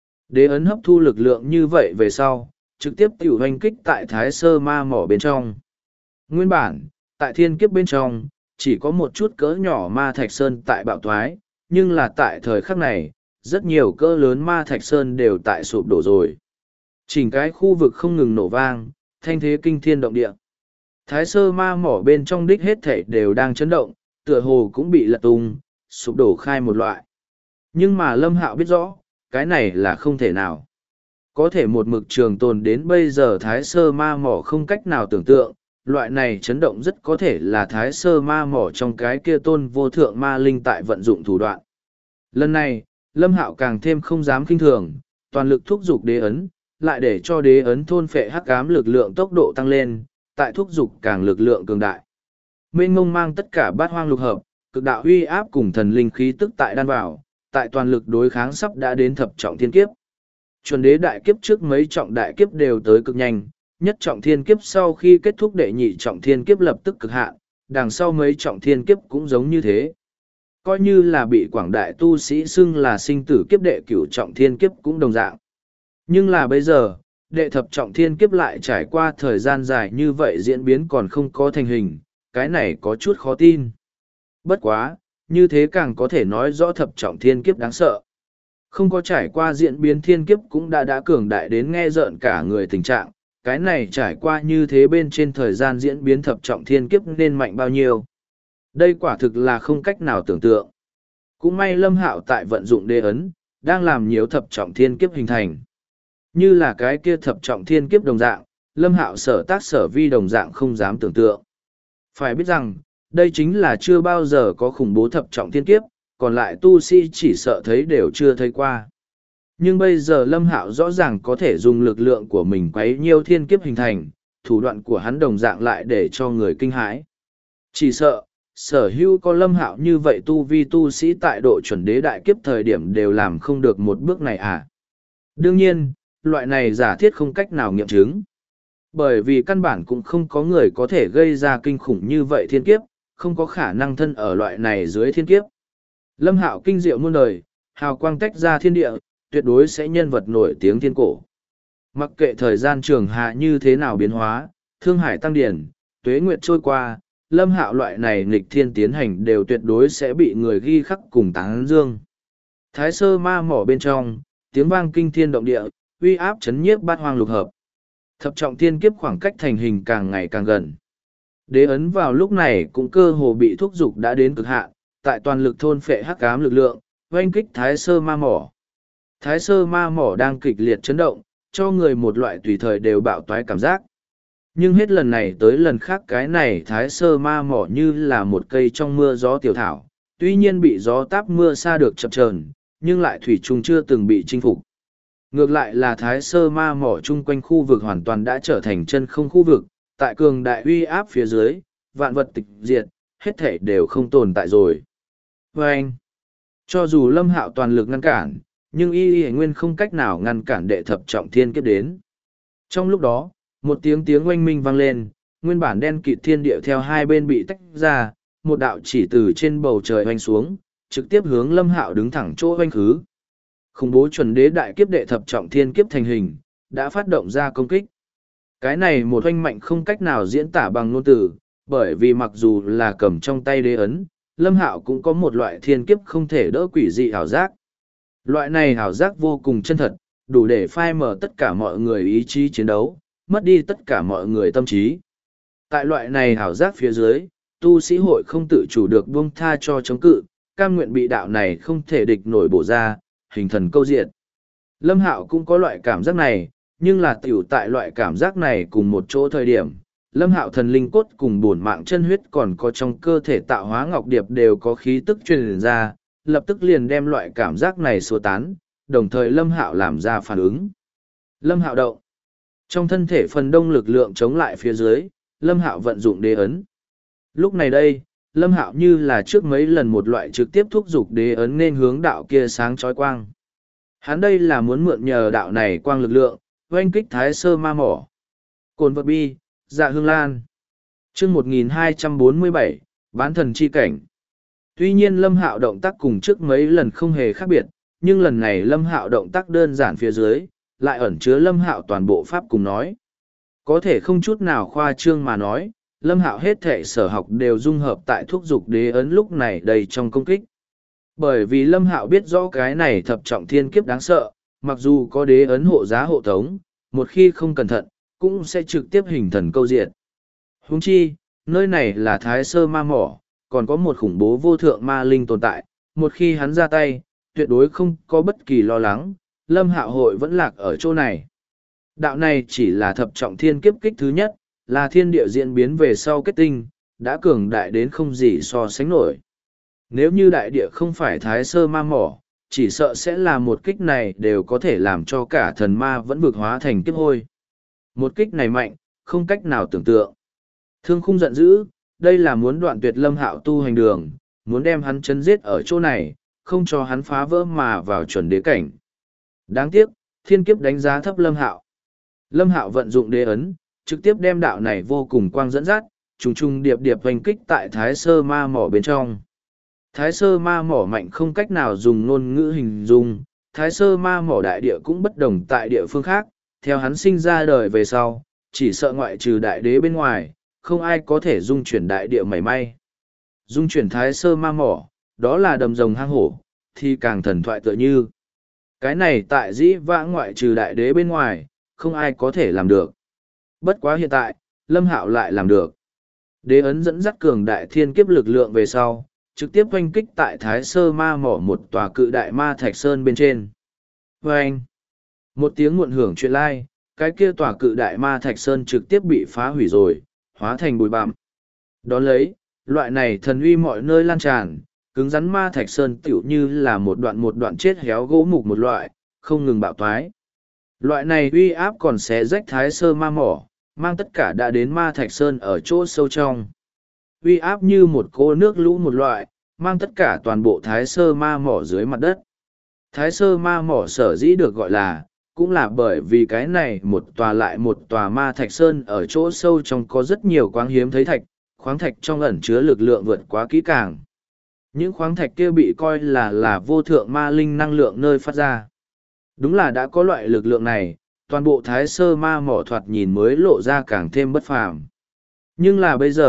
Đế ấn hấp thu lực lượng như vậy về sau, trực tiếp tiểu hoành kích tại Thái Sơ Ma mỏ bên trong. Nguyên bản, tại thiên kiếp bên trong, chỉ có một chút cỡ nhỏ ma thạch sơn tại bạo thoái, nhưng là tại thời khắc này, rất nhiều cỡ lớn ma thạch sơn đều tại sụp đổ rồi. Chỉnh cái khu vực không ngừng nổ vang, thanh thế kinh thiên động địa. Thái Sơ Ma mỏ bên trong đích hết thảy đều đang chấn động, tựa hồ cũng bị lật tung, sụp đổ khai một loại. Nhưng mà Lâm Hạo biết rõ, cái này là không thể nào. Có thể một mực trường tồn đến bây giờ Thái Sơ Ma mỏ không cách nào tưởng tượng, loại này chấn động rất có thể là Thái Sơ Ma mỏ trong cái kia tôn vô thượng ma linh tại vận dụng thủ đoạn. Lần này, Lâm Hạo càng thêm không dám kinh thường, toàn lực thúc giục đế ấn, lại để cho đế ấn thôn phệ hắc ám lực lượng tốc độ tăng lên, tại thúc giục càng lực lượng cường đại. Mênh ngông mang tất cả bát hoang lục hợp, cực đạo uy áp cùng thần linh khí tức tại đan vào, tại toàn lực đối kháng sắp đã đến thập trọng thiên kiếp. Chuẩn đế đại kiếp trước mấy trọng đại kiếp đều tới cực nhanh, nhất trọng thiên kiếp sau khi kết thúc đệ nhị trọng thiên kiếp lập tức cực hạn, đằng sau mấy trọng thiên kiếp cũng giống như thế. Coi như là bị quảng đại tu sĩ xưng là sinh tử kiếp đệ cửu trọng thiên kiếp cũng đồng dạng. Nhưng là bây giờ, đệ thập trọng thiên kiếp lại trải qua thời gian dài như vậy diễn biến còn không có thành hình, cái này có chút khó tin. Bất quá, như thế càng có thể nói rõ thập trọng thiên kiếp đáng sợ. Không có trải qua diễn biến thiên kiếp cũng đã cường đại đến nghe rợn cả người tình trạng, cái này trải qua như thế bên trên thời gian diễn biến thập trọng thiên kiếp nên mạnh bao nhiêu. Đây quả thực là không cách nào tưởng tượng. Cũng may Lâm Hạo tại vận dụng đế ấn, đang làm nhiều thập trọng thiên kiếp hình thành. Như là cái kia thập trọng thiên kiếp đồng dạng, Lâm Hạo sở tác sở vi đồng dạng không dám tưởng tượng. Phải biết rằng, đây chính là chưa bao giờ có khủng bố thập trọng thiên kiếp, còn lại tu sĩ chỉ sợ thấy đều chưa thấy qua. Nhưng bây giờ Lâm Hạo rõ ràng có thể dùng lực lượng của mình quấy nhiều thiên kiếp hình thành, thủ đoạn của hắn đồng dạng lại để cho người kinh hãi. Chỉ sợ, sở hữu có Lâm Hạo như vậy tu vi tu sĩ tại độ chuẩn đế đại kiếp thời điểm đều làm không được một bước này à. Đương nhiên, loại này giả thiết không cách nào nghiệm chứng. Bởi vì căn bản cũng không có người có thể gây ra kinh khủng như vậy thiên kiếp, không có khả năng thân ở loại này dưới thiên kiếp. Lâm Hạo kinh diệu muôn đời, hào quang tách ra thiên địa, tuyệt đối sẽ nhân vật nổi tiếng thiên cổ. Mặc kệ thời gian trường hạ như thế nào biến hóa, thương hải tăng điển, tuế nguyệt trôi qua, Lâm Hạo loại này nghịch thiên tiến hành đều tuyệt đối sẽ bị người ghi khắc cùng tán dương. Thái sơ ma mỏ bên trong, tiếng vang kinh thiên động địa, uy áp chấn nhiếp bát hoang lục hợp. Thập trọng thiên kiếp khoảng cách thành hình càng ngày càng gần. Đế ấn vào lúc này cũng cơ hồ bị thúc giục đã đến cực hạn, tại toàn lực thôn phệ hắc ám lực lượng, oanh kích thái sơ ma mỏ. Thái sơ ma mỏ đang kịch liệt chấn động, cho người một loại tùy thời đều bạo toái cảm giác. Nhưng hết lần này tới lần khác cái này thái sơ ma mỏ như là một cây trong mưa gió tiểu thảo, tuy nhiên bị gió táp mưa xa được chập chờn, nhưng lại thủy chung chưa từng bị chinh phục. Ngược lại là thái sơ ma mỏ chung quanh khu vực hoàn toàn đã trở thành chân không khu vực, tại cường đại uy áp phía dưới, vạn vật tịch diệt, hết thể đều không tồn tại rồi. Và anh, cho dù Lâm Hạo toàn lực ngăn cản, nhưng y nguyên không cách nào ngăn cản đệ thập trọng thiên kiếp đến. Trong lúc đó, một tiếng oanh minh vang lên, nguyên bản đen kịt thiên địa theo hai bên bị tách ra, một đạo chỉ từ trên bầu trời oanh xuống, trực tiếp hướng Lâm Hạo đứng thẳng chỗ oanh khứ. Khủng bố chuẩn đế đại kiếp đệ thập trọng thiên kiếp thành hình, đã phát động ra công kích. Cái này một oanh mạnh không cách nào diễn tả bằng ngôn từ, bởi vì mặc dù là cầm trong tay đế ấn, Lâm Hạo cũng có một loại thiên kiếp không thể đỡ quỷ dị ảo giác. Loại này ảo giác vô cùng chân thật, đủ để phai mờ tất cả mọi người ý chí chiến đấu, mất đi tất cả mọi người tâm trí. Tại loại này ảo giác phía dưới, tu sĩ hội không tự chủ được buông tha cho chống cự, cam nguyện bị đạo này không thể địch nổi bổ ra, hình thần câu diệt. Lâm Hạo cũng có loại cảm giác này, nhưng là tiểu tại loại cảm giác này cùng một chỗ thời điểm, Lâm Hạo thần linh cốt cùng bổn mạng chân huyết còn có trong cơ thể tạo hóa ngọc điệp đều có khí tức truyền ra, lập tức liền đem loại cảm giác này xua tán, đồng thời Lâm Hạo làm ra phản ứng. Lâm Hạo động. Trong thân thể phần đông lực lượng chống lại phía dưới, Lâm Hạo vận dụng đế ấn. Lúc này đây, Lâm Hạo như là trước mấy lần một loại trực tiếp thúc giục đế ấn nên hướng đạo kia sáng chói quang. Hắn đây là muốn mượn nhờ đạo này quang lực lượng, oanh kích thái sơ ma mỏ. Cồn vật bi, dạ hương lan. Chương 1247, bán thần chi cảnh. Tuy nhiên Lâm Hạo động tác cùng trước mấy lần không hề khác biệt, nhưng lần này Lâm Hạo động tác đơn giản phía dưới, lại ẩn chứa Lâm Hạo toàn bộ pháp cùng nói. Có thể không chút nào khoa trương mà nói, Lâm Hạo hết thể sở học đều dung hợp tại thúc dục đế ấn lúc này đầy trong công kích. Bởi vì Lâm Hạo biết rõ cái này thập trọng thiên kiếp đáng sợ, mặc dù có đế ấn hộ giá hộ tống, một khi không cẩn thận, cũng sẽ trực tiếp hình thần câu diệt. Huống chi, nơi này là thái sơ ma mỏ, còn có một khủng bố vô thượng ma linh tồn tại, một khi hắn ra tay, tuyệt đối không có bất kỳ lo lắng, Lâm Hạo hội vẫn lạc ở chỗ này. Đạo này chỉ là thập trọng thiên kiếp kích thứ nhất, là thiên địa diễn biến về sau kết tinh, đã cường đại đến không gì so sánh nổi. Nếu như đại địa không phải thái sơ ma mỏ, chỉ sợ sẽ là một kích này đều có thể làm cho cả thần ma vẫn vực hóa thành kiếp hôi. Một kích này mạnh, không cách nào tưởng tượng. Thương khung giận dữ, đây là muốn đoạn tuyệt Lâm Hạo tu hành đường, muốn đem hắn chấn giết ở chỗ này, không cho hắn phá vỡ mà vào chuẩn đế cảnh. Đáng tiếc, thiên kiếp đánh giá thấp Lâm Hạo. Lâm Hạo vận dụng đế ấn, trực tiếp đem đạo này vô cùng quang dẫn dắt, trùng trùng điệp điệp hoành kích tại thái sơ ma mỏ bên trong. Thái sơ ma mỏ mạnh không cách nào dùng ngôn ngữ hình dung, thái sơ ma mỏ đại địa cũng bất đồng tại địa phương khác, theo hắn sinh ra đời về sau, chỉ sợ ngoại trừ đại đế bên ngoài, không ai có thể dung chuyển đại địa mảy may. Dung chuyển thái sơ ma mỏ, đó là đầm rồng hang hổ, thì càng thần thoại tựa như. Cái này tại dĩ vãng ngoại trừ đại đế bên ngoài, không ai có thể làm được. Bất quá hiện tại, Lâm Hạo lại làm được. Đế ấn dẫn dắt cường đại thiên kiếp lực lượng về sau, trực tiếp oanh kích tại thái sơ ma mỏ một tòa cự đại ma thạch sơn bên trên. Vâng! Một tiếng muộn hưởng chuyện lai, cái kia tòa cự đại ma thạch sơn trực tiếp bị phá hủy rồi, hóa thành bụi bặm. Đón lấy, loại này thần uy mọi nơi lan tràn, cứng rắn ma thạch sơn tựu như là một đoạn chết héo gỗ mục một loại, không ngừng bạo toái. Loại này uy áp còn xé rách thái sơ ma mỏ, mang tất cả đã đến ma thạch sơn ở chỗ sâu trong. Uy áp như một cô nước lũ một loại, mang tất cả toàn bộ thái sơ ma mỏ dưới mặt đất. Thái sơ ma mỏ sở dĩ được gọi là, cũng là bởi vì cái này một tòa lại một tòa ma thạch sơn ở chỗ sâu trong có rất nhiều quáng hiếm thấy thạch, khoáng thạch trong ẩn chứa lực lượng vượt quá kỹ càng. Những khoáng thạch kia bị coi là vô thượng ma linh năng lượng nơi phát ra. Đúng là đã có loại lực lượng này, toàn bộ thái sơ ma mỏ thoạt nhìn mới lộ ra càng thêm bất phàm. Nhưng là bây giờ,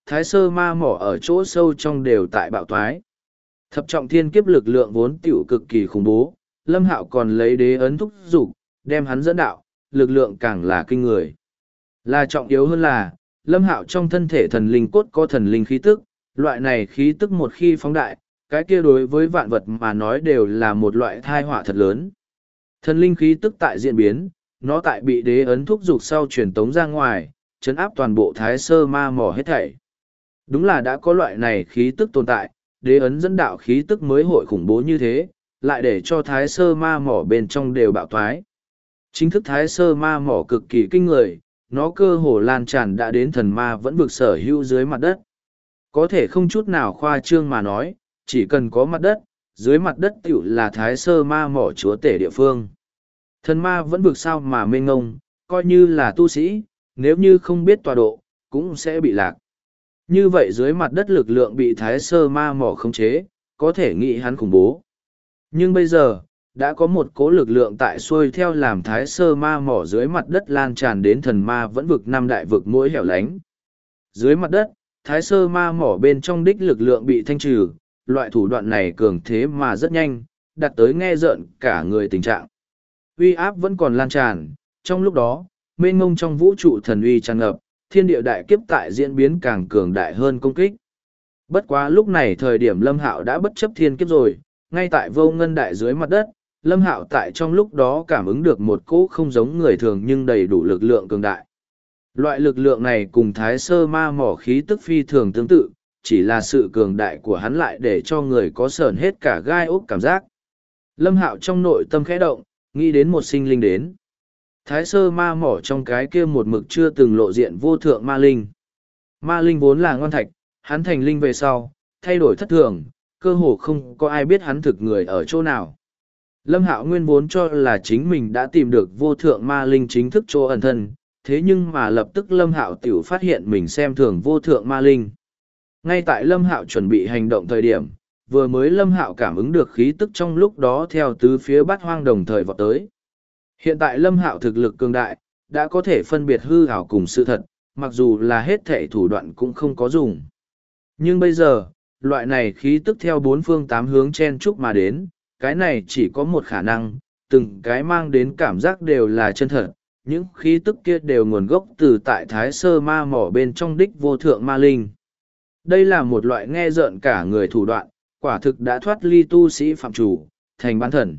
thái sơ ma mỏ ở chỗ sâu trong đều tại bạo thoái. Thập trọng thiên kiếp lực lượng vốn tiểu cực kỳ khủng bố, Lâm Hạo còn lấy đế ấn thúc dục, đem hắn dẫn đạo, lực lượng càng là kinh người. Là trọng yếu hơn là, Lâm Hạo trong thân thể thần linh cốt có thần linh khí tức, loại này khí tức một khi phóng đại, cái kia đối với vạn vật mà nói đều là một loại thai họa thật lớn. Thần linh khí tức tại diễn biến, nó tại bị đế ấn thúc dục sau truyền tống ra ngoài, chấn áp toàn bộ thái sơ ma mỏ hết thảy. Đúng là đã có loại này khí tức tồn tại, đế ấn dẫn đạo khí tức mới hội khủng bố như thế, lại để cho thái sơ ma mỏ bên trong đều bạo thoái. Chính thức thái sơ ma mỏ cực kỳ kinh người, nó cơ hồ lan tràn đã đến thần ma vẫn vực sở hữu dưới mặt đất. Có thể không chút nào khoa trương mà nói, chỉ cần có mặt đất, dưới mặt đất tiểu là thái sơ ma mỏ chúa tể địa phương. Thần ma vẫn vực sao mà mênh ngông, coi như là tu sĩ, nếu như không biết tọa độ, cũng sẽ bị lạc. Như vậy dưới mặt đất lực lượng bị thái sơ ma mỏ khống chế, có thể nghĩ hắn khủng bố. Nhưng bây giờ, đã có một cố lực lượng tại xuôi theo làm thái sơ ma mỏ dưới mặt đất lan tràn đến thần ma vẫn vực năm đại vực mỗi hẻo lánh. Dưới mặt đất, thái sơ ma mỏ bên trong đích lực lượng bị thanh trừ, loại thủ đoạn này cường thế mà rất nhanh, đạt tới nghe rợn cả người tình trạng. Uy áp vẫn còn lan tràn, trong lúc đó, mênh mông trong vũ trụ thần uy tràn ngập, thiên địa đại kiếp tại diễn biến càng cường đại hơn công kích. Bất quá lúc này thời điểm Lâm Hạo đã bất chấp thiên kiếp rồi, ngay tại vô ngân đại dưới mặt đất, Lâm Hạo tại trong lúc đó cảm ứng được một cỗ không giống người thường nhưng đầy đủ lực lượng cường đại. Loại lực lượng này cùng thái sơ ma mỏ khí tức phi thường tương tự, chỉ là sự cường đại của hắn lại để cho người có sởn hết cả gai ốc cảm giác. Lâm Hạo trong nội tâm khẽ động, nghĩ đến một sinh linh đến. Thái sơ ma mỏ trong cái kia một mực chưa từng lộ diện vô thượng ma linh. Ma linh vốn là ngon thạch, hắn thành linh về sau, thay đổi thất thường, cơ hồ không có ai biết hắn thực người ở chỗ nào. Lâm Hạo nguyên vốn cho là chính mình đã tìm được vô thượng ma linh chính thức chỗ ẩn thân, thế nhưng mà lập tức Lâm Hạo tiểu phát hiện mình xem thường vô thượng ma linh. Ngay tại Lâm Hạo chuẩn bị hành động thời điểm, vừa mới Lâm Hạo cảm ứng được khí tức trong lúc đó theo tứ phía bát hoang đồng thời vọt tới. Hiện tại Lâm Hạo thực lực cường đại, đã có thể phân biệt hư ảo cùng sự thật, mặc dù là hết thể thủ đoạn cũng không có dùng. Nhưng bây giờ, loại này khí tức theo bốn phương tám hướng chen chúc mà đến, cái này chỉ có một khả năng, từng cái mang đến cảm giác đều là chân thật, những khí tức kia đều nguồn gốc từ tại thái sơ ma mỏ bên trong đích vô thượng ma linh. Đây là một loại nghe rợn cả người thủ đoạn, quả thực đã thoát ly tu sĩ phạm chủ, thành bán thần.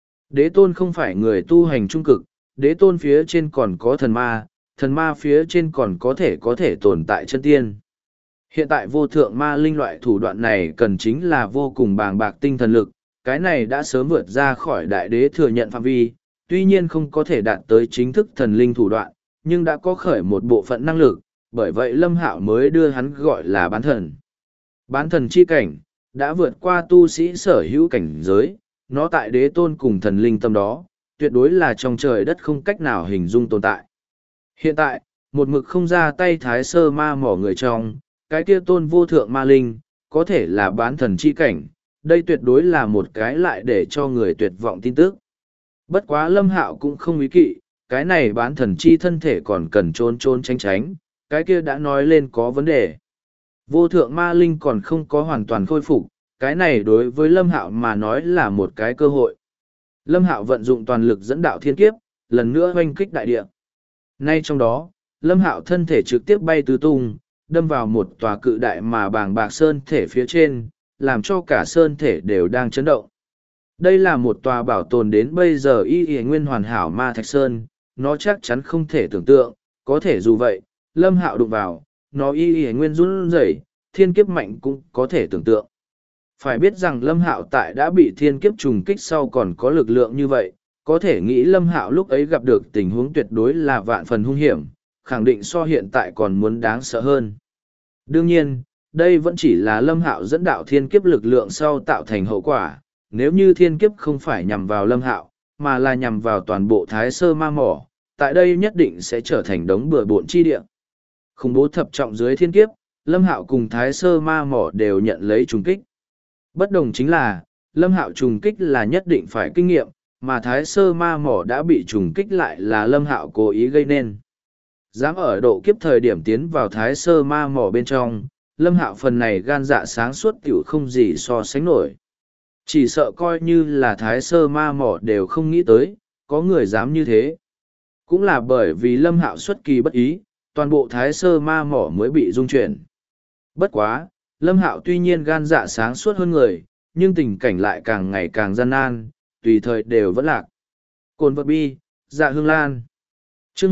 Đế tôn không phải người tu hành trung cực, đế tôn phía trên còn có thần ma phía trên còn có thể tồn tại chân tiên. Hiện tại vô thượng ma linh loại thủ đoạn này cần chính là vô cùng bàng bạc tinh thần lực, cái này đã sớm vượt ra khỏi đại đế thừa nhận phạm vi, tuy nhiên không có thể đạt tới chính thức thần linh thủ đoạn, nhưng đã có khởi một bộ phận năng lực, bởi vậy Lâm Hạo mới đưa hắn gọi là bán thần. Bán thần chi cảnh, đã vượt qua tu sĩ sở hữu cảnh giới, nó tại đế tôn cùng thần linh tâm đó, tuyệt đối là trong trời đất không cách nào hình dung tồn tại. Hiện tại, một mực không ra tay thái sơ ma mỏ người trong, cái kia tôn vô thượng ma linh, có thể là bán thần chi cảnh, đây tuyệt đối là một cái lại để cho người tuyệt vọng tin tức. Bất quá Lâm Hạo cũng không ý kỵ, cái này bán thần chi thân thể còn cần trốn tránh tránh, cái kia đã nói lên có vấn đề. Vô thượng ma linh còn không có hoàn toàn khôi phục, cái này đối với Lâm Hạo mà nói là một cái cơ hội. Lâm Hạo vận dụng toàn lực dẫn đạo thiên kiếp, lần nữa hoanh kích đại địa. Nay trong đó, Lâm Hạo thân thể trực tiếp bay tứ tung, đâm vào một tòa cự đại mà bàng bạc sơn thể phía trên, làm cho cả sơn thể đều đang chấn động. Đây là một tòa bảo tồn đến bây giờ y nguyên hoàn hảo ma thạch sơn, nó chắc chắn không thể tưởng tượng, có thể dù vậy, Lâm Hạo đụng vào, nó y nguyên run rẩy, thiên kiếp mạnh cũng có thể tưởng tượng. Phải biết rằng Lâm Hạo tại đã bị thiên kiếp trùng kích sau còn có lực lượng như vậy, có thể nghĩ Lâm Hạo lúc ấy gặp được tình huống tuyệt đối là vạn phần hung hiểm, khẳng định so hiện tại còn muốn đáng sợ hơn. Đương nhiên, đây vẫn chỉ là Lâm Hạo dẫn đạo thiên kiếp lực lượng sau tạo thành hậu quả, nếu như thiên kiếp không phải nhằm vào Lâm Hạo, mà là nhằm vào toàn bộ thái sơ ma mỏ, tại đây nhất định sẽ trở thành đống bừa bộn chi địa. Khủng bố thập trọng dưới thiên kiếp, Lâm Hạo cùng thái sơ ma mỏ đều nhận lấy trùng kích. Bất đồng chính là, Lâm Hạo trùng kích là nhất định phải kinh nghiệm, mà thái sơ ma mỏ đã bị trùng kích lại là Lâm Hạo cố ý gây nên. Dám ở độ kiếp thời điểm tiến vào thái sơ ma mỏ bên trong, Lâm Hạo phần này gan dạ sáng suốt tiểu không gì so sánh nổi. Chỉ sợ coi như là thái sơ ma mỏ đều không nghĩ tới, có người dám như thế. Cũng là bởi vì Lâm Hạo xuất kỳ bất ý, toàn bộ thái sơ ma mỏ mới bị rung chuyển. Bất quá, Lâm Hạo tuy nhiên gan dạ sáng suốt hơn người, nhưng tình cảnh lại càng ngày càng gian nan, tùy thời đều vẫn lạc. Cồn vật bi, dạ hương lan. Chương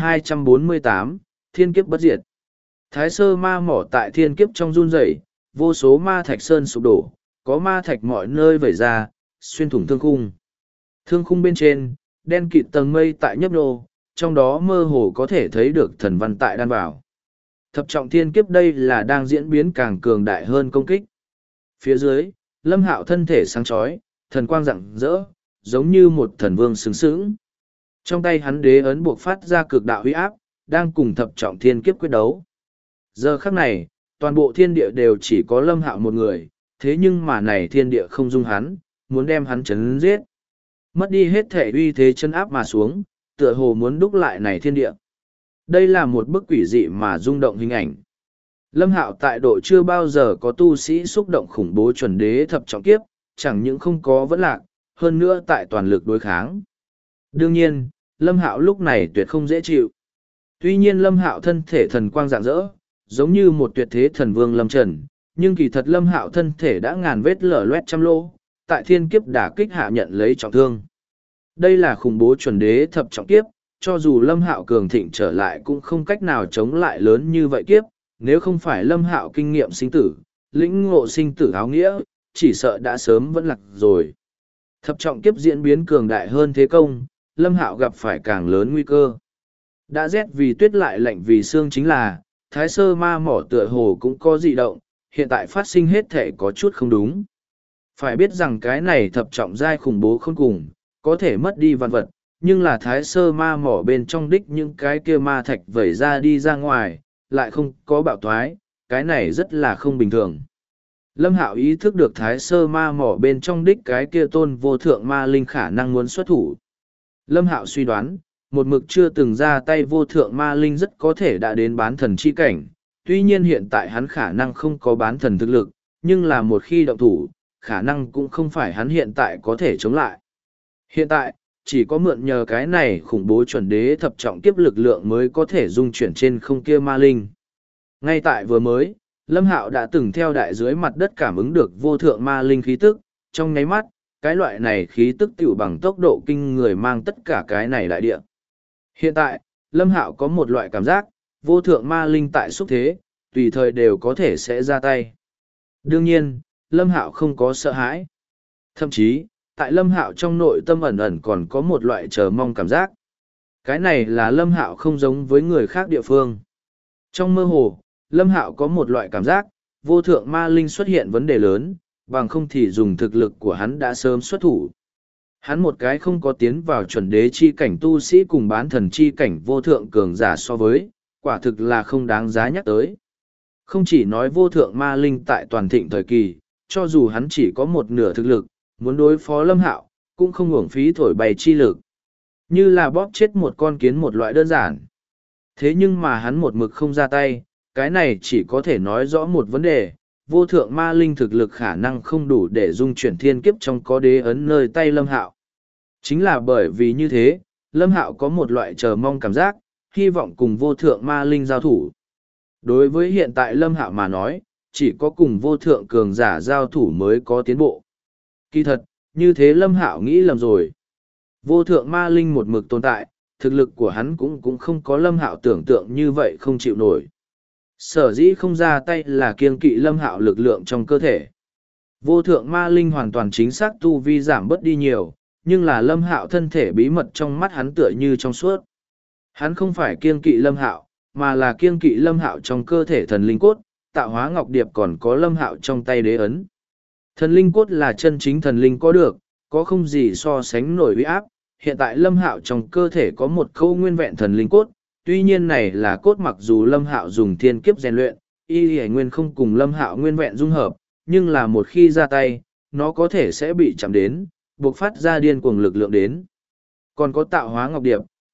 1248, Thiên kiếp bất diệt. Thái sơ ma mỏ tại thiên kiếp trong run rẩy, vô số ma thạch sơn sụp đổ, có ma thạch mọi nơi vẩy ra, xuyên thủng thương khung. Thương khung bên trên, đen kịt tầng mây tại nhấp nô, trong đó mơ hồ có thể thấy được thần văn tại đan vào. Thập trọng thiên kiếp đây là đang diễn biến càng cường đại hơn công kích. Phía dưới, Lâm Hạo thân thể sáng chói, thần quang rạng rỡ, giống như một thần vương sướng sướng. Trong tay hắn đế ấn buộc phát ra cực đạo uy áp, đang cùng thập trọng thiên kiếp quyết đấu. Giờ khắc này, toàn bộ thiên địa đều chỉ có Lâm Hạo một người, thế nhưng mà này thiên địa không dung hắn, muốn đem hắn chấn giết. Mất đi hết thể uy thế chân áp mà xuống, tựa hồ muốn đúc lại này thiên địa. Đây là một bức quỷ dị mà rung động hình ảnh. Lâm Hạo tại độ chưa bao giờ có tu sĩ xúc động khủng bố chuẩn đế thập trọng kiếp, chẳng những không có vẫn lạc, hơn nữa tại toàn lực đối kháng. Đương nhiên, Lâm Hạo lúc này tuyệt không dễ chịu. Tuy nhiên Lâm Hạo thân thể thần quang rạng rỡ, giống như một tuyệt thế thần vương lâm trần, nhưng kỳ thật Lâm Hạo thân thể đã ngàn vết lở loét trăm lỗ, tại thiên kiếp đả kích hạ nhận lấy trọng thương. Đây là khủng bố chuẩn đế thập trọng kiếp, cho dù Lâm Hạo cường thịnh trở lại cũng không cách nào chống lại lớn như vậy kiếp, nếu không phải Lâm Hạo kinh nghiệm sinh tử, lĩnh ngộ sinh tử áo nghĩa, chỉ sợ đã sớm vẫn lạc rồi. Thập trọng kiếp diễn biến cường đại hơn thế công, Lâm Hạo gặp phải càng lớn nguy cơ. Đã rét vì tuyết lại lạnh vì xương chính là, thái sơ ma mỏ tựa hồ cũng có dị động, hiện tại phát sinh hết thể có chút không đúng. Phải biết rằng cái này thập trọng giai khủng bố không cùng, có thể mất đi vạn vật, nhưng là thái sơ ma mỏ bên trong đích những cái kia ma thạch vẩy ra đi ra ngoài, lại không có bạo thoái, cái này rất là không bình thường. Lâm Hạo ý thức được thái sơ ma mỏ bên trong đích cái kia tôn vô thượng ma linh khả năng muốn xuất thủ. Lâm Hạo suy đoán, một mực chưa từng ra tay vô thượng ma linh rất có thể đã đến bán thần chi cảnh, tuy nhiên hiện tại hắn khả năng không có bán thần thực lực, nhưng là một khi động thủ, khả năng cũng không phải hắn hiện tại có thể chống lại. Hiện tại, chỉ có mượn nhờ cái này khủng bố chuẩn đế thập trọng kiếp lực lượng mới có thể dung chuyển trên không kia ma linh. Ngay tại vừa mới, Lâm Hạo đã từng theo đại dưới mặt đất cảm ứng được vô thượng ma linh khí tức, trong nháy mắt, cái loại này khí tức tiểu bằng tốc độ kinh người mang tất cả cái này đại địa. Hiện tại, Lâm Hạo có một loại cảm giác, vô thượng ma linh tại xúc thế, tùy thời đều có thể sẽ ra tay. Đương nhiên, Lâm Hạo không có sợ hãi. Thậm chí, tại Lâm Hạo trong nội tâm ẩn ẩn còn có một loại chờ mong cảm giác. Cái này là Lâm Hạo không giống với người khác địa phương. Trong mơ hồ, Lâm Hạo có một loại cảm giác, vô thượng ma linh xuất hiện vấn đề lớn, bằng không thì dùng thực lực của hắn đã sớm xuất thủ. Hắn một cái không có tiến vào chuẩn đế chi cảnh tu sĩ cùng bán thần chi cảnh vô thượng cường giả so với, quả thực là không đáng giá nhắc tới. Không chỉ nói vô thượng ma linh tại toàn thịnh thời kỳ, cho dù hắn chỉ có một nửa thực lực, muốn đối phó Lâm Hạo, cũng không uổng phí thổi bày chi lực. Như là bóp chết một con kiến một loại đơn giản. Thế nhưng mà hắn một mực không ra tay, cái này chỉ có thể nói rõ một vấn đề, vô thượng ma linh thực lực khả năng không đủ để dung chuyển thiên kiếp trong có đế ấn nơi tay Lâm Hạo. Chính là bởi vì như thế, Lâm Hạo có một loại chờ mong cảm giác, hy vọng cùng vô thượng ma linh giao thủ. Đối với hiện tại Lâm Hạo mà nói, chỉ có cùng vô thượng cường giả giao thủ mới có tiến bộ. Kỳ thật, như thế Lâm Hạo nghĩ lầm rồi. Vô thượng ma linh một mực tồn tại, thực lực của hắn cũng không có Lâm Hạo tưởng tượng như vậy không chịu nổi. Sở dĩ không ra tay là kiêng kỵ Lâm Hạo lực lượng trong cơ thể. Vô thượng ma linh hoàn toàn chính xác tu vi giảm bớt đi nhiều, nhưng là Lâm Hạo thân thể bí mật trong mắt hắn tựa như trong suốt. Hắn không phải kiêng kỵ Lâm Hạo, mà là kiêng kỵ Lâm Hạo trong cơ thể thần linh cốt, tạo hóa ngọc điệp còn có Lâm Hạo trong tay đế ấn. Thần linh cốt là chân chính thần linh có được, có không gì so sánh nổi uy áp. Hiện tại Lâm Hạo trong cơ thể có một khâu nguyên vẹn thần linh cốt, tuy nhiên này là cốt mặc dù Lâm Hạo dùng thiên kiếp rèn luyện, y nguyên không cùng Lâm Hạo nguyên vẹn dung hợp, nhưng là một khi ra tay, nó có thể sẽ bị chạm đến, buộc phát ra điên cuồng lực lượng đến. Còn có tạo hóa ngọc điệp,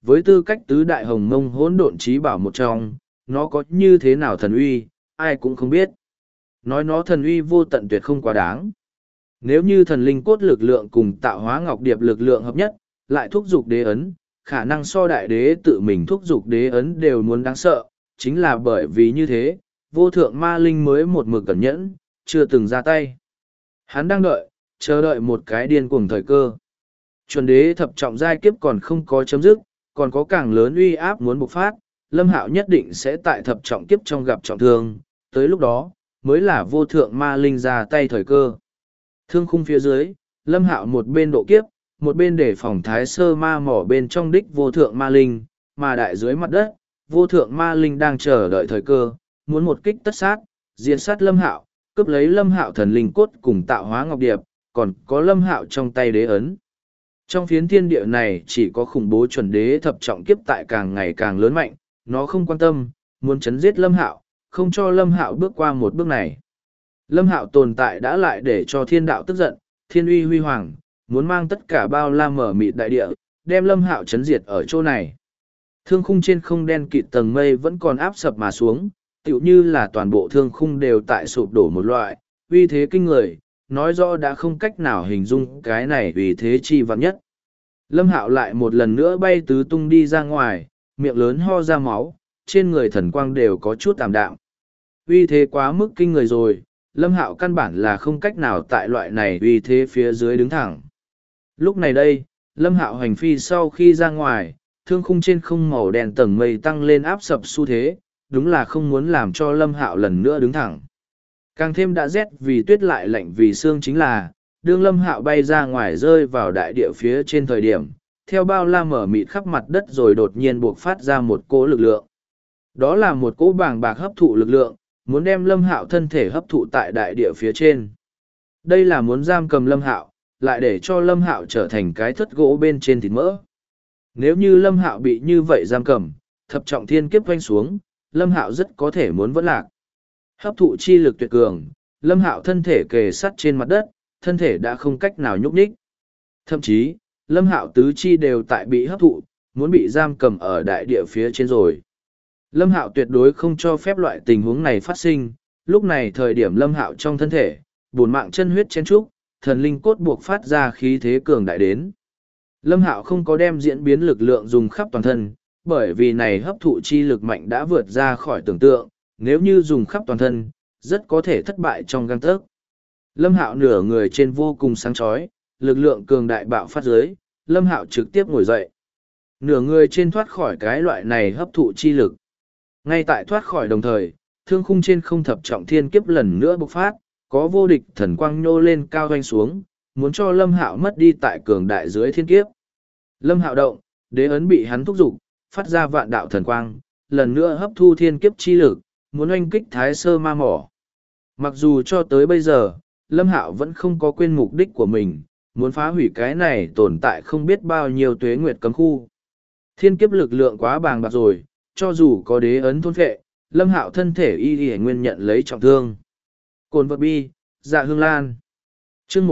với tư cách tứ đại hồng mông hỗn độn trí bảo một trong, nó có như thế nào thần uy, ai cũng không biết. Nói nó thần uy vô tận tuyệt không quá đáng. Nếu như thần linh cốt lực lượng cùng tạo hóa ngọc điệp lực lượng hợp nhất, lại thúc giục đế ấn, khả năng so đại đế tự mình thúc giục đế ấn đều muốn đáng sợ, chính là bởi vì như thế, vô thượng ma linh mới một mực cẩn nhẫn, chưa từng ra tay. Hắn đang đợi, chờ đợi một cái điên cuồng thời cơ. Chuẩn đế thập trọng giai kiếp còn không có chấm dứt, còn có càng lớn uy áp muốn bộc phát, Lâm Hạo nhất định sẽ tại thập trọng kiếp trong gặp trọng thương, tới lúc đó, mới là vô thượng ma linh ra tay thời cơ. Thương khung phía dưới, Lâm Hạo một bên độ kiếp, một bên để phòng thái sơ ma mỏ bên trong đích vô thượng ma linh, mà đại dưới mặt đất, vô thượng ma linh đang chờ đợi thời cơ, muốn một kích tất sát, diệt sát Lâm Hạo, cướp lấy Lâm Hạo thần linh cốt cùng tạo hóa ngọc điệp, còn có Lâm Hạo trong tay đế ấn. Trong phiến thiên địa này chỉ có khủng bố chuẩn đế thập trọng kiếp tại càng ngày càng lớn mạnh, nó không quan tâm, muốn chấn giết Lâm Hạo, không cho Lâm Hạo bước qua một bước này. Lâm Hạo tồn tại đã lại để cho thiên đạo tức giận, thiên uy huy hoàng, muốn mang tất cả bao la mở mịt đại địa, đem Lâm Hạo chấn diệt ở chỗ này. Thương khung trên không đen kịt tầng mây vẫn còn áp sập mà xuống, tựu như là toàn bộ thương khung đều tại sụp đổ một loại, uy thế kinh người, nói rõ đã không cách nào hình dung cái này uy thế chi vạn nhất. Lâm Hạo lại một lần nữa bay tứ tung đi ra ngoài, miệng lớn ho ra máu, trên người thần quang đều có chút tạm đạm. Uy thế quá mức kinh người rồi, Lâm Hạo căn bản là không cách nào tại loại này uy thế phía dưới đứng thẳng. Lúc này đây, Lâm Hạo hành phi sau khi ra ngoài, thương khung trên không màu đen tầng mây tăng lên áp sập xu thế, đúng là không muốn làm cho Lâm Hạo lần nữa đứng thẳng. Càng thêm đã rét vì tuyết lại lạnh vì xương chính là, đương Lâm Hạo bay ra ngoài rơi vào đại địa phía trên thời điểm, theo bao la mở mịt khắp mặt đất rồi đột nhiên buộc phát ra một cỗ lực lượng. Đó là một cỗ bàng bạc hấp thụ lực lượng, muốn đem Lâm Hạo thân thể hấp thụ tại đại địa phía trên. Đây là muốn giam cầm Lâm Hạo, lại để cho Lâm Hạo trở thành cái thất gỗ bên trên thịt mỡ. Nếu như Lâm Hạo bị như vậy giam cầm, thập trọng thiên kiếp quanh xuống, Lâm Hạo rất có thể muốn vẫn lạc. Hấp thụ chi lực tuyệt cường, Lâm Hạo thân thể kề sắt trên mặt đất, thân thể đã không cách nào nhúc nhích. Thậm chí, Lâm Hạo tứ chi đều tại bị hấp thụ, muốn bị giam cầm ở đại địa phía trên rồi. Lâm Hạo tuyệt đối không cho phép loại tình huống này phát sinh, lúc này thời điểm Lâm Hạo trong thân thể, bổn mạng chân huyết chen trúc, thần linh cốt buộc phát ra khí thế cường đại đến. Lâm Hạo không có đem diễn biến lực lượng dùng khắp toàn thân, bởi vì này hấp thụ chi lực mạnh đã vượt ra khỏi tưởng tượng, nếu như dùng khắp toàn thân, rất có thể thất bại trong gang tấc. Lâm Hạo nửa người trên vô cùng sáng chói, lực lượng cường đại bạo phát dưới, Lâm Hạo trực tiếp ngồi dậy. Nửa người trên thoát khỏi cái loại này hấp thụ chi lực. Ngay tại thoát khỏi đồng thời, thương khung trên không thập trọng thiên kiếp lần nữa bộc phát, có vô địch thần quang nhô lên cao doanh xuống, muốn cho Lâm Hạo mất đi tại cường đại dưới thiên kiếp. Lâm Hạo động, đế ấn bị hắn thúc giục, phát ra vạn đạo thần quang, lần nữa hấp thu thiên kiếp chi lực, muốn oanh kích thái sơ ma mỏ. Mặc dù cho tới bây giờ, Lâm Hạo vẫn không có quên mục đích của mình, muốn phá hủy cái này tồn tại không biết bao nhiêu tuế nguyệt cấm khu. Thiên kiếp lực lượng quá bàng bạc rồi, cho dù có đế ấn thôn phệ, Lâm Hạo thân thể y nguyên nhận lấy trọng thương. Cồn vật bi, dạ hương lan. Chương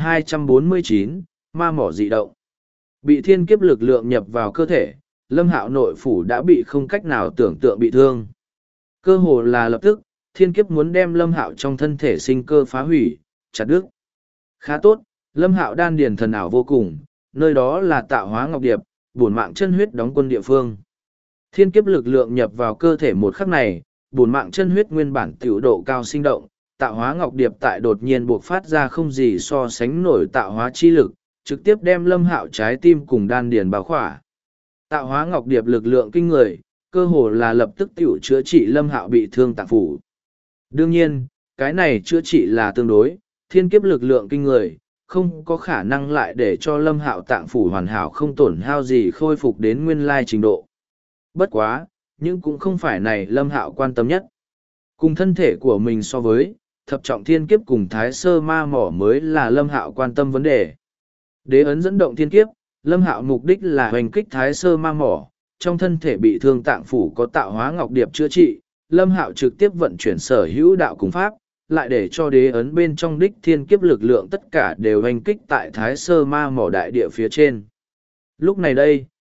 1249, ma mỏ dị động. Bị thiên kiếp lực lượng nhập vào cơ thể, Lâm Hạo nội phủ đã bị không cách nào tưởng tượng bị thương. Cơ hồ là lập tức, thiên kiếp muốn đem Lâm Hạo trong thân thể sinh cơ phá hủy, chặt đứt. Khá tốt, Lâm Hạo đan điền thần ảo vô cùng, nơi đó là tạo hóa ngọc điệp, bổn mạng chân huyết đóng quân địa phương. Thiên kiếp lực lượng nhập vào cơ thể một khắc này, bổn mạng chân huyết nguyên bản tiểu độ cao sinh động, tạo hóa ngọc điệp tại đột nhiên buộc phát ra không gì so sánh nổi tạo hóa chi lực, trực tiếp đem Lâm Hạo trái tim cùng đan điền bao khỏa. Tạo hóa ngọc điệp lực lượng kinh người, cơ hồ là lập tức tiểu chữa trị Lâm Hạo bị thương tạng phủ. Đương nhiên, cái này chữa trị là tương đối, thiên kiếp lực lượng kinh người, không có khả năng lại để cho Lâm Hạo tạng phủ hoàn hảo không tổn hao gì khôi phục đến nguyên lai trình độ. Bất quá, nhưng cũng không phải này Lâm Hạo quan tâm nhất. Cùng thân thể của mình so với, thập trọng thiên kiếp cùng thái sơ ma mỏ mới là Lâm Hạo quan tâm vấn đề. Đế ấn dẫn động thiên kiếp, Lâm Hạo mục đích là hoành kích thái sơ ma mỏ, trong thân thể bị thương tạng phủ có tạo hóa ngọc điệp chữa trị, Lâm Hạo trực tiếp vận chuyển sở hữu đạo cùng pháp, lại để cho đế ấn bên trong đích thiên kiếp lực lượng tất cả đều hoành kích tại thái sơ ma mỏ đại địa phía trên. Lúc này đây,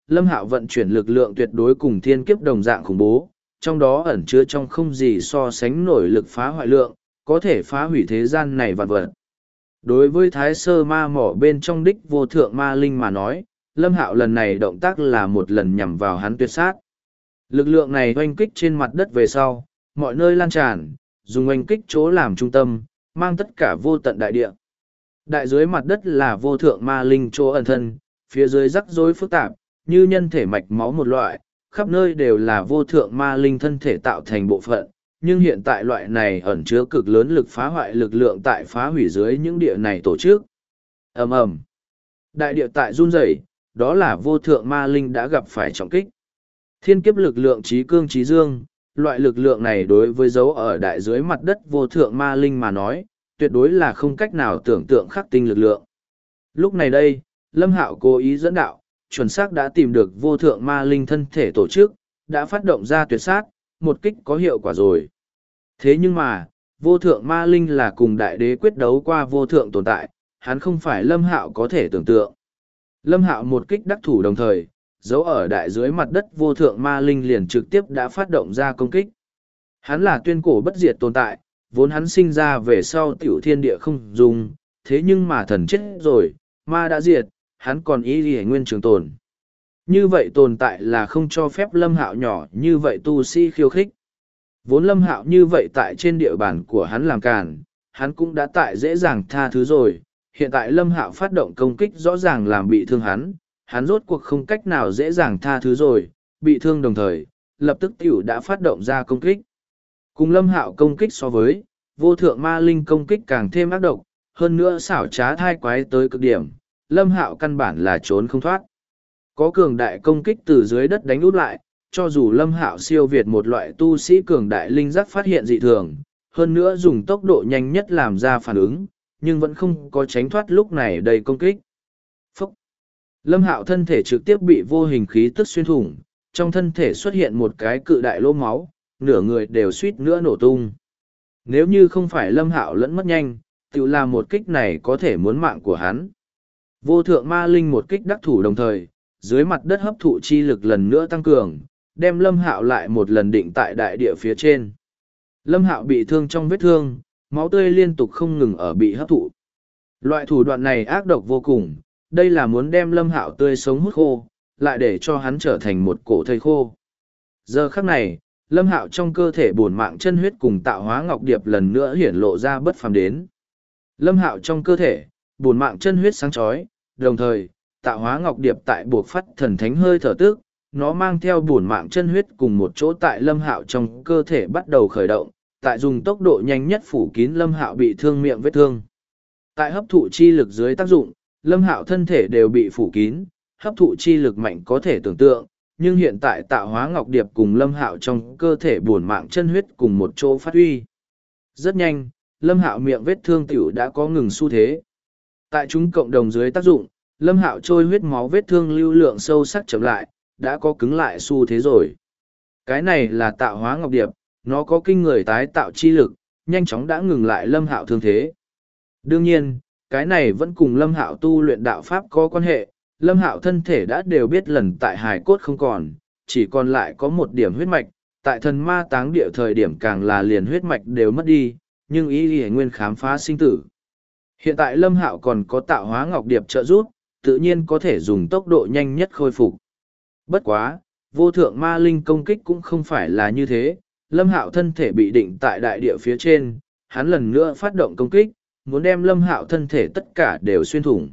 Lâm Hạo vận chuyển lực lượng tuyệt đối cùng thiên kiếp đồng dạng khủng bố, trong đó ẩn chứa trong không gì so sánh nổi lực phá hoại lượng, có thể phá hủy thế gian này vạn vật. Đối với thái sơ ma mỏ bên trong đích vô thượng ma linh mà nói, Lâm Hạo lần này động tác là một lần nhằm vào hắn tuyệt sát. Lực lượng này oanh kích trên mặt đất về sau, mọi nơi lan tràn, dùng oanh kích chỗ làm trung tâm, mang tất cả vô tận đại địa. Đại dưới mặt đất là vô thượng ma linh chỗ ẩn thân, phía dưới rắc rối phức tạp, như nhân thể mạch máu một loại, khắp nơi đều là vô thượng ma linh thân thể tạo thành bộ phận. Nhưng hiện tại loại này ẩn chứa cực lớn lực phá hoại lực lượng tại phá hủy dưới những địa này tổ chức. Ầm ầm, đại địa tại run rẩy, đó là vô thượng ma linh đã gặp phải trọng kích. Thiên kiếp lực lượng trí cương trí dương, loại lực lượng này đối với dấu ở đại dưới mặt đất vô thượng ma linh mà nói, tuyệt đối là không cách nào tưởng tượng khắc tinh lực lượng. Lúc này đây, Lâm Hạo cố ý dẫn đạo, chuẩn xác đã tìm được vô thượng ma linh thân thể tổ chức, đã phát động ra tuyệt sát, một kích có hiệu quả rồi. Thế nhưng mà, vô thượng ma linh là cùng đại đế quyết đấu qua vô thượng tồn tại, hắn không phải Lâm Hạo có thể tưởng tượng. Lâm Hạo một kích đắc thủ đồng thời, dấu ở đại dưới mặt đất vô thượng ma linh liền trực tiếp đã phát động ra công kích. Hắn là tuyên cổ bất diệt tồn tại, vốn hắn sinh ra về sau tiểu thiên địa không dùng, thế nhưng mà thần chết rồi, ma đã diệt, hắn còn ý gì nguyên trường tồn. Như vậy tồn tại là không cho phép Lâm Hạo nhỏ như vậy tu sĩ khiêu khích. Vốn Lâm Hạo như vậy tại trên địa bàn của hắn làm càn, hắn cũng đã tại dễ dàng tha thứ rồi. Hiện tại Lâm Hạo phát động công kích rõ ràng làm bị thương hắn rốt cuộc không cách nào dễ dàng tha thứ rồi, bị thương đồng thời, lập tức tiểu đã phát động ra công kích. Cùng Lâm Hạo công kích so với, vô thượng ma linh công kích càng thêm ác độc, hơn nữa xảo trá thai quái tới cực điểm, Lâm Hạo căn bản là trốn không thoát. Có cường đại công kích từ dưới đất đánh út lại, cho dù Lâm Hạo siêu việt một loại tu sĩ cường đại linh giác phát hiện dị thường, hơn nữa dùng tốc độ nhanh nhất làm ra phản ứng, nhưng vẫn không có tránh thoát lúc này đầy công kích. Phúc! Lâm Hạo thân thể trực tiếp bị vô hình khí tức xuyên thủng, trong thân thể xuất hiện một cái cự đại lỗ máu, nửa người đều suýt nữa nổ tung. Nếu như không phải Lâm Hạo lẫn mất nhanh, tự làm một kích này có thể muốn mạng của hắn. Vô thượng ma linh một kích đắc thủ đồng thời, dưới mặt đất hấp thụ chi lực lần nữa tăng cường, đem Lâm Hạo lại một lần định tại đại địa phía trên. Lâm Hạo bị thương trong vết thương, máu tươi liên tục không ngừng ở bị hấp thụ. Loại thủ đoạn này ác độc vô cùng, đây là muốn đem Lâm Hạo tươi sống hút khô, lại để cho hắn trở thành một cổ thây khô. Giờ khắc này, Lâm Hạo trong cơ thể bổn mạng chân huyết cùng tạo hóa ngọc điệp lần nữa hiển lộ ra bất phàm đến. Lâm Hạo trong cơ thể, bổn mạng chân huyết sáng chói, đồng thời, tạo hóa ngọc điệp tại buộc phát thần thánh hơi thở tức, nó mang theo bổn mạng chân huyết cùng một chỗ tại Lâm Hạo trong cơ thể bắt đầu khởi động, tại dùng tốc độ nhanh nhất phủ kín Lâm Hạo bị thương miệng vết thương. Tại hấp thụ chi lực dưới tác dụng, Lâm Hạo thân thể đều bị phủ kín, hấp thụ chi lực mạnh có thể tưởng tượng, nhưng hiện tại tạo hóa ngọc điệp cùng Lâm Hạo trong cơ thể bổn mạng chân huyết cùng một chỗ phát huy. Rất nhanh, Lâm Hạo miệng vết thương tiểu đã có ngừng xu thế. Tại chúng cộng đồng dưới tác dụng, Lâm Hạo trôi huyết máu vết thương lưu lượng sâu sắc chậm lại, đã có cứng lại xu thế rồi. Cái này là tạo hóa ngọc điệp, nó có kinh người tái tạo chi lực, nhanh chóng đã ngừng lại Lâm Hạo thương thế. Đương nhiên, cái này vẫn cùng Lâm Hạo tu luyện đạo pháp có quan hệ, Lâm Hạo thân thể đã đều biết lần tại hài cốt không còn, chỉ còn lại có một điểm huyết mạch, tại thần ma táng địa thời điểm càng là liền huyết mạch đều mất đi, nhưng ý y nguyên khám phá sinh tử. Hiện tại Lâm Hạo còn có tạo hóa ngọc điệp trợ giúp, tự nhiên có thể dùng tốc độ nhanh nhất khôi phục. Bất quá, vô thượng ma linh công kích cũng không phải là như thế, Lâm Hạo thân thể bị định tại đại địa phía trên, hắn lần nữa phát động công kích, muốn đem Lâm Hạo thân thể tất cả đều xuyên thủng.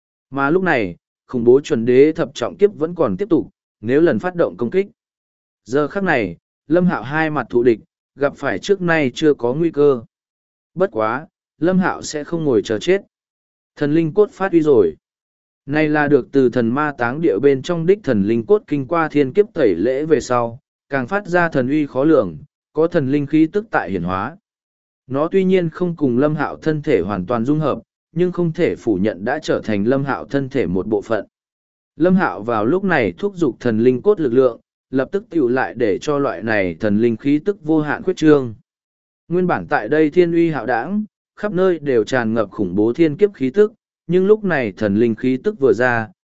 Mà lúc này, khủng bố chuẩn đế thập trọng kiếp vẫn còn tiếp tục, nếu lần phát động công kích. Giờ khắc này, Lâm Hạo hai mặt thù địch, gặp phải trước nay chưa có nguy cơ. Bất quá, Lâm Hạo sẽ không ngồi chờ chết. Thần linh cốt phát uy rồi. Này là được từ thần ma táng địa bên trong đích thần linh cốt kinh qua thiên kiếp tẩy lễ về sau, càng phát ra thần uy khó lường, có thần linh khí tức tại hiển hóa. Nó tuy nhiên không cùng Lâm Hạo thân thể hoàn toàn dung hợp, nhưng không thể phủ nhận đã trở thành Lâm Hạo thân thể một bộ phận. Lâm Hạo vào lúc này thúc giục thần linh cốt lực lượng, lập tức tiểu lại để cho loại này thần linh khí tức vô hạn khuyết trương. Nguyên bản tại đây thiên uy hạo đảng, khắp nơi đều tràn ngập khủng bố thiên kiếp khí tức, nhưng lúc này thần linh khí tức vừa ra,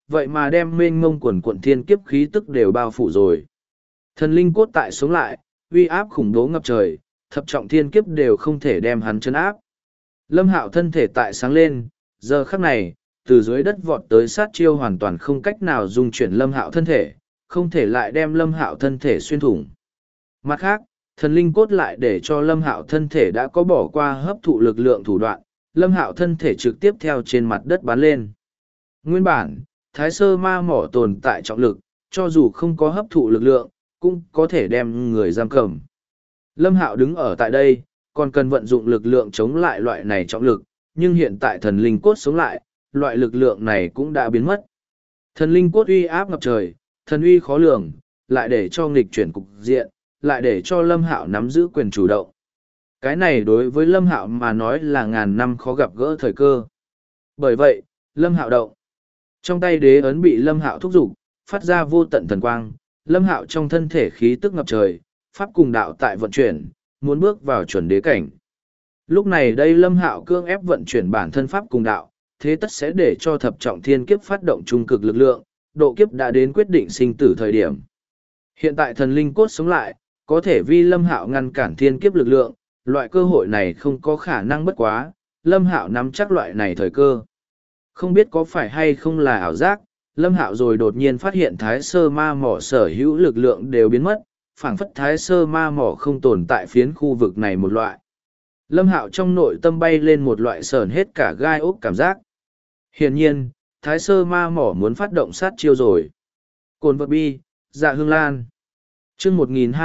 vậy mà đem mênh mông quần quận thiên kiếp khí tức đều bao phủ rồi. Thần linh cốt tại sống lại, uy áp khủng bố ngập trời, thập trọng thiên kiếp đều không thể đem hắn chấn áp. Lâm Hạo thân thể tại sáng lên, giờ khắc này, từ dưới đất vọt tới sát chiêu hoàn toàn không cách nào dung chuyển Lâm Hạo thân thể, không thể lại đem Lâm Hạo thân thể xuyên thủng. Mặt khác, thần linh cốt lại để cho Lâm Hạo thân thể đã có bỏ qua hấp thụ lực lượng thủ đoạn, Lâm Hạo thân thể trực tiếp theo trên mặt đất bắn lên. Nguyên bản, Thái Sơ Ma Mỏ tồn tại trọng lực, cho dù không có hấp thụ lực lượng, cũng có thể đem người giam cầm. Lâm Hạo đứng ở tại đây, còn cần vận dụng lực lượng chống lại loại này trọng lực, nhưng hiện tại thần linh cốt sống lại, loại lực lượng này cũng đã biến mất. Thần linh cốt uy áp ngập trời, thần uy khó lường, lại để cho nghịch chuyển cục diện, lại để cho Lâm Hạo nắm giữ quyền chủ động. Cái này đối với Lâm Hạo mà nói là ngàn năm khó gặp gỡ thời cơ. Bởi vậy, Lâm Hạo động. Trong tay đế ấn bị Lâm Hạo thúc giục, phát ra vô tận thần quang, Lâm Hạo trong thân thể khí tức ngập trời, pháp cùng đạo tại vận chuyển, muốn bước vào chuẩn đế cảnh. Lúc này đây Lâm Hạo cương ép vận chuyển bản thân pháp cùng đạo, thế tất sẽ để cho thập trọng thiên kiếp phát động trung cực lực lượng, độ kiếp đã đến quyết định sinh tử thời điểm. Hiện tại thần linh cốt sống lại, có thể vi Lâm Hạo ngăn cản thiên kiếp lực lượng, loại cơ hội này không có khả năng bất quá, Lâm Hạo nắm chắc loại này thời cơ. Không biết có phải hay không là ảo giác, Lâm Hạo rồi đột nhiên phát hiện Thái Sơ Ma Mỏ sở hữu lực lượng đều biến mất, phảng phất Thái Sơ Ma Mỏ không tồn tại phiến khu vực này một loại. Lâm Hạo trong nội tâm bay lên một loại sờn hết cả gai ốc cảm giác. Hiển nhiên, Thái Sơ Ma Mỏ muốn phát động sát chiêu rồi. Cồn vật bi, Dạ Hương Lan. Chương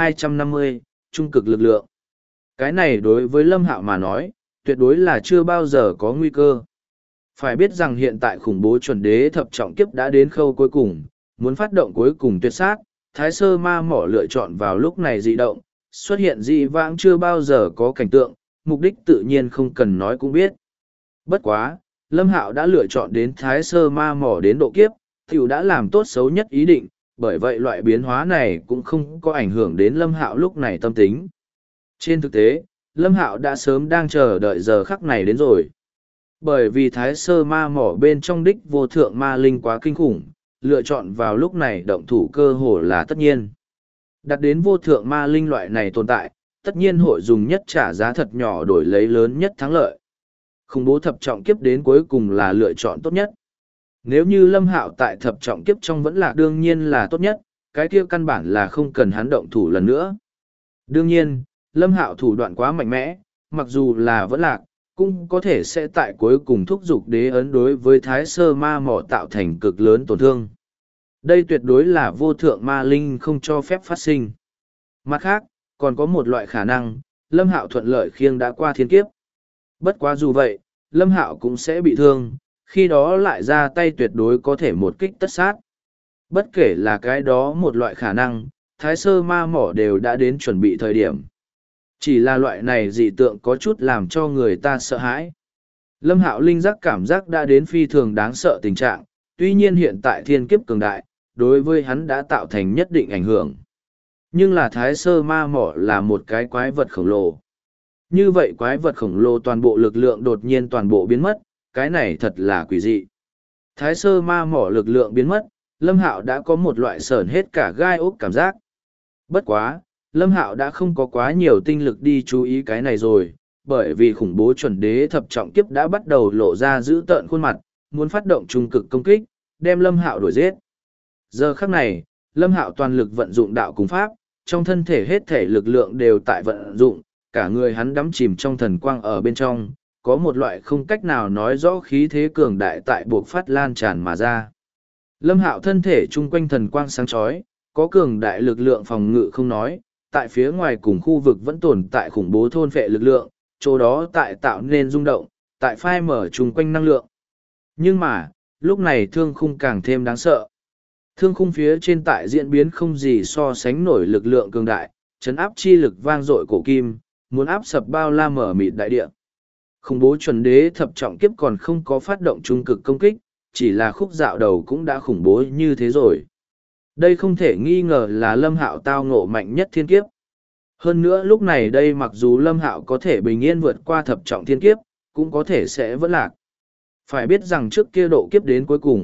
1250, trung cực lực lượng. Cái này đối với Lâm Hạo mà nói, tuyệt đối là chưa bao giờ có nguy cơ. Phải biết rằng hiện tại khủng bố chuẩn đế thập trọng kiếp đã đến khâu cuối cùng, muốn phát động cuối cùng tuyệt sát, Thái Sơ Ma Mỏ lựa chọn vào lúc này dị động, xuất hiện dị vãng chưa bao giờ có cảnh tượng, mục đích tự nhiên không cần nói cũng biết. Bất quá, Lâm Hạo đã lựa chọn đến Thái Sơ Ma Mỏ đến độ kiếp, tiểu đã làm tốt xấu nhất ý định, bởi vậy loại biến hóa này cũng không có ảnh hưởng đến Lâm Hạo lúc này tâm tính. Trên thực tế, Lâm Hạo đã sớm đang chờ đợi giờ khắc này đến rồi. Bởi vì Thái Sơ Ma Mỏ bên trong đích vô thượng ma linh quá kinh khủng, lựa chọn vào lúc này động thủ cơ hồ là tất nhiên. Đặt đến vô thượng ma linh loại này tồn tại, tất nhiên hội dùng nhất trả giá thật nhỏ đổi lấy lớn nhất thắng lợi. Khủng bố thập trọng kiếp đến cuối cùng là lựa chọn tốt nhất. Nếu như Lâm Hạo tại thập trọng kiếp trong vẫn là đương nhiên là tốt nhất, cái kia căn bản là không cần hắn động thủ lần nữa. Đương nhiên, Lâm Hạo thủ đoạn quá mạnh mẽ, mặc dù là vẫn lạc, cũng có thể sẽ tại cuối cùng thúc giục đế ấn đối với Thái Sơ Ma Mỏ tạo thành cực lớn tổn thương. Đây tuyệt đối là vô thượng ma linh không cho phép phát sinh. Mặt khác, còn có một loại khả năng, Lâm Hạo thuận lợi khiêng đã qua thiên kiếp. Bất quá dù vậy, Lâm Hạo cũng sẽ bị thương, khi đó lại ra tay tuyệt đối có thể một kích tất sát. Bất kể là cái đó một loại khả năng, Thái Sơ Ma Mỏ đều đã đến chuẩn bị thời điểm. Chỉ là loại này dị tượng có chút làm cho người ta sợ hãi. Lâm Hạo linh giác cảm giác đã đến phi thường đáng sợ tình trạng, tuy nhiên hiện tại thiên kiếp cường đại, đối với hắn đã tạo thành nhất định ảnh hưởng. Nhưng là Thái Sơ Ma Mỏ là một cái quái vật khổng lồ. Như vậy quái vật khổng lồ toàn bộ lực lượng đột nhiên toàn bộ biến mất, cái này thật là quỷ dị. Thái Sơ Ma Mỏ lực lượng biến mất, Lâm Hạo đã có một loại sởn hết cả gai ốc cảm giác. Bất quá, Lâm Hạo đã không có quá nhiều tinh lực đi chú ý cái này rồi, bởi vì khủng bố chuẩn đế thập trọng kiếp đã bắt đầu lộ ra dữ tợn khuôn mặt, muốn phát động trung cực công kích, đem Lâm Hạo đuổi giết. Giờ khắc này, Lâm Hạo toàn lực vận dụng đạo cùng pháp, trong thân thể hết thể lực lượng đều tại vận dụng, cả người hắn đắm chìm trong thần quang ở bên trong, có một loại không cách nào nói rõ khí thế cường đại tại buộc phát lan tràn mà ra. Lâm Hạo thân thể chung quanh thần quang sáng chói, có cường đại lực lượng phòng ngự không nói, tại phía ngoài cùng khu vực vẫn tồn tại khủng bố thôn phệ lực lượng, chỗ đó tại tạo nên rung động, tại phai mở chung quanh năng lượng. Nhưng mà, lúc này thương khung càng thêm đáng sợ. Thương khung phía trên tại diễn biến không gì so sánh nổi lực lượng cường đại, chấn áp chi lực vang dội cổ kim, muốn áp sập bao la mở mịt đại địa. Khủng bố chuẩn đế thập trọng kiếp còn không có phát động trung cực công kích, chỉ là khúc dạo đầu cũng đã khủng bố như thế rồi. Đây không thể nghi ngờ là Lâm Hạo tao ngộ mạnh nhất thiên kiếp. Hơn nữa lúc này đây mặc dù Lâm Hạo có thể bình yên vượt qua thập trọng thiên kiếp, cũng có thể sẽ vẫn lạc. Phải biết rằng trước kia độ kiếp đến cuối cùng,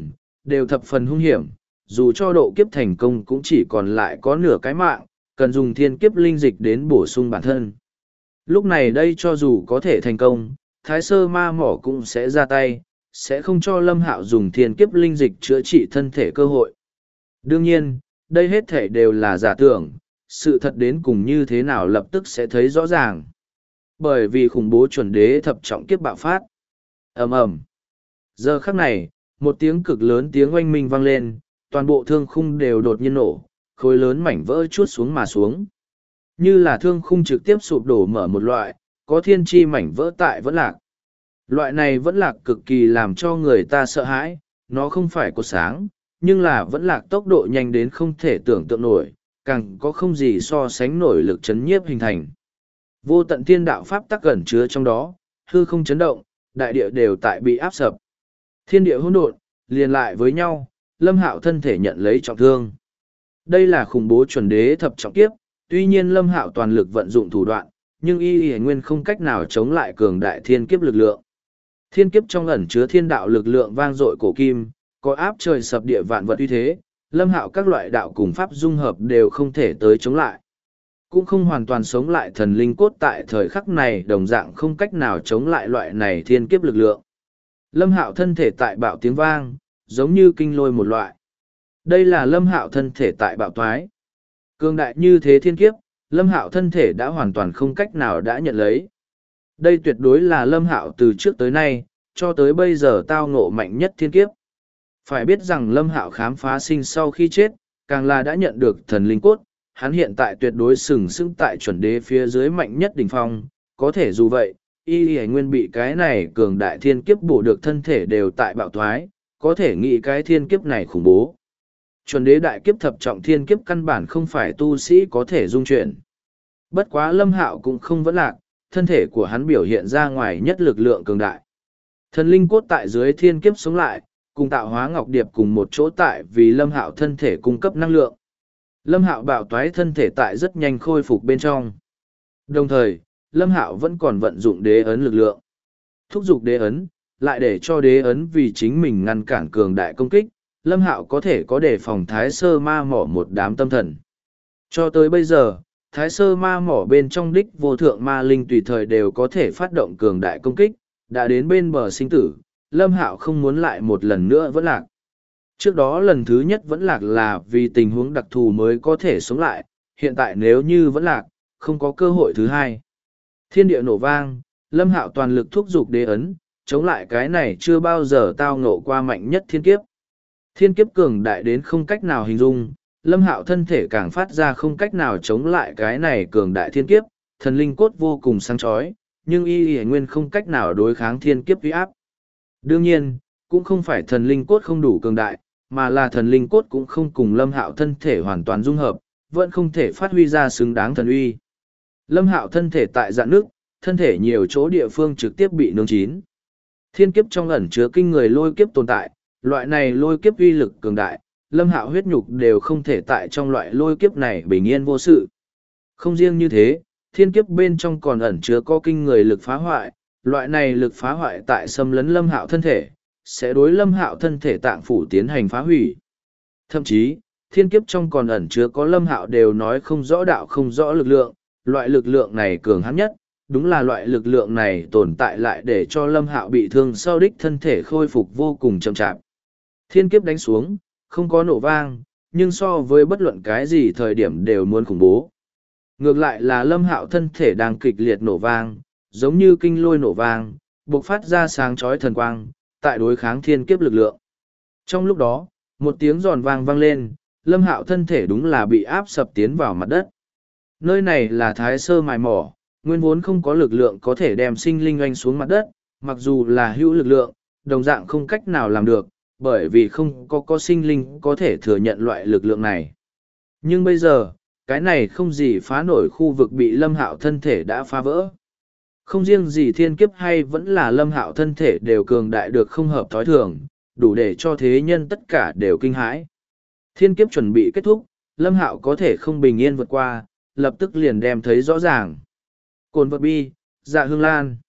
đều thập phần hung hiểm, dù cho độ kiếp thành công cũng chỉ còn lại có nửa cái mạng, cần dùng thiên kiếp linh dịch đến bổ sung bản thân. Lúc này đây cho dù có thể thành công, Thái Sơ Ma Mỏ cũng sẽ ra tay, sẽ không cho Lâm Hạo dùng thiên kiếp linh dịch chữa trị thân thể cơ hội. Đương nhiên, đây hết thể đều là giả tưởng, sự thật đến cùng như thế nào lập tức sẽ thấy rõ ràng. Bởi vì khủng bố chuẩn đế thập trọng kiếp bạo phát. Ầm ầm. Giờ khắc này, một tiếng cực lớn tiếng oanh minh vang lên, toàn bộ thương khung đều đột nhiên nổ, khối lớn mảnh vỡ chuốt xuống mà xuống. Như là thương khung trực tiếp sụp đổ mở một loại, có thiên chi mảnh vỡ tại vẫn lạc. Loại này vẫn lạc cực kỳ làm cho người ta sợ hãi, nó không phải cột sáng, nhưng là vẫn lạc tốc độ nhanh đến không thể tưởng tượng nổi, càng có không gì so sánh nổi lực chấn nhiếp hình thành. Vô tận thiên đạo pháp tắc ẩn chứa trong đó, hư không chấn động, đại địa đều tại bị áp sập. Thiên địa hỗn độn, liền lại với nhau, Lâm Hạo thân thể nhận lấy trọng thương. Đây là khủng bố chuẩn đế thập trọng kiếp, tuy nhiên Lâm Hạo toàn lực vận dụng thủ đoạn, nhưng y nguyên không cách nào chống lại cường đại thiên kiếp lực lượng. Thiên kiếp trong ẩn chứa thiên đạo lực lượng vang dội cổ kim, có áp trời sập địa vạn vật uy thế, Lâm Hạo các loại đạo cùng pháp dung hợp đều không thể tới chống lại. Cũng không hoàn toàn sống lại thần linh cốt tại thời khắc này đồng dạng không cách nào chống lại loại này thiên kiếp lực lượng. Lâm Hạo thân thể tại bạo tiếng vang, giống như kinh lôi một loại. Đây là Lâm Hạo thân thể tại bạo toái. Cường đại như thế thiên kiếp, Lâm Hạo thân thể đã hoàn toàn không cách nào đã nhận lấy. Đây tuyệt đối là Lâm Hạo từ trước tới nay, cho tới bây giờ tao ngộ mạnh nhất thiên kiếp. Phải biết rằng Lâm Hạo khám phá sinh sau khi chết, càng là đã nhận được thần linh cốt, hắn hiện tại tuyệt đối sừng sững tại chuẩn đế phía dưới mạnh nhất đỉnh phong, có thể dù vậy, y nguyên bị cái này cường đại thiên kiếp bổ được thân thể đều tại bạo thoái, có thể nghĩ cái thiên kiếp này khủng bố. Chuẩn đế đại kiếp thập trọng thiên kiếp căn bản không phải tu sĩ có thể dung chuyển. Bất quá Lâm Hạo cũng không vẫn lạc, thân thể của hắn biểu hiện ra ngoài nhất lực lượng cường đại. Thần linh cốt tại dưới thiên kiếp sống lại, cùng tạo hóa ngọc điệp cùng một chỗ tại vì Lâm Hạo thân thể cung cấp năng lượng. Lâm Hạo bạo toái thân thể tại rất nhanh khôi phục bên trong. Đồng thời, Lâm Hạo vẫn còn vận dụng đế ấn lực lượng. Thúc giục đế ấn, lại để cho đế ấn vì chính mình ngăn cản cường đại công kích, Lâm Hạo có thể có đề phòng Thái Sơ Ma Mỏ một đám tâm thần. Cho tới bây giờ, Thái Sơ Ma Mỏ bên trong đích vô thượng ma linh tùy thời đều có thể phát động cường đại công kích, đã đến bên bờ sinh tử, Lâm Hạo không muốn lại một lần nữa vẫn lạc. Trước đó lần thứ nhất vẫn lạc là vì tình huống đặc thù mới có thể sống lại, hiện tại nếu như vẫn lạc, không có cơ hội thứ hai. Thiên địa nổ vang, Lâm Hạo toàn lực thúc giục đế ấn, chống lại cái này chưa bao giờ tao ngộ qua mạnh nhất thiên kiếp. Thiên kiếp cường đại đến không cách nào hình dung, Lâm Hạo thân thể càng phát ra không cách nào chống lại cái này cường đại thiên kiếp, thần linh cốt vô cùng sáng chói, nhưng y nguyên không cách nào đối kháng thiên kiếp uy áp. Đương nhiên, cũng không phải thần linh cốt không đủ cường đại, mà là thần linh cốt cũng không cùng Lâm Hạo thân thể hoàn toàn dung hợp, vẫn không thể phát huy ra xứng đáng thần uy. Lâm Hạo thân thể tại dạn nước, thân thể nhiều chỗ địa phương trực tiếp bị nướng chín. Thiên kiếp trong ẩn chứa kinh người lôi kiếp tồn tại, loại này lôi kiếp uy lực cường đại, Lâm Hạo huyết nhục đều không thể tại trong loại lôi kiếp này bình yên vô sự. Không riêng như thế, thiên kiếp bên trong còn ẩn chứa có kinh người lực phá hoại, loại này lực phá hoại tại xâm lấn Lâm Hạo thân thể, sẽ đối Lâm Hạo thân thể tạng phủ tiến hành phá hủy. Thậm chí, thiên kiếp trong còn ẩn chứa có Lâm Hạo đều nói không rõ đạo không rõ lực lượng, loại lực lượng này cường hãn nhất, đúng là loại lực lượng này tồn tại lại để cho Lâm Hạo bị thương sau đích thân thể khôi phục vô cùng chậm chạp. Thiên kiếp đánh xuống, không có nổ vang, nhưng so với bất luận cái gì thời điểm đều muốn khủng bố. Ngược lại là Lâm Hạo thân thể đang kịch liệt nổ vang, giống như kinh lôi nổ vang, bộc phát ra sáng chói thần quang, tại đối kháng thiên kiếp lực lượng. Trong lúc đó, một tiếng giòn vang vang lên, Lâm Hạo thân thể đúng là bị áp sập tiến vào mặt đất. Nơi này là Thái Sơ mài mỏ, nguyên vốn không có lực lượng có thể đem sinh linh oanh xuống mặt đất, mặc dù là hữu lực lượng, đồng dạng không cách nào làm được, bởi vì không có sinh linh có thể thừa nhận loại lực lượng này. Nhưng bây giờ, cái này không gì phá nổi khu vực bị Lâm Hạo thân thể đã phá vỡ. Không riêng gì thiên kiếp hay vẫn là Lâm Hạo thân thể đều cường đại được không hợp thói thường, đủ để cho thế nhân tất cả đều kinh hãi. Thiên kiếp chuẩn bị kết thúc, Lâm Hạo có thể không bình yên vượt qua, lập tức liền đem thấy rõ ràng. Cồn vật bi, dạ hương lan.